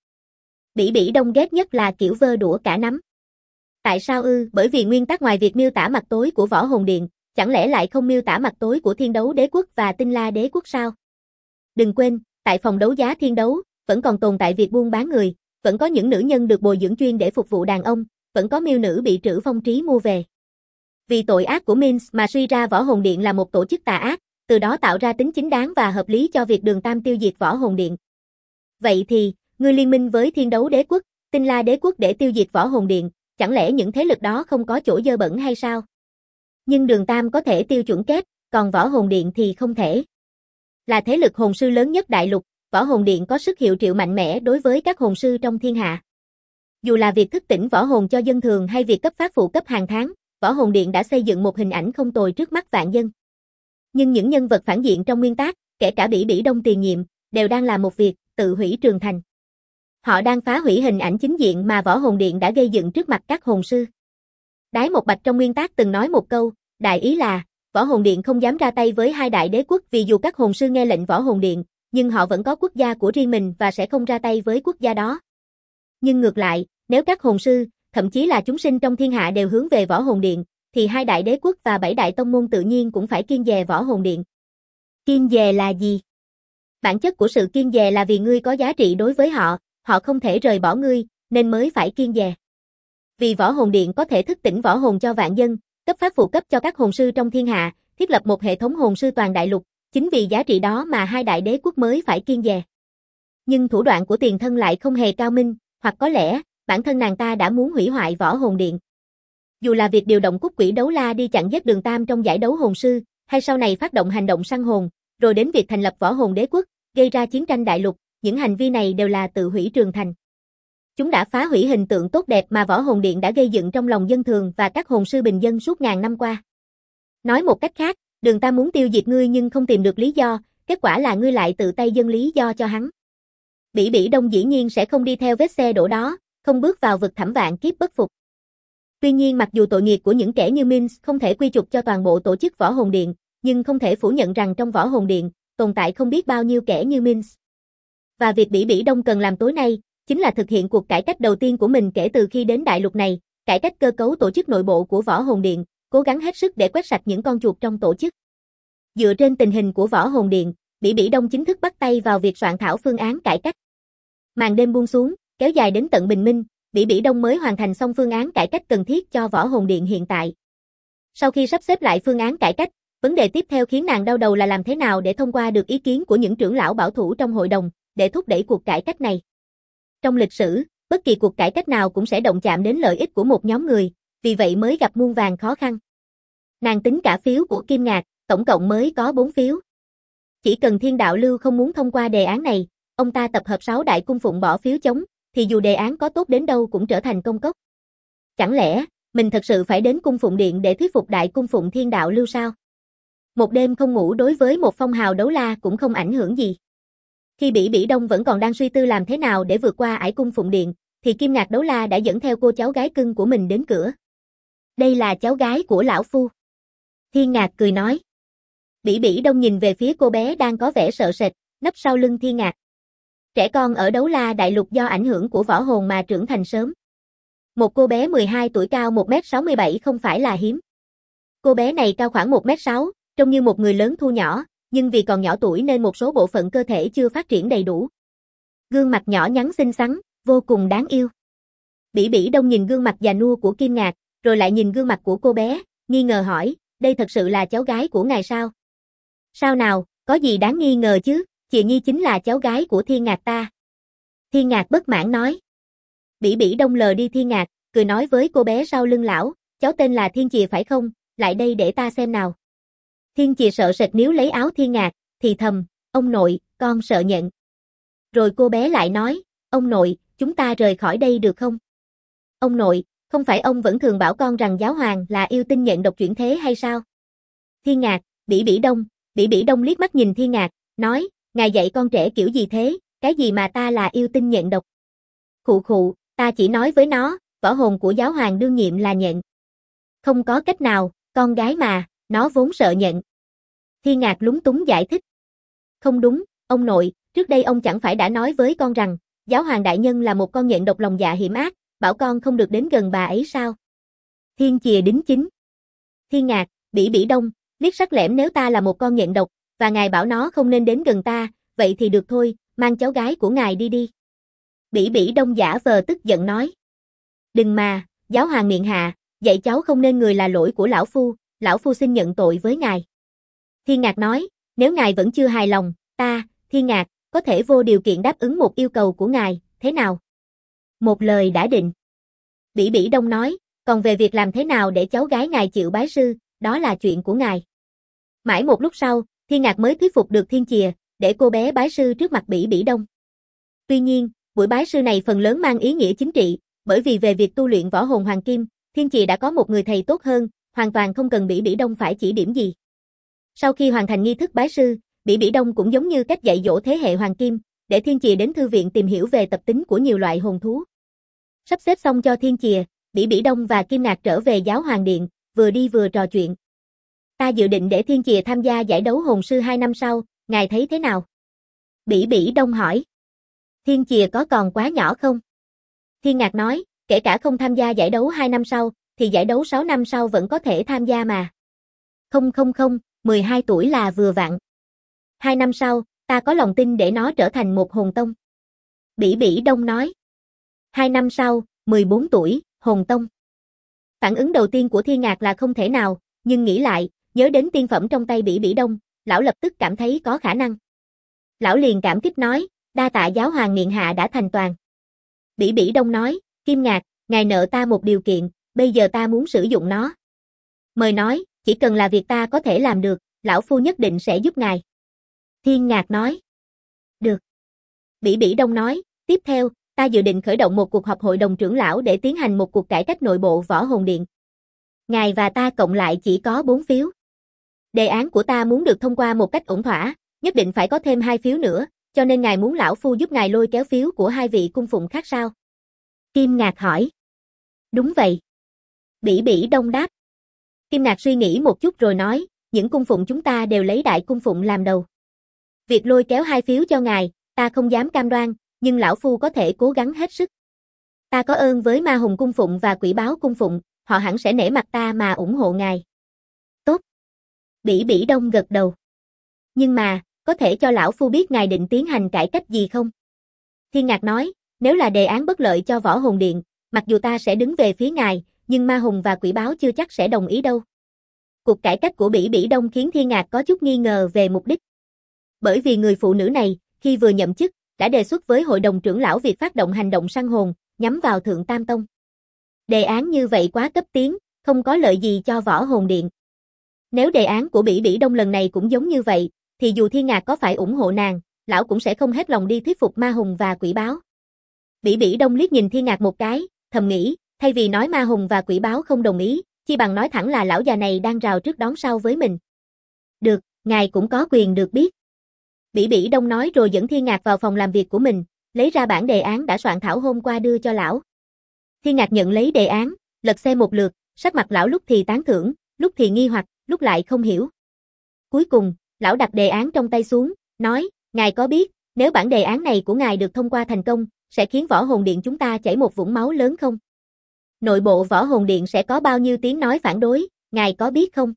Bỉ Bỉ Đông ghét nhất là kiểu vơ đũa cả nắm. Tại sao ư? Bởi vì nguyên tắc ngoài việc miêu tả mặt tối của Võ Hồn Điện, chẳng lẽ lại không miêu tả mặt tối của Thiên Đấu Đế Quốc và Tinh La Đế Quốc sao? Đừng quên, tại phòng đấu giá Thiên Đấu, vẫn còn tồn tại việc buôn bán người, vẫn có những nữ nhân được bồi dưỡng chuyên để phục vụ đàn ông, vẫn có miêu nữ bị Trữ Phong Trí mua về. Vì tội ác của Minh mà suy ra Võ Hồn Điện là một tổ chức tà ác, từ đó tạo ra tính chính đáng và hợp lý cho việc Đường Tam tiêu diệt Võ Hồn Điện. Vậy thì, ngươi liên minh với Thiên Đấu Đế Quốc, Tinh La Đế Quốc để tiêu diệt Võ Hồn Điện, chẳng lẽ những thế lực đó không có chỗ dơ bẩn hay sao? Nhưng Đường Tam có thể tiêu chuẩn kép, còn Võ Hồn Điện thì không thể. Là thế lực hồn sư lớn nhất đại lục, Võ Hồn Điện có sức hiệu triệu mạnh mẽ đối với các hồn sư trong thiên hạ. Dù là việc thức tỉnh võ hồn cho dân thường hay việc cấp phát phụ cấp hàng tháng, Võ Hồn Điện đã xây dựng một hình ảnh không tồi trước mắt vạn dân. Nhưng những nhân vật phản diện trong nguyên tác, kể cả Bỉ Bỉ Đông tiền nhiệm, đều đang làm một việc, tự hủy trường thành. Họ đang phá hủy hình ảnh chính diện mà Võ Hồn Điện đã gây dựng trước mặt các hồn sư. Đái Một Bạch trong nguyên tác từng nói một câu, đại ý là, Võ Hồn Điện không dám ra tay với 2 đại đế quốc vì dù các hồn sư nghe lệnh Võ Hồn Điện, nhưng họ vẫn có quốc gia của riêng mình và sẽ không ra tay với quốc gia đó. Nhưng ngược lại, nếu các hồn sư, thậm chí là chúng sinh trong thiên hạ đều hướng về Võ Hồn Điện, thì 2 đại đế quốc và 7 đại tông môn tự nhiên cũng phải kiêng dè Võ Hồn Điện. Kiêng dè là gì? Bản chất của sự kiêng dè là vì ngươi có giá trị đối với họ, họ không thể rời bỏ ngươi, nên mới phải kiêng dè. Vì Võ Hồn Điện có thể thức tỉnh võ hồn cho vạn dân, cấp phát phụ cấp cho các hồn sư trong thiên hạ, thiết lập một hệ thống hồn sư toàn đại lục, chính vì giá trị đó mà 2 đại đế quốc mới phải kiêng dè. Nhưng thủ đoạn của tiền thân lại không hề cao minh, hoặc có lẽ, bản thân nàng ta đã muốn hủy hoại Võ Hồn Điện. Dù là việc điều động Cúc Quỷ Đấu La đi chặn giết Đường Tam trong giải đấu hồn sư, hay sau này phát động hành động săn hồn, rồi đến việc thành lập Võ Hồn Đế quốc, gây ra chiến tranh đại lục, những hành vi này đều là tự hủy trường thành. Chúng đã phá hủy hình tượng tốt đẹp mà Võ Hồn Điện đã gây dựng trong lòng dân thường và các hồn sư bình dân suốt ngàn năm qua. Nói một cách khác, Đường Tam muốn tiêu diệt ngươi nhưng không tìm được lý do, kết quả là ngươi lại tự tay dâng lý do cho hắn. Bỉ Bỉ Đông dĩ nhiên sẽ không đi theo vết xe đổ đó, không bước vào vực thẳm vạn kiếp bất phục. Tuy nhiên mặc dù tội nghiệp của những kẻ như Minsk không thể quy chụp cho toàn bộ tổ chức Võ Hồn Điện, nhưng không thể phủ nhận rằng trong Võ Hồn Điện, tồn tại không biết bao nhiêu kẻ như Minsk. Và việc Bỉ Bỉ Đông cần làm tối nay, chính là thực hiện cuộc cải cách đầu tiên của mình kể từ khi đến đại lục này, cải cách cơ cấu tổ chức nội bộ của Võ Hồn Điện, cố gắng hết sức để quét sạch những con chuột trong tổ chức. Dựa trên tình hình của Võ Hồn Điện, Bỉ Bỉ Đông chính thức bắt tay vào việc soạn thảo phương án cải cách. Màn đêm buông xuống, kéo dài đến tận bình minh, Bỉ Bỉ Đông mới hoàn thành xong phương án cải cách cần thiết cho Võ Hồn Điện hiện tại. Sau khi sắp xếp lại phương án cải cách, vấn đề tiếp theo khiến nàng đau đầu là làm thế nào để thông qua được ý kiến của những trưởng lão bảo thủ trong hội đồng, để thúc đẩy cuộc cải cách này. Trong lịch sử, bất kỳ cuộc cải cách nào cũng sẽ động chạm đến lợi ích của một nhóm người, vì vậy mới gặp muôn vàn khó khăn. Nàng tính cả phiếu của Kim Ngạc, tổng cộng mới có 4 phiếu. Chỉ cần Thiên Đạo Lưu không muốn thông qua đề án này, ông ta tập hợp 6 đại cung phụng bỏ phiếu chống, thì dù đề án có tốt đến đâu cũng trở thành công cốc. Chẳng lẽ, mình thật sự phải đến cung phụng điện để thuyết phục đại cung phụng Thiên Đạo Lưu sao? Một đêm không ngủ đối với một phong hào đấu la cũng không ảnh hưởng gì. Khi Bỉ Bỉ Đông vẫn còn đang suy tư làm thế nào để vượt qua ải cung phụng điện, thì Kim Ngạc Đấu La đã dẫn theo cô cháu gái cưng của mình đến cửa. Đây là cháu gái của lão phu. Thiên Ngạc cười nói. Bỉ Bỉ Đông nhìn về phía cô bé đang có vẻ sợ sệt, nấp sau lưng Thiên Ngạc. Trẻ con ở Đấu La Đại Lục do ảnh hưởng của võ hồn mà trưởng thành sớm. Một cô bé 12 tuổi cao 1m67 không phải là hiếm. Cô bé này cao khoảng 1m6, trông như một người lớn thu nhỏ, nhưng vì còn nhỏ tuổi nên một số bộ phận cơ thể chưa phát triển đầy đủ. Gương mặt nhỏ nhắn xinh xắn, vô cùng đáng yêu. Bỉ Bỉ Đông nhìn gương mặt già nua của Kim Ngạc, rồi lại nhìn gương mặt của cô bé, nghi ngờ hỏi, đây thật sự là cháu gái của ngài sao? Sao nào, có gì đáng nghi ngờ chứ, Chìa Nhi chính là cháu gái của Thiên Ngạc ta. Thiên Ngạc bất mãn nói. Bỉ Bỉ Đông lờ đi Thiên Ngạc, cười nói với cô bé sau lưng lão, cháu tên là Thiên Chìa phải không, lại đây để ta xem nào. Thiên Chìa sợ sệt níu lấy áo Thiên Ngạc, thì thầm, ông nội, con sợ nhận. Rồi cô bé lại nói, ông nội, chúng ta rời khỏi đây được không? Ông nội, không phải ông vẫn thường bảo con rằng giáo hoàng là yêu tinh nhận độc chuyển thế hay sao? Thiên Ngạc, Bỉ Bỉ Đông liếc mắt nhìn Thiên Ngạc, nói, ngài dạy con trẻ kiểu gì thế, cái gì mà ta là yêu tinh nhận độc? Khụ khụ, ta chỉ nói với nó, võ hồn của giáo hoàng đương nhiệm là nhận. Không có cách nào, con gái mà, nó vốn sợ nhận. Thiên Ngạc lúng túng giải thích. Không đúng, ông nội, trước đây ông chẳng phải đã nói với con rằng, giáo hoàng đại nhân là một con nhện độc lòng dạ hiểm ác, bảo con không được đến gần bà ấy sao? Thiên Chìa đính chính. Thiên Ngạc, Bỉ Bỉ Đông, liếc sắc lẻm nếu ta là một con nhện độc, và ngài bảo nó không nên đến gần ta, vậy thì được thôi, mang cháu gái của ngài đi đi. Bỉ Bỉ Đông giả vờ tức giận nói. Đừng mà, giáo hoàng miệng hạ, dạy cháu không nên người là lỗi của lão phu xin nhận tội với ngài. Thiên Ngạc nói, nếu ngài vẫn chưa hài lòng, ta, Thiên Ngạc, có thể vô điều kiện đáp ứng một yêu cầu của ngài, thế nào? Một lời đã định. Bỉ Bỉ Đông nói, còn về việc làm thế nào để cháu gái ngài chịu bái sư, đó là chuyện của ngài. Mãi một lúc sau, Thiên Ngạc mới thuyết phục được Thiên Chìa, để cô bé bái sư trước mặt Bỉ Bỉ Đông. Tuy nhiên, buổi bái sư này phần lớn mang ý nghĩa chính trị, bởi vì về việc tu luyện võ hồn hoàng kim, Thiên Chìa đã có một người thầy tốt hơn, hoàn toàn không cần Bỉ Bỉ Đông phải chỉ điểm gì. Sau khi hoàn thành nghi thức bái sư, Bỉ Bỉ Đông cũng giống như cách dạy dỗ thế hệ hoàng kim, để Thiên Chìa đến thư viện tìm hiểu về tập tính của nhiều loại hồn thú. Sắp xếp xong cho Thiên Chìa, Bỉ Bỉ Đông và Kim Ngạc trở về giáo hoàng điện, vừa đi vừa trò chuyện. Ta dự định để Thiên Chìa tham gia giải đấu hồn sư 2 năm sau, ngài thấy thế nào? Bỉ Bỉ Đông hỏi. Thiên Chìa có còn quá nhỏ không? Thiên Ngạc nói, kể cả không tham gia giải đấu 2 năm sau, thì giải đấu 6 năm sau vẫn có thể tham gia mà. Không không không, 12 tuổi là vừa vặn. 2 năm sau, ta có lòng tin để nó trở thành một hồn tông. Bỉ Bỉ Đông nói. 2 năm sau, 14 tuổi, hồn tông. Phản ứng đầu tiên của Thiên Ngạc là không thể nào, nhưng nghĩ lại, nhớ đến tiên phẩm trong tay Bỉ Bỉ Đông, lão lập tức cảm thấy có khả năng. Lão liền cảm kích nói, đa tạ giáo hoàng miện hạ đã thành toàn. Bỉ Bỉ Đông nói, Kim Ngạc, ngài nợ ta một điều kiện, bây giờ ta muốn sử dụng nó. Mời nói, chỉ cần là việc ta có thể làm được, lão phu nhất định sẽ giúp ngài. Thiên Ngạc nói. Được. Bỉ Bỉ Đông nói, tiếp theo, ta dự định khởi động một cuộc họp hội đồng trưởng lão để tiến hành một cuộc cải cách nội bộ Võ Hồn Điện. Ngài và ta cộng lại chỉ có 4 phiếu. Đề án của ta muốn được thông qua một cách ổn thỏa, nhất định phải có thêm 2 phiếu nữa, cho nên ngài muốn lão phu giúp ngài lôi kéo phiếu của 2 vị cung phụng khác sao? Kim Ngạc hỏi. Đúng vậy. Bỉ Bỉ Đông đáp. Kim Ngạc suy nghĩ một chút rồi nói, những cung phụng chúng ta đều lấy đại cung phụng làm đầu. Việc lôi kéo 2 phiếu cho ngài, ta không dám cam đoan, nhưng lão phu có thể cố gắng hết sức. Ta có ơn với Ma Hùng cung phụng và Quỷ Báo cung phụng, họ hẳn sẽ nể mặt ta mà ủng hộ ngài. Tốt. Bỉ Bỉ Đông gật đầu. Nhưng mà, có thể cho lão phu biết ngài định tiến hành cải cách gì không? Thiên Ngạc nói, nếu là đề án bất lợi cho Võ Hồn Điện, mặc dù ta sẽ đứng về phía ngài, nhưng Ma Hùng và Quỷ Báo chưa chắc sẽ đồng ý đâu. Cuộc cải cách của Bỉ Bỉ Đông khiến Thiên Ngạc có chút nghi ngờ về mục đích. Bởi vì người phụ nữ này, khi vừa nhậm chức, đã đề xuất với hội đồng trưởng lão việc phát động hành động săn hồn, nhắm vào Thượng Tam Tông. Đề án như vậy quá cấp tiến, không có lợi gì cho Võ Hồn Điện. Nếu đề án của Bỉ Bỉ Đông lần này cũng giống như vậy, thì dù Thiên Ngạc có phải ủng hộ nàng, lão cũng sẽ không hết lòng đi thuyết phục Ma Hùng và Quỷ Báo. Bỉ Bỉ Đông liếc nhìn Thiên Ngạc một cái, thầm nghĩ, thay vì nói Ma Hùng và Quỷ Báo không đồng ý, chi bằng nói thẳng là lão già này đang rào trước đón sau với mình. Được, ngài cũng có quyền được biết. Bỉ Bỉ Đông nói rồi dẫn Thiên Ngạc vào phòng làm việc của mình, lấy ra bản đề án đã soạn thảo hôm qua đưa cho lão. Thiên Ngạc nhận lấy đề án, lật xem một lượt, sắc mặt lão lúc thì tán thưởng, lúc thì nghi hoặc, lúc lại không hiểu. Cuối cùng, lão đặt đề án trong tay xuống, nói, ngài có biết, nếu bản đề án này của ngài được thông qua thành công, sẽ khiến Võ Hồn Điện chúng ta chảy một vũng máu lớn không? Nội bộ Võ Hồn Điện sẽ có bao nhiêu tiếng nói phản đối, ngài có biết không?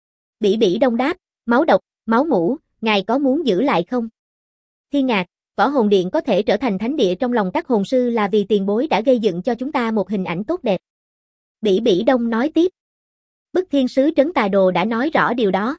Bỉ Bỉ Đông đáp, máu độc, máu mủ, ngài có muốn giữ lại không? Thiên Ngạc, Võ Hồn Điện có thể trở thành thánh địa trong lòng các hồn sư là vì tiền bối đã gây dựng cho chúng ta một hình ảnh tốt đẹp. Bỉ Bỉ Đông nói tiếp. Bức Thiên Sứ Trấn Tà Đồ đã nói rõ điều đó.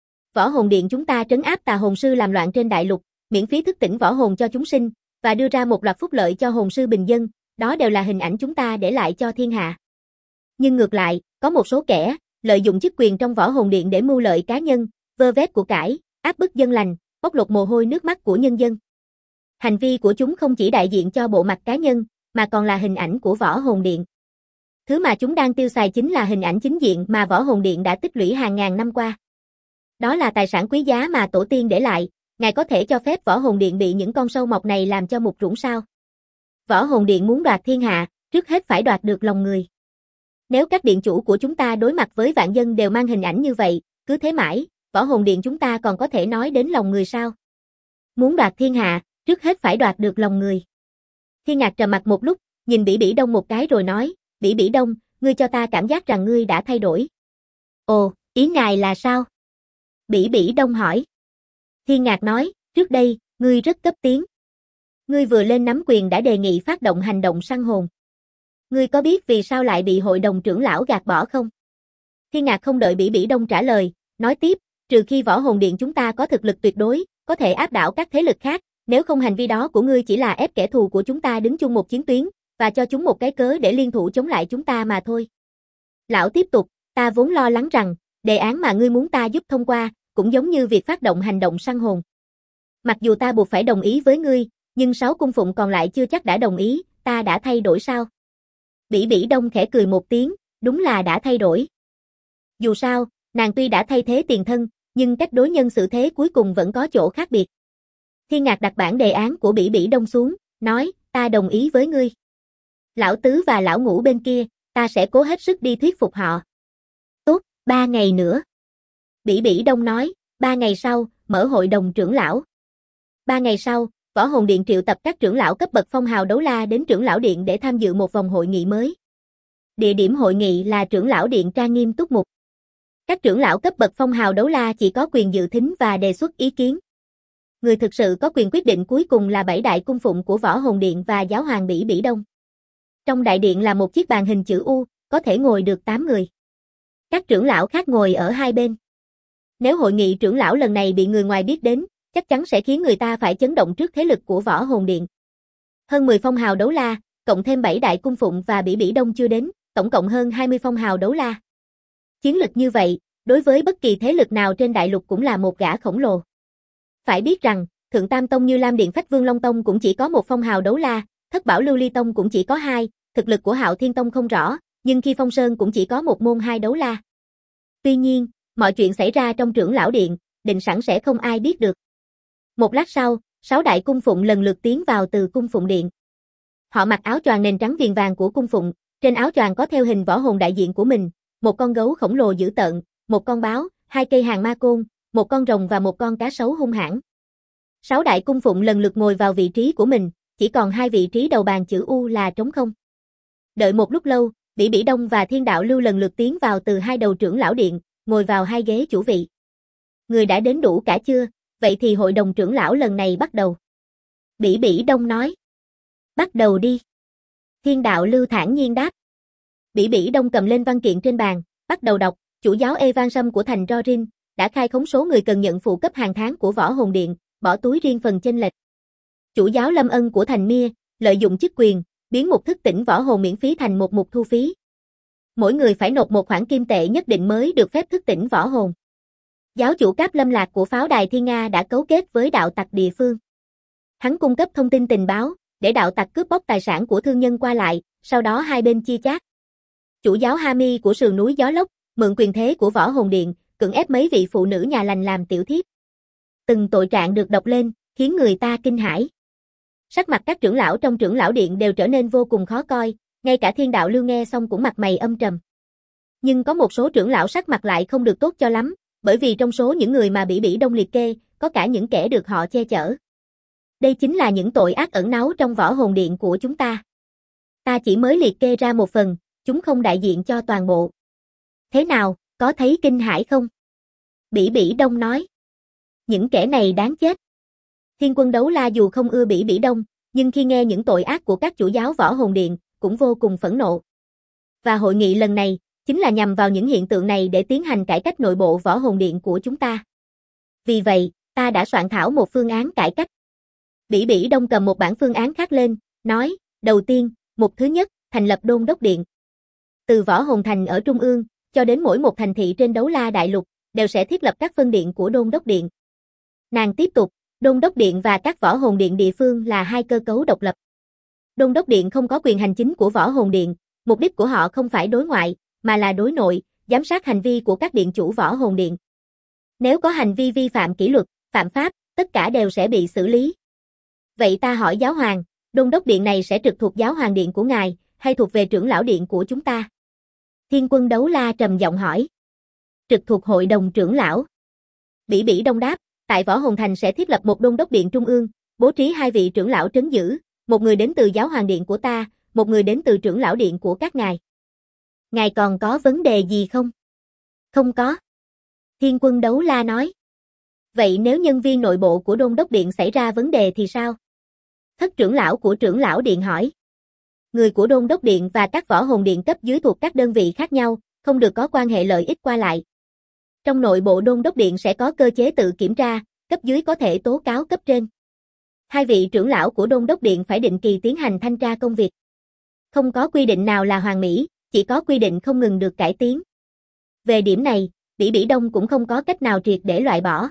Võ Hồn Điện chúng ta trấn áp tà hồn sư làm loạn trên đại lục, miễn phí thức tỉnh võ hồn cho chúng sinh, và đưa ra một loạt phúc lợi cho hồn sư bình dân, đó đều là hình ảnh chúng ta để lại cho thiên hạ. Nhưng ngược lại, có một số kẻ, lợi dụng chức quyền trong Võ Hồn Điện để mưu lợi cá nhân, vơ vét của cải, áp bức dân lành, bóc lột mồ hôi nước mắt của nhân dân. Hành vi của chúng không chỉ đại diện cho bộ mặt cá nhân, mà còn là hình ảnh của Võ Hồn Điện. Thứ mà chúng đang tiêu xài chính là hình ảnh chính diện mà Võ Hồn Điện đã tích lũy hàng ngàn năm qua. Đó là tài sản quý giá mà tổ tiên để lại, ngài có thể cho phép Võ Hồn Điện bị những con sâu mọt này làm cho mục rũng sao? Võ Hồn Điện muốn đoạt thiên hạ, trước hết phải đoạt được lòng người. Nếu các điện chủ của chúng ta đối mặt với vạn dân đều mang hình ảnh như vậy, cứ thế mãi, Võ Hồn Điện chúng ta còn có thể nói đến lòng người sao? Muốn đoạt thiên hạ, trước hết phải đoạt được lòng người. Thiên Ngạc trầm mặt một lúc, nhìn Bỉ Bỉ Đông một cái rồi nói, Bỉ Bỉ Đông, ngươi cho ta cảm giác rằng ngươi đã thay đổi. Ồ, ý ngài là sao? Bỉ Bỉ Đông hỏi. Thiên Ngạc nói, trước đây, ngươi rất cấp tiến. Ngươi vừa lên nắm quyền đã đề nghị phát động hành động săn hồn. Ngươi có biết vì sao lại bị hội đồng trưởng lão gạt bỏ không? Thiên Ngạc không đợi Bỉ Bỉ Đông trả lời, nói tiếp, trừ khi Võ Hồn Điện chúng ta có thực lực tuyệt đối, có thể áp đảo các thế lực khác, nếu không hành vi đó của ngươi chỉ là ép kẻ thù của chúng ta đứng chung một chiến tuyến, và cho chúng một cái cớ để liên thủ chống lại chúng ta mà thôi. Lão tiếp tục, ta vốn lo lắng rằng, đề án mà ngươi muốn ta giúp thông qua, cũng giống như việc phát động hành động săn hồn. Mặc dù ta buộc phải đồng ý với ngươi, nhưng 6 cung phụng còn lại chưa chắc đã đồng ý, ta đã thay đổi sao? Bỉ Bỉ Đông khẽ cười một tiếng, đúng là đã thay đổi. Dù sao, nàng tuy đã thay thế tiền thân, nhưng cách đối nhân xử thế cuối cùng vẫn có chỗ khác biệt. Thiên Ngạc đặt bản đề án của Bỉ Bỉ Đông xuống, nói, ta đồng ý với ngươi. Lão Tứ và Lão Ngũ bên kia, ta sẽ cố hết sức đi thuyết phục họ. Tốt, 3 ngày nữa. Bỉ Bỉ Đông nói, 3 ngày sau, mở hội đồng trưởng lão. 3 ngày sau, Võ Hồn Điện triệu tập các trưởng lão cấp bậc phong hào đấu la đến trưởng lão điện để tham dự một vòng hội nghị mới. Địa điểm hội nghị là trưởng lão điện trang nghiêm túc mục. Các trưởng lão cấp bậc phong hào đấu la chỉ có quyền dự thính và đề xuất ý kiến. Người thực sự có quyền quyết định cuối cùng là 7 đại cung phụng của Võ Hồn Điện và giáo hoàng Bỉ Bỉ Đông. Trong đại điện là một chiếc bàn hình chữ U, có thể ngồi được 8 người. Các trưởng lão khác ngồi ở hai bên. Nếu hội nghị trưởng lão lần này bị người ngoài biết đến, chắc chắn sẽ khiến người ta phải chấn động trước thế lực của Võ Hồn Điện. Hơn 10 phong hào đấu la, cộng thêm 7 đại cung phụng và Bỉ Bỉ Đông chưa đến, tổng cộng hơn 20 phong hào đấu la. Chiến lực như vậy, đối với bất kỳ thế lực nào trên đại lục cũng là một gã khổng lồ. Phải biết rằng, Thượng Tam Tông như Lam Điện Phách Vương Long Tông cũng chỉ có một phong hào đấu la, Thất Bảo Lưu Ly Tông cũng chỉ có 2, thực lực của Hạo Thiên Tông không rõ, nhưng khi Phong Sơn cũng chỉ có một môn 2 đấu la. Tuy nhiên, mọi chuyện xảy ra trong trưởng lão điện, định sẵn sẽ không ai biết được. Một lát sau, 6 đại cung phụng lần lượt tiến vào từ cung phụng điện. Họ mặc áo choàng nền trắng viền vàng của cung phụng, trên áo choàng có theo hình võ hồn đại diện của mình, một con gấu khổng lồ dữ tợn, một con báo, 2 cây hàng ma côn, một con rồng và một con cá sấu hung hãn. 6 đại cung phụng lần lượt ngồi vào vị trí của mình, chỉ còn 2 vị trí đầu bàn chữ U là trống không. Đợi một lúc lâu, Bỉ Bỉ Đông và Thiên Đạo Lưu lần lượt tiến vào từ hai đầu trưởng lão điện, ngồi vào 2 ghế chủ vị. Người đã đến đủ cả chưa? Vậy thì hội đồng trưởng lão lần này bắt đầu. Bỉ Bỉ Đông nói. Bắt đầu đi. Thiên Đạo Lưu thản nhiên đáp. Bỉ Bỉ Đông cầm lên văn kiện trên bàn, bắt đầu đọc. Chủ giáo Evan Sâm của thành Rorin đã khai khống số người cần nhận phụ cấp hàng tháng của Võ Hồn Điện, bỏ túi riêng phần chênh lệch. Chủ giáo Lâm Ân của thành Mia lợi dụng chức quyền, biến một thức tỉnh võ hồn miễn phí thành một mục thu phí. Mỗi người phải nộp một khoản kim tệ nhất định mới được phép thức tỉnh võ hồn. Giáo chủ Cáp Lâm Lạc của pháo đài Thiên Nga đã cấu kết với đạo tặc địa phương. Hắn cung cấp thông tin tình báo, để đạo tặc cướp bóc tài sản của thương nhân qua lại, sau đó hai bên chia chác. Chủ giáo Hami của sườn núi Gió Lốc, mượn quyền thế của Võ Hồn Điện, cưỡng ép mấy vị phụ nữ nhà lành làm tiểu thiếp. Từng tội trạng được đọc lên, khiến người ta kinh hãi. Sắc mặt các trưởng lão trong trưởng lão điện đều trở nên vô cùng khó coi, ngay cả Thiên Đạo Lưu nghe xong cũng mặt mày âm trầm. Nhưng có một số trưởng lão sắc mặt lại không được tốt cho lắm, bởi vì trong số những người mà Bỉ Bỉ Đông liệt kê, có cả những kẻ được họ che chở. Đây chính là những tội ác ẩn náu trong Võ Hồn Điện của chúng ta. Ta chỉ mới liệt kê ra một phần, chúng không đại diện cho toàn bộ. Thế nào, có thấy kinh hãi không? Bỉ Bỉ Đông nói. Những kẻ này đáng chết. Thiên Quân Đấu La dù không ưa Bỉ Bỉ Đông, nhưng khi nghe những tội ác của các chủ giáo Võ Hồn Điện, cũng vô cùng phẫn nộ. Và hội nghị lần này, chính là nhằm vào những hiện tượng này để tiến hành cải cách nội bộ Võ Hồn Điện của chúng ta. Vì vậy, ta đã soạn thảo một phương án cải cách. Bỉ Bỉ Đông cầm một bản phương án khác lên, nói, đầu tiên, mục thứ nhất, thành lập Đôn Đốc Điện. Từ Võ Hồn Thành ở Trung ương, cho đến mỗi một thành thị trên Đấu La Đại Lục, đều sẽ thiết lập các phân điện của Đôn Đốc Điện. Nàng tiếp tục, Đôn Đốc Điện và các Võ Hồn Điện địa phương là hai cơ cấu độc lập. Đôn Đốc Điện không có quyền hành chính của Võ Hồn Điện, mục đích của họ không phải đối ngoại, mà là đối nội, giám sát hành vi của các điện chủ Võ Hồn Điện. Nếu có hành vi vi phạm kỷ luật, phạm pháp, tất cả đều sẽ bị xử lý. Vậy ta hỏi giáo hoàng, Đôn Đốc Điện này sẽ trực thuộc giáo hoàng điện của ngài, hay thuộc về trưởng lão điện của chúng ta? Thiên Quân Đấu La trầm giọng hỏi. Trực thuộc hội đồng trưởng lão. Bỉ Bỉ Đông đáp, tại Võ Hồn Thành sẽ thiết lập một Đôn Đốc Điện trung ương, bố trí 2 vị trưởng lão trấn giữ, một người đến từ giáo hoàng điện của ta, một người đến từ trưởng lão điện của các ngài. Ngài còn có vấn đề gì không? Không có. Thiên Quân Đấu La nói. Vậy nếu nhân viên nội bộ của Đôn Đốc Điện xảy ra vấn đề thì sao? Thất trưởng lão của trưởng lão điện hỏi. Người của Đôn Đốc Điện và các Võ Hồn Điện cấp dưới thuộc các đơn vị khác nhau, không được có quan hệ lợi ích qua lại. Trong nội bộ Đôn Đốc Điện sẽ có cơ chế tự kiểm tra, cấp dưới có thể tố cáo cấp trên. 2 vị trưởng lão của Đôn Đốc Điện phải định kỳ tiến hành thanh tra công việc. Không có quy định nào là hoàn mỹ, chỉ có quy định không ngừng được cải tiến. Về điểm này, Bỉ Bỉ Đông cũng không có cách nào triệt để loại bỏ.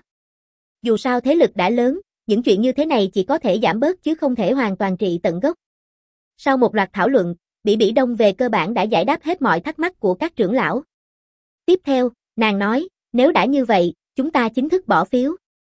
Dù sao thế lực đã lớn, những chuyện như thế này chỉ có thể giảm bớt chứ không thể hoàn toàn trị tận gốc. Sau một loạt thảo luận, Bỉ Bỉ Đông về cơ bản đã giải đáp hết mọi thắc mắc của các trưởng lão. Tiếp theo, nàng nói, nếu đã như vậy, chúng ta chính thức bỏ phiếu.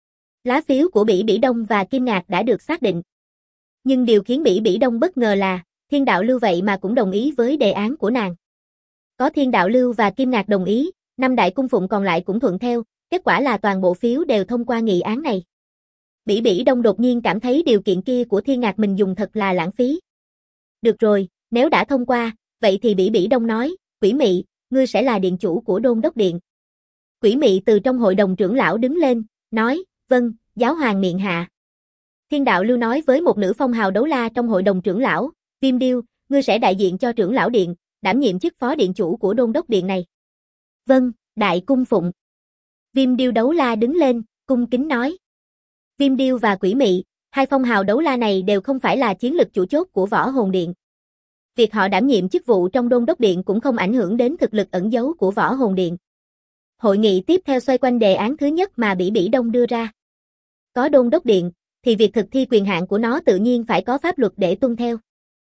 Lá phiếu của Bỉ Bỉ Đông và Kim Ngạc đã được xác định. Nhưng điều khiến Bỉ Bỉ Đông bất ngờ là, Thiên Đạo Lưu vậy mà cũng đồng ý với đề án của nàng. Có Thiên Đạo Lưu và Kim Ngạc đồng ý, 5 đại cung phụng còn lại cũng thuận theo, kết quả là toàn bộ phiếu đều thông qua nghị án này. Bỉ Bỉ Đông đột nhiên cảm thấy điều kiện kia của Thiên Ngạc mình dùng thật là lãng phí. Được rồi, nếu đã thông qua, vậy thì Bỉ Bỉ Đông nói, Quỷ Mị, ngươi sẽ là điện chủ của Đôn Đốc Điện. Quỷ Mị từ trong hội đồng trưởng lão đứng lên, nói, vâng, giáo hoàng miệng hạ. Thiên Đạo Lưu nói với một nữ phong hào đấu la trong hội đồng trưởng lão, Viêm Điêu, ngươi sẽ đại diện cho trưởng lão điện, đảm nhiệm chức phó điện chủ của Đôn Đốc Điện này. Vâng, đại cung phụng. Viêm Điêu đấu la đứng lên, cung kính nói. Viêm Điêu và Quỷ Mị, hai phong hào đấu la này đều không phải là chiến lực chủ chốt của Võ Hồn Điện. Việc họ đảm nhiệm chức vụ trong Đôn Đốc Điện cũng không ảnh hưởng đến thực lực ẩn giấu của Võ Hồn Điện. Hội nghị tiếp theo xoay quanh đề án thứ nhất mà Bỉ Bỉ Đông đưa ra. Có Đôn Đốc Điện, thì việc thực thi quyền hạn của nó tự nhiên phải có pháp luật để tuân theo.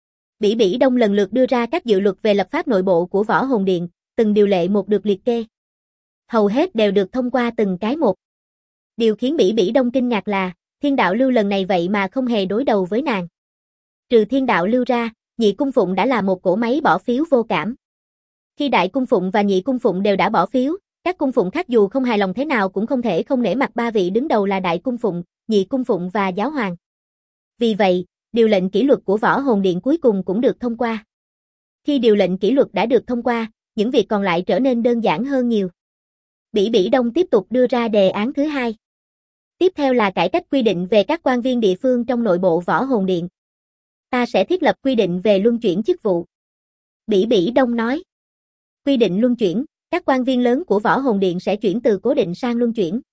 Bỉ Bỉ Đông lần lượt đưa ra các dự luật về lập pháp nội bộ của Võ Hồn Điện, từng điều lệ một được liệt kê. Hầu hết đều được thông qua từng cái một. Điều khiến Bỉ Bỉ Đông kinh ngạc là, Thiên Đạo Lưu lần này vậy mà không hề đối đầu với nàng. Trừ Thiên Đạo Lưu ra, Nhị Cung Phụng đã là một cỗ máy bỏ phiếu vô cảm. Khi Đại Cung Phụng và Nhị Cung Phụng đều đã bỏ phiếu, các cung phụng khác dù không hài lòng thế nào cũng không thể không nể mặt ba vị đứng đầu là Đại Cung Phụng, Nhị Cung Phụng và Giáo Hoàng. Vì vậy, điều lệnh kỷ luật của Võ Hồn Điện cuối cùng cũng được thông qua. Khi điều lệnh kỷ luật đã được thông qua, những việc còn lại trở nên đơn giản hơn nhiều. Bỉ Bỉ Đông tiếp tục đưa ra đề án thứ hai. Tiếp theo là cải cách quy định về các quan viên địa phương trong nội bộ Võ Hồn Điện. Ta sẽ thiết lập quy định về luân chuyển chức vụ. Bỉ Bỉ Đông nói. Quy định luân chuyển, các quan viên lớn của Võ Hồn Điện sẽ chuyển từ cố định sang luân chuyển.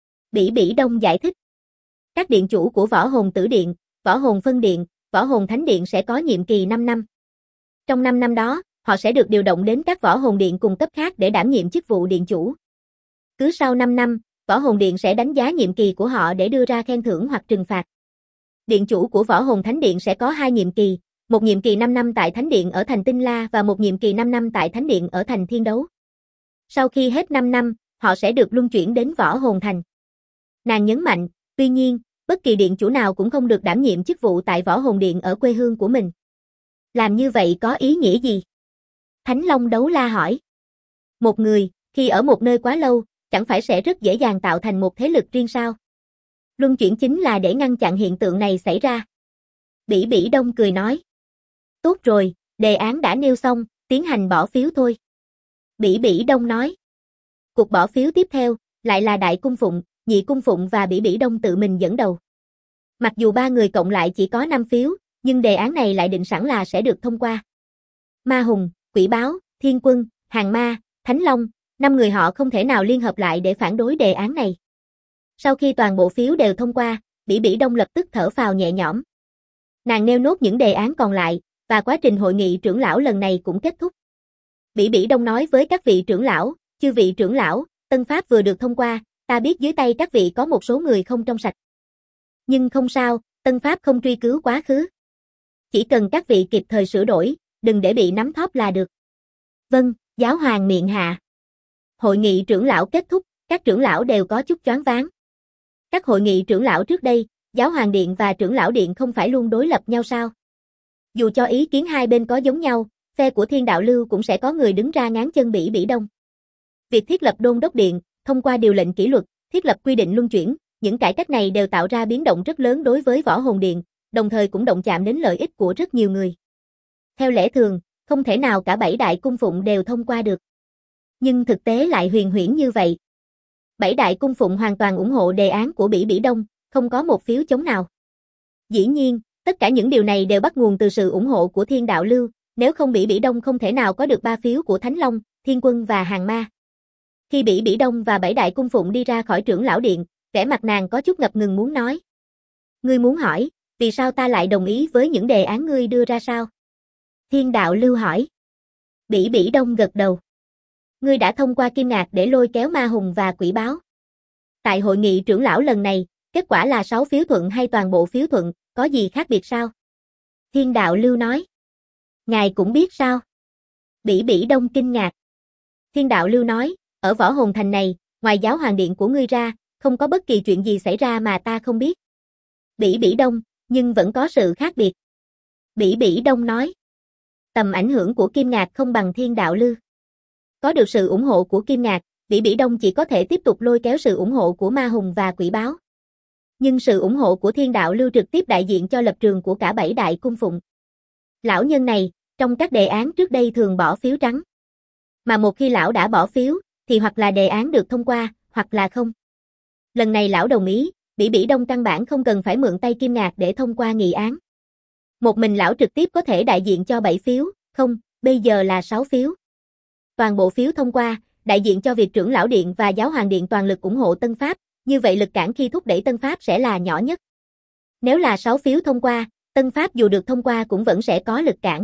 Bỉ Bỉ Đông giải thích. Các điện chủ của Võ Hồn Tử Điện, Võ Hồn Phân Điện, Võ Hồn Thánh Điện sẽ có nhiệm kỳ 5 năm. Trong 5 năm đó, họ sẽ được điều động đến các Võ Hồn Điện cùng cấp khác để đảm nhiệm chức vụ điện chủ. Cứ sau 5 năm, Võ Hồn Điện sẽ đánh giá nhiệm kỳ của họ để đưa ra khen thưởng hoặc trừng phạt. Điện chủ của Võ Hồn Thánh Điện sẽ có 2 nhiệm kỳ, một nhiệm kỳ 5 năm tại Thánh Điện ở thành Tinh La và một nhiệm kỳ 5 năm tại Thánh Điện ở thành Thiên Đấu. Sau khi hết 5 năm, họ sẽ được luân chuyển đến Võ Hồn Thành. Nàng nhấn mạnh, tuy nhiên, bất kỳ điện chủ nào cũng không được đảm nhiệm chức vụ tại Võ Hồn Điện ở quê hương của mình. Làm như vậy có ý nghĩa gì? Thánh Long Đấu La hỏi. Một người, khi ở một nơi quá lâu, chẳng phải sẽ rất dễ dàng tạo thành một thế lực riêng sao? Luân chuyển chính là để ngăn chặn hiện tượng này xảy ra. Bỉ Bỉ Đông cười nói. Tốt rồi, đề án đã nêu xong, tiến hành bỏ phiếu thôi. Bỉ Bỉ Đông nói. Cuộc bỏ phiếu tiếp theo, lại là Đại Cung Phụng, Nhị Cung Phụng và Bỉ Bỉ Đông tự mình dẫn đầu. Mặc dù ba người cộng lại chỉ có 5 phiếu, nhưng đề án này lại định sẵn là sẽ được thông qua. Ma Hùng, Quỷ Báo, Thiên Quân, Hàng Ma, Thánh Long, 5 người họ không thể nào liên hợp lại để phản đối đề án này. Sau khi toàn bộ phiếu đều thông qua, Bỉ Bỉ Đông lập tức thở phào nhẹ nhõm. Nàng nêu nốt những đề án còn lại, và quá trình hội nghị trưởng lão lần này cũng kết thúc. Bỉ Bỉ Đông nói với các vị trưởng lão, chư vị trưởng lão, Tân Pháp vừa được thông qua, ta biết dưới tay các vị có một số người không trong sạch. Nhưng không sao, Tân Pháp không truy cứu quá khứ. Chỉ cần các vị kịp thời sửa đổi, đừng để bị nắm thóp là được. Vâng, giáo hoàng miệng hạ. Hội nghị trưởng lão kết thúc, các trưởng lão đều có chút choáng váng. Các hội nghị trưởng lão trước đây, giáo hoàng điện và trưởng lão điện không phải luôn đối lập nhau sao? Dù cho ý kiến hai bên có giống nhau, phe của Thiên Đạo Lưu cũng sẽ có người đứng ra ngáng chân Bỉ Bỉ Đông. Việc thiết lập Đôn Đốc Điện, thông qua điều lệnh kỷ luật, thiết lập quy định luân chuyển, những cải cách này đều tạo ra biến động rất lớn đối với Võ Hồn Điện, đồng thời cũng động chạm đến lợi ích của rất nhiều người. Theo lẽ thường, không thể nào cả 7 đại cung phụng đều thông qua được. Nhưng thực tế lại huyền huyễn như vậy. 7 đại cung phụng hoàn toàn ủng hộ đề án của Bỉ Bỉ Đông, không có một phiếu chống nào. Dĩ nhiên, tất cả những điều này đều bắt nguồn từ sự ủng hộ của Thiên Đạo Lưu, nếu không Bỉ Bỉ Đông không thể nào có được 3 phiếu của Thánh Long, Thiên Quân và Hàng Ma. Khi Bỉ Bỉ Đông và 7 đại cung phụng đi ra khỏi trưởng lão điện, vẻ mặt nàng có chút ngập ngừng muốn nói. Ngươi muốn hỏi, vì sao ta lại đồng ý với những đề án ngươi đưa ra sao? Thiên Đạo Lưu hỏi. Bỉ Bỉ Đông gật đầu. Ngươi đã thông qua kim ngạc để lôi kéo Ma Hùng và Quỷ Báo. Tại hội nghị trưởng lão lần này, kết quả là 6 phiếu thuận hay toàn bộ phiếu thuận, có gì khác biệt sao? Thiên Đạo Lưu nói. Ngài cũng biết sao? Bỉ Bỉ Đông kinh ngạc. Thiên Đạo Lưu nói, ở Võ Hồn Thành này, ngoài giáo hoàng điện của ngươi ra, không có bất kỳ chuyện gì xảy ra mà ta không biết. Bỉ Bỉ Đông, nhưng vẫn có sự khác biệt. Bỉ Bỉ Đông nói. Tầm ảnh hưởng của Kim Ngạc không bằng Thiên Đạo Lưu. Có được sự ủng hộ của Kim Ngạc, Bỉ Bỉ Đông chỉ có thể tiếp tục lôi kéo sự ủng hộ của Ma Hùng và Quỷ Báo. Nhưng sự ủng hộ của Thiên Đạo Lưu trực tiếp đại diện cho lập trường của cả 7 đại cung phụng. Lão nhân này, trong các đề án trước đây thường bỏ phiếu trắng. Mà một khi lão đã bỏ phiếu, thì hoặc là đề án được thông qua, hoặc là không. Lần này lão đồng ý, Bỉ Bỉ Đông căn bản không cần phải mượn tay Kim Ngạc để thông qua nghị án. Một mình lão trực tiếp có thể đại diện cho 7 phiếu, không, bây giờ là 6 phiếu. Toàn bộ phiếu thông qua, đại diện cho việc trưởng lão điện và giáo hoàng điện toàn lực ủng hộ Tân Pháp, như vậy lực cản khi thúc đẩy Tân Pháp sẽ là nhỏ nhất. Nếu là 6 phiếu thông qua, Tân Pháp dù được thông qua cũng vẫn sẽ có lực cản.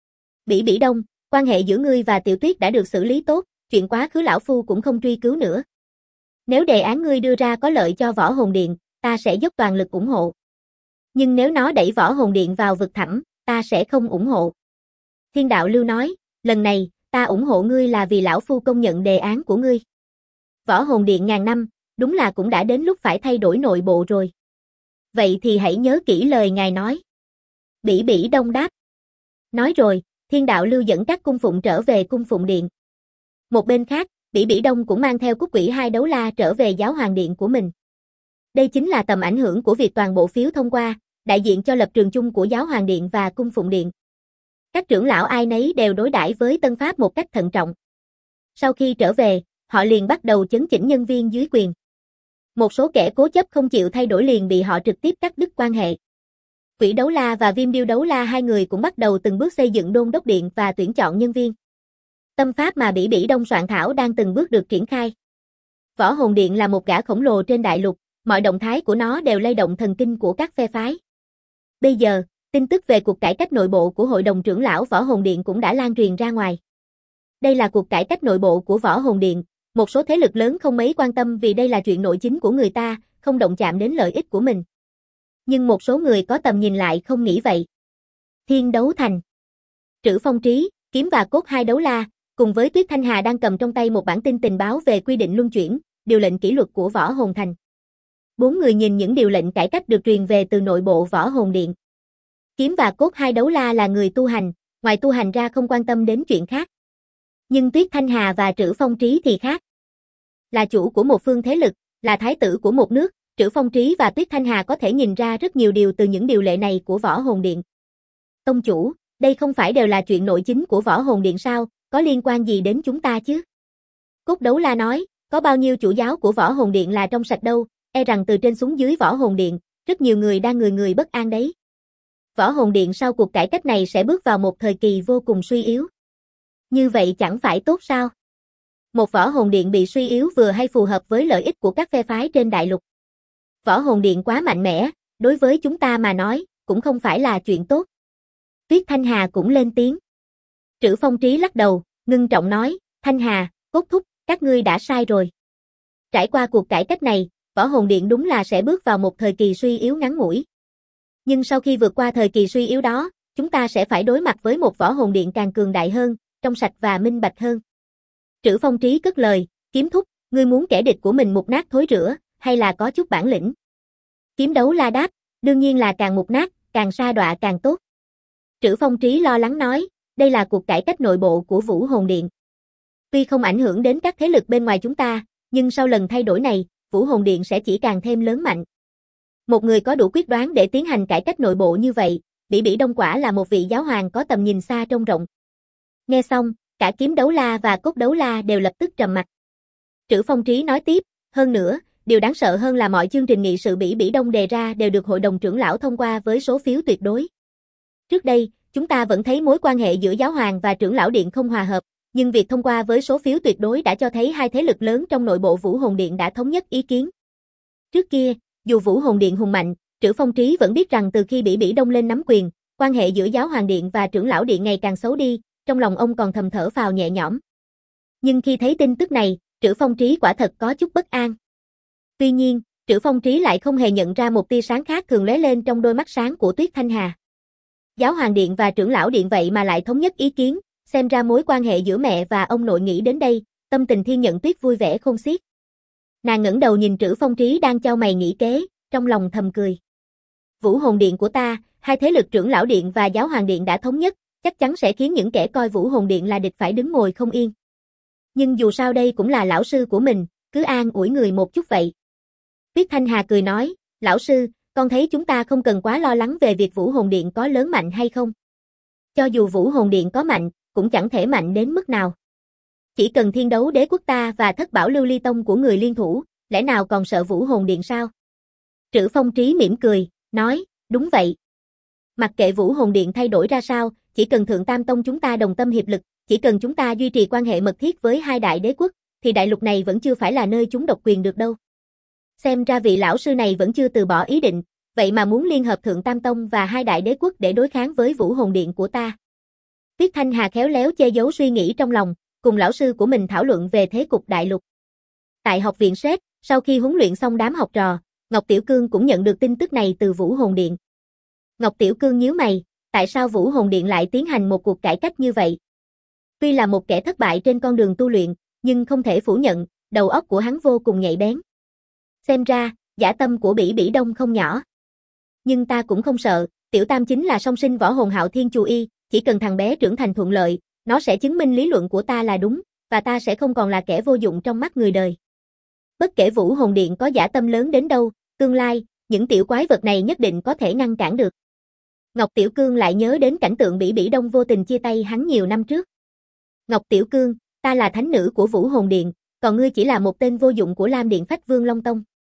Bỉ Bỉ Đông, quan hệ giữa ngươi và Tiểu Tuyết đã được xử lý tốt, chuyện quá khứ lão phu cũng không truy cứu nữa. Nếu đề án ngươi đưa ra có lợi cho Võ Hồn Điện, ta sẽ dốc toàn lực ủng hộ. Nhưng nếu nó đẩy Võ Hồn Điện vào vực thẳm, ta sẽ không ủng hộ. Thiên Đạo Lưu nói, lần này, ta ủng hộ ngươi là vì lão phu công nhận đề án của ngươi. Võ Hồn Điện ngàn năm, đúng là cũng đã đến lúc phải thay đổi nội bộ rồi. Vậy thì hãy nhớ kỹ lời ngài nói. Bỉ Bỉ Đông đáp. Nói rồi, Thiên Đạo Lưu dẫn các cung phụng trở về cung phụng điện. Một bên khác, Bỉ Bỉ Đông cũng mang theo Cúc Quỷ Hai Đấu La trở về giáo hoàng điện của mình. Đây chính là tầm ảnh hưởng của việc toàn bộ phiếu thông qua, đại diện cho lập trường chung của giáo hoàng điện và cung phụng điện. Các trưởng lão ai nấy đều đối đãi với Tân Pháp một cách thận trọng. Sau khi trở về, họ liền bắt đầu chấn chỉnh nhân viên dưới quyền. Một số kẻ cố chấp không chịu thay đổi liền bị họ trực tiếp cắt đứt quan hệ. Quỷ Đấu La và Viêm Điêu Đấu La hai người cũng bắt đầu từng bước xây dựng đôn đốc điện và tuyển chọn nhân viên. Tâm pháp mà Bỉ Bỉ Đông soạn thảo đang từng bước được triển khai. Võ Hồn Điện là một gã khổng lồ trên đại lục, mọi động thái của nó đều lay động thần kinh của các phe phái. Bây giờ, tin tức về cuộc cải cách nội bộ của Hội đồng trưởng lão Võ Hồn Điện cũng đã lan truyền ra ngoài. Đây là cuộc cải cách nội bộ của Võ Hồn Điện, một số thế lực lớn không mấy quan tâm vì đây là chuyện nội chính của người ta, không động chạm đến lợi ích của mình. Nhưng một số người có tầm nhìn lại không nghĩ vậy. Thiên Đấu Thành. Trữ Phong Trí, Kiếm và Cốt Hai Đấu La, cùng với Tuyết Thanh Hà đang cầm trong tay một bản tin tình báo về quy định luân chuyển, điều lệnh kỷ luật của Võ Hồn Thành. 4 người nhìn những điều lệnh cải cách được truyền về từ nội bộ Võ Hồn Điện. Kiếm và Cốt Hai Đấu La là người tu hành, ngoài tu hành ra không quan tâm đến chuyện khác. Nhưng Tuyết Thanh Hà và Trữ Phong Trí thì khác. Là chủ của một phương thế lực, là thái tử của một nước, Trữ Phong Trí và Tuyết Thanh Hà có thể nhìn ra rất nhiều điều từ những điều lệ này của Võ Hồn Điện. Tông chủ, đây không phải đều là chuyện nội chính của Võ Hồn Điện sao, có liên quan gì đến chúng ta chứ? Cốt Đấu La nói, có bao nhiêu chủ giáo của Võ Hồn Điện là trong sạch đâu, e rằng từ trên xuống dưới Võ Hồn Điện, rất nhiều người đang người bất an đấy. Võ Hồn Điện sau cuộc cải cách này sẽ bước vào một thời kỳ vô cùng suy yếu. Như vậy chẳng phải tốt sao? Một Võ Hồn Điện bị suy yếu vừa hay phù hợp với lợi ích của các phe phái trên đại lục. Võ Hồn Điện quá mạnh mẽ, đối với chúng ta mà nói, cũng không phải là chuyện tốt. Tuyết Thanh Hà cũng lên tiếng. Trữ Phong Trí lắc đầu, ngưng trọng nói, Thanh Hà, Cốt Thúc, các ngươi đã sai rồi. Trải qua cuộc cải cách này, Võ Hồn Điện đúng là sẽ bước vào một thời kỳ suy yếu ngắn ngủi. Nhưng sau khi vượt qua thời kỳ suy yếu đó, chúng ta sẽ phải đối mặt với một Võ Hồn Điện càng cường đại hơn, trong sạch và minh bạch hơn. Trữ Phong Trí cất lời, Kiếm Thúc, ngươi muốn kẻ địch của mình mục nát thối rữa, hay là có chút bản lĩnh? Kiếm Đấu La đáp, đương nhiên là càng mục nát, càng sa đọa càng tốt. Trữ Phong Trí lo lắng nói, đây là cuộc cải cách nội bộ của Vũ Hồn Điện. Tuy không ảnh hưởng đến các thế lực bên ngoài chúng ta, nhưng sau lần thay đổi này, Vũ Hồn Điện sẽ chỉ càng thêm lớn mạnh. Một người có đủ quyết đoán để tiến hành cải cách nội bộ như vậy, Bỉ Bỉ Đông quả là một vị giáo hoàng có tầm nhìn xa trông rộng. Nghe xong, cả Kiếm Đấu La và Cốt Đấu La đều lập tức trầm mặt. Trữ Phong Trí nói tiếp, hơn nữa, điều đáng sợ hơn là mọi chương trình nghị sự Bỉ Bỉ Đông đề ra đều được Hội đồng trưởng lão thông qua với số phiếu tuyệt đối. Trước đây, chúng ta vẫn thấy mối quan hệ giữa giáo hoàng và trưởng lão điện không hòa hợp, nhưng việc thông qua với số phiếu tuyệt đối đã cho thấy hai thế lực lớn trong nội bộ Vũ Hồn Điện đã thống nhất ý kiến. Trước kia, dù Vũ Hồn Điện hùng mạnh, Trữ Phong Trí vẫn biết rằng từ khi Bỉ Bỉ Đông lên nắm quyền, quan hệ giữa giáo hoàng điện và trưởng lão điện ngày càng xấu đi, trong lòng ông còn thầm thở phào nhẹ nhõm. Nhưng khi thấy tin tức này, Trữ Phong Trí quả thật có chút bất an. Tuy nhiên, Trữ Phong Trí lại không hề nhận ra một tia sáng khác thường lóe lên trong đôi mắt sáng của Tuyết Thanh Hà. Giáo hoàng điện và trưởng lão điện vậy mà lại thống nhất ý kiến, xem ra mối quan hệ giữa mẹ và ông nội nghĩ đến đây, tâm tình Thiên Nhận Tuyết vui vẻ khôn xiết. Nàng ngẩng đầu nhìn Trữ Phong Trí đang chau mày nghĩ kế, trong lòng thầm cười. Vũ Hồn Điện của ta, hai thế lực trưởng lão điện và giáo hoàng điện đã thống nhất, chắc chắn sẽ khiến những kẻ coi Vũ Hồn Điện là địch phải đứng ngồi không yên. Nhưng dù sao đây cũng là lão sư của mình, cứ an ủi người một chút vậy. Tuyết Thanh Hà cười nói, lão sư, con thấy chúng ta không cần quá lo lắng về việc Vũ Hồn Điện có lớn mạnh hay không. Cho dù Vũ Hồn Điện có mạnh, cũng chẳng thể mạnh đến mức nào. Chỉ cần Thiên Đấu Đế quốc ta và Thất Bảo Lưu Ly Tông của người liên thủ, lẽ nào còn sợ Vũ Hồn Điện sao? Trữ Phong Trí mỉm cười, nói, đúng vậy. Mặc kệ Vũ Hồn Điện thay đổi ra sao, chỉ cần Thượng Tam Tông chúng ta đồng tâm hiệp lực, chỉ cần chúng ta duy trì quan hệ mật thiết với hai đại đế quốc, thì đại lục này vẫn chưa phải là nơi chúng độc quyền được đâu. Xem ra vị lão sư này vẫn chưa từ bỏ ý định, vậy mà muốn liên hợp Thượng Tam Tông và hai đại đế quốc để đối kháng với Vũ Hồn Điện của ta. Tuyết Thanh Hà khéo léo che giấu suy nghĩ trong lòng, cùng lão sư của mình thảo luận về thế cục đại lục. Tại học viện Sét, sau khi huấn luyện xong đám học trò, Ngọc Tiểu Cương cũng nhận được tin tức này từ Vũ Hồn Điện. Ngọc Tiểu Cương nhíu mày, tại sao Vũ Hồn Điện lại tiến hành một cuộc cải cách như vậy? Tuy là một kẻ thất bại trên con đường tu luyện, nhưng không thể phủ nhận, đầu óc của hắn vô cùng nhạy bén. Xem ra, dã tâm của Bỉ Bỉ Đông không nhỏ. Nhưng ta cũng không sợ, Tiểu Tam chính là song sinh võ hồn Hạo Thiên Chu Y, chỉ cần thằng bé trưởng thành thuận lợi, nó sẽ chứng minh lý luận của ta là đúng, và ta sẽ không còn là kẻ vô dụng trong mắt người đời. Bất kể Vũ Hồn Điện có dã tâm lớn đến đâu, tương lai, những tiểu quái vật này nhất định có thể ngăn cản được. Ngọc Tiểu Cương lại nhớ đến cảnh tượng Bỉ Bỉ Đông vô tình chia tay hắn nhiều năm trước. Ngọc Tiểu Cương, ta là thánh nữ của Vũ Hồn Điện, còn ngươi chỉ là một tên vô dụng của Lam Điện Phách Vương Long Tông.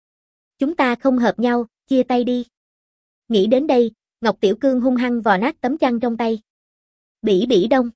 Chúng ta không hợp nhau, chia tay đi. Nghĩ đến đây, Ngọc Tiểu Cương hung hăng vò nát tấm chăn trong tay. Bỉ Bỉ Đông,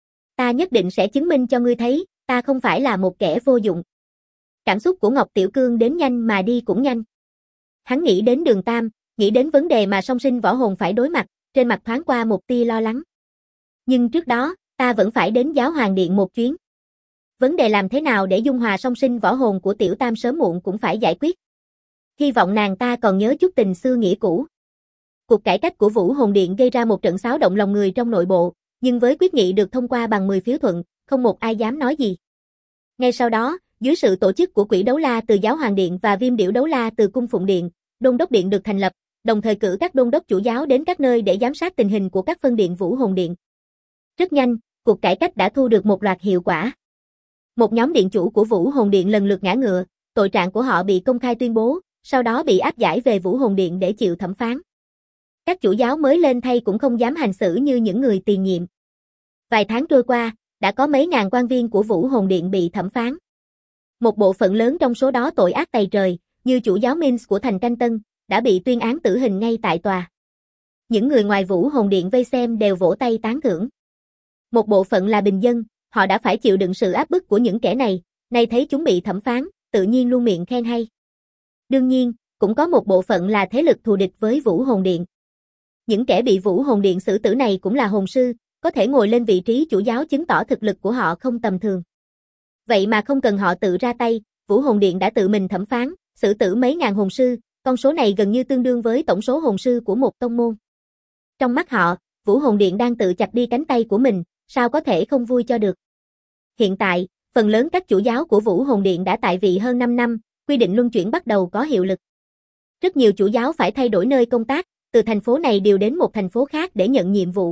ta nhất định sẽ chứng minh cho ngươi thấy, ta không phải là một kẻ vô dụng. Cảm xúc của Ngọc Tiểu Cương đến nhanh mà đi cũng nhanh. Hắn nghĩ đến Đường Tam, nghĩ đến vấn đề mà song sinh võ hồn phải đối mặt, trên mặt thoáng qua một tia lo lắng. Nhưng trước đó, ta vẫn phải đến Giáo Hoàng Điện một chuyến. Vấn đề làm thế nào để dung hòa song sinh võ hồn của Tiểu Tam sớm muộn cũng phải giải quyết. Hy vọng nàng ta còn nhớ chút tình xưa nghĩa cũ. Cuộc cải cách của Vũ Hồn Điện gây ra một trận xáo động lòng người trong nội bộ, nhưng với quyết nghị được thông qua bằng 10 phiếu thuận, không một ai dám nói gì. Ngay sau đó, dưới sự tổ chức của Quỷ Đấu La từ Giáo Hoàng Điện và Viêm Điểu Đấu La từ Cung Phụng Điện, Đôn đốc Điện được thành lập, đồng thời cử các đôn đốc chủ giáo đến các nơi để giám sát tình hình của các phân điện Vũ Hồn Điện. Rất nhanh, cuộc cải cách đã thu được một loạt hiệu quả. Một nhóm điện chủ của Vũ Hồn Điện lần lượt ngã ngựa, tội trạng của họ bị công khai tuyên bố, sau đó bị áp giải về Vũ Hồn Điện để chịu thẩm phán. Các chủ giáo mới lên thay cũng không dám hành xử như những người tiền nhiệm. Vài tháng trôi qua, đã có mấy ngàn quan viên của Vũ Hồn Điện bị thẩm phán. Một bộ phận lớn trong số đó tội ác tày trời, như chủ giáo Mins của thành Canh Tân, đã bị tuyên án tử hình ngay tại tòa. Những người ngoài Vũ Hồn Điện vây xem đều vỗ tay tán thưởng. Một bộ phận là bình dân, họ đã phải chịu đựng sự áp bức của những kẻ này, nay thấy chúng bị thẩm phán, tự nhiên luôn miệng khen hay. Đương nhiên, cũng có một bộ phận là thế lực thù địch với Vũ Hồn Điện. Những kẻ bị Vũ Hồn Điện xử tử này cũng là hồn sư, có thể ngồi lên vị trí chủ giáo chứng tỏ thực lực của họ không tầm thường. Vậy mà không cần họ tự ra tay, Vũ Hồn Điện đã tự mình thẩm phán, xử tử mấy ngàn hồn sư, con số này gần như tương đương với tổng số hồn sư của một tông môn. Trong mắt họ, Vũ Hồn Điện đang tự chặt đi cánh tay của mình, sao có thể không vui cho được. Hiện tại, phần lớn các chủ giáo của Vũ Hồn Điện đã tại vị hơn 5 năm, quy định luân chuyển bắt đầu có hiệu lực. Rất nhiều chủ giáo phải thay đổi nơi công tác, từ thành phố này điều đến một thành phố khác để nhận nhiệm vụ.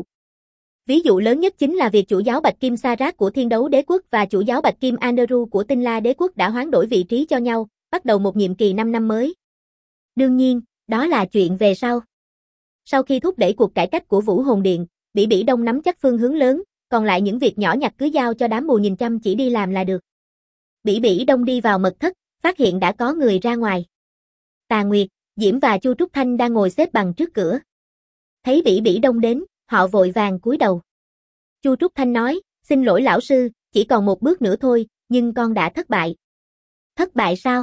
Ví dụ lớn nhất chính là việc chủ giáo Bạch Kim Sarat của Thiên Đấu Đế quốc và chủ giáo Bạch Kim Aneru của Tinh La Đế quốc đã hoán đổi vị trí cho nhau, bắt đầu một nhiệm kỳ 5 năm mới. Đương nhiên, đó là chuyện về sau. Sau khi thúc đẩy cuộc cải cách của Vũ Hồn Điện, Bỉ Bỉ Đông nắm chắc phương hướng lớn, còn lại những việc nhỏ nhặt cứ giao cho đám mù nhìn chăm chỉ đi làm là được. Bỉ Bỉ Đông đi vào mật thất, phát hiện đã có người ra ngoài. Tà Nguyệt, Diễm và Chu Trúc Thanh đang ngồi xếp bằng trước cửa. Thấy Bỉ Bỉ Đông đến, họ vội vàng cúi đầu. Chu Trúc Thanh nói, xin lỗi lão sư, chỉ còn một bước nữa thôi, nhưng con đã thất bại. Thất bại sao?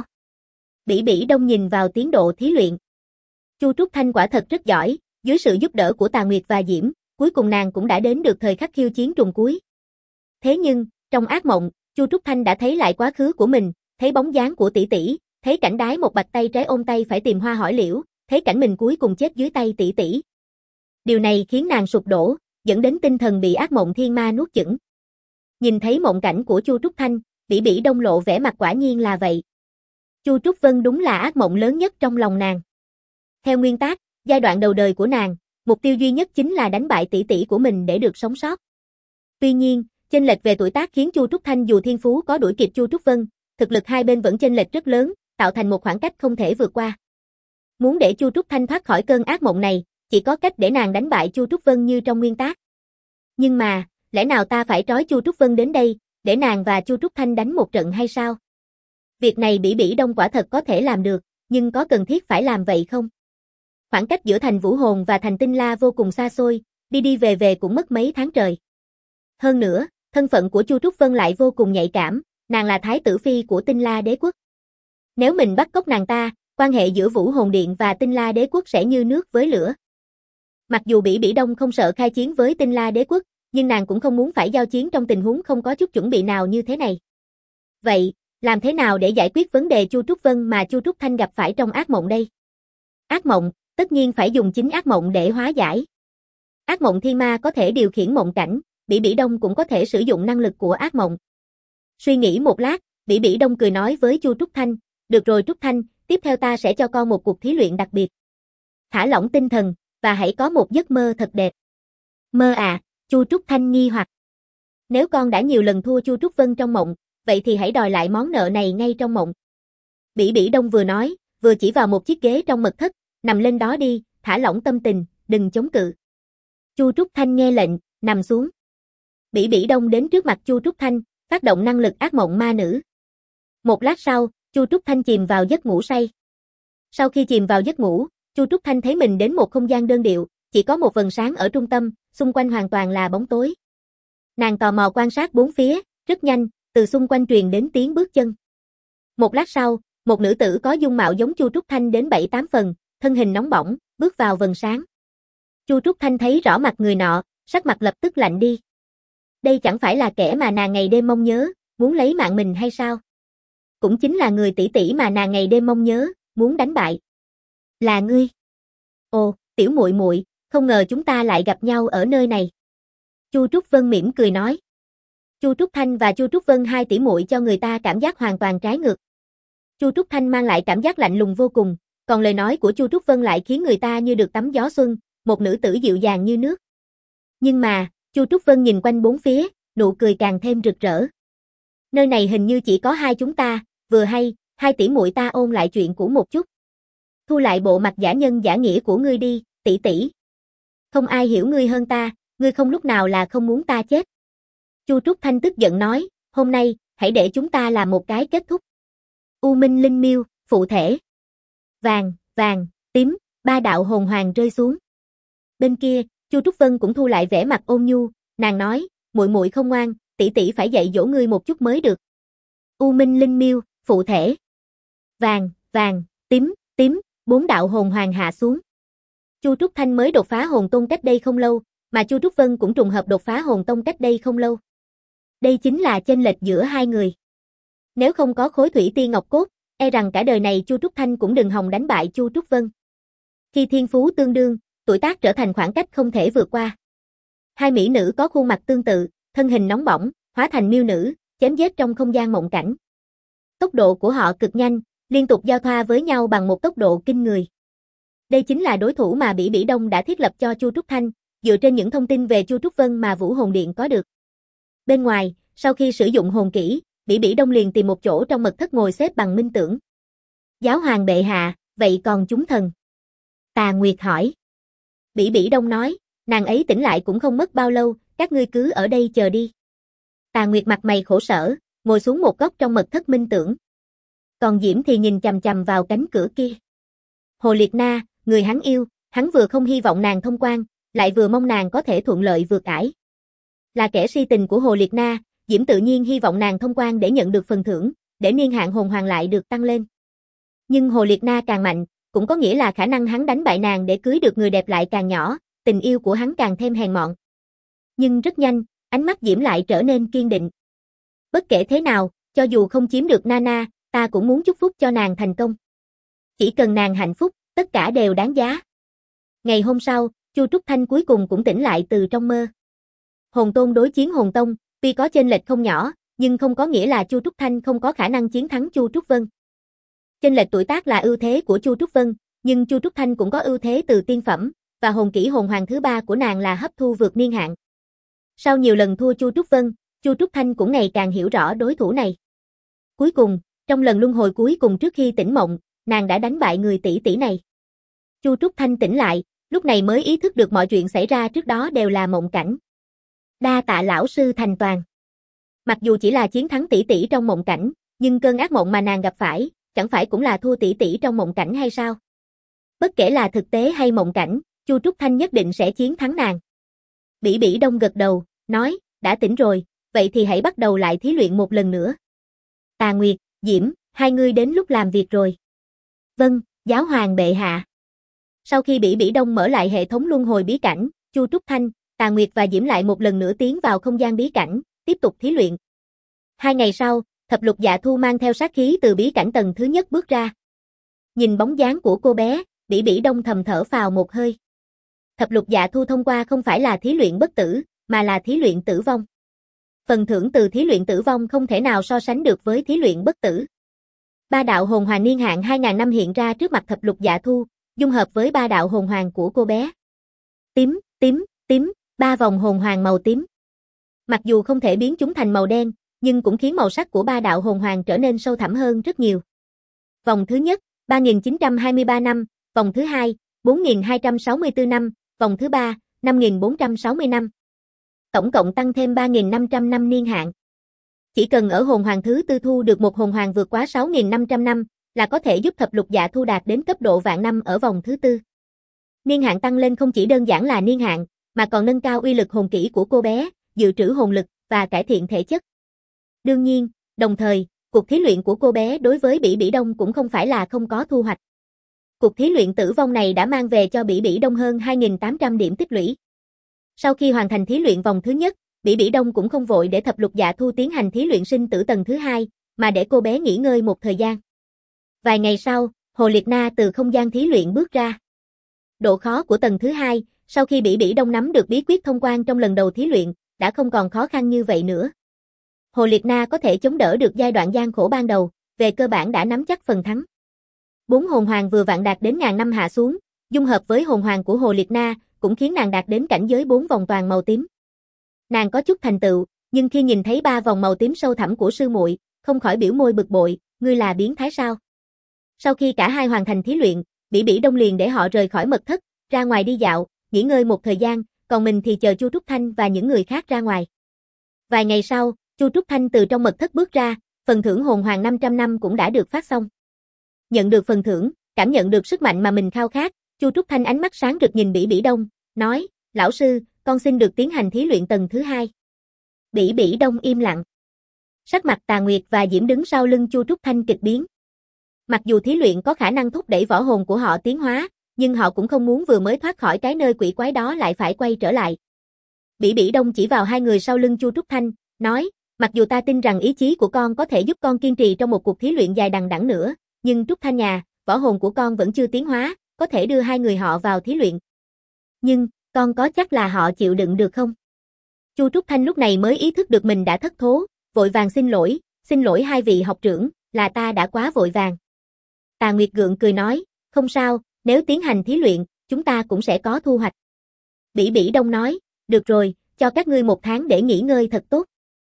Bỉ Bỉ Đông nhìn vào tiến độ thí luyện. Chu Trúc Thanh quả thật rất giỏi, dưới sự giúp đỡ của Tà Nguyệt và Diễm, cuối cùng nàng cũng đã đến được thời khắc khiêu chiến trùng cuối. Thế nhưng, trong ác mộng, Chu Trúc Thanh đã thấy lại quá khứ của mình, thấy bóng dáng của tỷ tỷ, thấy cảnh đái một bạch tay trái ôm tay phải tìm hoa hỏi liễu, thấy cảnh mình cuối cùng chết dưới tay tỷ tỷ. Điều này khiến nàng sụp đổ, dẫn đến tinh thần bị ác mộng thiên ma nuốt chửng. Nhìn thấy mộng cảnh của Chu Trúc Thanh, Bỉ Bỉ Đông lộ vẻ mặt quả nhiên là vậy. Chu Trúc Vân đúng là ác mộng lớn nhất trong lòng nàng. Theo nguyên tắc, giai đoạn đầu đời của nàng, mục tiêu duy nhất chính là đánh bại tỷ tỷ của mình để được sống sót. Tuy nhiên, chênh lệch về tuổi tác khiến Chu Trúc Thanh dù thiên phú có đuổi kịp Chu Trúc Vân, thực lực hai bên vẫn chênh lệch rất lớn, tạo thành một khoảng cách không thể vượt qua. Muốn để Chu Trúc Thanh thoát khỏi cơn ác mộng này, chỉ có cách để nàng đánh bại Chu Trúc Vân như trong nguyên tác. Nhưng mà, lẽ nào ta phải trói Chu Trúc Vân đến đây, để nàng và Chu Trúc Thanh đánh một trận hay sao? Việc này Bỉ Bỉ Đông quả thật có thể làm được, nhưng có cần thiết phải làm vậy không? Khoảng cách giữa thành Vũ Hồn và thành Tinh La vô cùng xa xôi, đi đi về về cũng mất mấy tháng trời. Hơn nữa, thân phận của Chu Trúc Vân lại vô cùng nhạy cảm, nàng là thái tử phi của Tinh La Đế quốc. Nếu mình bắt cóc nàng ta, quan hệ giữa Vũ Hồn Điện và Tinh La Đế quốc sẽ như nước với lửa. Mặc dù Bỉ Bỉ Đông không sợ khai chiến với Tinh La Đế quốc, nhưng nàng cũng không muốn phải giao chiến trong tình huống không có chút chuẩn bị nào như thế này. Vậy, làm thế nào để giải quyết vấn đề Chu Trúc Vân mà Chu Trúc Thanh gặp phải trong ác mộng đây? Ác mộng, tất nhiên phải dùng chính ác mộng để hóa giải. Ác mộng thiên ma có thể điều khiển mộng cảnh, Bỉ Bỉ Đông cũng có thể sử dụng năng lực của ác mộng. Suy nghĩ một lát, Bỉ Bỉ Đông cười nói với Chu Trúc Thanh, được rồi Trúc Thanh, tiếp theo ta sẽ cho con một cuộc thí luyện đặc biệt. Thả lỏng tinh thần, và hãy có một giấc mơ thật đẹp. Mơ à, Chu Trúc Thanh nghi hoặc. Nếu con đã nhiều lần thua Chu Trúc Vân trong mộng, vậy thì hãy đòi lại món nợ này ngay trong mộng. Bỉ Bỉ Đông vừa nói, vừa chỉ vào một chiếc ghế trong mật thất, nằm lên đó đi, thả lỏng tâm tình, đừng chống cự. Chu Trúc Thanh nghe lệnh, nằm xuống. Bỉ Bỉ Đông đến trước mặt Chu Trúc Thanh, phát động năng lực ác mộng ma nữ. Một lát sau, Chu Trúc Thanh chìm vào giấc ngủ say. Sau khi chìm vào giấc ngủ, Chu Trúc Thanh thấy mình đến một không gian đơn điệu, chỉ có một vầng sáng ở trung tâm, xung quanh hoàn toàn là bóng tối. Nàng tò mò quan sát bốn phía, rất nhanh, từ xung quanh truyền đến tiếng bước chân. Một lát sau, một nữ tử có dung mạo giống Chu Trúc Thanh đến 7-8 phần, thân hình nóng bỏng, bước vào vầng sáng. Chu Trúc Thanh thấy rõ mặt người nọ, sắc mặt lập tức lạnh đi. Đây chẳng phải là kẻ mà nàng ngày đêm mong nhớ, muốn lấy mạng mình hay sao? Cũng chính là người tỷ tỷ mà nàng ngày đêm mong nhớ, muốn đánh bại. Là ngươi. Ồ, tiểu muội muội, không ngờ chúng ta lại gặp nhau ở nơi này. Chu Trúc Vân mỉm cười nói. Chu Trúc Thanh và Chu Trúc Vân hai tỷ muội cho người ta cảm giác hoàn toàn trái ngược. Chu Trúc Thanh mang lại cảm giác lạnh lùng vô cùng, còn lời nói của Chu Trúc Vân lại khiến người ta như được tắm gió xuân, một nữ tử dịu dàng như nước. Nhưng mà, Chu Trúc Vân nhìn quanh bốn phía, nụ cười càng thêm rực rỡ. Nơi này hình như chỉ có hai chúng ta, vừa hay, hai tỷ muội ta ôn lại chuyện cũ một chút. Thu lại bộ mặt giả nhân giả nghĩa của ngươi đi, tỷ tỷ. Không ai hiểu ngươi hơn ta, ngươi không lúc nào là không muốn ta chết. Chu Trúc Thanh tức giận nói, hôm nay, hãy để chúng ta làm một cái kết thúc. U Minh Linh Miêu, phụ thể. Vàng, vàng, tím, ba đạo hồn hoàng rơi xuống. Bên kia, Chu Trúc Vân cũng thu lại vẻ mặt ôn nhu, nàng nói, muội muội không ngoan, tỷ tỷ phải dạy dỗ ngươi một chút mới được. U Minh Linh Miêu, phụ thể. Vàng, vàng, tím, tím, bốn đạo hồn hoàng hạ xuống. Chu Trúc Thanh mới đột phá hồn tôn cách đây không lâu, mà Chu Trúc Vân cũng trùng hợp đột phá hồn tông cách đây không lâu. Đây chính là chênh lệch giữa hai người. Nếu không có khối thủy tiên ngọc cốt, e rằng cả đời này Chu Trúc Thanh cũng đừng hòng đánh bại Chu Trúc Vân. Khi thiên phú tương đương, tuổi tác trở thành khoảng cách không thể vượt qua. Hai mỹ nữ có khuôn mặt tương tự, thân hình nóng bỏng, hóa thành miêu nữ, chém giết trong không gian mộng cảnh. Tốc độ của họ cực nhanh, liên tục giao thoa với nhau bằng một tốc độ kinh người. Đây chính là đối thủ mà Bỉ Bỉ Đông đã thiết lập cho Chu Trúc Thanh, dựa trên những thông tin về Chu Trúc Vân mà Vũ Hồn Điện có được. Bên ngoài, sau khi sử dụng hồn kỹ, Bỉ Bỉ Đông liền tìm một chỗ trong mật thất ngồi xếp bằng minh tưởng. Giáo hoàng bệ hạ, vậy còn chúng thần? Tà Nguyệt hỏi. Bỉ Bỉ Đông nói, nàng ấy tỉnh lại cũng không mất bao lâu, các ngươi cứ ở đây chờ đi. Tà Nguyệt mặt mày khổ sở, ngồi xuống một góc trong mật thất minh tưởng. Còn Diễm thì nhìn chằm chằm vào cánh cửa kia. Hồ Liệt Na, người hắn yêu, hắn vừa không hy vọng nàng thông quan, lại vừa mong nàng có thể thuận lợi vượt ải. Là kẻ si tình của Hồ Liệt Na, Diễm tự nhiên hy vọng nàng thông quan để nhận được phần thưởng, để niên hạn hồn hoàng lại được tăng lên. Nhưng Hồ Liệt Na càng mạnh, cũng có nghĩa là khả năng hắn đánh bại nàng để cưới được người đẹp lại càng nhỏ, tình yêu của hắn càng thêm hèn mọn. Nhưng rất nhanh, ánh mắt Diễm lại trở nên kiên định. Bất kể thế nào, cho dù không chiếm được Nana, ta cũng muốn chúc phúc cho nàng thành công. Chỉ cần nàng hạnh phúc, tất cả đều đáng giá. Ngày hôm sau, Chu Trúc Thanh cuối cùng cũng tỉnh lại từ trong mơ. Hồn Tôn đối chiến Hồn Tông, tuy có chênh lệch không nhỏ, nhưng không có nghĩa là Chu Trúc Thanh không có khả năng chiến thắng Chu Trúc Vân. Chênh lệch tuổi tác là ưu thế của Chu Trúc Vân, nhưng Chu Trúc Thanh cũng có ưu thế từ tiên phẩm, và hồn kỹ hồn hoàng thứ ba của nàng là hấp thu vượt niên hạn. Sau nhiều lần thua Chu Trúc Vân, Chu Trúc Thanh cũng ngày càng hiểu rõ đối thủ này. Cuối cùng, trong lần luân hồi cuối cùng trước khi tỉnh mộng, nàng đã đánh bại người tỷ tỷ này. Chu Trúc Thanh tỉnh lại, lúc này mới ý thức được mọi chuyện xảy ra trước đó đều là mộng cảnh. Đa tạ lão sư thành toàn. Mặc dù chỉ là chiến thắng tỷ tỷ trong mộng cảnh, nhưng cơn ác mộng mà nàng gặp phải, chẳng phải cũng là thua tỷ tỷ trong mộng cảnh hay sao? Bất kể là thực tế hay mộng cảnh, Chu Trúc Thanh nhất định sẽ chiến thắng nàng. Bỉ Bỉ Đông gật đầu, nói, đã tỉnh rồi, vậy thì hãy bắt đầu lại thí luyện một lần nữa. Tà Nguyệt, Diễm, hai người đến lúc làm việc rồi. Vâng, giáo hoàng bệ hạ. Sau khi Bỉ Bỉ Đông mở lại hệ thống luân hồi bí cảnh, Chu Trúc Thanh, Tà Nguyệt và Diễm lại một lần nữa tiến vào không gian bí cảnh, tiếp tục thí luyện. 2 ngày sau, Thập Lục Dạ Thu mang theo sát khí từ bí cảnh tầng thứ nhất bước ra. Nhìn bóng dáng của cô bé, Bỉ Bỉ Đông thầm thở phào một hơi. Thập Lục Dạ Thu thông qua không phải là thí luyện bất tử, mà là thí luyện tử vong. Phần thưởng từ thí luyện tử vong không thể nào so sánh được với thí luyện bất tử. Ba đạo hồn hoàng niên hạn 2000 năm hiện ra trước mặt Thập Lục Dạ Thu, dung hợp với ba đạo hồn hoàng của cô bé. Tím, tím, tím, 3 vòng hồn hoàng màu tím. Mặc dù không thể biến chúng thành màu đen, nhưng cũng khiến màu sắc của ba đạo hồn hoàng trở nên sâu thẳm hơn rất nhiều. Vòng thứ nhất, 3923 năm, vòng thứ hai, 4264 năm, vòng thứ ba, 5460 năm. Tổng cộng tăng thêm 3500 năm niên hạn. Chỉ cần ở hồn hoàng thứ tư thu được một hồn hoàng vượt quá 6500 năm, là có thể giúp Thập Lục Dạ Thu đạt đến cấp độ vạn năm ở vòng thứ tư. Niên hạn tăng lên không chỉ đơn giản là niên hạn, mà còn nâng cao uy lực hồn kỹ của cô bé, dự trữ hồn lực và cải thiện thể chất. Đương nhiên, đồng thời, cuộc thí luyện của cô bé đối với Bỉ Bỉ Đông cũng không phải là không có thu hoạch. Cuộc thí luyện tử vong này đã mang về cho Bỉ Bỉ Đông hơn 2800 điểm tích lũy. Sau khi hoàn thành thí luyện vòng thứ nhất, Bỉ Bỉ Đông cũng không vội để Thập Lục Dạ Thu tiến hành thí luyện sinh tử tầng thứ hai, mà để cô bé nghỉ ngơi một thời gian. Vài ngày sau, Hồ Liệt Na từ không gian thí luyện bước ra. Độ khó của tầng thứ hai, sau khi Bỉ Bỉ Đông nắm được bí quyết thông quan trong lần đầu thí luyện, đã không còn khó khăn như vậy nữa. Hồ Liệt Na có thể chống đỡ được giai đoạn gian khổ ban đầu, về cơ bản đã nắm chắc phần thắng. 4 hồn hoàng vừa vặn đạt đến ngàn năm hạ xuống, dung hợp với hồn hoàng của Hồ Liệt Na, cũng khiến nàng đạt đến cảnh giới 4 vòng toàn màu tím. Nàng có chút thành tựu, nhưng khi nhìn thấy 3 vòng màu tím sâu thẳm của sư muội, không khỏi biểu môi bực bội, ngươi là biến thái sao? Sau khi cả hai hoàn thành thí luyện, Bỉ Bỉ Đông liền để họ rời khỏi mật thất, ra ngoài đi dạo, nghỉ ngơi một thời gian, còn mình thì chờ Chu Trúc Thanh và những người khác ra ngoài. Vài ngày sau, Chu Trúc Thanh từ trong mật thất bước ra, phần thưởng hồn hoàng 500 năm cũng đã được phát xong. Nhận được phần thưởng, cảm nhận được sức mạnh mà mình khao khát, Chu Trúc Thanh ánh mắt sáng rực nhìn Bỉ Bỉ Đông, nói, lão sư, con xin được tiến hành thí luyện tầng thứ hai. Bỉ Bỉ Đông im lặng. Sắc mặt Tà Nguyệt và Diễm đứng sau lưng Chu Trúc Thanh kịch biến. Mặc dù thí luyện có khả năng thúc đẩy võ hồn của họ tiến hóa, nhưng họ cũng không muốn vừa mới thoát khỏi cái nơi quỷ quái đó lại phải quay trở lại. Bỉ Bỉ Đông chỉ vào hai người sau lưng Chu Trúc Thanh, nói, mặc dù ta tin rằng ý chí của con có thể giúp con kiên trì trong một cuộc thí luyện dài đằng đẵng nữa, nhưng Trúc Thanh nhà, võ hồn của con vẫn chưa tiến hóa, có thể đưa hai người họ vào thí luyện. Nhưng, con có chắc là họ chịu đựng được không? Chu Trúc Thanh lúc này mới ý thức được mình đã thất thố, vội vàng xin lỗi hai vị học trưởng, là ta đã quá vội vàng. Tà Nguyệt gượng cười nói, không sao, nếu tiến hành thí luyện, chúng ta cũng sẽ có thu hoạch. Bỉ Bỉ Đông nói, được rồi, cho các ngươi 1 tháng để nghỉ ngơi thật tốt.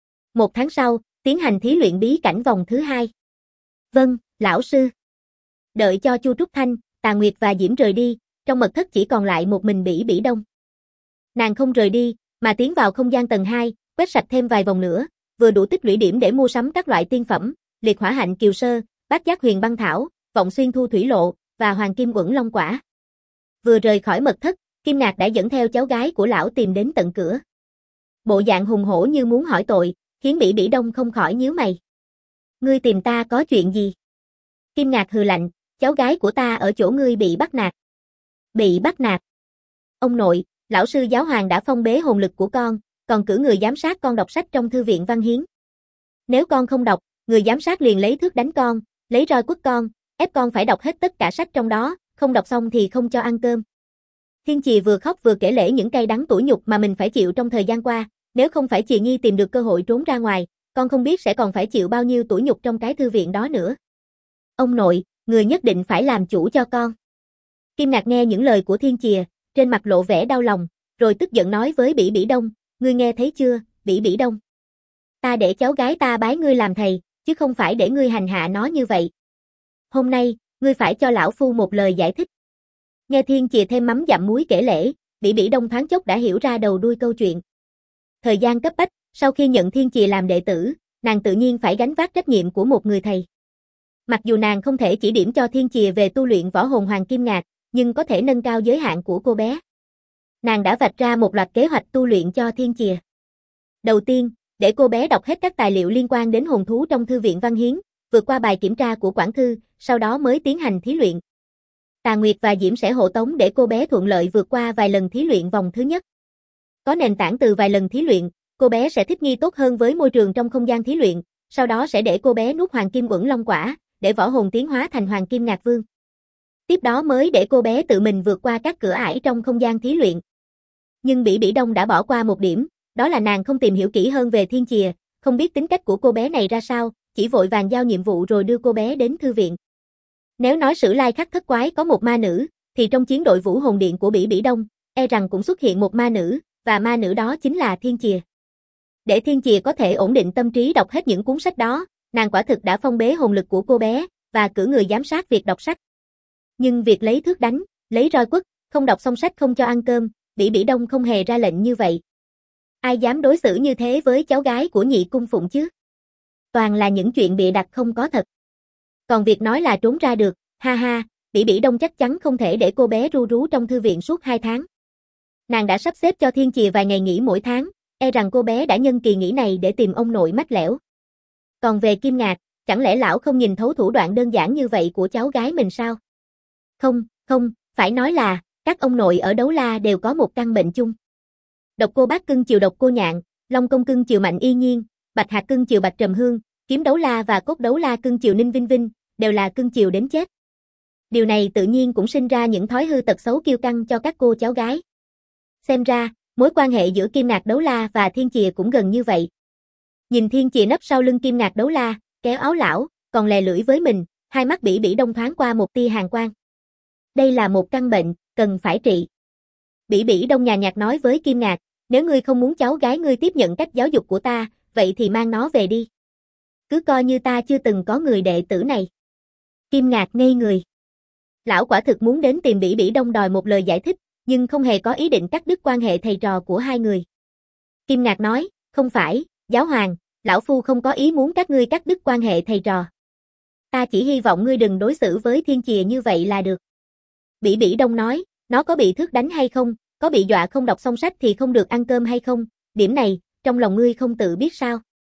1 tháng sau, tiến hành thí luyện bí cảnh vòng thứ 2. Vâng, lão sư. Đợi cho Chu Trúc Thanh, Tà Nguyệt và Diễm rời đi, trong mật thất chỉ còn lại một mình Bỉ Bỉ Đông. Nàng không rời đi, mà tiến vào không gian tầng 2, quét sạch thêm vài vòng nữa, vừa đủ tích lũy điểm để mua sắm các loại tiên phẩm, liệt hỏa hạnh kiều sơ, bát giác huyền băng thảo, vọng xuyên thu thủy lộ, và hoàng kim uẩn long quả. Vừa rời khỏi mật thất, Kim Ngạc đã dẫn theo cháu gái của lão tìm đến tận cửa. Bộ dạng hùng hổ như muốn hỏi tội, khiến Bỉ Bỉ Đông không khỏi nhíu mày. Ngươi tìm ta có chuyện gì? Kim Ngạc hừ lạnh, cháu gái của ta ở chỗ ngươi bị bắt nạt. Bị bắt nạt? Ông nội, lão sư giáo hoàng đã phong bế hồn lực của con, còn cử người giám sát con đọc sách trong thư viện văn hiến. Nếu con không đọc, người giám sát liền lấy thước đánh con, lấy roi quất con, ép con phải đọc hết tất cả sách trong đó, không đọc xong thì không cho ăn cơm. Thiên Chì vừa khóc vừa kể lể những cay đắng tủi nhục mà mình phải chịu trong thời gian qua, nếu không phải Chì Nhi tìm được cơ hội trốn ra ngoài, con không biết sẽ còn phải chịu bao nhiêu tủi nhục trong cái thư viện đó nữa. Ông nội, người nhất định phải làm chủ cho con. Kim Ngạc nghe những lời của Thiên Chìa, trên mặt lộ vẻ đau lòng, rồi tức giận nói với Bỉ Bỉ Đông, ngươi nghe thấy chưa, Bỉ Bỉ Đông? Ta để cháu gái ta bái ngươi làm thầy, chứ không phải để ngươi hành hạ nó như vậy. Hôm nay, ngươi phải cho lão phu một lời giải thích. Nghe Thiên Chìa thêm mắm dặm muối kể lể, Bỉ Bỉ Đông thoáng chốc đã hiểu ra đầu đuôi câu chuyện. Thời gian cấp bách, sau khi nhận Thiên Chìa làm đệ tử, nàng tự nhiên phải gánh vác trách nhiệm của một người thầy. Mặc dù nàng không thể chỉ điểm cho Thiên Chìa về tu luyện võ hồn hoàng kim ngạc, nhưng có thể nâng cao giới hạn của cô bé. Nàng đã vạch ra một loạt kế hoạch tu luyện cho Thiên Chìa. Đầu tiên, để cô bé đọc hết các tài liệu liên quan đến hồn thú trong thư viện Văn Hiến, vượt qua bài kiểm tra của quản thư, sau đó mới tiến hành thí luyện. Tà Nguyệt và Diễm sẽ hộ tống để cô bé thuận lợi vượt qua vài lần thí luyện vòng thứ nhất. Có nền tảng từ vài lần thí luyện, cô bé sẽ thích nghi tốt hơn với môi trường trong không gian thí luyện, sau đó sẽ để cô bé nuốt Hoàng Kim Uẩn Long Quả, để võ hồn tiến hóa thành Hoàng Kim Ngạc Vương. Tiếp đó mới để cô bé tự mình vượt qua các cửa ải trong không gian thí luyện. Nhưng Bỉ Bỉ Đông đã bỏ qua một điểm, đó là nàng không tìm hiểu kỹ hơn về Thiên Chìa, không biết tính cách của cô bé này ra sao, chỉ vội vàng giao nhiệm vụ rồi đưa cô bé đến thư viện. Nếu nói Sử Lai Khắc Thất Quái có một ma nữ, thì trong chiến đội Vũ Hồn Điện của Bỉ Bỉ Đông, e rằng cũng xuất hiện một ma nữ, và ma nữ đó chính là Thiên Chìa. Để Thiên Chìa có thể ổn định tâm trí đọc hết những cuốn sách đó, nàng quả thực đã phong bế hồn lực của cô bé, và cử người giám sát việc đọc sách. Nhưng việc lấy thước đánh, lấy roi quất, không đọc xong sách không cho ăn cơm, Bỉ Bỉ Đông không hề ra lệnh như vậy. Ai dám đối xử như thế với cháu gái của Nhị Cung Phụng chứ? Toàn là những chuyện bịa đặt không có thật. Còn việc nói là trốn ra được, ha ha, Bỉ Bỉ Đông chắc chắn không thể để cô bé ru rú trong thư viện suốt 2 tháng. Nàng đã sắp xếp cho Thiên Chìa vài ngày nghỉ mỗi tháng, e rằng cô bé đã nhân kỳ nghỉ này để tìm ông nội mách lẻo. Còn về Kim Ngạc, chẳng lẽ lão không nhìn thấu thủ đoạn đơn giản như vậy của cháu gái mình sao? Không, phải nói là, các ông nội ở Đấu La đều có một căn bệnh chung. Độc Cô Bác cưng chiều Độc Cô Nhạn, Long Công cưng chiều Mạnh Y Nhiên, Bạch Hạc cưng chiều Bạch Trầm Hương, Kiếm Đấu La và Cốt Đấu La cưng chiều Ninh Vinh Vinh, đều là cưng chiều đến chết. Điều này tự nhiên cũng sinh ra những thói hư tật xấu kiêu căng cho các cô cháu gái. Xem ra, mối quan hệ giữa Kim Ngạc Đấu La và Thiên Chìa cũng gần như vậy. Nhìn Thiên Chìa nấp sau lưng Kim Ngạc Đấu La, kéo áo lão, còn lè lưỡi với mình, hai mắt Bỉ Bỉ Đông thoáng qua một tia hàn quang. Đây là một căn bệnh, cần phải trị. Bỉ Bỉ Đông nhàn nhạt nói với Kim Ngạc, nếu ngươi không muốn cháu gái ngươi tiếp nhận cách giáo dục của ta, vậy thì mang nó về đi. Cứ coi như ta chưa từng có người đệ tử này. Kim Ngạc ngây người. Lão quả thực muốn đến tìm Bỉ Bỉ Đông đòi một lời giải thích, nhưng không hề có ý định cắt đứt quan hệ thầy trò của hai người. Kim Ngạc nói, không phải, giáo hoàng, lão phu không có ý muốn các ngươi cắt đứt quan hệ thầy trò. Ta chỉ hy vọng ngươi đừng đối xử với Thiên Chìa như vậy là được. Bỉ Bỉ Đông nói, nó có bị thước đánh hay không, có bị dọa không đọc xong sách thì không được ăn cơm hay không, điểm này, trong lòng ngươi không tự biết sao?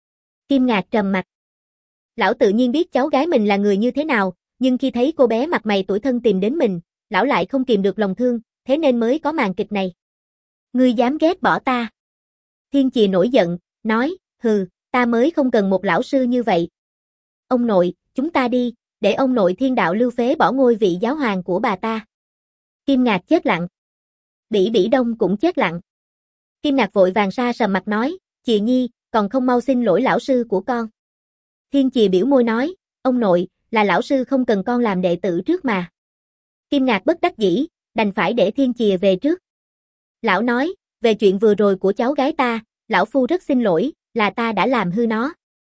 Kim Ngạc trầm mặt. Lão tự nhiên biết cháu gái mình là người như thế nào, nhưng khi thấy cô bé mặt mày tủi thân tìm đến mình, lão lại không kìm được lòng thương, thế nên mới có màn kịch này. Ngươi dám ghét bỏ ta? Thiên Chìa nổi giận, nói, hừ, ta mới không cần một lão sư như vậy. Ông nội, chúng ta đi, để ông nội Thiên Đạo Lưu phế bỏ ngôi vị giáo hoàng của bà ta. Kim Ngạc chết lặng. Bỉ Bỉ Đông cũng chết lặng. Kim Ngạc vội vàng sa sầm mặt nói, Chìa nhi, còn không mau xin lỗi lão sư của con. Thiên Chìa biểu môi nói, ông nội, là lão sư không cần con làm đệ tử trước mà. Kim Ngạc bất đắc dĩ, đành phải để Thiên Chìa về trước. Lão nói, về chuyện vừa rồi của cháu gái ta, lão phu rất xin lỗi, là ta đã làm hư nó.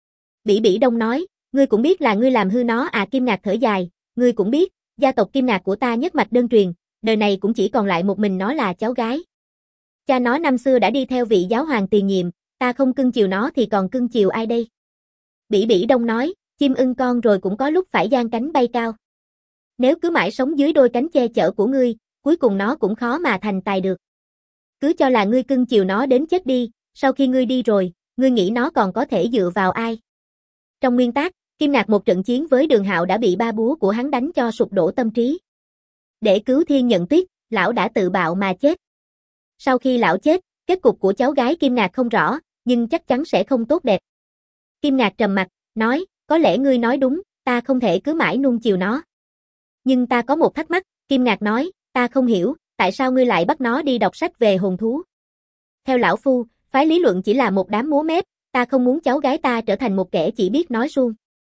Bỉ Bỉ Đông nói, ngươi cũng biết là ngươi làm hư nó à? Kim Ngạc thở dài, ngươi cũng biết, gia tộc Kim Ngạc của ta nhất mạch đơn truyền, đời này cũng chỉ còn lại một mình nó là cháu gái. Cha nó năm xưa đã đi theo vị giáo hoàng tiền nhiệm, ta không cưng chiều nó thì còn cưng chiều ai đây? Bỉ Bỉ Đông nói, chim ưng con rồi cũng có lúc phải giang cánh bay cao. Nếu cứ mãi sống dưới đôi cánh che chở của ngươi, cuối cùng nó cũng khó mà thành tài được. Cứ cho là ngươi cưng chiều nó đến chết đi, sau khi ngươi đi rồi, ngươi nghĩ nó còn có thể dựa vào ai? Trong nguyên tắc, Kim Ngạc một trận chiến với Đường Hạo đã bị ba búa của hắn đánh cho sụp đổ tâm trí. Để cứu Thiên Nhận Tuyết, lão đã tự bạo mà chết. Sau khi lão chết, kết cục của cháu gái Kim Ngạc không rõ, nhưng chắc chắn sẽ không tốt đẹp. Kim Ngạc trầm mặt, nói, có lẽ ngươi nói đúng, ta không thể cứ mãi nuông chiều nó. Nhưng ta có một thắc mắc, Kim Ngạc nói, ta không hiểu, tại sao ngươi lại bắt nó đi đọc sách về hồn thú? Theo lão phu, phái lý luận chỉ là một đám múa mép, ta không muốn cháu gái ta trở thành một kẻ chỉ biết nói suông.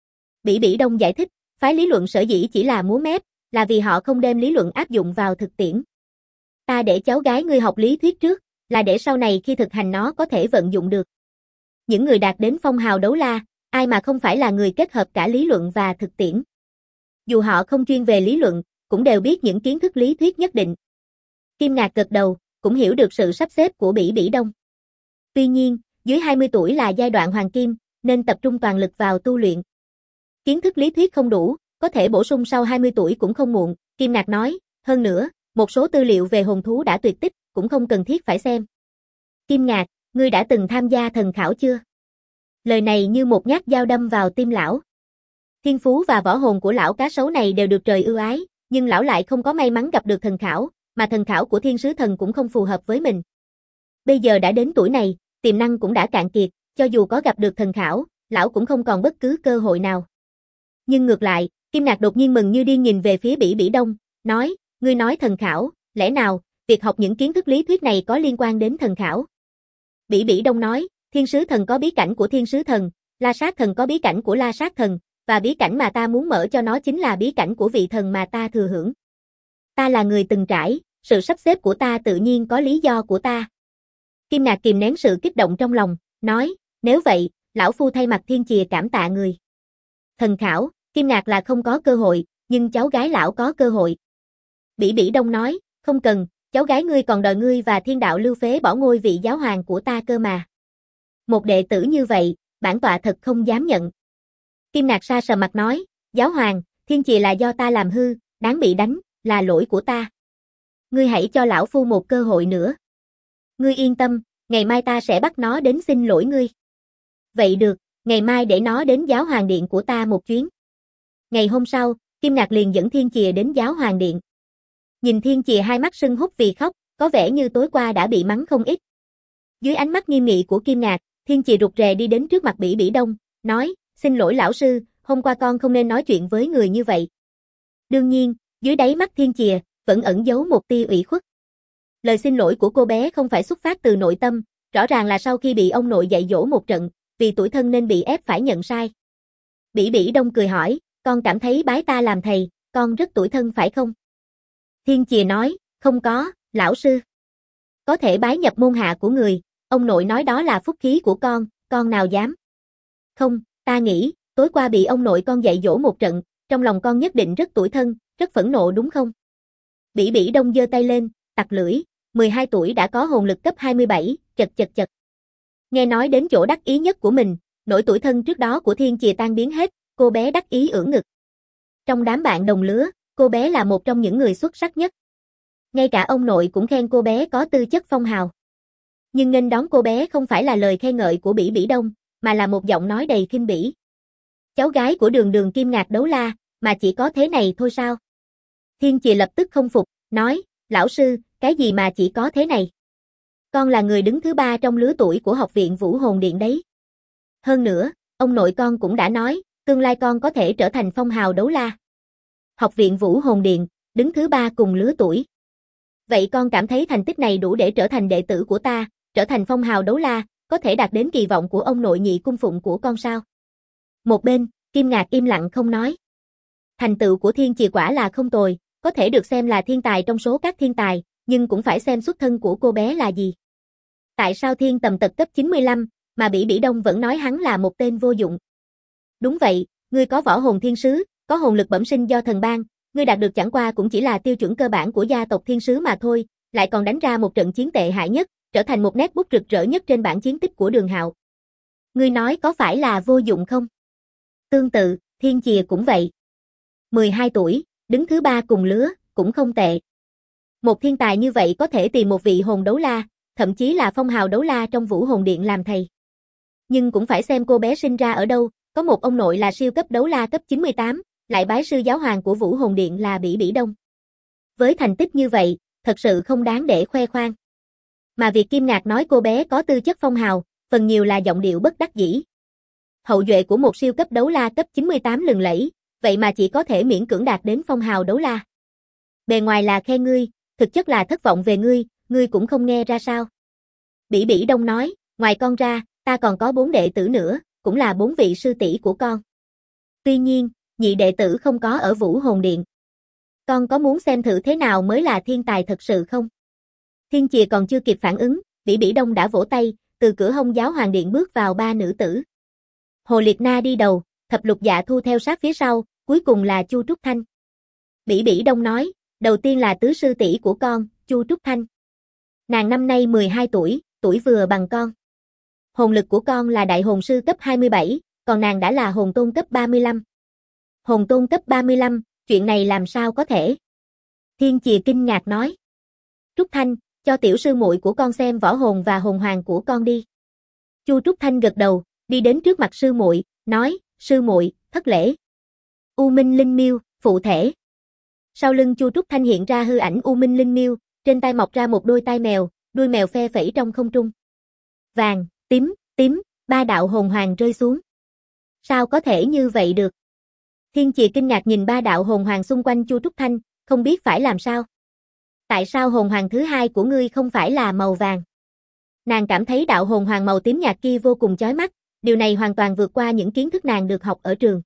Bỉ Bỉ Đông giải thích, phái lý luận sở dĩ chỉ là múa mép, là vì họ không đem lý luận áp dụng vào thực tiễn. Ta để cháu gái ngươi học lý thuyết trước, là để sau này khi thực hành nó có thể vận dụng được. Những người đạt đến phong hào Đấu La, ai mà không phải là người kết hợp cả lý luận và thực tiễn. Dù họ không chuyên về lý luận, cũng đều biết những kiến thức lý thuyết nhất định. Kim Ngạc gật đầu, cũng hiểu được sự sắp xếp của Bỉ Bỉ Đông. Tuy nhiên, dưới 20 tuổi là giai đoạn hoàng kim, nên tập trung toàn lực vào tu luyện. Kiến thức lý thuyết không đủ, có thể bổ sung sau 20 tuổi cũng không muộn, Kim Ngạc nói, hơn nữa, một số tư liệu về hồn thú đã tuyệt tích, cũng không cần thiết phải xem. Kim Ngạc, ngươi đã từng tham gia thần khảo chưa? Lời này như một nhát dao đâm vào tim lão. Thiên phú và võ hồn của lão cá sấu này đều được trời ưu ái, nhưng lão lại không có may mắn gặp được thần khảo, mà thần khảo của thiên sứ thần cũng không phù hợp với mình. Bây giờ đã đến tuổi này, tiềm năng cũng đã cạn kiệt, cho dù có gặp được thần khảo, lão cũng không còn bất cứ cơ hội nào. Nhưng ngược lại, Kim Ngạc đột nhiên mừng như điên nhìn về phía Bỉ Bỉ Đông, nói, ngươi nói thần khảo, lẽ nào, việc học những kiến thức lý thuyết này có liên quan đến thần khảo? Bỉ Bỉ Đông nói, thiên sứ thần có bí cảnh của thiên sứ thần, La Sát thần có bí cảnh của La Sát thần, và bí cảnh mà ta muốn mở cho nó chính là bí cảnh của vị thần mà ta thừa hưởng. Ta là người từng trải, sự sắp xếp của ta tự nhiên có lý do của ta. Kim Ngạc kìm nén sự kích động trong lòng, nói, nếu vậy, lão phu thay mặt thiên chìa cảm tạ người. Thần khảo, Kim Ngạc là không có cơ hội, nhưng cháu gái lão có cơ hội. Bỉ Bỉ Đông nói, không cần, cháu gái ngươi còn đòi ngươi và thiên đạo lưu phế bỏ ngôi vị giáo hoàng của ta cơ mà. Một đệ tử như vậy, bản tọa thật không dám nhận. Kim Ngạc sa sờ mặt nói, giáo hoàng, thiên chìa là do ta làm hư, đáng bị đánh, là lỗi của ta. Ngươi hãy cho lão phu một cơ hội nữa. Ngươi yên tâm, ngày mai ta sẽ bắt nó đến xin lỗi ngươi. Vậy được, ngày mai để nó đến giáo hoàng điện của ta một chuyến. Ngày hôm sau, Kim Ngạc liền dẫn thiên chìa đến giáo hoàng điện. Nhìn thiên chìa hai mắt sưng húp vì khóc, có vẻ như tối qua đã bị mắng không ít. Dưới ánh mắt nghiêm nghị của Kim Ngạc, thiên chìa rụt rè đi đến trước mặt Bỉ Bỉ Đông, nói, xin lỗi lão sư, hôm qua con không nên nói chuyện với người như vậy. Đương nhiên, dưới đáy mắt thiên chìa, vẫn ẩn giấu một tia ủy khuất. Lời xin lỗi của cô bé không phải xuất phát từ nội tâm, rõ ràng là sau khi bị ông nội dạy dỗ một trận, vì tuổi thân nên bị ép phải nhận sai. Bỉ Bỉ Đông cười hỏi, con cảm thấy bái ta làm thầy, con rất tủi thân phải không? Thiên chìa nói, không có, lão sư. Có thể bái nhập môn hạ của người, ông nội nói đó là phúc khí của con nào dám. Không, ta nghĩ, tối qua bị ông nội con dạy dỗ một trận, trong lòng con nhất định rất tủi thân, rất phẫn nộ đúng không? Bỉ Bỉ Đông giơ tay lên, tặc lưỡi, 12 tuổi đã có hồn lực cấp 27, chật. Nghe nói đến chỗ đắc ý nhất của mình, nỗi tủi thân trước đó của thiên chìa tan biến hết, cô bé đắc ý ưỡn ngực. Trong đám bạn đồng lứa, cô bé là một trong những người xuất sắc nhất. Ngay cả ông nội cũng khen cô bé có tư chất phong hào. Nhưng nghênh đón cô bé không phải là lời khen ngợi của Bỉ Bỉ Đông, mà là một giọng nói đầy khinh bỉ. Cháu gái của Đường Đường Kim Ngạc Đấu La, mà chỉ có thế này thôi sao? Thiên chìa lập tức không phục, nói, lão sư, cái gì mà chỉ có thế này? Con là người đứng thứ 3 trong lứa tuổi của học viện Vũ Hồn Điện đấy. Hơn nữa, ông nội con cũng đã nói, tương lai con có thể trở thành phong hào đấu la. Học viện Vũ Hồn Điện, đứng thứ 3 cùng lứa tuổi. Vậy con cảm thấy thành tích này đủ để trở thành đệ tử của ta, trở thành phong hào đấu la, có thể đạt đến kỳ vọng của ông nội nhị cung phụng của con sao? Một bên, Kim Ngạc im lặng không nói. Thành tựu của thiên chìa quả là không tồi, có thể được xem là thiên tài trong số các thiên tài, nhưng cũng phải xem xuất thân của cô bé là gì. Tại sao thiên tầm tật cấp 95, mà Bỉ Bỉ Đông vẫn nói hắn là một tên vô dụng? Đúng vậy, ngươi có võ hồn thiên sứ, có hồn lực bẩm sinh do thần ban, ngươi đạt được chẳng qua cũng chỉ là tiêu chuẩn cơ bản của gia tộc thiên sứ mà thôi, lại còn đánh ra một trận chiến tệ hại nhất, trở thành một nét bút rực rỡ nhất trên bảng chiến tích của Đường Hạo. Ngươi nói có phải là vô dụng không? Tương tự, thiên chìa cũng vậy. 12 tuổi, đứng thứ 3 cùng lứa, cũng không tệ. Một thiên tài như vậy có thể tìm một vị hồn đấu la, thậm chí là phong hào đấu la trong Vũ Hồn Điện làm thầy. Nhưng cũng phải xem cô bé sinh ra ở đâu, có một ông nội là siêu cấp đấu la cấp 98, lại bái sư giáo hoàng của Vũ Hồn Điện là Bỉ Bỉ Đông. Với thành tích như vậy, thật sự không đáng để khoe khoang. Mà việc Kim Ngạc nói cô bé có tư chất phong hào, phần nhiều là giọng điệu bất đắc dĩ. Hậu duệ của một siêu cấp đấu la cấp 98 lừng lẫy, vậy mà chỉ có thể miễn cưỡng đạt đến phong hào đấu la. Bề ngoài là khen ngươi, thực chất là thất vọng về ngươi cũng không nghe ra sao? Bỉ Bỉ Đông nói, ngoài con ra, ta còn có 4 đệ tử nữa, cũng là 4 vị sư tỷ của con. Tuy nhiên, nhị đệ tử không có ở Vũ Hồn Điện. Con có muốn xem thử thế nào mới là thiên tài thật sự không? Thiên chìa còn chưa kịp phản ứng, Bỉ Bỉ Đông đã vỗ tay, từ cửa hông giáo hoàng điện bước vào 3 nữ tử. Hồ Liệt Na đi đầu, Thập Lục Dạ Thu theo sát phía sau, cuối cùng là Chu Trúc Thanh. Bỉ Bỉ Đông nói, đầu tiên là tứ sư tỷ của con, Chu Trúc Thanh. Nàng năm nay 12 tuổi, tuổi vừa bằng con. Hồn lực của con là đại hồn sư cấp 27, còn nàng đã là hồn tôn cấp 35. Hồn tôn cấp 35, chuyện này làm sao có thể? Thiên Chìa kinh ngạc nói. Trúc Thanh, cho tiểu sư muội của con xem võ hồn và hồn hoàng của con đi. Chu Trúc Thanh gật đầu, đi đến trước mặt sư muội, nói, sư muội, thất lễ. U Minh Linh Miêu, phụ thể. Sau lưng Chu Trúc Thanh hiện ra hư ảnh U Minh Linh Miêu, trên tay mọc ra một đôi tai mèo, đuôi mèo phe phẩy trong không trung. Vàng, tím, ba đạo hồn hoàng rơi xuống. Sao có thể như vậy được? Thiên Chìa kinh ngạc nhìn ba đạo hồn hoàng xung quanh Chu Trúc Thanh, không biết phải làm sao. Tại sao hồn hoàng thứ hai của ngươi không phải là màu vàng? Nàng cảm thấy đạo hồn hoàng màu tím nhạt kia vô cùng chói mắt, điều này hoàn toàn vượt qua những kiến thức nàng được học ở trường.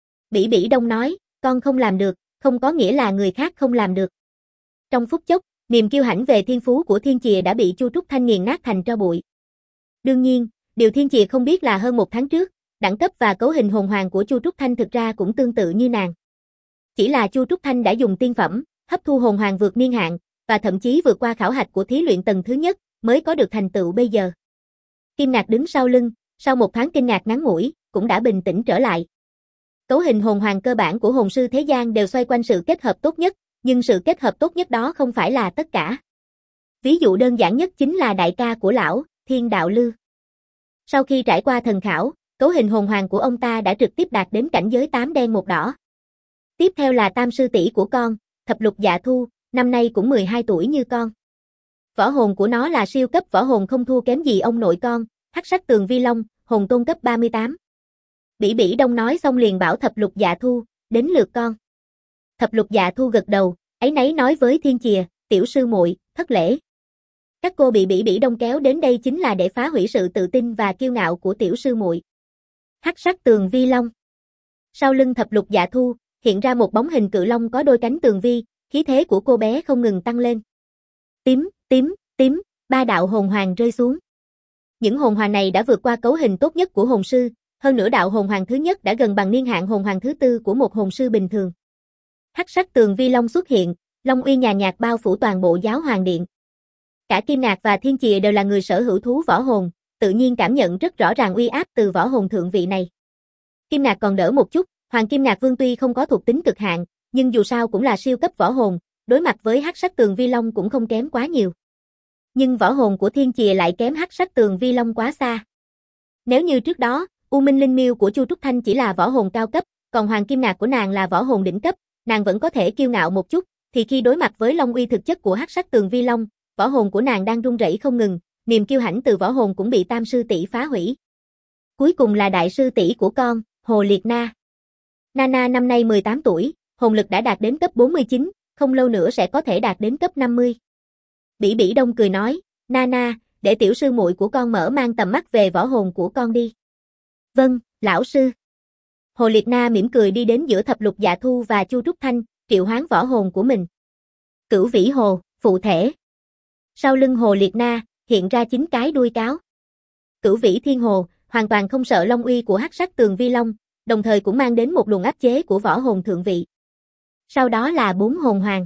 Bỉ Bỉ Đông nói, con không làm được, không có nghĩa là người khác không làm được. Trong phút chốc, niềm kiêu hãnh về thiên phú của Thiên Chìa đã bị Chu Trúc Thanh nghiền nát thành tro bụi. Đương nhiên, điều Thiên Chìa không biết là hơn một tháng trước, đẳng cấp và cấu hình hồn hoàng của Chu Trúc Thanh thực ra cũng tương tự như nàng. Chỉ là Chu Trúc Thanh đã dùng tiên phẩm, hấp thu hồn hoàng vượt niên hạn, và thậm chí vượt qua khảo hạch của thí luyện tầng thứ nhất, mới có được thành tựu bây giờ. Kim Ngạc đứng sau lưng, sau một tháng kinh ngạc ngắn ngủi, cũng đã bình tĩnh trở lại. Cấu hình hồn hoàng cơ bản của hồn sư thế gian đều xoay quanh sự kết hợp tốt nhất, nhưng sự kết hợp tốt nhất đó không phải là tất cả. Ví dụ đơn giản nhất chính là đại ca của lão, Thiên Đạo Lư. Sau khi trải qua thần khảo, cấu hình hồn hoàng của ông ta đã trực tiếp đạt đến cảnh giới 8 đen 1 đỏ. Tiếp theo là tam sư tỷ của con, Thập Lục Dạ Thu, năm nay cũng 12 tuổi như con. Võ hồn của nó là siêu cấp võ hồn không thua kém gì ông nội con, Hắc Sắc Tường Vi Long, hồn tôn cấp 38. Bỉ Bỉ Đông nói xong liền bảo Thập Lục Dạ Thu, đến lượt con. Thập Lục Dạ Thu gật đầu, áy náy nói với Thiên Chìa, tiểu sư muội, thất lễ. Các cô bị Bỉ Bỉ Đông kéo đến đây chính là để phá hủy sự tự tin và kiêu ngạo của tiểu sư muội. Hắc Sắc Tường Vi Long. Sau lưng Thập Lục Dạ Thu, hiện ra một bóng hình cự long có đôi cánh tường vi, khí thế của cô bé không ngừng tăng lên. Tím, ba đạo hồn hoàng rơi xuống. Những hồn hoàng này đã vượt qua cấu hình tốt nhất của hồn sư, hơn nữa đạo hồn hoàng thứ nhất đã gần bằng niên hạn hồn hoàng thứ tư của một hồn sư bình thường. Hắc Sắc Tường Vi Long xuất hiện, long uy nhàn nhạt bao phủ toàn bộ giáo hoàng điện. Cả Kim Ngạc và Thiên Chìa đều là người sở hữu thú võ hồn, tự nhiên cảm nhận rất rõ ràng uy áp từ võ hồn thượng vị này. Kim Ngạc còn đỡ một chút, Hoàng Kim Ngạc Vương tuy không có thuộc tính cực hạn, nhưng dù sao cũng là siêu cấp võ hồn, đối mặt với Hắc Sắc Tường Vi Long cũng không kém quá nhiều. Nhưng võ hồn của Thiên Chìa lại kém Hắc Sắc Tường Vi Long quá xa. Nếu như trước đó, U Minh Linh Miêu của Chu Trúc Thanh chỉ là võ hồn cao cấp, còn Hoàng Kim Ngạc của nàng là võ hồn đỉnh cấp, nàng vẫn có thể kiêu ngạo một chút, thì khi đối mặt với long uy thực chất của Hắc Sắc Tường Vi Long, võ hồn của nàng đang run rẩy không ngừng, niềm kiêu hãnh từ võ hồn cũng bị tam sư tỷ phá hủy. Cuối cùng là đại sư tỷ của con, Hồ Liệt Na. Nana năm nay 18 tuổi, hồn lực đã đạt đến cấp 49, không lâu nữa sẽ có thể đạt đến cấp 50. Bỉ Bỉ Đông cười nói, Nana, để tiểu sư muội của con mở mang tầm mắt về võ hồn của con đi. Vâng, lão sư. Hồ Liệt Na mỉm cười đi đến giữa Thập Lục Dạ Thu và Chu Trúc Thanh, triệu hoán võ hồn của mình. Cửu Vĩ Hồ, phụ thể. Sau lưng Hồ Liệt Na, hiện ra 9 cái đuôi cáo. Cửu Vĩ Thiên Hồ, hoàn toàn không sợ long uy của Hắc Sắc Tường Vi Long, đồng thời cũng mang đến một luồng áp chế của võ hồn thượng vị. Sau đó là 4 hồn hoàng.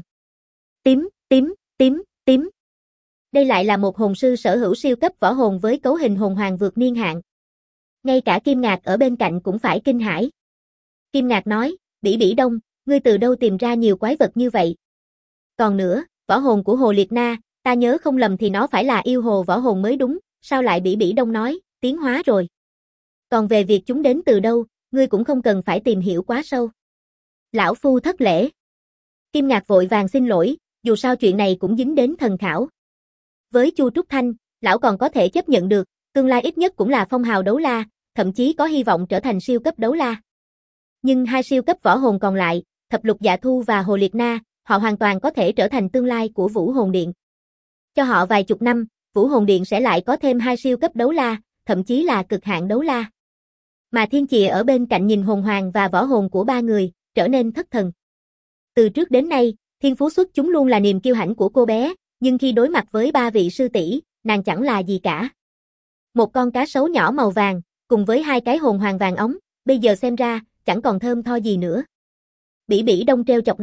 Tím. Đây lại là một hồn sư sở hữu siêu cấp võ hồn với cấu hình hồn hoàng vượt niên hạn. Ngay cả Kim Ngạc ở bên cạnh cũng phải kinh hãi. Kim Ngạc nói, Bỉ Bỉ Đông, ngươi từ đâu tìm ra nhiều quái vật như vậy? Còn nữa, võ hồn của Hồ Liệt Na, ta nhớ không lầm thì nó phải là yêu hồ võ hồn mới đúng, sao lại Bỉ Bỉ Đông nói, tiến hóa rồi. Còn về việc chúng đến từ đâu, ngươi cũng không cần phải tìm hiểu quá sâu. Lão phu thất lễ. Kim Ngạc vội vàng xin lỗi, dù sao chuyện này cũng dính đến thần khảo. Với Chu Trúc Thanh, lão còn có thể chấp nhận được, tương lai ít nhất cũng là phong hào đấu la, thậm chí có hy vọng trở thành siêu cấp đấu la. Nhưng hai siêu cấp võ hồn còn lại, Thập Lục Dạ Thu và Hồ Liệt Na, họ hoàn toàn có thể trở thành tương lai của Vũ Hồn Điện. Cho họ vài chục năm, Vũ Hồn Điện sẽ lại có thêm hai siêu cấp đấu la, thậm chí là cực hạn đấu la. Mà Thiên Chìa ở bên cạnh nhìn hồn hoàng và võ hồn của ba người, trở nên thất thần. Từ trước đến nay, thiên phú xuất chúng luôn là niềm kiêu hãnh của cô bé, nhưng khi đối mặt với ba vị sư tỷ, nàng chẳng là gì cả. Một con cá sấu nhỏ màu vàng, cùng với hai cái hồn hoàng vàng óng, bây giờ xem ra, chẳng còn thơm tho gì nữa. Bỉ Bỉ Đông treo chọc nói,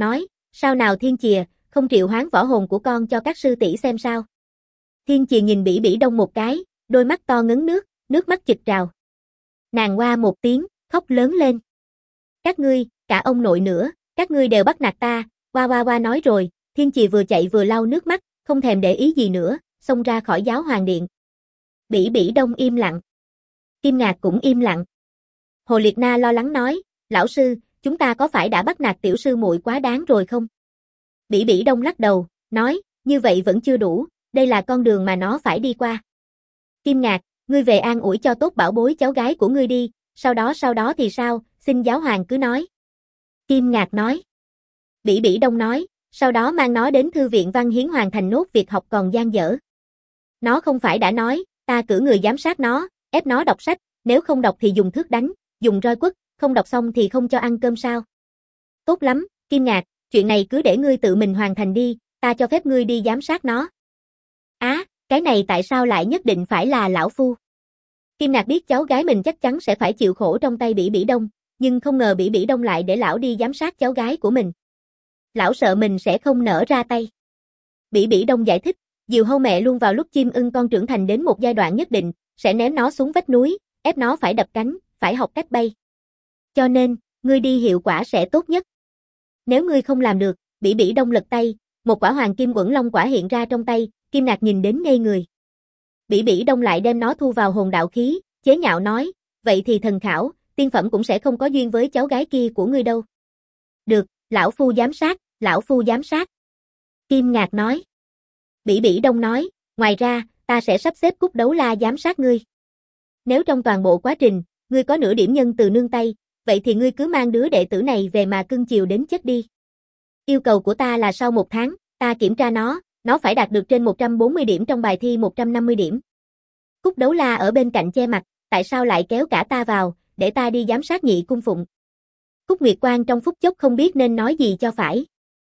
sao nào Thiên Chìa, không triệu hoán võ hồn của con cho các sư tỷ xem sao. Thiên Chìa nhìn Bỉ Bỉ Đông một cái, đôi mắt to ngấn nước mắt chực trào. Nàng oa một tiếng, khóc lớn lên. Các ngươi, cả ông nội nữa, các ngươi đều bắt nạt ta, oa nói rồi, Thiên Chìa vừa chạy vừa lau nước mắt, không thèm để ý gì nữa, xông ra khỏi giáo hoàng điện. Bỉ Bỉ Đông im lặng. Kim Ngạc cũng im lặng. Hồ Liệt Na lo lắng nói, lão sư, chúng ta có phải đã bắt nạt tiểu sư muội quá đáng rồi không? Bỉ Bỉ Đông lắc đầu, nói, như vậy vẫn chưa đủ, đây là con đường mà nó phải đi qua. Kim Ngạc, ngươi về an ủi cho tốt bảo bối cháu gái của ngươi đi, sau đó thì sao, xin giáo hoàng cứ nói. Kim Ngạc nói. Bỉ Bỉ Đông nói, sau đó mang nó đến thư viện Văn Hiến hoàn thành nốt việc học còn dang dở. Nó không phải đã nói, ta cử người giám sát nó, ép nó đọc sách, nếu không đọc thì dùng thước đánh, dùng roi quất, không đọc xong thì không cho ăn cơm sao. Tốt lắm, Kim Ngạc, chuyện này cứ để ngươi tự mình hoàn thành đi, ta cho phép ngươi đi giám sát nó. Cái này tại sao lại nhất định phải là lão phu? Kim Ngạc biết cháu gái mình chắc chắn sẽ phải chịu khổ trong tay Bỉ Bỉ Đông, nhưng không ngờ Bỉ Bỉ Đông lại để lão đi giám sát cháu gái của mình. Lão sợ mình sẽ không nỡ ra tay. Bỉ Bỉ Đông giải thích, diều hâu mẹ luôn vào lúc chim ưng con trưởng thành đến một giai đoạn nhất định, sẽ ném nó xuống vách núi, ép nó phải đập cánh, phải học cách bay. Cho nên, ngươi đi hiệu quả sẽ tốt nhất. Nếu ngươi không làm được, Bỉ Bỉ Đông lật tay, một quả hoàng kim uẩn long quả hiện ra trong tay, Kim Ngạc nhìn đến ngây người. Bỉ Bỉ Đông lại đem nó thu vào hồn đạo khí, chế nhạo nói, vậy thì thần khảo, tiên phẩm cũng sẽ không có duyên với cháu gái kia của ngươi đâu. Được, lão phu giám sát. Kim Ngạc nói. Bỉ Bỉ Đông nói, ngoài ra, ta sẽ sắp xếp Cúc Đấu La giám sát ngươi. Nếu trong toàn bộ quá trình, ngươi có nửa điểm nhân từ nương tay, vậy thì ngươi cứ mang đứa đệ tử này về mà cưng chiều đến chết đi. Yêu cầu của ta là sau 1 tháng, ta kiểm tra nó phải đạt được trên 140 điểm trong bài thi 150 điểm. Cúc Đấu La ở bên cạnh che mặt, tại sao lại kéo cả ta vào, để ta đi giám sát Nhị Cung Phụng. Cúc Nguyệt Quang trong phút chốc không biết nên nói gì cho phải.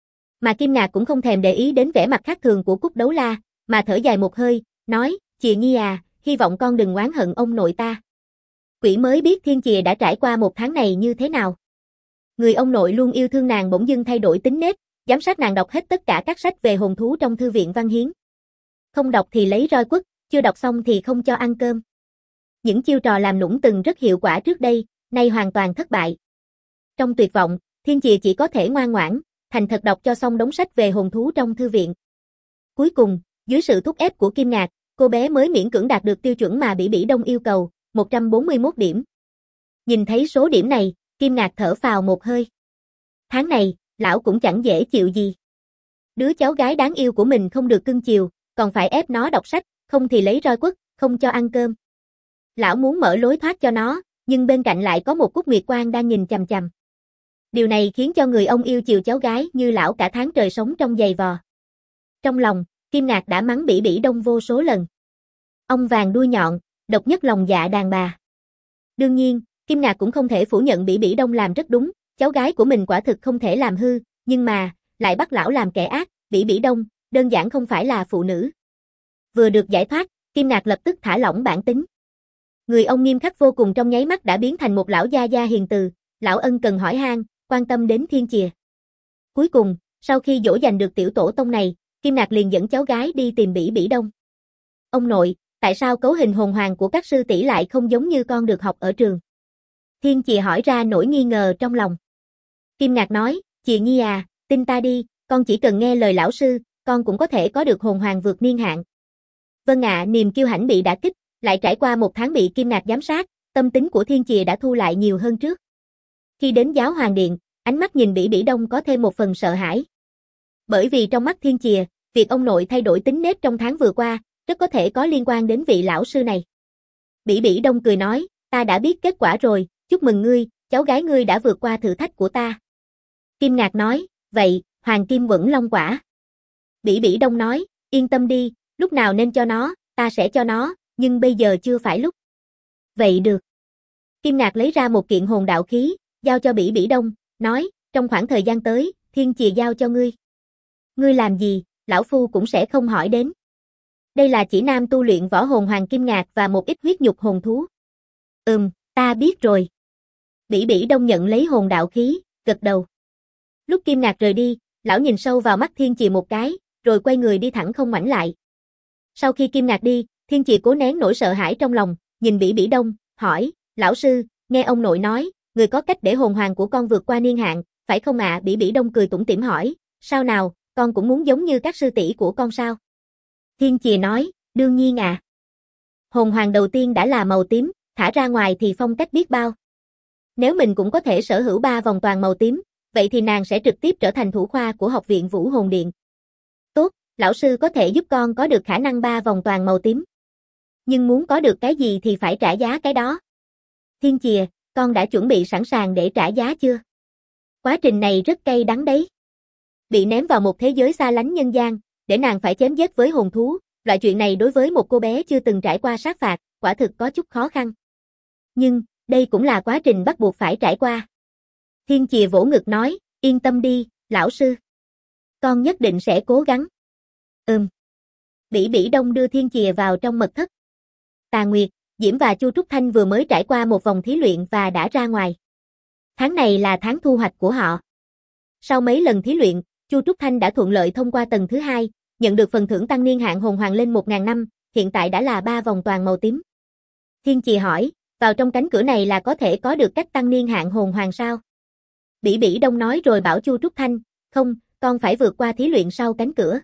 Mà Kim Ngạc cũng không thèm để ý đến vẻ mặt khác thường của Cúc Đấu La, mà thở dài một hơi, nói, Chìa Nhi à, hy vọng con đừng oán hận ông nội ta. Quỷ mới biết Thiên Chìa đã trải qua 1 tháng này như thế nào. Người ông nội luôn yêu thương nàng bỗng dưng thay đổi tính nết, giám sát nàng đọc hết tất cả các sách về hồn thú trong thư viện Văn Hiến. Không đọc thì lấy roi quất, chưa đọc xong thì không cho ăn cơm. Những chiêu trò làm nũng từng rất hiệu quả trước đây, nay hoàn toàn thất bại. Trong tuyệt vọng, Thiên Chìa chỉ có thể ngoan ngoãn, thành thật đọc cho xong đống sách về hồn thú trong thư viện. Cuối cùng, dưới sự thúc ép của Kim Ngạc, cô bé mới miễn cưỡng đạt được tiêu chuẩn mà Bỉ Bỉ Đông yêu cầu, 141 điểm. Nhìn thấy số điểm này, Kim Ngạc thở phào một hơi. Tháng này, lão cũng chẳng dễ chịu gì. Đứa cháu gái đáng yêu của mình không được cưng chiều, còn phải ép nó đọc sách, không thì lấy roi quất, không cho ăn cơm. Lão muốn mở lối thoát cho nó, nhưng bên cạnh lại có một Cúc Nguyệt Quang đang nhìn chằm chằm. Điều này khiến cho người ông yêu chiều cháu gái như lão cả tháng trời sống trong giày vò. Trong lòng, Kim Ngạc đã mắng Bỉ Bỉ Đông vô số lần. Ông vàng đuôi nhọn, độc nhất lòng dạ đàn bà. Đương nhiên, Kim Ngạc cũng không thể phủ nhận Bỉ Bỉ Đông làm rất đúng, cháu gái của mình quả thực không thể làm hư, nhưng mà, lại bắt lão làm kẻ ác, Bỉ Bỉ Đông, đơn giản không phải là phụ nữ. Vừa được giải thoát, Kim Ngạc lập tức thả lỏng bản tính. Người ông nghiêm khắc vô cùng trong nháy mắt đã biến thành một lão gia gia hiền từ, lão ân cần hỏi han, quan tâm đến Thiên Chìa. Cuối cùng, sau khi dỗ dành được tiểu tổ tông này, Kim Ngạc liền dẫn cháu gái đi tìm Bỉ Bỉ Đông. Ông nội, tại sao cấu hình hồn hoàng của các sư tỷ lại không giống như con được học ở trường? Thiên Chìa hỏi ra nỗi nghi ngờ trong lòng. Kim Ngạc nói, Chìa Nhi à, tin ta đi, con chỉ cần nghe lời lão sư, con cũng có thể có được hồn hoàng vượt niên hạn. Vâng ạ, niềm kiêu hãnh bị đả kích, lại trải qua 1 tháng bị Kim Ngạc giám sát, tâm tính của Thiên Chìa đã thu lại nhiều hơn trước. Khi đến giáo hoàng điện, ánh mắt nhìn Bỉ Bỉ Đông có thêm một phần sợ hãi. Bởi vì trong mắt Thiên Chìa, việc ông nội thay đổi tính nết trong tháng vừa qua, rất có thể có liên quan đến vị lão sư này. Bỉ Bỉ Đông cười nói, ta đã biết kết quả rồi, chúc mừng ngươi, cháu gái ngươi đã vượt qua thử thách của ta. Kim Ngạc nói, vậy, hoàng kim uẩn long quả. Bỉ Bỉ Đông nói, yên tâm đi, lúc nào nên cho nó, ta sẽ cho nó, nhưng bây giờ chưa phải lúc. Vậy được. Kim Ngạc lấy ra một kiện hồn đạo khí, giao cho Bỉ Bỉ Đông, nói, trong khoảng thời gian tới, Thiên Chìa giao cho ngươi. Ngươi làm gì, lão phu cũng sẽ không hỏi đến. Đây là chỉ nam tu luyện võ hồn hoàng Kim Ngạc và một ít huyết nhục hồn thú. Ta biết rồi. Bỉ Bỉ Đông nhận lấy hồn đạo khí, gật đầu. Lúc Kim Ngạc rời đi, Lão nhìn sâu vào mắt Thiên Chì một cái, rồi quay người đi thẳng không ngoảnh lại. Sau khi Kim Ngạc đi, Thiên Chì cố nén nỗi sợ hãi trong lòng, nhìn Bỉ Bỉ Đông, hỏi, lão sư, nghe ông nội nói, người có cách để hồn hoàng của con vượt qua niên hạn, phải không ạ? Bỉ Bỉ Đông cười tủm tỉm hỏi, sao nào, con cũng muốn giống như các sư tỷ của con sao? Thiên Chì nói, đương nhiên à. Hồn hoàng đầu tiên đã là màu tím, thả ra ngoài thì phong cách biết bao. Nếu mình cũng có thể sở hữu 3 vòng toàn màu tím, vậy thì nàng sẽ trực tiếp trở thành thủ khoa của học viện Vũ Hồn Điện. Tốt, lão sư có thể giúp con có được khả năng 3 vòng toàn màu tím. Nhưng muốn có được cái gì thì phải trả giá cái đó. Thiên Chìa, con đã chuẩn bị sẵn sàng để trả giá chưa? Quá trình này rất cay đắng đấy. Bị ném vào một thế giới xa lánh nhân gian, để nàng phải chém giết với hồn thú, loại chuyện này đối với một cô bé chưa từng trải qua sát phạt, quả thực có chút khó khăn. Nhưng, đây cũng là quá trình bắt buộc phải trải qua. Thiên Chìa vỗ ngực nói, yên tâm đi, lão sư. Con nhất định sẽ cố gắng. Bỉ Bỉ Đông đưa Thiên Chìa vào trong mật thất. Tà Nguyệt, Diễm và Chu Trúc Thanh vừa mới trải qua một vòng thí luyện và đã ra ngoài. Tháng này là tháng thu hoạch của họ. Sau mấy lần thí luyện, Chu Trúc Thanh đã thuận lợi thông qua tầng thứ 2, nhận được phần thưởng tăng niên hạn hồn hoàng lên 1000 năm, hiện tại đã là 3 vòng toàn màu tím. Thiên Chì hỏi, vào trong cánh cửa này là có thể có được cách tăng niên hạn hồn hoàng sao? Bỉ Bỉ Đông nói rồi bảo Chu Trúc Thanh, không, con phải vượt qua thí luyện sau cánh cửa.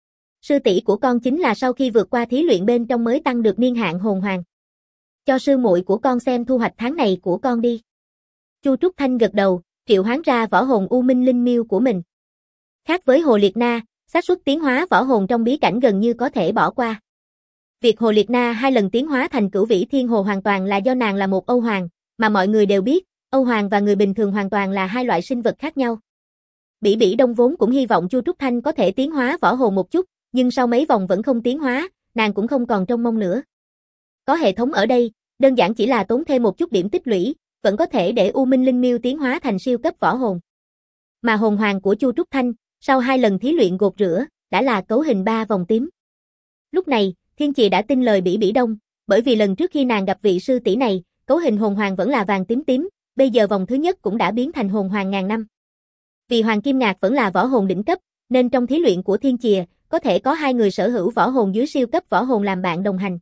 Sư tỷ của con chính là sau khi vượt qua thí luyện bên trong mới tăng được niên hạn hồn hoàng. Cho sư muội của con xem thu hoạch tháng này của con đi. Chu Trúc Thanh gật đầu, triệu hoán ra võ hồn U Minh Linh Miêu của mình. Khác với Hồ Liệt Na, xác suất tiến hóa võ hồn trong bí cảnh gần như có thể bỏ qua. Việc Hồ Liệt Na 2 lần tiến hóa thành Cửu Vĩ Thiên Hồ hoàn toàn là do nàng là một Âu Hoàng, mà mọi người đều biết, Âu Hoàng và người bình thường hoàn toàn là hai loại sinh vật khác nhau. Bỉ Bỉ Đông vốn cũng hy vọng Chu Trúc Thanh có thể tiến hóa võ hồn một chút, nhưng sau mấy vòng vẫn không tiến hóa, nàng cũng không còn trông mong nữa. Có hệ thống ở đây, đơn giản chỉ là tốn thêm một chút điểm tích lũy, vẫn có thể để U Minh Linh Miêu tiến hóa thành siêu cấp võ hồn. Mà hồn hoàng của Chu Trúc Thanh, sau 2 lần thí luyện gột rửa, đã là cấu hình 3 vòng tím. Lúc này, Thiên Chì đã tin lời Bỉ Bỉ Đông, bởi vì lần trước khi nàng gặp vị sư tỷ này, cấu hình hồn hoàng vẫn là vàng tím tím, bây giờ vòng thứ nhất cũng đã biến thành hồn hoàng ngàn năm. Vì Hoàng Kim Ngạc vẫn là võ hồn đỉnh cấp, nên trong thí luyện của Thiên Chìa, có thể có 2 người sở hữu võ hồn dưới siêu cấp võ hồn làm bạn đồng hành.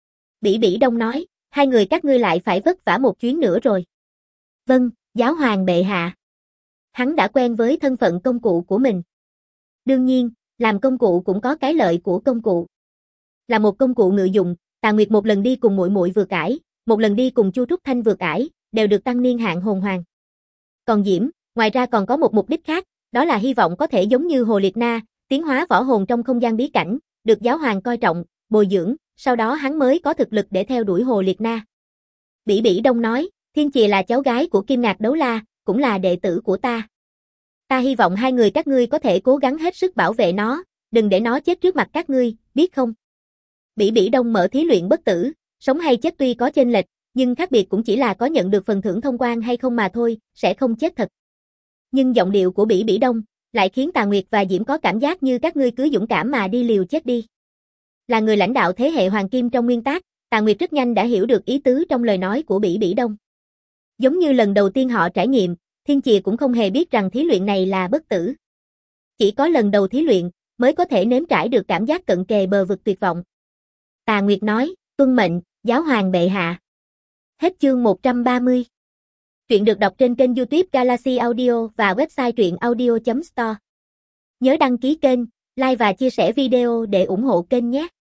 Bỉ Bỉ Đông nói, 2 người các ngươi lại phải vất vả một chuyến nữa rồi. Vâng, giáo hoàng bệ hạ. Hắn đã quen với thân phận công cụ của mình. Đương nhiên, làm công cụ cũng có cái lợi của công cụ. Là một công cụ ngự dụng, Tà Nguyệt một lần đi cùng muội muội vượt ải, một lần đi cùng Chu Trúc Thanh vượt ải, đều được tăng niên hạn hồn hoàng. Còn Diễm, ngoài ra còn có một mục đích khác, đó là hy vọng có thể giống như Hồ Liệt Na, tiến hóa võ hồn trong không gian bí cảnh, được giáo hoàng coi trọng, bồi dưỡng, sau đó hắn mới có thực lực để theo đuổi Hồ Liệt Na. Bỉ Bỉ Đông nói, Thiên Chìa là cháu gái của Kim Ngạc Đấu La, cũng là đệ tử của ta. Ta hy vọng 2 người các ngươi có thể cố gắng hết sức bảo vệ nó, đừng để nó chết trước mặt các ngươi, biết không? Bỉ Bỉ Đông mở thí luyện bất tử, sống hay chết tuy có chênh lệch, nhưng khác biệt cũng chỉ là có nhận được phần thưởng thông quan hay không mà thôi, sẽ không chết thật. Nhưng giọng điệu của Bỉ Bỉ Đông lại khiến Tà Nguyệt và Diễm có cảm giác như các ngươi cứ dũng cảm mà đi liều chết đi. Là người lãnh đạo thế hệ Hoàng Kim trong nguyên tác, Tà Nguyệt rất nhanh đã hiểu được ý tứ trong lời nói của Bỉ Bỉ Đông. Giống như lần đầu tiên họ trải nghiệm, Thiên Chìa cũng không hề biết rằng thí luyện này là bất tử. Chỉ có lần đầu thí luyện, mới có thể nếm trải được cảm giác cận kề bờ vực tuyệt vọng. Tà Nguyệt nói, tuân mệnh, giáo hoàng bệ hạ. Hết chương 130. Truyện được đọc trên kênh YouTube Galaxy Audio và website truyệnaudio.store. Nhớ đăng ký kênh, like và chia sẻ video để ủng hộ kênh nhé.